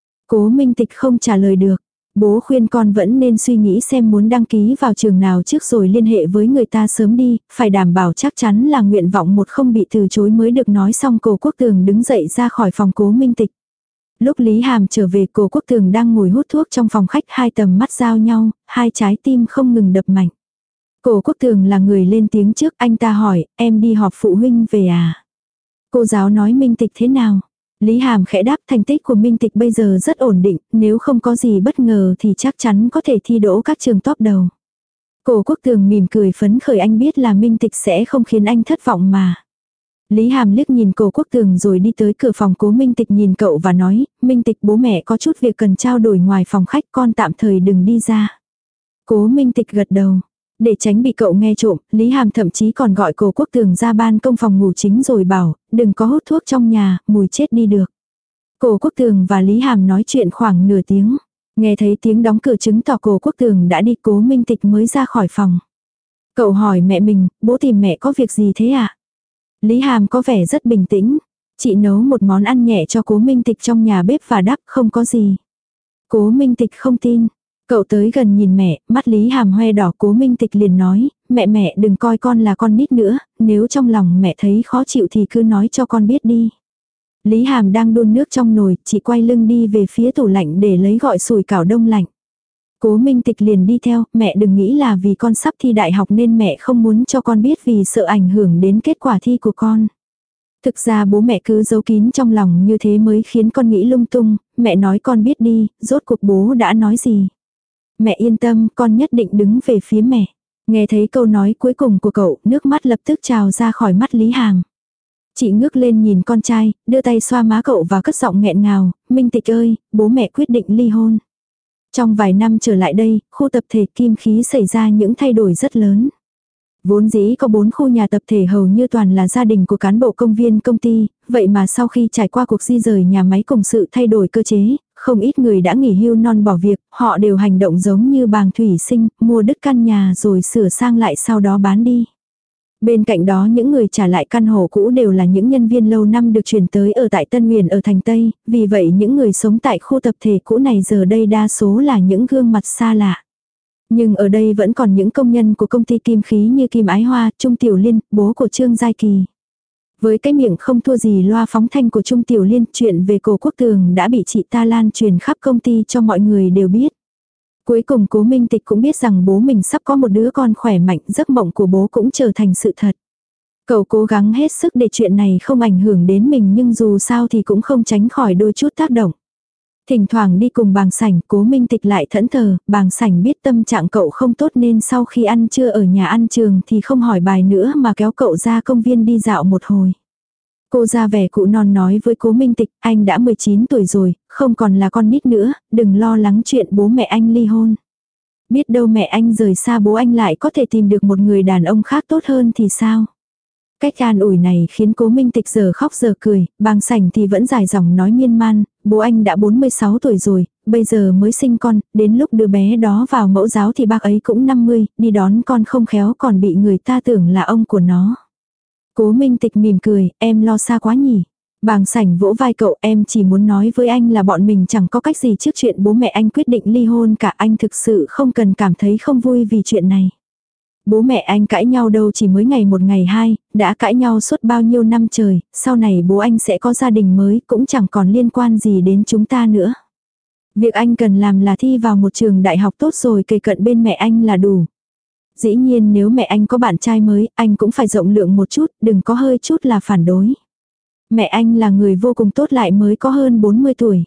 Cố Minh Tịch không trả lời được. Bố khuyên con vẫn nên suy nghĩ xem muốn đăng ký vào trường nào trước rồi liên hệ với người ta sớm đi, phải đảm bảo chắc chắn là nguyện vọng một không bị từ chối mới được. Nói xong Cố Quốc Tường đứng dậy ra khỏi phòng Cố Minh Tịch. Lúc Lý Hàm trở về, Cố Quốc Tường đang ngồi hút thuốc trong phòng khách, hai tầm mắt giao nhau, hai trái tim không ngừng đập mạnh. Cố Quốc Tường là người lên tiếng trước, anh ta hỏi, em đi họp phụ huynh về à? Cô giáo nói Minh Tịch thế nào? Lý Hàm khẽ đáp, thành tích của Minh Tịch bây giờ rất ổn định, nếu không có gì bất ngờ thì chắc chắn có thể thi đỗ các trường top đầu. Cố Quốc Tường mỉm cười phấn khởi, anh biết là Minh Tịch sẽ không khiến anh thất vọng mà. Lý Hàm liếc nhìn Cố Quốc Tường rồi đi tới cửa phòng Cố Minh Tịch nhìn cậu và nói, Minh Tịch bố mẹ có chút việc cần trao đổi ngoài phòng khách, con tạm thời đừng đi ra. Cố Minh Tịch gật đầu. Để tránh bị cậu nghe trộm, Lý Hàm thậm chí còn gọi Cố Quốc Tường ra ban công phòng ngủ chính rồi bảo, đừng có hút thuốc trong nhà, mùi chết đi được. Cố Quốc Tường và Lý Hàm nói chuyện khoảng nửa tiếng. Nghe thấy tiếng đóng cửa chứng tỏ Cố Quốc Tường đã đi, Cố Minh Tịch mới ra khỏi phòng. Cậu hỏi mẹ mình, bố tìm mẹ có việc gì thế ạ? À? Lý Hàm có vẻ rất bình tĩnh. Chị nấu một món ăn nhẹ cho Cố Minh Tịch trong nhà bếp và đáp không có gì. Cố Minh Tịch không tin. Cậu tới gần nhìn mẹ, mắt Lý Hàm hoe đỏ. Cố Minh Tịch liền nói, mẹ mẹ đừng coi con là con nít nữa, nếu trong lòng mẹ thấy khó chịu thì cứ nói cho con biết đi. Lý Hàm đang đun nước trong nồi, chị quay lưng đi về phía tủ lạnh để lấy gỏi sủi cảo đông lạnh. Cố Minh Tịch liền đi theo, mẹ đừng nghĩ là vì con sắp thi đại học nên mẹ không muốn cho con biết vì sợ ảnh hưởng đến kết quả thi của con. Thực ra bố mẹ cứ giấu kín trong lòng như thế mới khiến con nghĩ lung tung, mẹ nói con biết đi, rốt cuộc bố đã nói gì. Mẹ yên tâm, con nhất định đứng về phía mẹ. Nghe thấy câu nói cuối cùng của cậu, nước mắt lập tức trào ra khỏi mắt Lý Hàm. Chị ngước lên nhìn con trai, đưa tay xoa má cậu và cất giọng nghẹn ngào, Minh Tịch ơi, bố mẹ quyết định ly hôn. Trong vài năm trở lại đây, khu tập thể Kim Khí xảy ra những thay đổi rất lớn. Vốn dĩ có bốn khu nhà tập thể hầu như toàn là gia đình của cán bộ công viên công ty, vậy mà sau khi trải qua cuộc di rời nhà máy cùng sự thay đổi cơ chế, không ít người đã nghỉ hưu non bỏ việc, họ đều hành động giống như bàng thủy sinh, mua đứt căn nhà rồi sửa sang lại sau đó bán đi. Bên cạnh đó những người trả lại căn hộ cũ đều là những nhân viên lâu năm được chuyển tới ở tại Tân Huyền ở thành Tây, vì vậy những người sống tại khu tập thể cũ này giờ đây đa số là những gương mặt xa lạ. Nhưng ở đây vẫn còn những công nhân của công ty Kim Khí như Kim Ái Hoa, Trung Tiểu Liên, bố của Trương Giai Kỳ. Với cái miệng không thua gì loa phóng thanh của Trung Tiểu Liên, chuyện về Cổ Quốc Tường đã bị chị ta lan truyền khắp công ty cho mọi người đều biết. Cuối cùng Cố Minh Tịch cũng biết rằng bố mình sắp có một đứa con khỏe mạnh, giấc mộng của bố cũng trở thành sự thật. Cậu cố gắng hết sức để chuyện này không ảnh hưởng đến mình nhưng dù sao thì cũng không tránh khỏi đôi chút tác động. Thỉnh thoảng đi cùng Bàng Sảnh, Cố Minh Tịch lại thẫn thờ, Bàng Sảnh biết tâm trạng cậu không tốt nên sau khi ăn trưa ở nhà ăn trường thì không hỏi bài nữa mà kéo cậu ra công viên đi dạo một hồi. Cô ra vẻ cụ non nói với Cố Minh Tịch, anh đã mười chín tuổi rồi, không còn là con nít nữa, đừng lo lắng chuyện bố mẹ anh ly hôn. Biết đâu mẹ anh rời xa bố anh lại có thể tìm được một người đàn ông khác tốt hơn thì sao? Cách an ủi này khiến Cố Minh Tịch giờ khóc giờ cười, Bàng Sảnh thì vẫn dài dòng nói miên man, bố anh đã bốn mươi sáu tuổi rồi, bây giờ mới sinh con, đến lúc đứa bé đó vào mẫu giáo thì bác ấy cũng năm mươi, đi đón con không khéo còn bị người ta tưởng là ông của nó. Cố Minh Tịch mỉm cười, em lo xa quá nhỉ. Bàng Sảnh vỗ vai cậu, em chỉ muốn nói với anh là bọn mình chẳng có cách gì trước chuyện bố mẹ anh quyết định ly hôn cả, anh thực sự không cần cảm thấy không vui vì chuyện này. Bố mẹ anh cãi nhau đâu chỉ mới ngày một ngày hai, đã cãi nhau suốt bao nhiêu năm trời, sau này bố anh sẽ có gia đình mới cũng chẳng còn liên quan gì đến chúng ta nữa. Việc anh cần làm là thi vào một trường đại học tốt rồi kề cận bên mẹ anh là đủ. Dĩ nhiên nếu mẹ anh có bạn trai mới, anh cũng phải rộng lượng một chút, đừng có hơi chút là phản đối. Mẹ anh là người vô cùng tốt lại mới có hơn bốn mươi tuổi.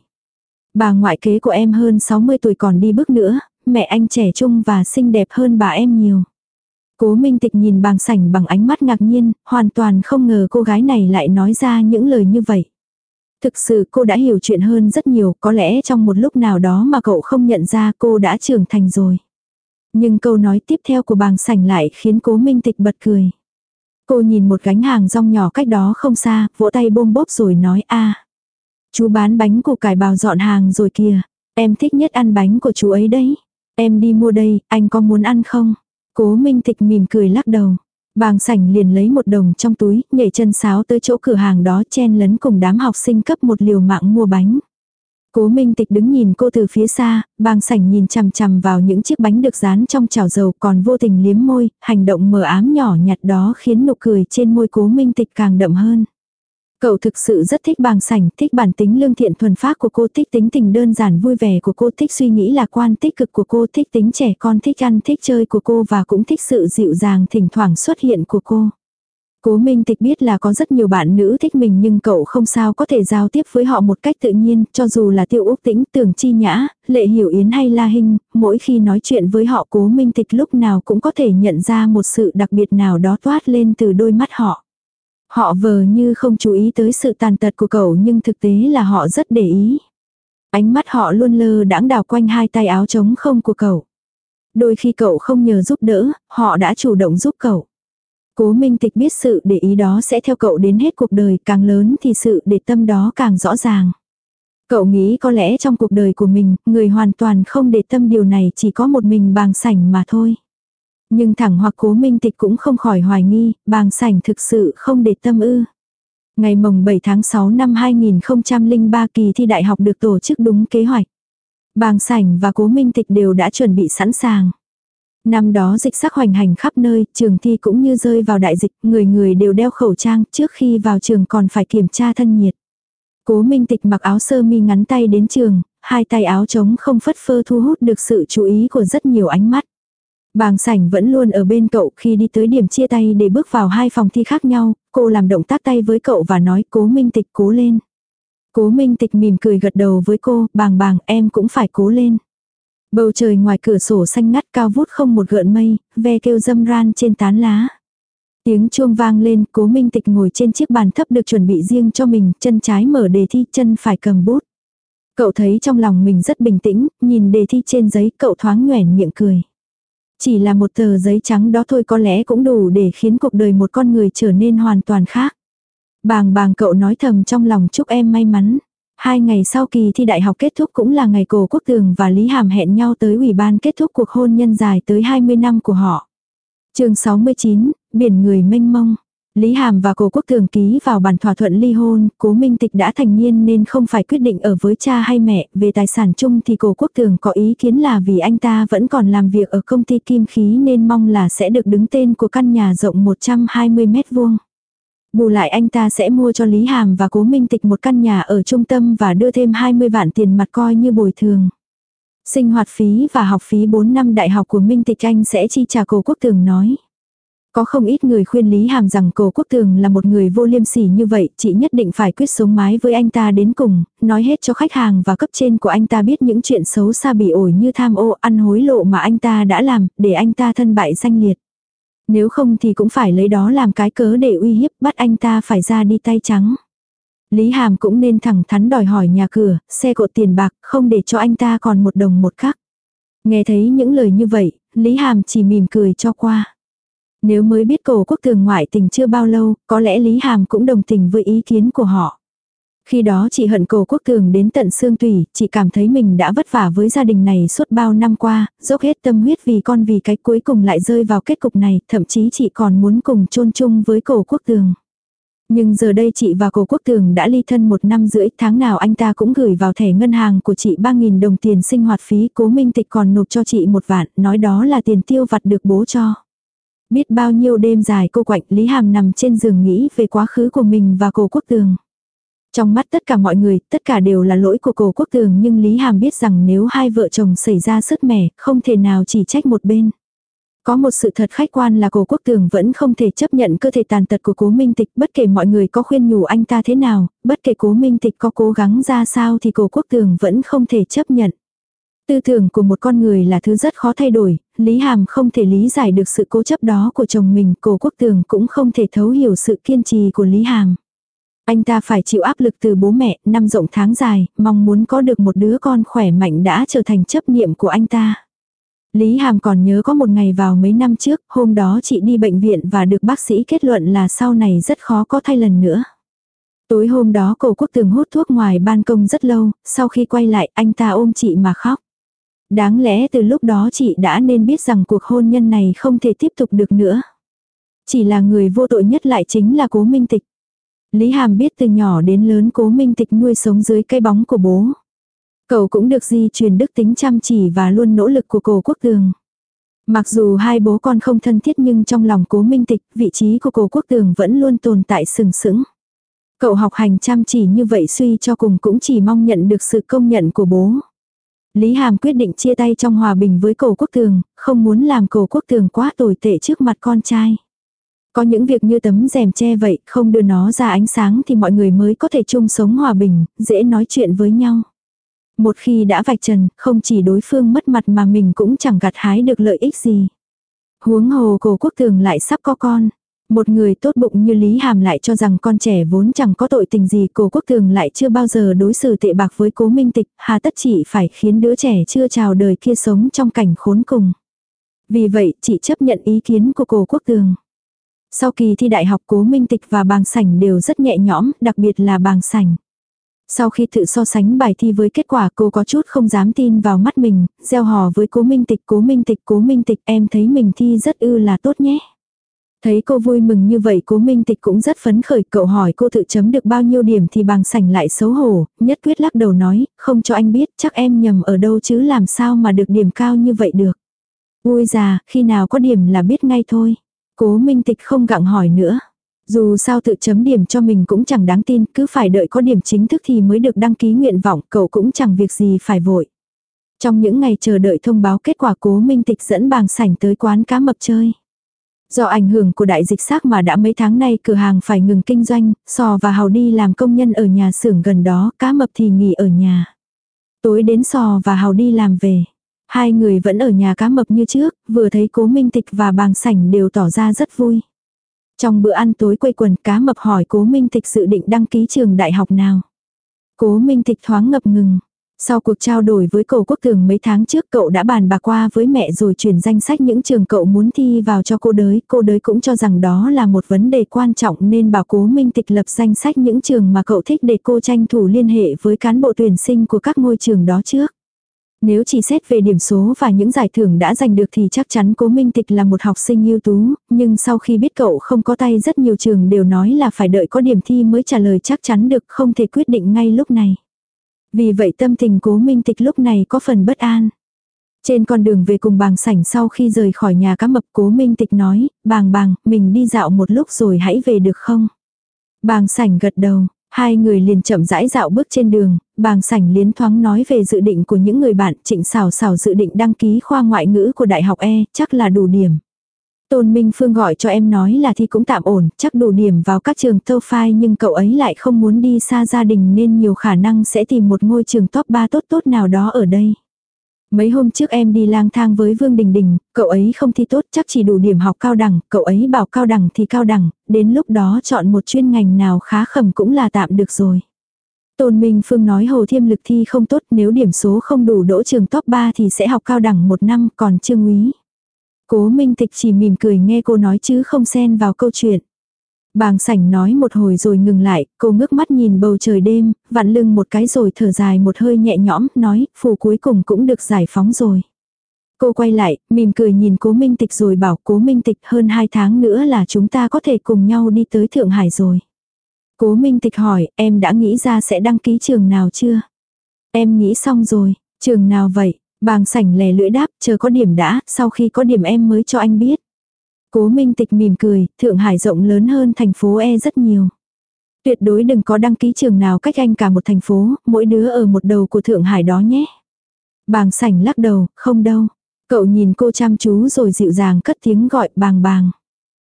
Bà ngoại kế của em hơn sáu mươi tuổi còn đi bước nữa, mẹ anh trẻ trung và xinh đẹp hơn bà em nhiều. Cố Minh Tịch nhìn Bàng Sảnh bằng ánh mắt ngạc nhiên, hoàn toàn không ngờ cô gái này lại nói ra những lời như vậy. Thực sự cô đã hiểu chuyện hơn rất nhiều, có lẽ trong một lúc nào đó mà cậu không nhận ra cô đã trưởng thành rồi. Nhưng câu nói tiếp theo của Bàng Sảnh lại khiến Cố Minh Tịch bật cười. Cô nhìn một gánh hàng rong nhỏ cách đó không xa, vỗ tay bôm bốp rồi nói a, chú bán bánh củ cải bào dọn hàng rồi kìa, em thích nhất ăn bánh của chú ấy đấy. Em đi mua đây, anh có muốn ăn không? Cố Minh Tịch mỉm cười lắc đầu. Bàng Sảnh liền lấy một đồng trong túi, nhảy chân sáo tới chỗ cửa hàng đó chen lấn cùng đám học sinh cấp một liều mạng mua bánh. Cố Minh Tịch đứng nhìn cô từ phía xa, Bàng Sảnh nhìn chằm chằm vào những chiếc bánh được dán trong chảo dầu còn vô tình liếm môi, hành động mờ ám nhỏ nhặt đó khiến nụ cười trên môi Cố Minh Tịch càng đậm hơn. Cậu thực sự rất thích Bàng Sảnh, thích bản tính lương thiện thuần phác của cô, thích tính tình đơn giản vui vẻ của cô, thích suy nghĩ lạc quan tích cực của cô, thích tính trẻ con, thích ăn thích chơi của cô và cũng thích sự dịu dàng thỉnh thoảng xuất hiện của cô. Cố Minh Tịch biết là có rất nhiều bạn nữ thích mình nhưng cậu không sao có thể giao tiếp với họ một cách tự nhiên, cho dù là Tiêu Úc Tĩnh, Tưởng Chi Nhã, Lệ Hiểu Yến hay La Hinh, mỗi khi nói chuyện với họ Cố Minh Tịch lúc nào cũng có thể nhận ra một sự đặc biệt nào đó toát lên từ đôi mắt họ. Họ vờ như không chú ý tới sự tàn tật của cậu nhưng thực tế là họ rất để ý. Ánh mắt họ luôn lơ đãng đảo quanh hai tay áo trống không của cậu. Đôi khi cậu không nhờ giúp đỡ, họ đã chủ động giúp cậu. Cố Minh Tịch biết sự để ý đó sẽ theo cậu đến hết cuộc đời, càng lớn thì sự để tâm đó càng rõ ràng. Cậu nghĩ có lẽ trong cuộc đời của mình, người hoàn toàn không để tâm điều này chỉ có một mình Bàng Sảnh mà thôi. Nhưng thẳng hoặc Cố Minh Tịch cũng không khỏi hoài nghi, Bàng Sảnh thực sự không để tâm ư. Ngày mồng bảy tháng sáu năm hai nghìn không trăm lẻ ba kỳ thi đại học được tổ chức đúng kế hoạch. Bàng Sảnh và Cố Minh Tịch đều đã chuẩn bị sẵn sàng. Năm đó dịch sắc hoành hành khắp nơi, trường thi cũng như rơi vào đại dịch, người người đều đeo khẩu trang, trước khi vào trường còn phải kiểm tra thân nhiệt. Cố Minh Tịch mặc áo sơ mi ngắn tay đến trường, hai tay áo trống không phất phơ thu hút được sự chú ý của rất nhiều ánh mắt. Bàng Sảnh vẫn luôn ở bên cậu, khi đi tới điểm chia tay để bước vào hai phòng thi khác nhau, cô làm động tác tay với cậu và nói Cố Minh Tịch cố lên. Cố Minh Tịch mỉm cười gật đầu với cô, Bàng Bàng em cũng phải cố lên. Bầu trời ngoài cửa sổ xanh ngắt cao vút không một gợn mây, ve kêu râm ran trên tán lá. Tiếng chuông vang lên, Cố Minh Tịch ngồi trên chiếc bàn thấp được chuẩn bị riêng cho mình, chân trái mở đề thi, chân phải cầm bút. Cậu thấy trong lòng mình rất bình tĩnh, nhìn đề thi trên giấy cậu thoáng nhoẻn miệng cười. Chỉ là một tờ giấy trắng đó thôi có lẽ cũng đủ để khiến cuộc đời một con người trở nên hoàn toàn khác. Bàng bàng cậu nói thầm trong lòng chúc em may mắn. Hai ngày sau kỳ thi đại học kết thúc cũng là ngày Cổ Quốc Tường và Lý Hàm hẹn nhau tới ủy ban kết thúc cuộc hôn nhân dài tới hai mươi năm của họ. Chương sáu mươi chín, biển người mênh mông. Lý Hàm và Cổ Quốc Tường ký vào bản thỏa thuận ly hôn, Cố Minh Tịch đã thành niên nên không phải quyết định ở với cha hay mẹ, về tài sản chung thì Cổ Quốc Tường có ý kiến là vì anh ta vẫn còn làm việc ở công ty kim khí nên mong là sẽ được đứng tên của căn nhà rộng một trăm hai mươi mét vuông. Bù lại anh ta sẽ mua cho Lý Hàm và Cố Minh Tịch một căn nhà ở trung tâm và đưa thêm hai mươi vạn tiền mặt coi như bồi thường. Sinh hoạt phí và học phí bốn năm đại học của Minh Tịch anh sẽ chi trả, Cổ Quốc Tường nói. Có không ít người khuyên Lý Hàm rằng Cổ Quốc Tường là một người vô liêm sỉ như vậy, chị nhất định phải quyết sống mái với anh ta đến cùng, nói hết cho khách hàng và cấp trên của anh ta biết những chuyện xấu xa bỉ ổi như tham ô, ăn hối lộ mà anh ta đã làm, để anh ta thân bại danh liệt. Nếu không thì cũng phải lấy đó làm cái cớ để uy hiếp, bắt anh ta phải ra đi tay trắng. Lý Hàm cũng nên thẳng thắn đòi hỏi nhà cửa, xe cộ, tiền bạc, không để cho anh ta còn một đồng một khắc. Nghe thấy những lời như vậy, Lý Hàm chỉ mỉm cười cho qua. Nếu mới biết Cổ Quốc Tường ngoại tình chưa bao lâu, có lẽ Lý Hàm cũng đồng tình với ý kiến của họ. Khi đó chị hận Cổ Quốc Tường đến tận xương tủy, chị cảm thấy mình đã vất vả với gia đình này suốt bao năm qua, dốc hết tâm huyết vì con vì cái, cuối cùng lại rơi vào kết cục này, thậm chí chị còn muốn cùng chôn chung với Cổ Quốc Tường. Nhưng giờ đây chị và Cổ Quốc Tường đã ly thân một năm rưỡi, tháng nào anh ta cũng gửi vào thẻ ngân hàng của chị ba nghìn đồng tiền sinh hoạt phí, Cố Minh Tịch còn nộp cho chị một vạn, nói đó là tiền tiêu vặt được bố cho. Biết bao nhiêu đêm dài cô quạnh, Lý Hàm nằm trên giường nghĩ về quá khứ của mình và Cổ Quốc Tường. Trong mắt tất cả mọi người, tất cả đều là lỗi của Cổ Quốc Tường, nhưng Lý Hàm biết rằng nếu hai vợ chồng xảy ra sứt mẻ, không thể nào chỉ trách một bên. Có một sự thật khách quan là Cổ Quốc Tường vẫn không thể chấp nhận cơ thể tàn tật của Cố Minh Tịch, bất kể mọi người có khuyên nhủ anh ta thế nào, bất kể Cố Minh Tịch có cố gắng ra sao thì Cổ Quốc Tường vẫn không thể chấp nhận. Tư tưởng của một con người là thứ rất khó thay đổi, Lý Hàm không thể lý giải được sự cố chấp đó của chồng mình, Cổ Quốc Tường cũng không thể thấu hiểu sự kiên trì của Lý Hàm. Anh ta phải chịu áp lực từ bố mẹ, năm rộng tháng dài, mong muốn có được một đứa con khỏe mạnh đã trở thành chấp niệm của anh ta. Lý Hàm còn nhớ có một ngày vào mấy năm trước, hôm đó chị đi bệnh viện và được bác sĩ kết luận là sau này rất khó có thai lần nữa. Tối hôm đó Cổ Quốc Tường hút thuốc ngoài ban công rất lâu, sau khi quay lại anh ta ôm chị mà khóc. Đáng lẽ từ lúc đó chị đã nên biết rằng cuộc hôn nhân này không thể tiếp tục được nữa. Chỉ là người vô tội nhất lại chính là Cố Minh Tịch. Lý Hàm biết từ nhỏ đến lớn Cố Minh Tịch nuôi sống dưới cái bóng của bố. Cậu cũng được di truyền đức tính chăm chỉ và luôn nỗ lực của Cổ Quốc Tường. Mặc dù hai bố con không thân thiết nhưng trong lòng Cố Minh Tịch, vị trí của Cổ Quốc Tường vẫn luôn tồn tại sừng sững. Cậu học hành chăm chỉ như vậy suy cho cùng cũng chỉ mong nhận được sự công nhận của bố. Lý Hàm quyết định chia tay trong hòa bình với Cổ Quốc Tường, không muốn làm Cổ Quốc Tường quá tồi tệ trước mặt con trai. Có những việc như tấm rèm che vậy, không đưa nó ra ánh sáng thì mọi người mới có thể chung sống hòa bình, dễ nói chuyện với nhau. Một khi đã vạch trần, không chỉ đối phương mất mặt mà mình cũng chẳng gặt hái được lợi ích gì. Huống hồ Cổ Quốc Tường lại sắp có con. Một người tốt bụng như Lý Hàm lại cho rằng con trẻ vốn chẳng có tội tình gì, Cổ Quốc Tường lại chưa bao giờ đối xử tệ bạc với Cố Minh Tịch, hà tất chị phải khiến đứa trẻ chưa chào đời kia sống trong cảnh khốn cùng. Vì vậy, chị chấp nhận ý kiến của Cổ Quốc Tường. Sau kỳ thi đại học, Cố Minh Tịch và Bàng Sảnh đều rất nhẹ nhõm, đặc biệt là Bàng Sảnh. Sau khi tự so sánh bài thi với kết quả, cô có chút không dám tin vào mắt mình, reo hò với Cố Minh Tịch, Cố Minh Tịch, Cố Minh Tịch, em thấy mình thi rất ư là tốt nhé. Thấy cô vui mừng như vậy, Cố Minh Tịch cũng rất phấn khởi, cậu hỏi cô tự chấm được bao nhiêu điểm thì Bàng Sảnh lại xấu hổ, nhất quyết lắc đầu nói, không cho anh biết, chắc em nhầm ở đâu chứ làm sao mà được điểm cao như vậy được. Ui già, khi nào có điểm là biết ngay thôi. Cố Minh Tịch không gặng hỏi nữa. Dù sao tự chấm điểm cho mình cũng chẳng đáng tin, cứ phải đợi có điểm chính thức thì mới được đăng ký nguyện vọng, cậu cũng chẳng việc gì phải vội. Trong những ngày chờ đợi thông báo kết quả, Cố Minh Tịch dẫn Bàng Sảnh tới quán cá mập chơi. Do ảnh hưởng của đại dịch xác mà đã mấy tháng nay cửa hàng phải ngừng kinh doanh, Sò và Hào đi làm công nhân ở nhà xưởng gần đó, cá mập thì nghỉ ở nhà. Tối đến Sò và Hào đi làm về. Hai người vẫn ở nhà cá mập như trước, vừa thấy Cố Minh Tịch và Bàng Sảnh đều tỏ ra rất vui. Trong bữa ăn tối quây quần, cá mập hỏi Cố Minh Tịch dự định đăng ký trường đại học nào. Cố Minh Tịch thoáng ngập ngừng. Sau cuộc trao đổi với Cổ Quốc Tường mấy tháng trước, cậu đã bàn bạc qua với mẹ rồi chuyển danh sách những trường cậu muốn thi vào cho cô đới. Cô đới cũng cho rằng đó là một vấn đề quan trọng nên bảo Cố Minh Tịch lập danh sách những trường mà cậu thích để cô tranh thủ liên hệ với cán bộ tuyển sinh của các ngôi trường đó trước. Nếu chỉ xét về điểm số và những giải thưởng đã giành được thì chắc chắn Cố Minh Tịch là một học sinh ưu tú, nhưng sau khi biết cậu không có tay, rất nhiều trường đều nói là phải đợi có điểm thi mới trả lời chắc chắn được, không thể quyết định ngay lúc này. Vì vậy tâm tình Cố Minh Tịch lúc này có phần bất an. Trên con đường về cùng Bàng Sảnh sau khi rời khỏi nhà cá mập, Cố Minh Tịch nói, Bàng Bàng, mình đi dạo một lúc rồi hãy về được không? Bàng Sảnh gật đầu, hai người liền chậm rãi dạo bước trên đường. Bàng Sảnh liến thoáng nói về dự định của những người bạn. Trịnh Sảo Sảo dự định đăng ký khoa ngoại ngữ của Đại học E, chắc là đủ điểm. Tôn Minh Phương gọi cho em nói là thi cũng tạm ổn, chắc đủ điểm vào các trường tơ phai, nhưng cậu ấy lại không muốn đi xa gia đình nên nhiều khả năng sẽ tìm một ngôi trường top ba tốt tốt nào đó ở đây. Mấy hôm trước em đi lang thang với Vương Đình Đình, cậu ấy không thi tốt, chắc chỉ đủ điểm học cao đẳng, cậu ấy bảo cao đẳng thì cao đẳng, đến lúc đó chọn một chuyên ngành nào khá khẩm cũng là tạm được rồi. Tôn Minh Phương nói Hồ Thiêm Lực thi không tốt, nếu điểm số không đủ đỗ trường top ba thì sẽ học cao đẳng một năm, còn Trương Úy. Cố Minh Tịch chỉ mỉm cười nghe cô nói chứ không xen vào câu chuyện. Bàng Sảnh nói một hồi rồi ngừng lại, cô ngước mắt nhìn bầu trời đêm, vặn lưng một cái rồi thở dài một hơi nhẹ nhõm, nói, phủ cuối cùng cũng được giải phóng rồi. Cô quay lại, mỉm cười nhìn Cố Minh Tịch rồi bảo, Cố Minh Tịch, hơn hai tháng nữa là chúng ta có thể cùng nhau đi tới Thượng Hải rồi. Cố Minh Tịch hỏi, em đã nghĩ ra sẽ đăng ký trường nào chưa? Em nghĩ xong rồi, trường nào vậy? Bàng Sảnh lè lưỡi đáp, chờ có điểm đã, sau khi có điểm em mới cho anh biết. Cố Minh Tịch mỉm cười, Thượng Hải rộng lớn hơn thành phố E rất nhiều. Tuyệt đối đừng có đăng ký trường nào cách anh cả một thành phố, mỗi đứa ở một đầu của Thượng Hải đó nhé. Bàng Sảnh lắc đầu, không đâu. Cậu nhìn cô chăm chú rồi dịu dàng cất tiếng gọi, Bàng Bàng.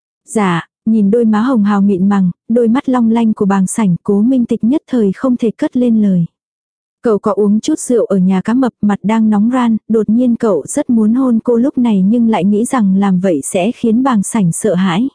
Dạ, nhìn đôi má hồng hào mịn màng, đôi mắt long lanh của Bàng Sảnh, Cố Minh Tịch nhất thời không thể cất lên lời. Cậu có uống chút rượu ở nhà cá mập, mặt đang nóng ran, đột nhiên cậu rất muốn hôn cô lúc này nhưng lại nghĩ rằng làm vậy sẽ khiến Bàng Sảnh sợ hãi.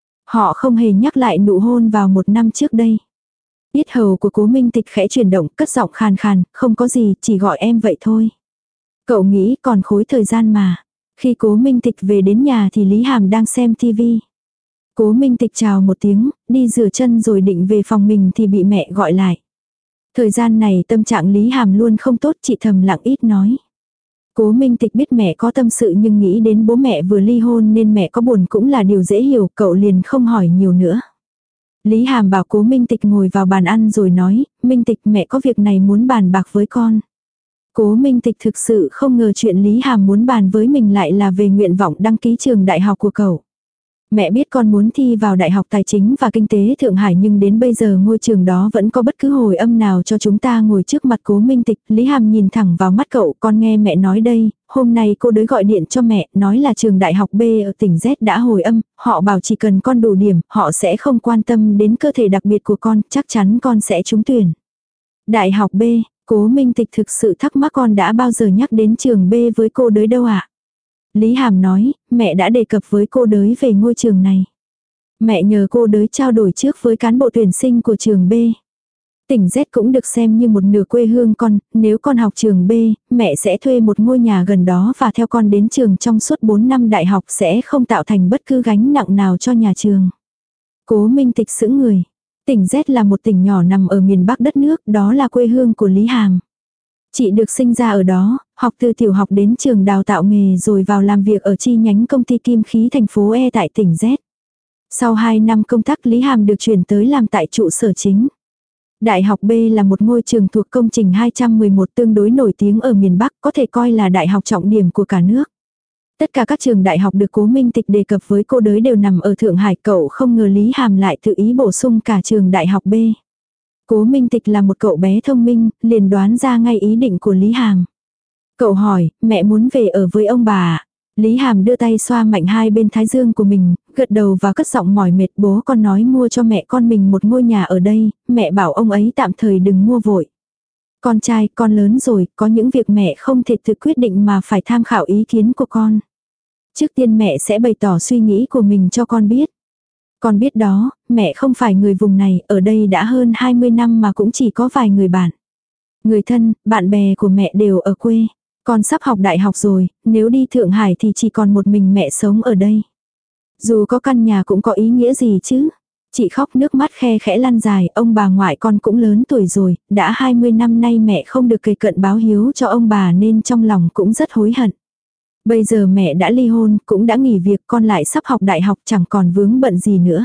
Họ không hề nhắc lại nụ hôn vào một năm trước đây. Yết hầu của Cố Minh Tịch khẽ chuyển động, cất giọng khàn khàn, không có gì, chỉ gọi em vậy thôi. Cậu nghĩ còn khối thời gian mà. Khi Cố Minh Tịch về đến nhà thì Lý Hàm đang xem tivi. Cố Minh Tịch chào một tiếng, đi rửa chân rồi định về phòng mình thì bị mẹ gọi lại. Thời gian này tâm trạng Lý Hàm luôn không tốt, chị thầm lặng ít nói. Cố Minh Tịch biết mẹ có tâm sự nhưng nghĩ đến bố mẹ vừa ly hôn nên mẹ có buồn cũng là điều dễ hiểu, cậu liền không hỏi nhiều nữa. Lý Hàm bảo Cố Minh Tịch ngồi vào bàn ăn rồi nói, Minh Tịch, mẹ có việc này muốn bàn bạc với con. Cố Minh Tịch thực sự không ngờ chuyện Lý Hàm muốn bàn với mình lại là về nguyện vọng đăng ký trường đại học của cậu. Mẹ biết con muốn thi vào Đại học Tài chính và Kinh tế Thượng Hải nhưng đến bây giờ ngôi trường đó vẫn có bất cứ hồi âm nào cho chúng ta. Ngồi trước mặt Cố Minh Tịch, Lý Hàm nhìn thẳng vào mắt cậu, con nghe mẹ nói đây, hôm nay cô đới gọi điện cho mẹ, nói là trường Đại học B ở tỉnh Z đã hồi âm, họ bảo chỉ cần con đủ điểm, họ sẽ không quan tâm đến cơ thể đặc biệt của con, chắc chắn con sẽ trúng tuyển. Đại học B, Cố Minh Tịch thực sự thắc mắc con đã bao giờ nhắc đến trường B với cô đới đâu ạ? Lý Hàm nói, mẹ đã đề cập với cô đới về ngôi trường này. Mẹ nhờ cô đới trao đổi trước với cán bộ tuyển sinh của trường B. Tỉnh Z cũng được xem như một nửa quê hương con, nếu con học trường B, mẹ sẽ thuê một ngôi nhà gần đó và theo con đến trường trong suốt bốn năm đại học sẽ không tạo thành bất cứ gánh nặng nào cho nhà trường. Cố Minh Tịch sững người. Tỉnh Z là một tỉnh nhỏ nằm ở miền Bắc đất nước, đó là quê hương của Lý Hàm. Chị được sinh ra ở đó, học từ tiểu học đến trường đào tạo nghề rồi vào làm việc ở chi nhánh công ty kim khí thành phố E tại tỉnh Z. Sau hai năm công tác, Lý Hàm được chuyển tới làm tại trụ sở chính. Đại học B là một ngôi trường thuộc công trình hai trăm mười một tương đối nổi tiếng ở miền Bắc, có thể coi là đại học trọng điểm của cả nước. Tất cả các trường đại học được Cố Minh Tịch đề cập với cô đới đều nằm ở Thượng Hải, cậu không ngờ Lý Hàm lại tự ý bổ sung cả trường đại học B. Cố Minh Tịch là một cậu bé thông minh, liền đoán ra ngay ý định của Lý Hàm. Cậu hỏi, mẹ muốn về ở với ông bà ạ. Lý Hàm đưa tay xoa mạnh hai bên thái dương của mình, gật đầu và cất giọng mỏi mệt. Bố con nói mua cho mẹ con mình một ngôi nhà ở đây, mẹ bảo ông ấy tạm thời đừng mua vội. Con trai, con lớn rồi, có những việc mẹ không thể tự quyết định mà phải tham khảo ý kiến của con. Trước tiên mẹ sẽ bày tỏ suy nghĩ của mình cho con biết. Con biết đó, mẹ không phải người vùng này, ở đây đã hơn hai mươi năm mà cũng chỉ có vài người bạn. Người thân, bạn bè của mẹ đều ở quê. Con sắp học đại học rồi, nếu đi Thượng Hải thì chỉ còn một mình mẹ sống ở đây. Dù có căn nhà cũng có ý nghĩa gì chứ. Chị khóc nước mắt khe khẽ lăn dài, ông bà ngoại con cũng lớn tuổi rồi, đã hai mươi năm nay mẹ không được kề cận báo hiếu cho ông bà nên trong lòng cũng rất hối hận. Bây giờ mẹ đã ly hôn, cũng đã nghỉ việc, con lại sắp học đại học chẳng còn vướng bận gì nữa.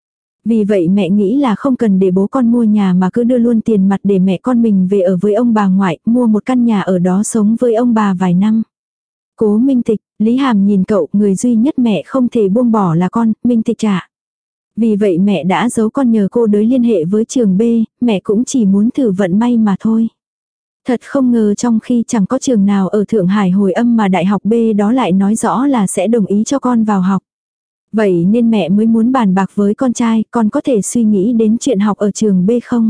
Vì vậy mẹ nghĩ là không cần để bố con mua nhà mà cứ đưa luôn tiền mặt để mẹ con mình về ở với ông bà ngoại, mua một căn nhà ở đó sống với ông bà vài năm. Cố Minh Tịch, Lý Hàm nhìn cậu, người duy nhất mẹ không thể buông bỏ là con, Minh Tịch ạ. Vì vậy mẹ đã giấu con nhờ cô đới liên hệ với trường B, mẹ cũng chỉ muốn thử vận may mà thôi. Thật không ngờ trong khi chẳng có trường nào ở Thượng Hải hồi âm mà đại học B đó lại nói rõ là sẽ đồng ý cho con vào học. Vậy nên mẹ mới muốn bàn bạc với con trai, con có thể suy nghĩ đến chuyện học ở trường B không?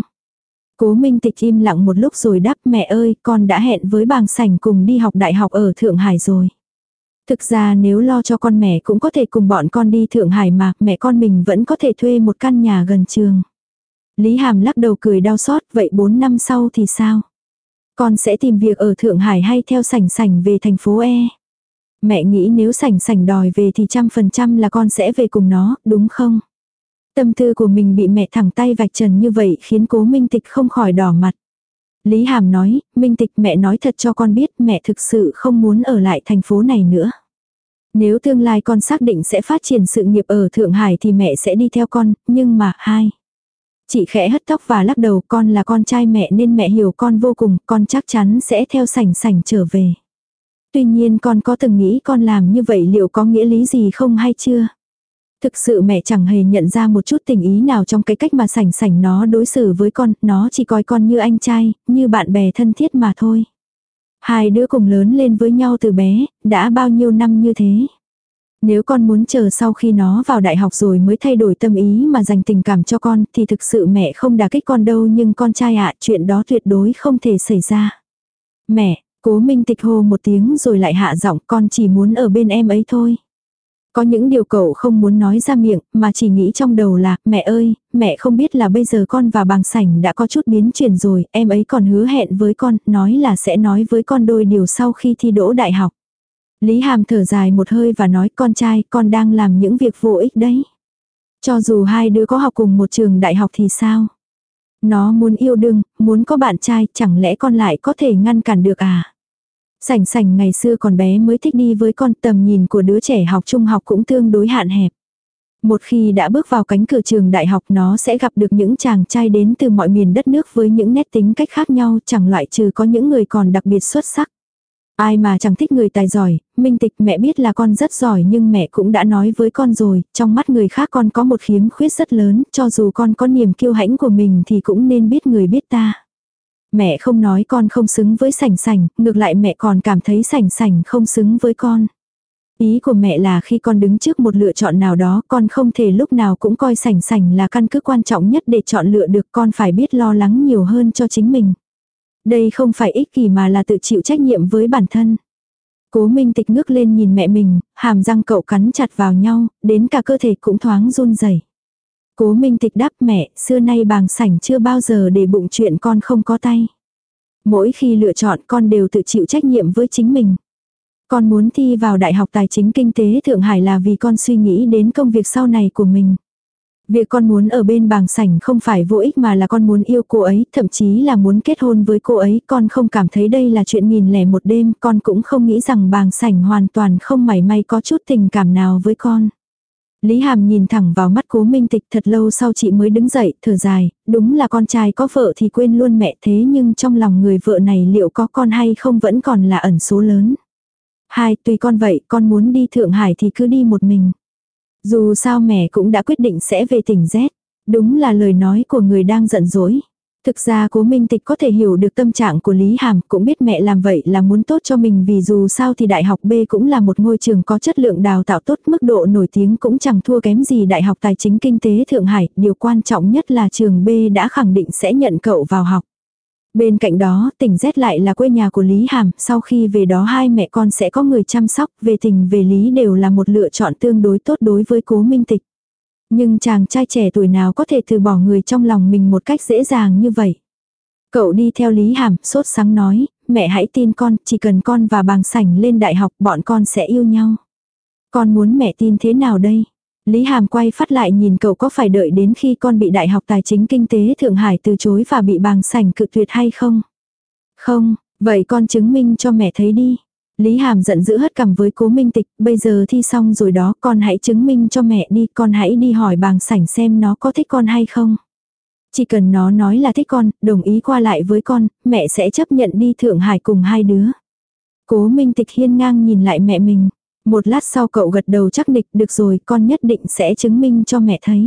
Cố Minh Tịch im lặng một lúc rồi đáp, mẹ ơi, con đã hẹn với Bàng Sảnh cùng đi học đại học ở Thượng Hải rồi. Thực ra nếu lo cho con mẹ cũng có thể cùng bọn con đi Thượng Hải mà, mẹ con mình vẫn có thể thuê một căn nhà gần trường. Lý Hàm lắc đầu cười đau xót, vậy bốn năm sau thì sao? Con sẽ tìm việc ở Thượng Hải hay theo Sảnh Sảnh về thành phố E? Mẹ nghĩ nếu Sảnh Sảnh đòi về thì trăm phần trăm là con sẽ về cùng nó, đúng không? Tâm tư của mình bị mẹ thẳng tay vạch trần như vậy khiến Cố Minh Tịch không khỏi đỏ mặt. Lý Hàm nói, Minh Tịch, mẹ nói thật cho con biết, mẹ thực sự không muốn ở lại thành phố này nữa. Nếu tương lai con xác định sẽ phát triển sự nghiệp ở Thượng Hải thì mẹ sẽ đi theo con, nhưng mà, hai. Chị khẽ hất tóc và lắc đầu, con là con trai mẹ nên mẹ hiểu con vô cùng, con chắc chắn sẽ theo Sảnh Sảnh trở về. Tuy nhiên con có từng nghĩ con làm như vậy liệu có nghĩa lý gì không hay chưa? Thực sự mẹ chẳng hề nhận ra một chút tình ý nào trong cái cách mà Sảnh Sảnh nó đối xử với con, nó chỉ coi con như anh trai, như bạn bè thân thiết mà thôi. Hai đứa cùng lớn lên với nhau từ bé, đã bao nhiêu năm như thế. Nếu con muốn chờ sau khi nó vào đại học rồi mới thay đổi tâm ý mà dành tình cảm cho con thì thực sự mẹ không đả kích con đâu, nhưng con trai ạ, chuyện đó tuyệt đối không thể xảy ra. Mẹ, Cố Minh Tịch hô một tiếng rồi lại hạ giọng, con chỉ muốn ở bên em ấy thôi. Có những điều cậu không muốn nói ra miệng mà chỉ nghĩ trong đầu là, mẹ ơi, mẹ không biết là bây giờ con và Bàng Sảnh đã có chút biến chuyển rồi, em ấy còn hứa hẹn với con, nói là sẽ nói với con đôi điều sau khi thi đỗ đại học. Lý Hàm thở dài một hơi và nói, con trai, con đang làm những việc vô ích đấy. Cho dù hai đứa có học cùng một trường đại học thì sao? Nó muốn yêu đương, muốn có bạn trai, chẳng lẽ con lại có thể ngăn cản được à? Sảnh Sảnh ngày xưa còn bé mới thích đi với con, tầm nhìn của đứa trẻ học trung học cũng tương đối hạn hẹp. Một khi đã bước vào cánh cửa trường đại học nó sẽ gặp được những chàng trai đến từ mọi miền đất nước với những nét tính cách khác nhau, chẳng loại trừ có những người còn đặc biệt xuất sắc. Ai mà chẳng thích người tài giỏi, Minh Tịch, mẹ biết là con rất giỏi nhưng mẹ cũng đã nói với con rồi, trong mắt người khác con có một khiếm khuyết rất lớn, cho dù con có niềm kiêu hãnh của mình thì cũng nên biết người biết ta. Mẹ không nói con không xứng với Sảnh Sảnh, ngược lại mẹ còn cảm thấy Sảnh Sảnh không xứng với con. Ý của mẹ là khi con đứng trước một lựa chọn nào đó, con không thể lúc nào cũng coi Sảnh Sảnh là căn cứ quan trọng nhất để chọn lựa được, con phải biết lo lắng nhiều hơn cho chính mình. Đây không phải ích kỷ mà là tự chịu trách nhiệm với bản thân. Cố Minh Tịch ngước lên nhìn mẹ mình, hàm răng cậu cắn chặt vào nhau, đến cả cơ thể cũng thoáng run rẩy. Cố Minh Tịch đáp, mẹ, xưa nay Bàng Sảnh chưa bao giờ để bụng chuyện con không có tay. Mỗi khi lựa chọn con đều tự chịu trách nhiệm với chính mình. Con muốn thi vào Đại học Tài chính Kinh tế Thượng Hải là vì con suy nghĩ đến công việc sau này của mình. Việc con muốn ở bên Bàng Sảnh không phải vô ích mà là con muốn yêu cô ấy, thậm chí là muốn kết hôn với cô ấy. Con không cảm thấy đây là chuyện nghìn lẻ một đêm, con cũng không nghĩ rằng Bàng Sảnh hoàn toàn không mảy may có chút tình cảm nào với con. Lý Hàm nhìn thẳng vào mắt Cố Minh Tịch, thật lâu sau chị mới đứng dậy, thở dài, đúng là con trai có vợ thì quên luôn mẹ, thế nhưng trong lòng người vợ này liệu có con hay không vẫn còn là ẩn số lớn. Hai, tùy con vậy, con muốn đi Thượng Hải thì cứ đi một mình. Dù sao mẹ cũng đã quyết định sẽ về tỉnh Z. Đúng là lời nói của người đang giận dỗi. Thực ra Cố Minh Tịch có thể hiểu được tâm trạng của Lý Hàm, cũng biết mẹ làm vậy là muốn tốt cho mình vì dù sao thì Đại học B cũng là một ngôi trường có chất lượng đào tạo tốt, mức độ nổi tiếng cũng chẳng thua kém gì Đại học Tài chính Kinh tế Thượng Hải, điều quan trọng nhất là trường B đã khẳng định sẽ nhận cậu vào học. Bên cạnh đó, tỉnh Z lại là quê nhà của Lý Hàm, sau khi về đó hai mẹ con sẽ có người chăm sóc, về tình về lý đều là một lựa chọn tương đối tốt đối với Cố Minh Tịch. Nhưng chàng trai trẻ tuổi nào có thể từ bỏ người trong lòng mình một cách dễ dàng như vậy. Cậu đi theo Lý Hàm, sốt sắng nói, mẹ hãy tin con, chỉ cần con và Bàng Sảnh lên đại học bọn con sẽ yêu nhau. Con muốn mẹ tin thế nào đây? Lý Hàm quay phát lại nhìn cậu, có phải đợi đến khi con bị Đại học Tài chính Kinh tế Thượng Hải từ chối và bị Bàng Sảnh cự tuyệt hay không? Không, vậy con chứng minh cho mẹ thấy đi. Lý Hàm giận dữ hất cằm với Cố Minh Tịch, bây giờ thi xong rồi đó, con hãy chứng minh cho mẹ đi, con hãy đi hỏi Bàng Sảnh xem nó có thích con hay không. Chỉ cần nó nói là thích con, đồng ý qua lại với con, mẹ sẽ chấp nhận đi Thượng Hải cùng hai đứa. Cố Minh Tịch hiên ngang nhìn lại mẹ mình. Một lát sau cậu gật đầu chắc nịch, được rồi, con nhất định sẽ chứng minh cho mẹ thấy.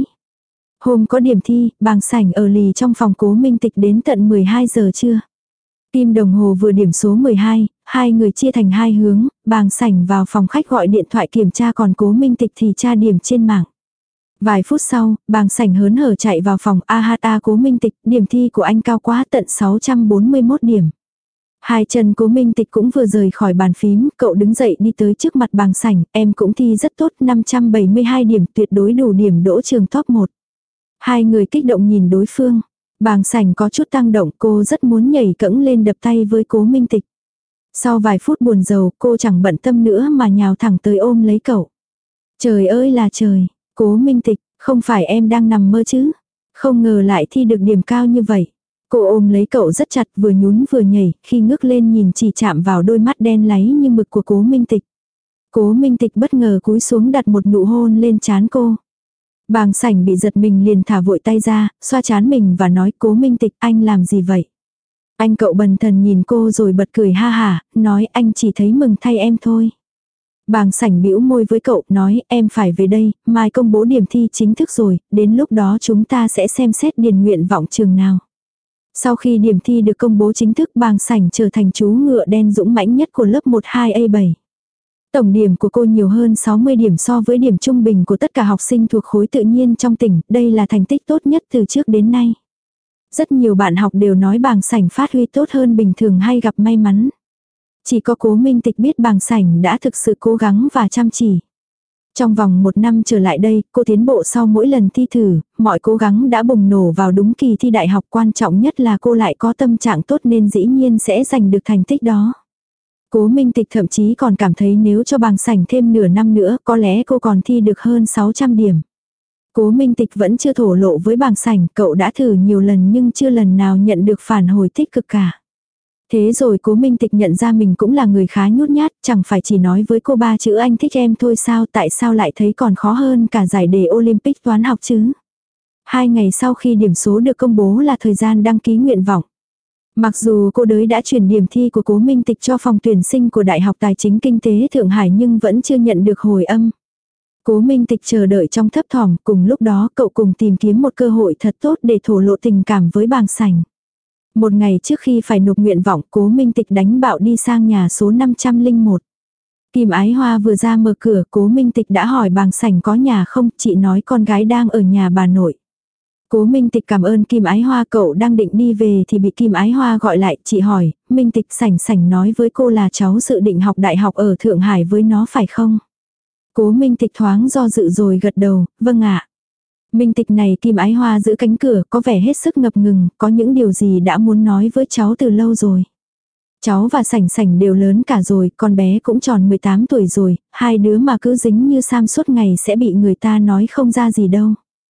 Hôm có điểm thi, Bàng Sảnh ở lì trong phòng Cố Minh Tịch đến tận mười hai giờ trưa. Kim đồng hồ vừa điểm số mười hai, hai người chia thành hai hướng, Bàng Sảnh vào phòng khách gọi điện thoại kiểm tra, còn Cố Minh Tịch thì tra điểm trên mạng. Vài phút sau, Bàng Sảnh hớn hở chạy vào phòng, a hát a Cố Minh Tịch, điểm thi của anh cao quá, tận sáu trăm bốn mươi mốt điểm. Hai chân Cố Minh Tịch cũng vừa rời khỏi bàn phím, cậu đứng dậy đi tới trước mặt Bàng Sảnh, em cũng thi rất tốt, năm trăm bảy mươi hai điểm, tuyệt đối đủ điểm đỗ trường top một. Hai người kích động nhìn đối phương. Bàng Sảnh có chút tăng động, cô rất muốn nhảy cẫng lên đập tay với Cố Minh Tịch. Sau vài phút buồn rầu, cô chẳng bận tâm nữa mà nhào thẳng tới ôm lấy cậu. Trời ơi là trời, Cố Minh Tịch, không phải em đang nằm mơ chứ? Không ngờ lại thi được điểm cao như vậy. Cô ôm lấy cậu rất chặt, vừa nhún vừa nhảy, khi ngước lên nhìn chỉ chạm vào đôi mắt đen láy như mực của Cố Minh Tịch. Cố Minh Tịch bất ngờ cúi xuống đặt một nụ hôn lên trán cô. Bàng Sảnh bị giật mình liền thả vội tay ra, xoa trán mình và nói, Cố Minh Tịch, anh làm gì vậy? Anh cậu bần thần nhìn cô rồi bật cười ha hả, nói anh chỉ thấy mừng thay em thôi. Bàng Sảnh bĩu môi với cậu, nói em phải về đây, mai công bố điểm thi chính thức rồi, đến lúc đó chúng ta sẽ xem xét điền nguyện vọng trường nào. Sau khi điểm thi được công bố chính thức, Bàng Sảnh trở thành chú ngựa đen dũng mãnh nhất của lớp một hai A bảy. Tổng điểm của cô nhiều hơn sáu mươi điểm so với điểm trung bình của tất cả học sinh thuộc khối tự nhiên trong tỉnh, đây là thành tích tốt nhất từ trước đến nay. Rất nhiều bạn học đều nói Bàng Sảnh phát huy tốt hơn bình thường hay gặp may mắn. Chỉ có Cố Minh Tịch biết Bàng Sảnh đã thực sự cố gắng và chăm chỉ. Trong vòng một năm trở lại đây, cô tiến bộ sau mỗi lần thi thử, mọi cố gắng đã bùng nổ vào đúng kỳ thi đại học, quan trọng nhất là cô lại có tâm trạng tốt nên dĩ nhiên sẽ giành được thành tích đó. Cố Minh Tịch thậm chí còn cảm thấy nếu cho Bàng Sảnh thêm nửa năm nữa có lẽ cô còn thi được hơn sáu trăm điểm. Cố Minh Tịch vẫn chưa thổ lộ với Bàng Sảnh, cậu đã thử nhiều lần nhưng chưa lần nào nhận được phản hồi tích cực cả. Thế rồi Cố Minh Tịch nhận ra mình cũng là người khá nhút nhát, chẳng phải chỉ nói với cô ba chữ anh thích em thôi sao, tại sao lại thấy còn khó hơn cả giải đề Olympic toán học chứ. Hai ngày sau khi điểm số được công bố là thời gian đăng ký nguyện vọng. Mặc dù cô đới đã chuyển điểm thi của Cố Minh Tịch cho phòng tuyển sinh của Đại học Tài chính Kinh tế Thượng Hải nhưng vẫn chưa nhận được hồi âm. Cố Minh Tịch chờ đợi trong thấp thỏm, cùng lúc đó cậu cùng tìm kiếm một cơ hội thật tốt để thổ lộ tình cảm với Bàng Sảnh. Một ngày trước khi phải nộp nguyện vọng, Cố Minh Tịch đánh bạo đi sang nhà số năm trăm lẻ một. Kim Ái Hoa vừa ra mở cửa, Cố Minh Tịch đã hỏi Bàng Sảnh có nhà không, chị nói con gái đang ở nhà bà nội. Cố Minh Tịch cảm ơn Kim Ái Hoa, cậu đang định đi về thì bị Kim Ái Hoa gọi lại, chị hỏi, Minh Tịch Sảnh Sảnh nói với cô là cháu dự định học đại học ở Thượng Hải với nó phải không? Cố Minh Tịch thoáng do dự rồi gật đầu, vâng ạ. Minh Tịch này, Kim Ái Hoa giữ cánh cửa, có vẻ hết sức ngập ngừng, có những điều gì đã muốn nói với cháu từ lâu rồi. Cháu và Sảnh Sảnh đều lớn cả rồi, con bé cũng tròn mười tám tuổi rồi, hai đứa mà cứ dính như sam suốt ngày sẽ bị người ta nói không ra gì đâu.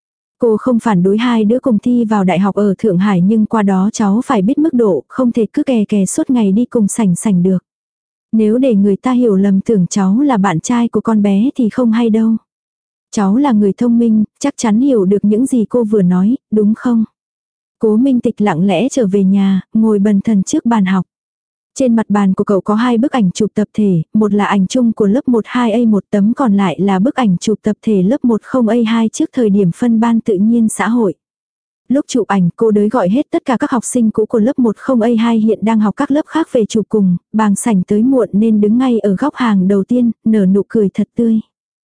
Cô không phản đối hai đứa cùng thi vào đại học ở Thượng Hải nhưng qua đó cháu phải biết mức độ, không thể cứ kè kè suốt ngày đi cùng Sảnh Sảnh được. Nếu để người ta hiểu lầm tưởng cháu là bạn trai của con bé thì không hay đâu. Cháu là người thông minh, chắc chắn hiểu được những gì cô vừa nói, đúng không? Cố Minh Tịch lặng lẽ trở về nhà, ngồi bần thần trước bàn học. Trên mặt bàn của cậu có hai bức ảnh chụp tập thể, một là ảnh chung của lớp một hai A một tấm, còn lại là bức ảnh chụp tập thể lớp một không A hai trước thời điểm phân ban tự nhiên xã hội. Lúc chụp ảnh cô đới gọi hết tất cả các học sinh cũ của lớp một không A hai hiện đang học các lớp khác về chụp cùng, bàng sảnh tới muộn nên đứng ngay ở góc hàng đầu tiên, nở nụ cười thật tươi.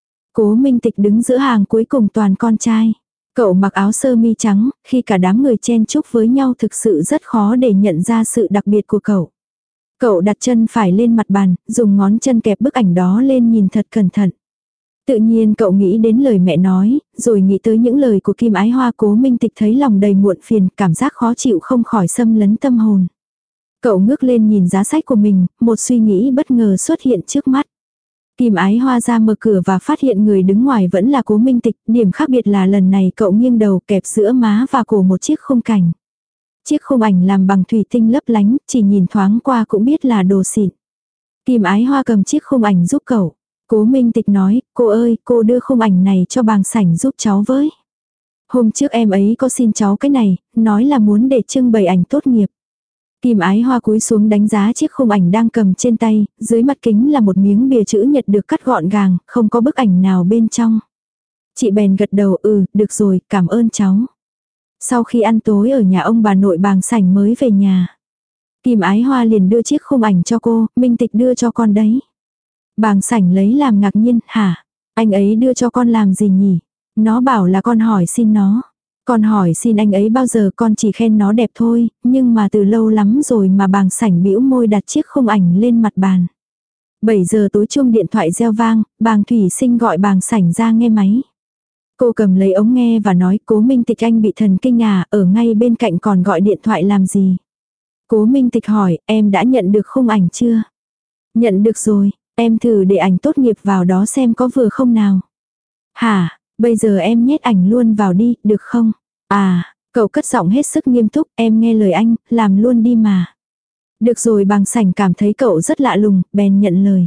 Cố Minh Tịch đứng giữa hàng cuối cùng toàn con trai. Cậu mặc áo sơ mi trắng, khi cả đám người chen chúc với nhau thực sự rất khó để nhận ra sự đặc biệt của cậu. Cậu đặt chân phải lên mặt bàn, dùng ngón chân kẹp bức ảnh đó lên nhìn thật cẩn thận. Tự nhiên cậu nghĩ đến lời mẹ nói, rồi nghĩ tới những lời của Kim Ái Hoa. Cố Minh Tịch thấy lòng đầy muộn phiền, cảm giác khó chịu không khỏi xâm lấn tâm hồn. Cậu ngước lên nhìn giá sách của mình, một suy nghĩ bất ngờ xuất hiện trước mắt. Kim Ái Hoa ra mở cửa và phát hiện người đứng ngoài vẫn là Cố Minh Tịch, điểm khác biệt là lần này cậu nghiêng đầu kẹp giữa má và cổ một chiếc khung cảnh. Chiếc khung ảnh làm bằng thủy tinh lấp lánh, chỉ nhìn thoáng qua cũng biết là đồ xịn. Kim Ái Hoa cầm chiếc khung ảnh giúp cậu. Cố Minh Tịch nói, cô ơi, cô đưa khung ảnh này cho bàng sảnh giúp cháu với. Hôm trước em ấy có xin cháu cái này, nói là muốn để trưng bày ảnh tốt nghiệp. Kim Ái Hoa cúi xuống đánh giá chiếc khung ảnh đang cầm trên tay, dưới mặt kính là một miếng bìa chữ nhật được cắt gọn gàng, không có bức ảnh nào bên trong. Chị bèn gật đầu, ừ, được rồi, cảm ơn cháu. Sau khi ăn tối ở nhà ông bà nội bàng sảnh mới về nhà. Kim Ái Hoa liền đưa chiếc khung ảnh cho cô, Minh Tịch đưa cho con đấy. Bàng sảnh lấy làm ngạc nhiên, hả? Anh ấy đưa cho con làm gì nhỉ? Nó bảo là con hỏi xin nó. Con hỏi xin anh ấy bao giờ, con chỉ khen nó đẹp thôi, nhưng mà từ lâu lắm rồi mà bàng sảnh bĩu môi đặt chiếc khung ảnh lên mặt bàn. bảy giờ tối chuông điện thoại reo vang, bàng Thủy Sinh gọi bàng sảnh ra nghe máy. Cô cầm lấy ống nghe và nói, Cố Minh Tịch anh bị thần kinh à, ở ngay bên cạnh còn gọi điện thoại làm gì? Cố Minh Tịch hỏi, em đã nhận được khung ảnh chưa? Nhận được rồi, em thử để ảnh tốt nghiệp vào đó xem có vừa không nào. Hả, bây giờ em nhét ảnh luôn vào đi, được không? À, cậu cất giọng hết sức nghiêm túc, em nghe lời anh, làm luôn đi mà. Được rồi, bàng sảnh cảm thấy cậu rất lạ lùng, bèn nhận lời.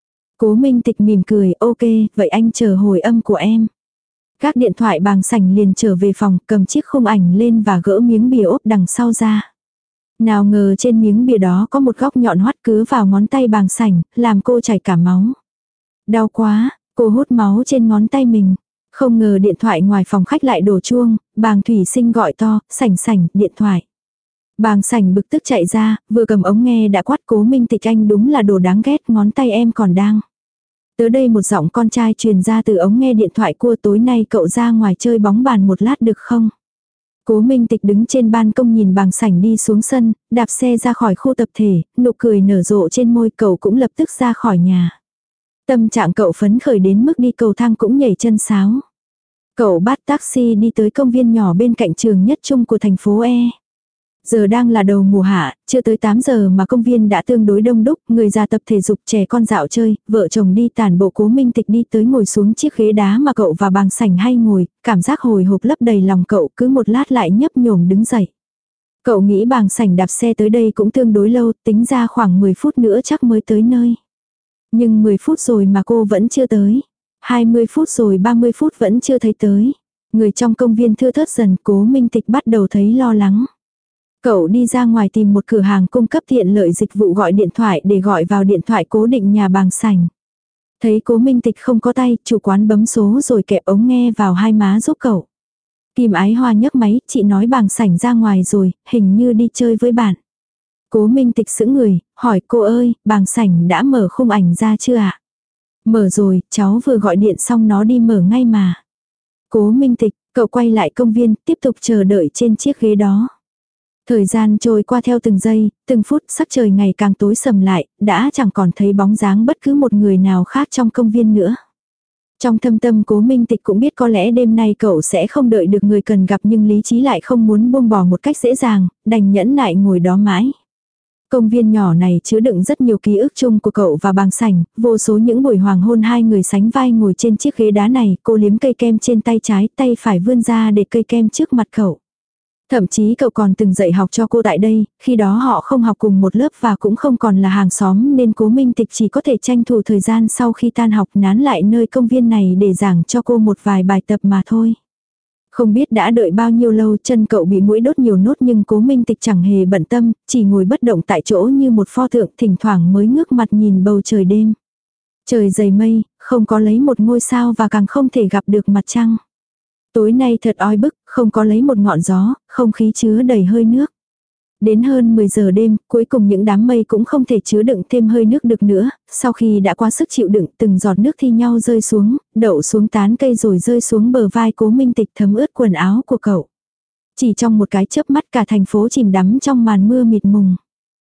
Cố Minh Tịch mỉm cười, ok, vậy anh chờ hồi âm của em. Gác điện thoại, bàng sảnh liền trở về phòng, cầm chiếc khung ảnh lên và gỡ miếng bìa ốp đằng sau ra. Nào ngờ trên miếng bìa đó có một góc nhọn hoắt cứ vào ngón tay bàng sảnh, làm cô chảy cả máu. Đau quá, cô hút máu trên ngón tay mình. Không ngờ điện thoại ngoài phòng khách lại đổ chuông, bàng Thủy Sinh gọi to, sảnh sảnh, điện thoại. Bàng sảnh bực tức chạy ra, vừa cầm ống nghe đã quát, Cố Minh Tịch anh đúng là đồ đáng ghét, ngón tay em còn đang. Tới đây một giọng con trai truyền ra từ ống nghe điện thoại cua, tối nay cậu ra ngoài chơi bóng bàn một lát được không? Cố Minh Tịch đứng trên ban công nhìn bàng sảnh đi xuống sân, đạp xe ra khỏi khu tập thể, nụ cười nở rộ trên môi, cậu cũng lập tức ra khỏi nhà. Tâm trạng cậu phấn khởi đến mức đi cầu thang cũng nhảy chân sáo. Cậu bắt taxi đi tới công viên nhỏ bên cạnh trường nhất trung của thành phố E. Giờ đang là đầu mùa hạ, chưa tới tám giờ mà công viên đã tương đối đông đúc, người già tập thể dục, trẻ con dạo chơi, vợ chồng đi tản bộ. Cố Minh Tịch đi tới ngồi xuống chiếc ghế đá mà cậu và bàng sảnh hay ngồi, cảm giác hồi hộp lấp đầy lòng cậu, cứ một lát lại nhấp nhổm đứng dậy. Cậu nghĩ bàng sảnh đạp xe tới đây cũng tương đối lâu, tính ra khoảng mười phút nữa chắc mới tới nơi. Nhưng mười phút rồi mà cô vẫn chưa tới. hai mươi phút rồi, ba mươi phút vẫn chưa thấy tới. Người trong công viên thưa thớt dần, Cố Minh Tịch bắt đầu thấy lo lắng. Cậu đi ra ngoài tìm một cửa hàng cung cấp tiện lợi dịch vụ gọi điện thoại để gọi vào điện thoại cố định nhà bàng sảnh. Thấy Cố Minh Tịch không có tay, chủ quán bấm số rồi kẹp ống nghe vào hai má giúp cậu. Kim Ái Hoa nhấc máy, chị nói bàng sảnh ra ngoài rồi, hình như đi chơi với bạn. Cố Minh Tịch sững người, hỏi cô ơi, bàng sảnh đã mở khung ảnh ra chưa ạ? Mở rồi, cháu vừa gọi điện xong nó đi mở ngay mà. Cố Minh Tịch, cậu quay lại công viên, tiếp tục chờ đợi trên chiếc ghế đó. Thời gian trôi qua theo từng giây, từng phút, sắc trời ngày càng tối sầm lại, đã chẳng còn thấy bóng dáng bất cứ một người nào khác trong công viên nữa. Trong thâm tâm Cố Minh Tịch cũng biết có lẽ đêm nay cậu sẽ không đợi được người cần gặp, nhưng lý trí lại không muốn buông bỏ một cách dễ dàng, đành nhẫn nại ngồi đó mãi. Công viên nhỏ này chứa đựng rất nhiều ký ức chung của cậu và bàng sảnh, vô số những buổi hoàng hôn hai người sánh vai ngồi trên chiếc ghế đá này, cô liếm cây kem trên tay trái, tay phải vươn ra để cây kem trước mặt cậu. Thậm chí cậu còn từng dạy học cho cô tại đây, khi đó họ không học cùng một lớp và cũng không còn là hàng xóm nên Cố Minh Tịch chỉ có thể tranh thủ thời gian sau khi tan học nán lại nơi công viên này để giảng cho cô một vài bài tập mà thôi. Không biết đã đợi bao nhiêu lâu, chân cậu bị muỗi đốt nhiều nốt nhưng Cố Minh Tịch chẳng hề bận tâm, chỉ ngồi bất động tại chỗ như một pho tượng, thỉnh thoảng mới ngước mặt nhìn bầu trời đêm. Trời dày mây, không có lấy một ngôi sao và càng không thể gặp được mặt trăng. Tối nay thật oi bức, không có lấy một ngọn gió, không khí chứa đầy hơi nước. Đến hơn mười giờ đêm, cuối cùng những đám mây cũng không thể chứa đựng thêm hơi nước được nữa, sau khi đã quá sức chịu đựng từng giọt nước thi nhau rơi xuống, đậu xuống tán cây rồi rơi xuống bờ vai Cố Minh Tịch thấm ướt quần áo của cậu. Chỉ trong một cái chớp mắt cả thành phố chìm đắm trong màn mưa mịt mùng.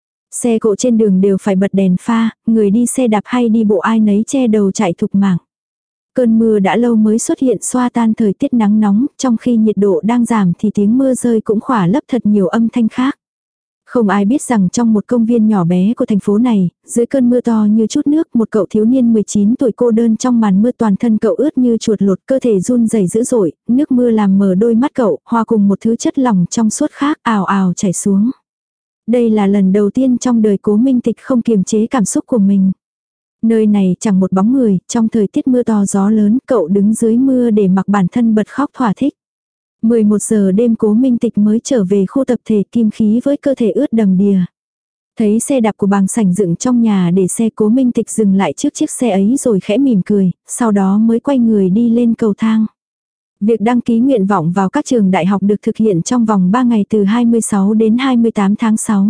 Xe cộ trên đường đều phải bật đèn pha, người đi xe đạp hay đi bộ ai nấy che đầu chạy thục mạng. Cơn mưa đã lâu mới xuất hiện xoa tan thời tiết nắng nóng, trong khi nhiệt độ đang giảm thì tiếng mưa rơi cũng khỏa lấp thật nhiều âm thanh khác. Không ai biết rằng trong một công viên nhỏ bé của thành phố này, dưới cơn mưa to như chút nước, một cậu thiếu niên mười chín tuổi cô đơn trong màn mưa, toàn thân cậu ướt như chuột lột, cơ thể run rẩy dữ dội, nước mưa làm mờ đôi mắt cậu, hòa cùng một thứ chất lỏng trong suốt khác ào ào chảy xuống. Đây là lần đầu tiên trong đời Cố Minh Tịch không kiềm chế cảm xúc của mình. Nơi này chẳng một bóng người, trong thời tiết mưa to gió lớn, cậu đứng dưới mưa để mặc bản thân bật khóc thỏa thích. mười một giờ đêm Cố Minh Tịch mới trở về khu tập thể Kim Khí với cơ thể ướt đầm đìa. Thấy xe đạp của Bàng Sảnh dựng trong nhà để xe, Cố Minh Tịch dừng lại trước chiếc xe ấy rồi khẽ mỉm cười, sau đó mới quay người đi lên cầu thang. Việc đăng ký nguyện vọng vào các trường đại học được thực hiện trong vòng ba ngày từ hai mươi sáu đến hai mươi tám tháng sáu.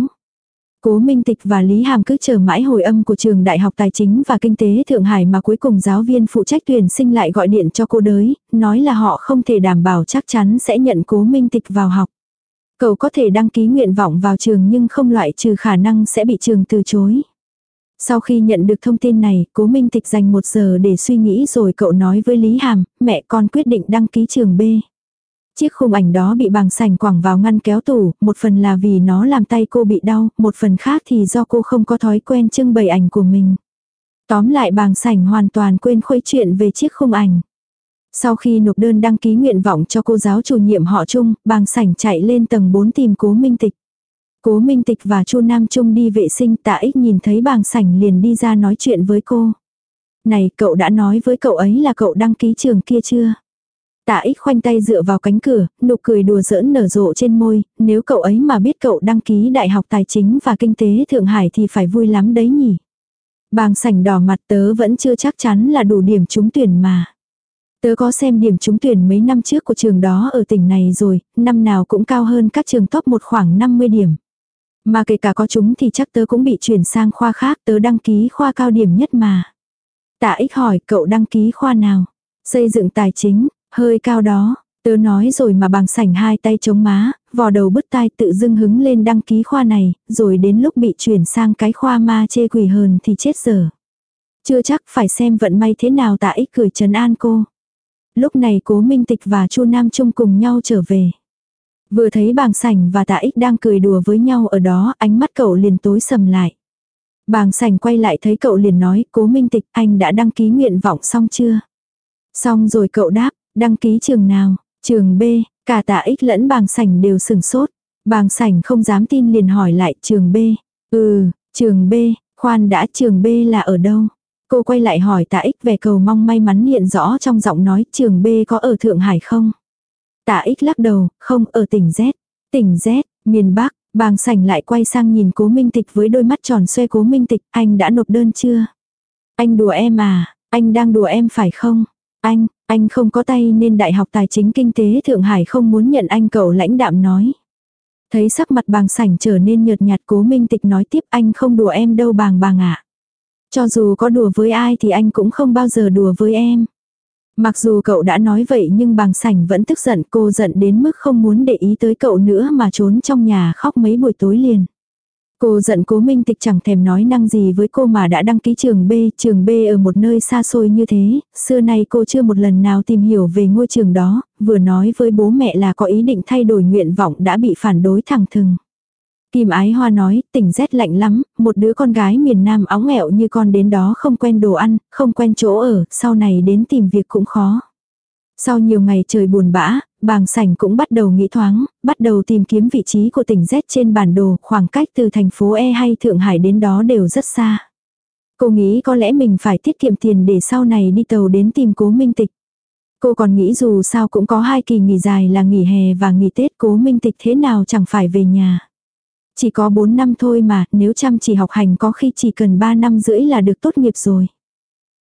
Cố Minh Tịch và Lý Hàm cứ chờ mãi hồi âm của trường Đại học Tài chính và Kinh tế Thượng Hải mà cuối cùng giáo viên phụ trách tuyển sinh lại gọi điện cho cô đới, nói là họ không thể đảm bảo chắc chắn sẽ nhận Cố Minh Tịch vào học. Cậu có thể đăng ký nguyện vọng vào trường nhưng không loại trừ khả năng sẽ bị trường từ chối. Sau khi nhận được thông tin này, Cố Minh Tịch dành một giờ để suy nghĩ rồi cậu nói với Lý Hàm, mẹ con quyết định đăng ký trường B. Chiếc khung ảnh đó bị Bàng Sảnh quẳng vào ngăn kéo tủ, một phần là vì nó làm tay cô bị đau, một phần khác thì do cô không có thói quen trưng bày ảnh của mình. Tóm lại Bàng Sảnh hoàn toàn quên khuấy chuyện về chiếc khung ảnh. Sau khi nộp đơn đăng ký nguyện vọng cho cô giáo chủ nhiệm họ Trung, Bàng Sảnh chạy lên tầng bốn tìm Cố Minh Tịch. Cố Minh Tịch và Chu Nam Trung đi vệ sinh, Tạ Ích nhìn thấy Bàng Sảnh liền đi ra nói chuyện với cô. Này, cậu đã nói với cậu ấy là cậu đăng ký trường kia chưa? Tạ Ích khoanh tay dựa vào cánh cửa, nụ cười đùa giỡn nở rộ trên môi, nếu cậu ấy mà biết cậu đăng ký Đại học Tài chính và Kinh tế Thượng Hải thì phải vui lắm đấy nhỉ. Bàng Sảnh đỏ mặt, tớ vẫn chưa chắc chắn là đủ điểm trúng tuyển mà. Tớ có xem điểm trúng tuyển mấy năm trước của trường đó ở tỉnh này rồi, năm nào cũng cao hơn các trường top một khoảng năm mươi điểm. Mà kể cả có chúng thì chắc tớ cũng bị chuyển sang khoa khác, tớ đăng ký khoa cao điểm nhất mà. Tạ Ích hỏi, cậu đăng ký khoa nào? Xây dựng tài chính, hơi cao đó. Tớ nói rồi mà Bàng Sảnh hai tay chống má, vò đầu bứt tai tự dưng hứng lên đăng ký khoa này, rồi đến lúc bị chuyển sang cái khoa ma chê quỷ hờn thì chết dở. Chưa chắc, phải xem vận may thế nào. Tạ Ích cười trấn an cô. Lúc này Cố Minh Tịch và Chu Nam Trung cùng nhau trở về. Vừa thấy Bàng Sảnh và Tạ Ích đang cười đùa với nhau ở đó, ánh mắt cậu liền tối sầm lại. Bàng Sảnh quay lại thấy cậu liền nói, Cố Minh Tịch, anh đã đăng ký nguyện vọng xong chưa? Xong rồi, cậu đáp. Đăng ký trường nào? Trường B. Cả Tạ Ích lẫn Bàng Sảnh đều sừng sốt. Bàng Sảnh không dám tin liền hỏi lại, trường B. Ừ, trường B, khoan đã, trường B là ở đâu? Cô quay lại hỏi Tạ Ích, vẻ cầu mong may mắn hiện rõ trong giọng nói, trường B có ở Thượng Hải không? Tạ Ích lắc đầu, không, ở tỉnh Z. Tỉnh Z, miền Bắc. Bàng Sảnh lại quay sang nhìn Cố Minh Tịch với đôi mắt tròn xoe. Cố Minh Tịch, anh đã nộp đơn chưa? Anh đùa em à? Anh đang đùa em phải không? Anh, anh không có tay nên Đại học Tài chính Kinh tế Thượng Hải không muốn nhận anh, cậu lãnh đạm nói. Thấy sắc mặt Bàng Sảnh trở nên nhợt nhạt, Cố Minh Tịch nói tiếp, anh không đùa em đâu Bàng Bàng ạ. Cho dù có đùa với ai thì anh cũng không bao giờ đùa với em. Mặc dù cậu đã nói vậy nhưng Bàng Sảnh vẫn tức giận, cô giận đến mức không muốn để ý tới cậu nữa mà trốn trong nhà khóc mấy buổi tối liền. Cô giận Cố Minh Tịch chẳng thèm nói năng gì với cô mà đã đăng ký trường B, trường B ở một nơi xa xôi như thế, xưa nay cô chưa một lần nào tìm hiểu về ngôi trường đó, vừa nói với bố mẹ là có ý định thay đổi nguyện vọng đã bị phản đối thẳng thừng. Kim Ái Hoa nói, tỉnh Z lạnh lắm, một đứa con gái miền Nam óng ẹo như con đến đó không quen đồ ăn, không quen chỗ ở, sau này đến tìm việc cũng khó. Sau nhiều ngày trời buồn bã, Bàng Sảnh cũng bắt đầu nghĩ thoáng, bắt đầu tìm kiếm vị trí của tỉnh Z trên bản đồ, khoảng cách từ thành phố E hay Thượng Hải đến đó đều rất xa. Cô nghĩ có lẽ mình phải tiết kiệm tiền để sau này đi tàu đến tìm Cố Minh Tịch. Cô còn nghĩ dù sao cũng có hai kỳ nghỉ dài là nghỉ hè và nghỉ Tết, Cố Minh Tịch thế nào chẳng phải về nhà. Chỉ có bốn năm thôi mà, nếu chăm chỉ học hành có khi chỉ cần ba năm rưỡi là được tốt nghiệp rồi.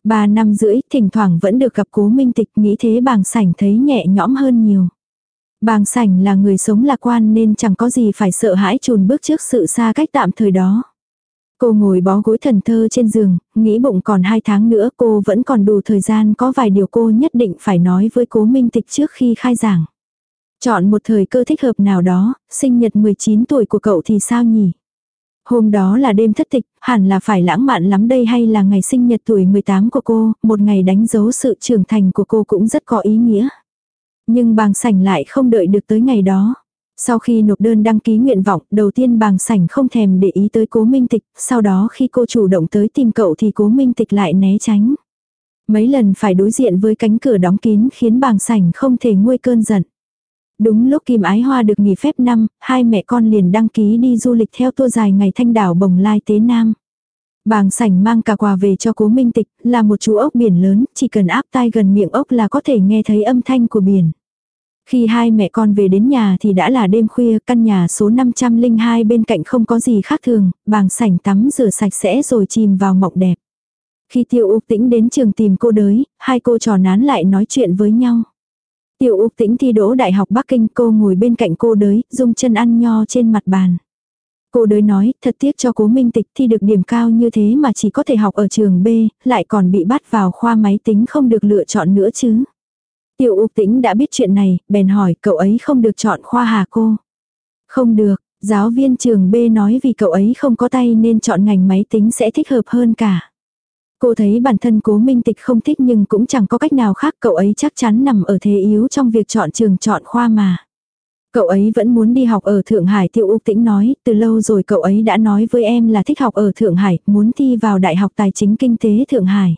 Ba năm rưỡi, thỉnh thoảng vẫn được gặp Cố Minh Tịch, nghĩ thế Bàng Sảnh thấy nhẹ nhõm hơn nhiều. Bàng Sảnh là người sống lạc quan nên chẳng có gì phải sợ hãi chùn bước trước sự xa cách tạm thời đó. Cô ngồi bó gối thần thơ trên giường, nghĩ bụng còn hai tháng nữa cô vẫn còn đủ thời gian, có vài điều cô nhất định phải nói với Cố Minh Tịch trước khi khai giảng. Chọn một thời cơ thích hợp nào đó, sinh nhật mười chín tuổi của cậu thì sao nhỉ? Hôm đó là đêm thất tịch, hẳn là phải lãng mạn lắm đây, hay là ngày sinh nhật tuổi mười tám của cô, một ngày đánh dấu sự trưởng thành của cô cũng rất có ý nghĩa. Nhưng Bàng Sảnh lại không đợi được tới ngày đó. Sau khi nộp đơn đăng ký nguyện vọng, đầu tiên Bàng Sảnh không thèm để ý tới Cố Minh Tịch, sau đó khi cô chủ động tới tìm cậu thì Cố Minh Tịch lại né tránh. Mấy lần phải đối diện với cánh cửa đóng kín khiến Bàng Sảnh không thể nguôi cơn giận. Đúng lúc Kim Ái Hoa được nghỉ phép năm, hai mẹ con liền đăng ký đi du lịch theo tour dài ngày Thanh Đảo Bồng Lai Tế Nam. Bàng Sảnh mang cả quà về cho Cố Minh Tịch, là một chú ốc biển lớn, chỉ cần áp tai gần miệng ốc là có thể nghe thấy âm thanh của biển. Khi hai mẹ con về đến nhà thì đã là đêm khuya, căn nhà số năm trăm lẻ hai bên cạnh không có gì khác thường, Bàng Sảnh tắm rửa sạch sẽ rồi chìm vào mộng đẹp. Khi Tiêu Úc Tĩnh đến trường tìm cô đới, hai cô trò nán lại nói chuyện với nhau. Tiêu Úc Tĩnh thi đỗ Đại học Bắc Kinh, cô ngồi bên cạnh cô đới, dung chân ăn nho trên mặt bàn. Cô đới nói, thật tiếc cho Cố Minh Tịch, thi được điểm cao như thế mà chỉ có thể học ở trường B, lại còn bị bắt vào khoa máy tính không được lựa chọn nữa chứ. Tiêu Úc Tĩnh đã biết chuyện này, bèn hỏi cậu ấy không được chọn khoa hả cô? Không được, giáo viên trường B nói vì cậu ấy không có tay nên chọn ngành máy tính sẽ thích hợp hơn cả. Cô thấy bản thân Cố Minh Tịch không thích nhưng cũng chẳng có cách nào khác, cậu ấy chắc chắn nằm ở thế yếu trong việc chọn trường chọn khoa mà. Cậu ấy vẫn muốn đi học ở Thượng Hải, Tiêu Úc Tĩnh nói, từ lâu rồi cậu ấy đã nói với em là thích học ở Thượng Hải, muốn thi vào Đại học Tài chính Kinh tế Thượng Hải.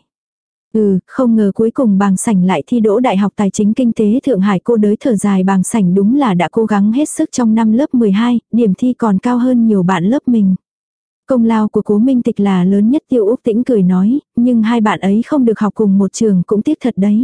Ừ, không ngờ cuối cùng Bàng Sảnh lại thi đỗ Đại học Tài chính Kinh tế Thượng Hải, cô đới thở dài, Bàng Sảnh đúng là đã cố gắng hết sức trong năm lớp mười hai, điểm thi còn cao hơn nhiều bạn lớp mình. Công lao của Cố Minh Tịch là lớn nhất, Tiêu Úc Tĩnh cười nói, nhưng hai bạn ấy không được học cùng một trường cũng tiếc thật đấy.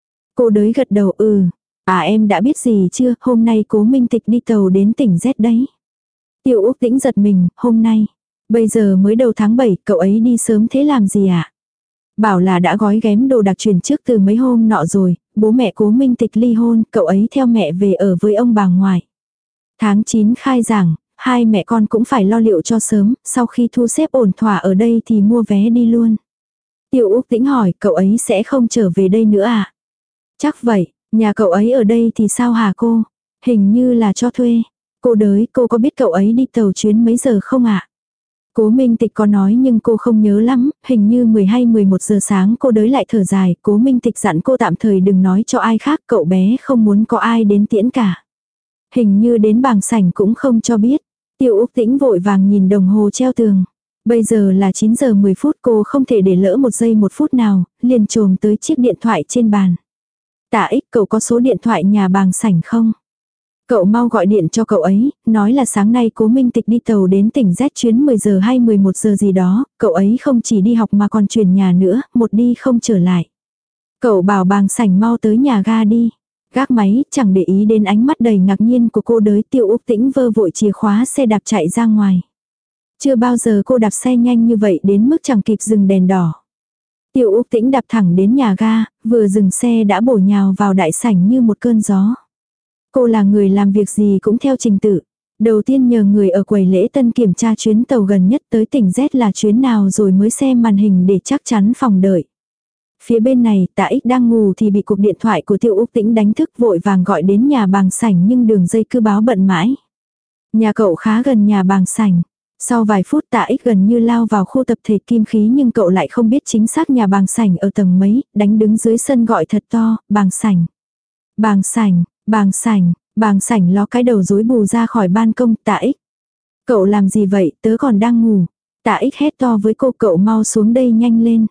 Cô đới gật đầu, ừ. À em đã biết gì chưa, hôm nay Cố Minh Tịch đi tàu đến tỉnh Z đấy. Tiêu Úc Tĩnh giật mình, hôm nay. Bây giờ mới đầu tháng bảy, cậu ấy đi sớm thế làm gì ạ? À? Bảo là đã gói ghém đồ đặc chuyển trước từ mấy hôm nọ rồi, bố mẹ Cố Minh Tịch ly hôn, cậu ấy theo mẹ về ở với ông bà ngoại. Tháng chín khai giảng, hai mẹ con cũng phải lo liệu cho sớm, sau khi thu xếp ổn thỏa ở đây thì mua vé đi luôn. Tiêu Úc Tĩnh hỏi, cậu ấy sẽ không trở về đây nữa à? Chắc vậy, nhà cậu ấy ở đây thì sao hả cô? Hình như là cho thuê. Cô đới, cô có biết cậu ấy đi tàu chuyến mấy giờ không ạ? À? Cố Minh Tịch có nói nhưng cô không nhớ lắm, hình như mười hay mười một giờ sáng. Cô đới lại thở dài, Cố Minh Tịch dặn cô tạm thời đừng nói cho ai khác, cậu bé không muốn có ai đến tiễn cả. Hình như đến Bàng Sảnh cũng không cho biết. Tiêu Úc Tĩnh vội vàng nhìn đồng hồ treo tường. Bây giờ là chín giờ mười phút, cô không thể để lỡ một giây một phút nào, liền trồm tới chiếc điện thoại trên bàn. Tạ Ích, cậu có số điện thoại nhà Bàng Sảnh không? Cậu mau gọi điện cho cậu ấy, nói là sáng nay Cố Minh Tịch đi tàu đến tỉnh Z chuyến mười giờ hay mười một giờ gì đó, cậu ấy không chỉ đi học mà còn chuyển nhà nữa, một đi không trở lại. Cậu bảo Bàng Sảnh mau tới nhà ga đi. Gác máy, chẳng để ý đến ánh mắt đầy ngạc nhiên của cô đới, Tiêu Úc Tĩnh vơ vội chìa khóa xe đạp chạy ra ngoài. Chưa bao giờ cô đạp xe nhanh như vậy đến mức chẳng kịp dừng đèn đỏ. Tiêu Úc Tĩnh đạp thẳng đến nhà ga, vừa dừng xe đã bổ nhào vào đại sảnh như một cơn gió. Cô là người làm việc gì cũng theo trình tự. Đầu tiên nhờ người ở quầy lễ tân kiểm tra chuyến tàu gần nhất tới tỉnh Z là chuyến nào rồi mới xem màn hình để chắc chắn phòng đợi. Phía bên này, Tạ Ích đang ngủ thì bị cuộc điện thoại của Tiêu Úc Tĩnh đánh thức, vội vàng gọi đến nhà Bàng Sảnh nhưng đường dây cứ báo bận mãi. Nhà cậu khá gần nhà Bàng Sảnh. Sau vài phút Tạ Ích gần như lao vào khu tập thể Kim Khí nhưng cậu lại không biết chính xác nhà Bàng Sảnh ở tầng mấy, đánh đứng dưới sân gọi thật to, Bàng Sảnh. Bàng Sảnh, Bàng Sảnh, Bàng Sảnh ló cái đầu rối bù ra khỏi ban công. Tạ Ích. Cậu làm gì vậy, tớ còn đang ngủ. Tạ Ích hét to với cô, cậu mau xuống đây nhanh lên.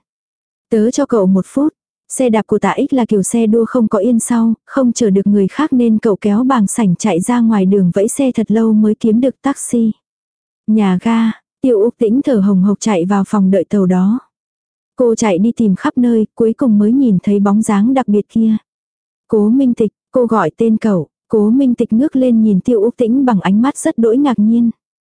Tớ cho cậu một phút. Xe đạp của Tạ Ích là kiểu xe đua không có yên sau, không chở được người khác nên cậu kéo Bàng Sảnh chạy ra ngoài đường vẫy xe thật lâu mới kiếm được taxi. Nhà ga, Tiêu Úc Tĩnh thở hồng hộc chạy vào phòng đợi tàu đó. Cô chạy đi tìm khắp nơi, cuối cùng mới nhìn thấy bóng dáng đặc biệt kia. Cố Minh Tịch, cô gọi tên cậu. Cố Minh Tịch ngước lên nhìn Tiêu Úc Tĩnh bằng ánh mắt rất đỗi ngạc nhiên.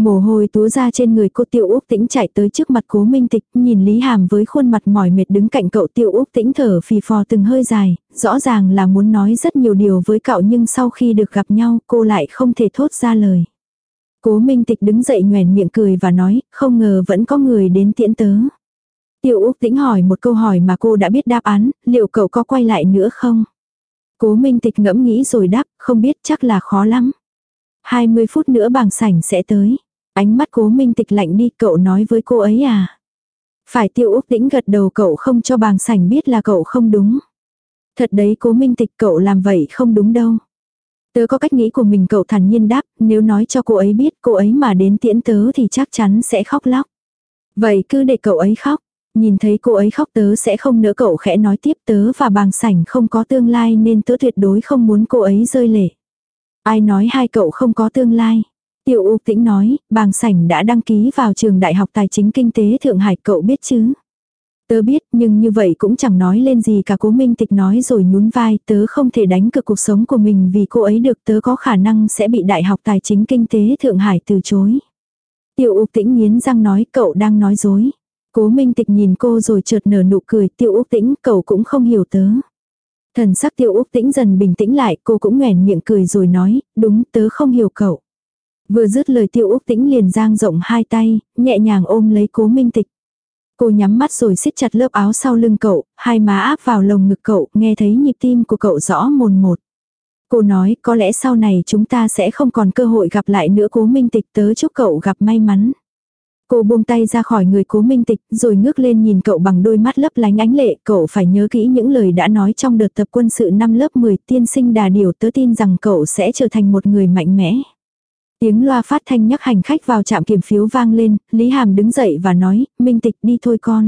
Mồ hôi túa ra trên người cô. Tiêu Úc Tĩnh chạy tới trước mặt Cố Minh Tịch, nhìn Lý Hàm với khuôn mặt mỏi mệt đứng cạnh cậu. Tiêu Úc Tĩnh thở phì phò từng hơi dài, rõ ràng là muốn nói rất nhiều điều với cậu nhưng sau khi được gặp nhau cô lại không thể thốt ra lời. Cố Minh Tịch đứng dậy nhoẻn miệng cười và nói, không ngờ vẫn có người đến tiễn tớ. Tiêu Úc Tĩnh hỏi một câu hỏi mà cô đã biết đáp án, liệu cậu có quay lại nữa không? Cố Minh Tịch ngẫm nghĩ rồi đáp, không biết, chắc là khó lắm. hai mươi phút nữa bàng sảnh sẽ tới. Ánh mắt Cố Minh Tịch lạnh đi, cậu nói với cô ấy à? Phải. Tiêu Úc Tĩnh gật đầu, cậu không cho bàng sảnh biết là cậu không đúng. Thật đấy Cố Minh Tịch, cậu làm vậy không đúng đâu. Tớ có cách nghĩ của mình, cậu thản nhiên đáp, nếu nói cho cô ấy biết cô ấy mà đến tiễn tớ thì chắc chắn sẽ khóc lóc. Vậy cứ để cậu ấy khóc. Nhìn thấy cô ấy khóc tớ sẽ không nữa. Cậu khẽ nói tiếp, tớ và bàng sảnh không có tương lai nên tớ tuyệt đối không muốn cô ấy rơi lệ. Ai nói hai cậu không có tương lai? Tiêu Úc Tĩnh nói, bàng sảnh đã đăng ký vào trường Đại học Tài chính Kinh tế Thượng Hải, cậu biết chứ? Tớ biết, nhưng như vậy cũng chẳng nói lên gì cả. Cố Minh Tịch nói rồi nhún vai, tớ không thể đánh cược cuộc sống của mình vì cô ấy được, tớ có khả năng sẽ bị Đại học Tài chính Kinh tế Thượng Hải từ chối. Tiêu Úc Tĩnh nghiến răng nói, cậu đang nói dối. Cố Minh Tịch nhìn cô rồi chợt nở nụ cười, Tiêu Úc Tĩnh, cậu cũng không hiểu tớ. Thần sắc Tiêu Úc Tĩnh dần bình tĩnh lại, cô cũng nhoẻn miệng cười rồi nói, đúng, tớ không hiểu cậu. Vừa dứt lời Tiêu Úc Tĩnh liền dang rộng hai tay, nhẹ nhàng ôm lấy Cố Minh Tịch. Cô nhắm mắt rồi siết chặt lớp áo sau lưng cậu, hai má áp vào lồng ngực cậu, nghe thấy nhịp tim của cậu rõ mồn một. Cô nói, có lẽ sau này chúng ta sẽ không còn cơ hội gặp lại nữa Cố Minh Tịch, tớ chúc cậu gặp may mắn. Cô buông tay ra khỏi người Cố Minh Tịch, rồi ngước lên nhìn cậu bằng đôi mắt lấp lánh ánh lệ, cậu phải nhớ kỹ những lời đã nói trong đợt tập quân sự năm lớp mười, tiên sinh Đà Điểu, tớ tin rằng cậu sẽ trở thành một người mạnh mẽ. Tiếng loa phát thanh nhắc hành khách vào trạm kiểm phiếu vang lên, Lý Hàm đứng dậy và nói, Minh Tịch đi thôi con.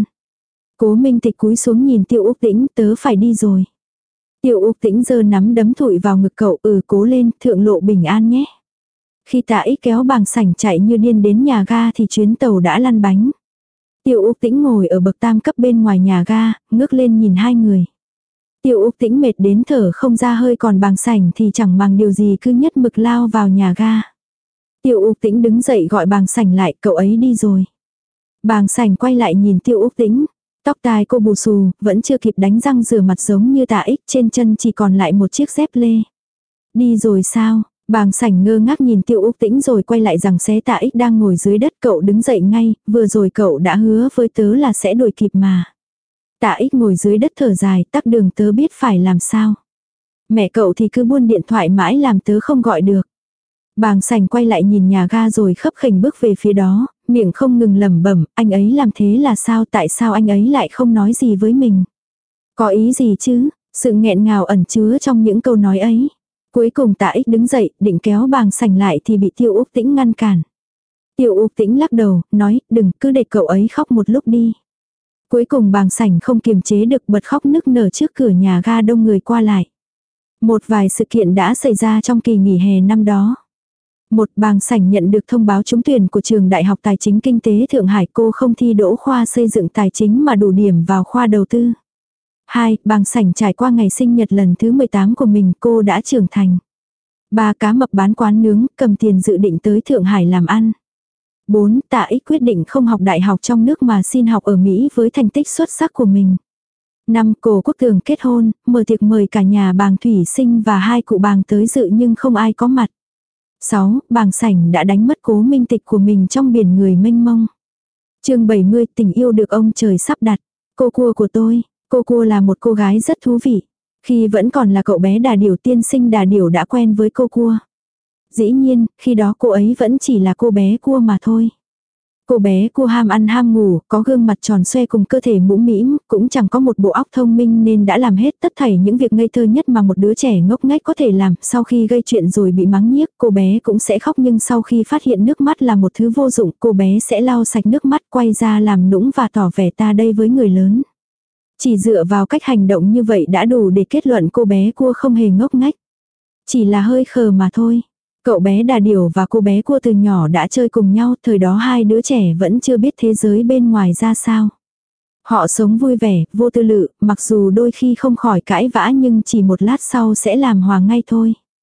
Cố Minh Tịch cúi xuống nhìn Tiêu Úc Tĩnh, tớ phải đi rồi. Tiêu Úc Tĩnh giơ nắm đấm thụi vào ngực cậu, ừ cố lên, thượng lộ bình an nhé. Khi Tạ Ích kéo bàng sảnh chạy như điên đến nhà ga thì chuyến tàu đã lăn bánh. Tiêu Úc Tĩnh ngồi ở bậc tam cấp bên ngoài nhà ga, ngước lên nhìn hai người. Tiêu Úc Tĩnh mệt đến thở không ra hơi, còn bàng sảnh thì chẳng màng điều gì cứ nhất mực lao vào nhà ga. Tiêu Úc Tĩnh đứng dậy gọi bàng sảnh lại, cậu ấy đi rồi. Bàng sảnh quay lại nhìn Tiêu Úc Tĩnh. Tóc tai cô bù xù, vẫn chưa kịp đánh răng rửa mặt giống như Tạ Ích, trên chân chỉ còn lại một chiếc dép lê. Đi rồi sao? Bàng sảnh ngơ ngác nhìn Tiêu Úc Tĩnh rồi quay lại rằng xé Tạ Ích đang ngồi dưới đất. Cậu đứng dậy ngay, vừa rồi cậu đã hứa với tớ là sẽ đuổi kịp mà. Tạ Ích ngồi dưới đất thở dài, tắc đường tớ biết phải làm sao. Mẹ cậu thì cứ buôn điện thoại mãi làm tớ không gọi được. Bàng sảnh quay lại nhìn nhà ga rồi khấp khểnh bước về phía đó, miệng không ngừng lẩm bẩm, anh ấy làm thế là sao, tại sao anh ấy lại không nói gì với mình. Có ý gì chứ, sự nghẹn ngào ẩn chứa trong những câu nói ấy. Cuối cùng Tạ Ích đứng dậy, định kéo bàng sảnh lại thì bị Tiêu Úc Tĩnh ngăn cản. Tiêu Úc Tĩnh lắc đầu, nói, đừng, cứ để cậu ấy khóc một lúc đi. Cuối cùng bàng sảnh không kiềm chế được bật khóc nức nở trước cửa nhà ga đông người qua lại. Một vài sự kiện đã xảy ra trong kỳ nghỉ hè năm đó. Một, bàng sảnh nhận được thông báo trúng tuyển của trường Đại học Tài chính Kinh tế Thượng Hải, cô không thi đỗ khoa xây dựng tài chính mà đủ điểm vào khoa đầu tư. Hai, bàng sảnh trải qua ngày sinh nhật lần thứ mười tám của mình, cô đã trưởng thành. Ba, cá mập bán quán nướng, cầm tiền dự định tới Thượng Hải làm ăn. Bốn, Tạ Ích quyết định không học đại học trong nước mà xin học ở Mỹ với thành tích xuất sắc của mình. Năm, Cổ Quốc Tường kết hôn, mở tiệc mời cả nhà bàng Thủy Sinh và hai cụ bàng tới dự nhưng không ai có mặt. Sáu, bàng sảnh đã đánh mất Cố Minh Tịch của mình trong biển người mênh mông. Chương bảy mươi, tình yêu được ông trời sắp đặt. Cô cua của tôi. Cô cua là một cô gái rất thú vị. Khi vẫn còn là cậu bé Đà Điểu, tiên sinh Đà Điểu đã quen với cô cua. Dĩ nhiên, khi đó cô ấy vẫn chỉ là cô bé cua mà thôi. Cô bé cua ham ăn ham ngủ, có gương mặt tròn xoe cùng cơ thể mũm mĩm, cũng chẳng có một bộ óc thông minh nên đã làm hết tất thảy những việc ngây thơ nhất mà một đứa trẻ ngốc nghếch có thể làm. Sau khi gây chuyện rồi bị mắng nhiếc, cô bé cũng sẽ khóc, nhưng sau khi phát hiện nước mắt là một thứ vô dụng, cô bé sẽ lau sạch nước mắt, quay ra làm nũng và tỏ vẻ ta đây với người lớn. Chỉ dựa vào cách hành động như vậy đã đủ để kết luận cô bé cua không hề ngốc nghếch. Chỉ là hơi khờ mà thôi. Cậu bé Đà Điểu và cô bé cua từ nhỏ đã chơi cùng nhau, thời đó hai đứa trẻ vẫn chưa biết thế giới bên ngoài ra sao. Họ sống vui vẻ, vô tư lự, mặc dù đôi khi không khỏi cãi vã nhưng chỉ một lát sau sẽ làm hòa ngay thôi.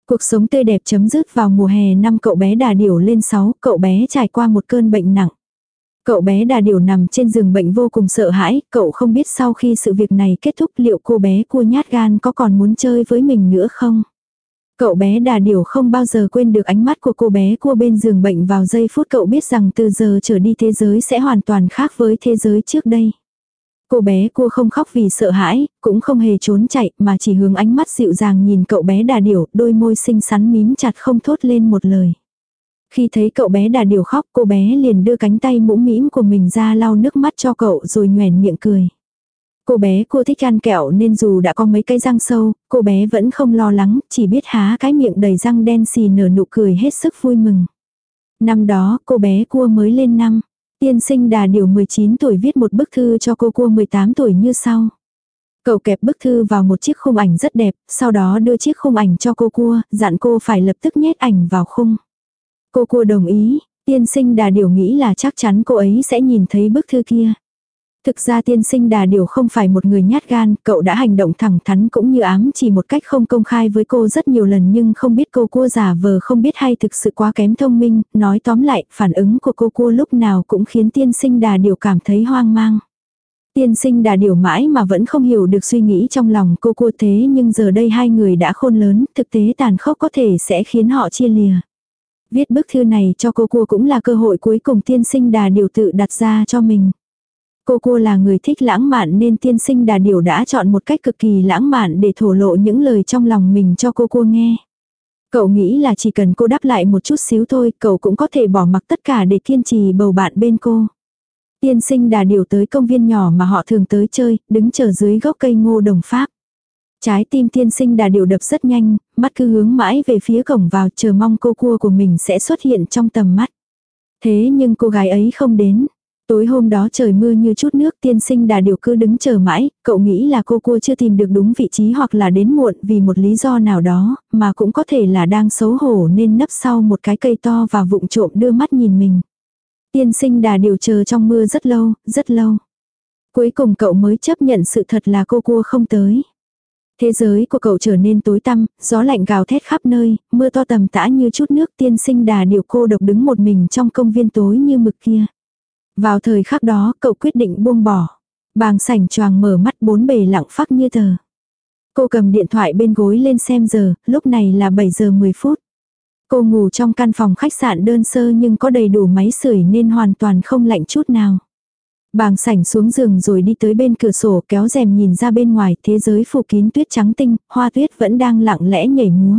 Cuộc sống tươi đẹp chấm dứt vào mùa hè năm cậu bé Đà Điểu lên sáu, cậu bé trải qua một cơn bệnh nặng. Cậu bé Đà Điểu nằm trên giường bệnh vô cùng sợ hãi, cậu không biết sau khi sự việc này kết thúc liệu cô bé cua nhát gan có còn muốn chơi với mình nữa không. Cậu bé Đà Điểu không bao giờ quên được ánh mắt của cô bé cua bên giường bệnh vào giây phút cậu biết rằng từ giờ trở đi thế giới sẽ hoàn toàn khác với thế giới trước đây. Cô bé cua không khóc vì sợ hãi, cũng không hề trốn chạy mà chỉ hướng ánh mắt dịu dàng nhìn cậu bé Đà Điểu, đôi môi xinh xắn mím chặt không thốt lên một lời. Khi thấy cậu bé Đà Điểu khóc, cô bé liền đưa cánh tay mũm mĩm của mình ra lau nước mắt cho cậu rồi nhoẻn miệng cười. Cô bé cua thích ăn kẹo nên dù đã có mấy cái răng sâu, cô bé vẫn không lo lắng, chỉ biết há cái miệng đầy răng đen xì nở nụ cười hết sức vui mừng. Năm đó, cô bé cua mới lên năm. Tiên sinh Đà Điểu mười chín tuổi viết một bức thư cho cô cua mười tám tuổi như sau. Cậu kẹp bức thư vào một chiếc khung ảnh rất đẹp, sau đó đưa chiếc khung ảnh cho cô cua, dặn cô phải lập tức nhét ảnh vào khung. Cô cua đồng ý, tiên sinh Đà Điểu nghĩ là chắc chắn cô ấy sẽ nhìn thấy bức thư kia. Thực ra tiên sinh Đà Điểu không phải một người nhát gan, cậu đã hành động thẳng thắn cũng như ám chỉ một cách không công khai với cô rất nhiều lần nhưng không biết cô cua giả vờ không biết hay thực sự quá kém thông minh, nói tóm lại, phản ứng của cô cua lúc nào cũng khiến tiên sinh Đà Điểu cảm thấy hoang mang. Tiên sinh Đà Điểu mãi mà vẫn không hiểu được suy nghĩ trong lòng cô cua thế nhưng giờ đây hai người đã khôn lớn, thực tế tàn khốc có thể sẽ khiến họ chia lìa. Viết bức thư này cho cô cua cũng là cơ hội cuối cùng tiên sinh Đà Điểu tự đặt ra cho mình. Cô cua là người thích lãng mạn nên tiên sinh Đà Điểu đã chọn một cách cực kỳ lãng mạn để thổ lộ những lời trong lòng mình cho cô cua nghe. Cậu nghĩ là chỉ cần cô đáp lại một chút xíu thôi, cậu cũng có thể bỏ mặc tất cả để kiên trì bầu bạn bên cô. Tiên sinh Đà Điểu tới công viên nhỏ mà họ thường tới chơi, đứng chờ dưới gốc cây ngô đồng Pháp. Trái tim tiên sinh Đà Điểu đập rất nhanh, mắt cứ hướng mãi về phía cổng vào chờ mong cô cua của mình sẽ xuất hiện trong tầm mắt. Thế nhưng cô gái ấy không đến. Tối hôm đó trời mưa như chút nước tiên sinh Đà Điểu cứ đứng chờ mãi, cậu nghĩ là cô cua chưa tìm được đúng vị trí hoặc là đến muộn vì một lý do nào đó, mà cũng có thể là đang xấu hổ nên nấp sau một cái cây to và vụng trộm đưa mắt nhìn mình. Tiên sinh Đà Điểu chờ trong mưa rất lâu, rất lâu. Cuối cùng cậu mới chấp nhận sự thật là cô cua không tới. Thế giới của cậu trở nên tối tăm, gió lạnh gào thét khắp nơi, mưa to tầm tã như chút nước tiên sinh Đà Điểu cô độc đứng một mình trong công viên tối như mực kia. Vào thời khắc đó, cậu quyết định buông bỏ. Bàng sảnh choàng mở mắt bốn bề lặng phắc như tờ. Cô cầm điện thoại bên gối lên xem giờ, lúc này là bảy giờ mười phút. Cô ngủ trong căn phòng khách sạn đơn sơ nhưng có đầy đủ máy sưởi nên hoàn toàn không lạnh chút nào. Bàng sảnh xuống giường rồi đi tới bên cửa sổ kéo rèm nhìn ra bên ngoài, thế giới phủ kín tuyết trắng tinh, hoa tuyết vẫn đang lặng lẽ nhảy múa.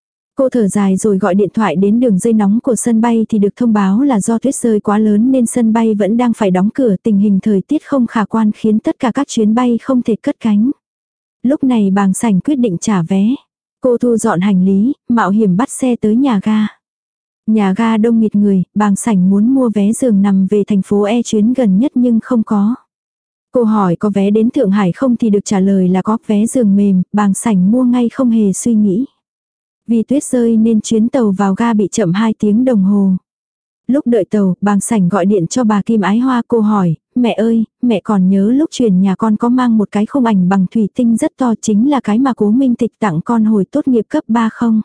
Cô thở dài rồi gọi điện thoại đến đường dây nóng của sân bay thì được thông báo là do tuyết rơi quá lớn nên sân bay vẫn đang phải đóng cửa, tình hình thời tiết không khả quan khiến tất cả các chuyến bay không thể cất cánh. Lúc này Bàng sảnh quyết định trả vé. Cô thu dọn hành lý, mạo hiểm bắt xe tới nhà ga. Nhà ga đông nghịt người, Bàng sảnh muốn mua vé giường nằm về thành phố E chuyến gần nhất nhưng không có. Cô hỏi có vé đến Thượng Hải không thì được trả lời là có vé giường mềm, Bàng sảnh mua ngay không hề suy nghĩ. Vì tuyết rơi nên chuyến tàu vào ga bị chậm hai tiếng đồng hồ. Lúc đợi tàu, Bàng sảnh gọi điện cho bà Kim Ái Hoa, cô hỏi, mẹ ơi, mẹ còn nhớ lúc chuyển nhà con có mang một cái khung ảnh bằng thủy tinh rất to chính là cái mà Cố Minh Tịch tặng con hồi tốt nghiệp cấp ba không?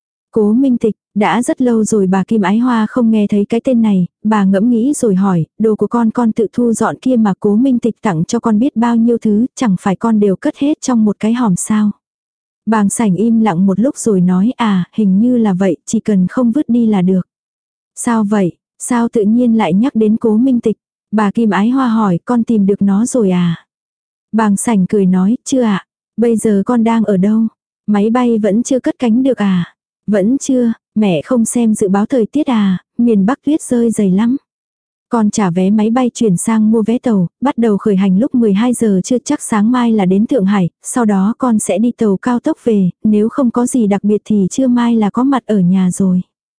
Cố Minh Tịch, đã rất lâu rồi bà Kim Ái Hoa không nghe thấy cái tên này, bà ngẫm nghĩ rồi hỏi, đồ của con con tự thu dọn kia mà Cố Minh Tịch tặng cho con biết bao nhiêu thứ, chẳng phải con đều cất hết trong một cái hòm sao? Bàng sảnh im lặng một lúc rồi nói à, hình như là vậy, chỉ cần không vứt đi là được. Sao vậy, sao tự nhiên lại nhắc đến Cố Minh Tịch? Bà Kim Ái Hoa hỏi, con tìm được nó rồi à? Bàng sảnh cười nói, chưa ạ, bây giờ con đang ở đâu? Máy bay vẫn chưa cất cánh được à? Vẫn chưa, mẹ không xem dự báo thời tiết à, miền Bắc tuyết rơi dày lắm. Con trả vé máy bay chuyển sang mua vé tàu, bắt đầu khởi hành lúc mười hai giờ trưa, chắc sáng mai là đến Thượng Hải, sau đó con sẽ đi tàu cao tốc về, nếu không có gì đặc biệt thì trưa mai là có mặt ở nhà rồi.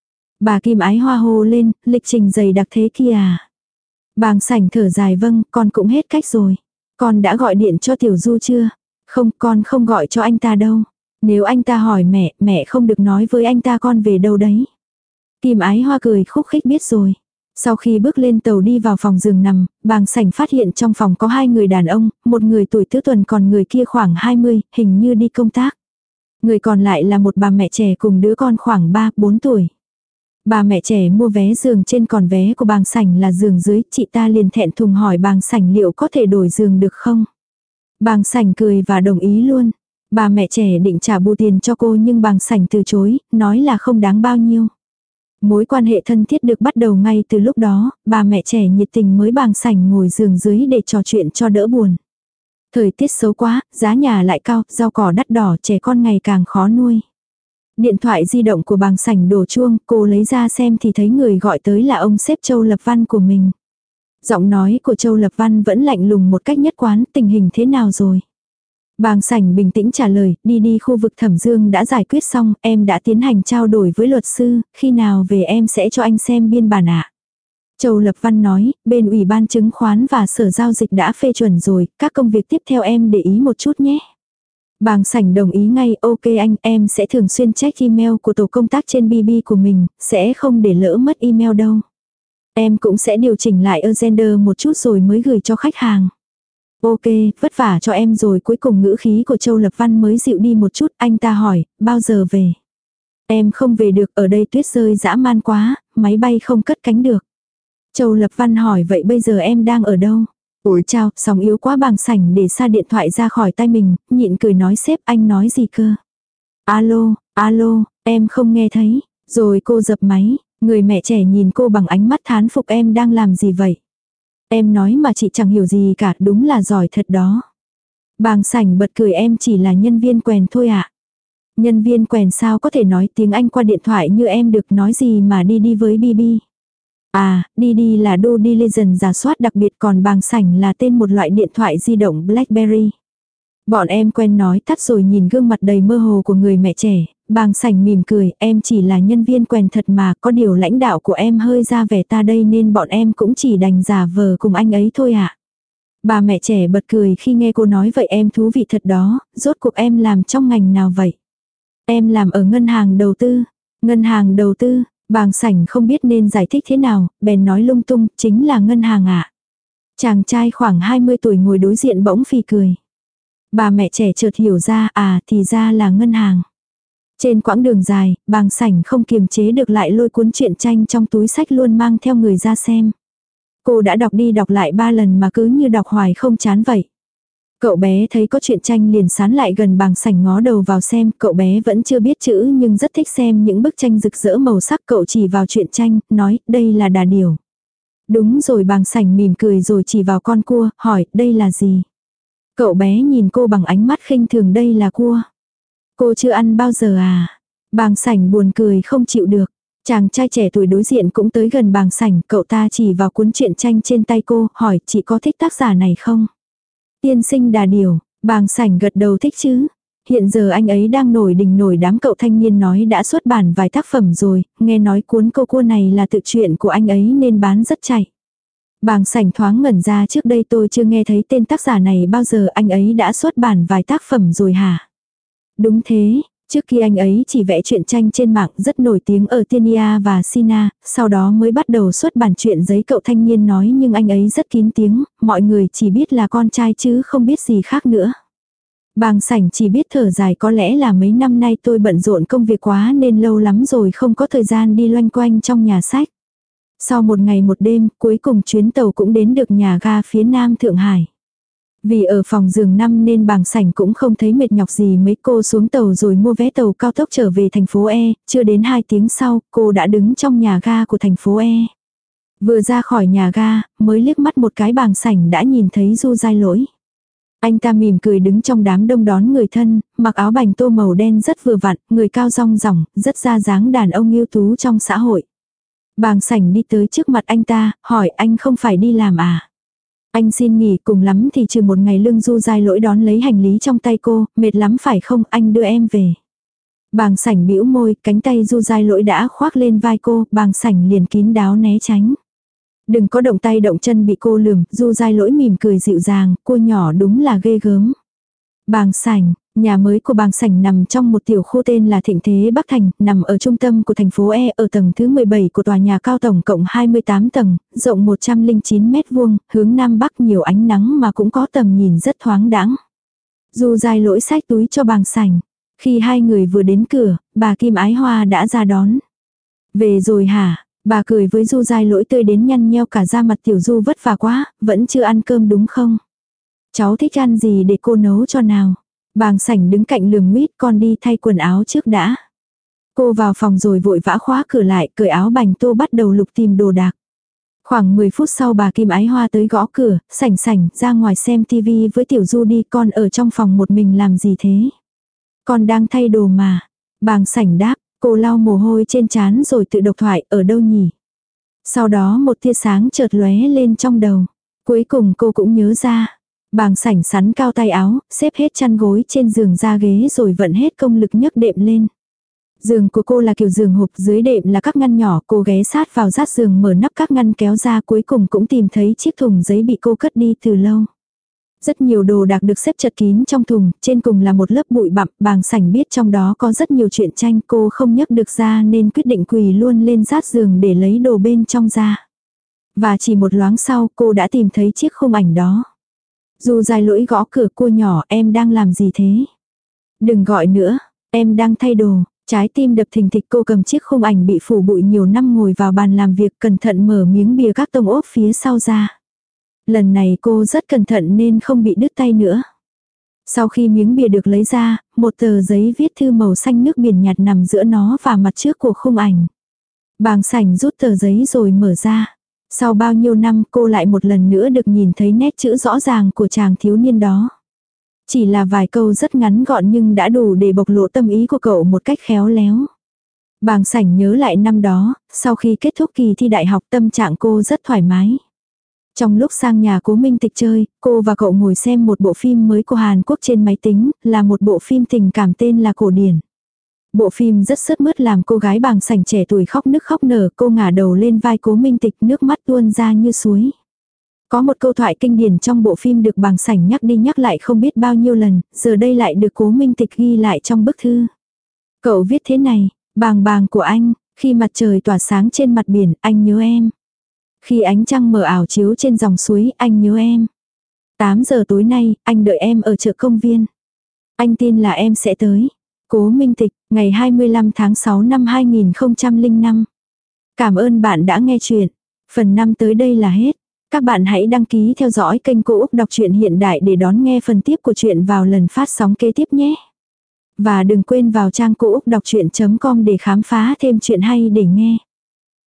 Bà Kim Ái Hoa hô lên, lịch trình dày đặc thế kia à. Bàng sảnh thở dài vâng, con cũng hết cách rồi. Con đã gọi điện cho Tiểu Du chưa? Không, con không gọi cho anh ta đâu. Nếu anh ta hỏi mẹ, mẹ không được nói với anh ta con về đâu đấy. Kim Ái Hoa cười khúc khích biết rồi. Sau khi bước lên tàu đi vào phòng giường nằm, Bàng sảnh phát hiện trong phòng có hai người đàn ông, một người tuổi tứ tuần còn người kia khoảng hai mươi, hình như đi công tác. Người còn lại là một bà mẹ trẻ cùng đứa con khoảng ba bốn tuổi. Bà mẹ trẻ mua vé giường trên, còn vé của bàng sảnh là giường dưới, chị ta liền thẹn thùng hỏi bàng sảnh liệu có thể đổi giường được không. Bàng sảnh cười và đồng ý luôn. Bà mẹ trẻ định trả bù tiền cho cô nhưng bàng sảnh từ chối, nói là không đáng bao nhiêu. Mối quan hệ thân thiết được bắt đầu ngay từ lúc đó, bà mẹ trẻ nhiệt tình mới bàng sảnh ngồi giường dưới để trò chuyện cho đỡ buồn. Thời tiết xấu quá, giá nhà lại cao, rau cỏ đắt đỏ, trẻ con ngày càng khó nuôi. Điện thoại di động của bàng sảnh đổ chuông, cô lấy ra xem thì thấy người gọi tới là ông sếp Châu Lập Văn của mình. Giọng nói của Châu Lập Văn vẫn lạnh lùng một cách nhất quán, tình hình thế nào rồi? Bàng sảnh bình tĩnh trả lời, đi đi khu vực Thẩm Dương đã giải quyết xong, em đã tiến hành trao đổi với luật sư, khi nào về em sẽ cho anh xem biên bản ạ. Châu Lập Văn nói, bên Ủy ban chứng khoán và Sở Giao dịch đã phê chuẩn rồi, các công việc tiếp theo em để ý một chút nhé. Bàng sảnh đồng ý ngay, ok anh, em sẽ thường xuyên check email của tổ công tác trên bê bê của mình, sẽ không để lỡ mất email đâu. Em cũng sẽ điều chỉnh lại agenda một chút rồi mới gửi cho khách hàng. Ok, vất vả cho em rồi. Cuối cùng ngữ khí của Châu Lập Văn mới dịu đi một chút, anh ta hỏi, bao giờ về? Em không về được, ở đây tuyết rơi dã man quá, máy bay không cất cánh được. Châu Lập Văn hỏi vậy bây giờ em đang ở đâu? Ủi chào, sóng yếu quá. Bàng sảnh để xa điện thoại ra khỏi tay mình, nhịn cười nói sếp anh nói gì cơ? Alo, alo, em không nghe thấy. Rồi cô dập máy, người mẹ trẻ nhìn cô bằng ánh mắt thán phục em đang làm gì vậy? Em nói mà chị chẳng hiểu gì cả, đúng là giỏi thật đó. Bàng sảnh bật cười em chỉ là nhân viên quèn thôi ạ. À? Nhân viên quèn sao có thể nói tiếng Anh qua điện thoại như em được, nói gì mà đi đi với bê bê. À, đi đi là due diligence giả soát đặc biệt, còn bàng sảnh là tên một loại điện thoại di động BlackBerry. Bọn em quen nói tắt rồi nhìn gương mặt đầy mơ hồ của người mẹ trẻ, bàng sảnh mỉm cười, em chỉ là nhân viên quèn thật mà, có điều lãnh đạo của em hơi ra vẻ ta đây nên bọn em cũng chỉ đành giả vờ cùng anh ấy thôi ạ. À. Bà mẹ trẻ bật cười khi nghe cô nói vậy, em thú vị thật đó, rốt cuộc em làm trong ngành nào vậy? Em làm ở ngân hàng đầu tư. Ngân hàng đầu tư, bàng sảnh không biết nên giải thích thế nào, bèn nói lung tung, chính là ngân hàng ạ. À. Chàng trai khoảng hai mươi tuổi ngồi đối diện bỗng phì cười. Bà mẹ trẻ chợt hiểu ra, à thì ra là ngân hàng. Trên quãng đường dài, bàng sảnh không kiềm chế được lại lôi cuốn truyện tranh trong túi sách luôn mang theo người ra xem. Cô đã đọc đi đọc lại ba lần mà cứ như đọc hoài không chán vậy. Cậu bé thấy có truyện tranh liền sán lại gần bàng sảnh ngó đầu vào xem, cậu bé vẫn chưa biết chữ nhưng rất thích xem những bức tranh rực rỡ màu sắc. Cậu chỉ vào truyện tranh, nói đây là đà điểu. Đúng rồi, bàng sảnh mỉm cười rồi chỉ vào con cua, hỏi đây là gì? Cậu bé nhìn cô bằng ánh mắt khinh thường, đây là cua. Cô chưa ăn bao giờ à? Bàng sảnh buồn cười không chịu được. Chàng trai trẻ tuổi đối diện cũng tới gần bàng sảnh, cậu ta chỉ vào cuốn truyện tranh trên tay cô, hỏi chị có thích tác giả này không? Tiên sinh đà điểu, bàng sảnh gật đầu thích chứ. Hiện giờ anh ấy đang nổi đình nổi đám, cậu thanh niên nói đã xuất bản vài tác phẩm rồi, nghe nói cuốn câu cua này là tự truyện của anh ấy nên bán rất chạy. Bàng sảnh thoáng ngẩn ra, trước đây tôi chưa nghe thấy tên tác giả này bao giờ, anh ấy đã xuất bản vài tác phẩm rồi hả? Đúng thế, trước khi anh ấy chỉ vẽ truyện tranh trên mạng rất nổi tiếng ở Tenia và Sina, sau đó mới bắt đầu xuất bản truyện giấy. Cậu thanh niên nói nhưng anh ấy rất kín tiếng, mọi người chỉ biết là con trai chứ không biết gì khác nữa. Bàng sảnh chỉ biết thở dài, có lẽ là mấy năm nay tôi bận rộn công việc quá nên lâu lắm rồi không có thời gian đi loanh quanh trong nhà sách. Sau một ngày một đêm, cuối cùng chuyến tàu cũng đến được nhà ga phía nam Thượng Hải. Vì ở phòng giường năm nên bàng sảnh cũng không thấy mệt nhọc gì mấy. Cô xuống tàu rồi mua vé tàu cao tốc trở về thành phố E, chưa đến hai tiếng sau, cô đã đứng trong nhà ga của thành phố E. Vừa ra khỏi nhà ga, mới liếc mắt một cái bàng sảnh đã nhìn thấy Du Giai Lỗi. Anh ta mỉm cười đứng trong đám đông đón người thân, mặc áo bành tô màu đen rất vừa vặn, người cao rong ròng, rất ra dáng đàn ông ưu tú trong xã hội. Bàng sảnh đi tới trước mặt anh ta, hỏi anh không phải đi làm à? Anh xin nghỉ, cùng lắm thì trừ một ngày lương. Du Giai Lỗi đón lấy hành lý trong tay cô, mệt lắm phải không, anh đưa em về. Bàng sảnh bĩu môi, cánh tay Du Giai Lỗi đã khoác lên vai cô, bàng sảnh liền kín đáo né tránh. Đừng có động tay động chân bị cô lườm. Du Giai Lỗi mỉm cười dịu dàng, cô nhỏ đúng là ghê gớm. Bàng sảnh, nhà mới của bàng sảnh nằm trong một tiểu khu tên là Thịnh Thế Bắc Thành, nằm ở trung tâm của thành phố E, ở tầng thứ mười bảy của tòa nhà cao tổng cộng hai mươi tám tầng, rộng một trăm lẻ chín mét vuông, hướng nam bắc, nhiều ánh nắng mà cũng có tầm nhìn rất thoáng đãng. Du Giai Lỗi xách túi cho bàng sảnh. Khi hai người vừa đến cửa, bà Kim Ái Hoa đã ra đón. Về rồi hả? Bà cười với Du Giai Lỗi tươi đến nhăn nheo cả da mặt. Tiểu Du vất vả quá, vẫn chưa ăn cơm đúng không? Cháu thích ăn gì để cô nấu cho nào? Bàng Sảnh đứng cạnh lườm nguyết, con đi thay quần áo trước đã. Cô vào phòng rồi vội vã khóa cửa lại, cởi áo bành tô bắt đầu lục tìm đồ đạc. Khoảng mười phút sau bà Kim Ái Hoa tới gõ cửa, Sảnh Sảnh ra ngoài xem tivi với Tiểu Du đi, con ở trong phòng một mình làm gì thế? Con đang thay đồ mà. Bàng Sảnh đáp, cô lau mồ hôi trên trán rồi tự độc thoại, ở đâu nhỉ? Sau đó một tia sáng chợt lóe lên trong đầu. Cuối cùng cô cũng nhớ ra. Bàng Sảnh sắn cao tay áo, xếp hết chăn gối trên giường ra ghế rồi vận hết công lực nhấc đệm lên. Giường của cô là kiểu giường hộp, dưới đệm là các ngăn nhỏ, cô ghé sát vào rát giường mở nắp các ngăn kéo ra, cuối cùng cũng tìm thấy chiếc thùng giấy bị cô cất đi từ lâu. Rất nhiều đồ đạc được xếp chật kín trong thùng, trên cùng là một lớp bụi bặm. Bàng Sảnh biết trong đó có rất nhiều truyện tranh, cô không nhấc được ra nên quyết định quỳ luôn lên rát giường để lấy đồ bên trong ra. Và chỉ một loáng sau cô đã tìm thấy chiếc khung ảnh đó. Du Giai Lỗi gõ cửa, cô nhỏ, em đang làm gì thế? Đừng gọi nữa, em đang thay đồ. Trái tim đập thình thịch, cô cầm chiếc khung ảnh bị phủ bụi nhiều năm ngồi vào bàn làm việc, cẩn thận mở miếng bìa các tông ốp phía sau ra. Lần này cô rất cẩn thận nên không bị đứt tay nữa. Sau khi miếng bìa được lấy ra, một tờ giấy viết thư màu xanh nước biển nhạt nằm giữa nó và mặt trước của khung ảnh. Bàng Sảnh rút tờ giấy rồi mở ra. Sau bao nhiêu năm cô lại một lần nữa được nhìn thấy nét chữ rõ ràng của chàng thiếu niên đó. Chỉ là vài câu rất ngắn gọn nhưng đã đủ để bộc lộ tâm ý của cậu một cách khéo léo. Bàng Sảnh nhớ lại năm đó, sau khi kết thúc kỳ thi đại học tâm trạng cô rất thoải mái. Trong lúc sang nhà Cố Minh Tịch chơi, cô và cậu ngồi xem một bộ phim mới của Hàn Quốc trên máy tính, là một bộ phim tình cảm tên là Cổ Điển. Bộ phim rất sướt mướt làm cô gái Bàng Sảnh trẻ tuổi khóc nức khóc nở, cô ngả đầu lên vai Cố Minh Tịch, nước mắt tuôn ra như suối. Có một câu thoại kinh điển trong bộ phim được Bàng Sảnh nhắc đi nhắc lại không biết bao nhiêu lần, giờ đây lại được Cố Minh Tịch ghi lại trong bức thư. Cậu viết thế này, Bàng bàng của anh, khi mặt trời tỏa sáng trên mặt biển, anh nhớ em. Khi ánh trăng mờ ảo chiếu trên dòng suối, anh nhớ em. tám giờ tối nay, anh đợi em ở chợ công viên. Anh tin là em sẽ tới. Cố Minh Tịch, ngày hai mươi lăm tháng sáu năm hai nghìn không trăm lẻ năm. Cảm ơn bạn đã nghe chuyện. Phần năm tới đây là hết. Các bạn hãy đăng ký theo dõi kênh Cô Úc Đọc truyện Hiện Đại để đón nghe phần tiếp của chuyện vào lần phát sóng kế tiếp nhé. Và đừng quên vào trang cô úc đọc chuyện chấm com để khám phá thêm chuyện hay để nghe.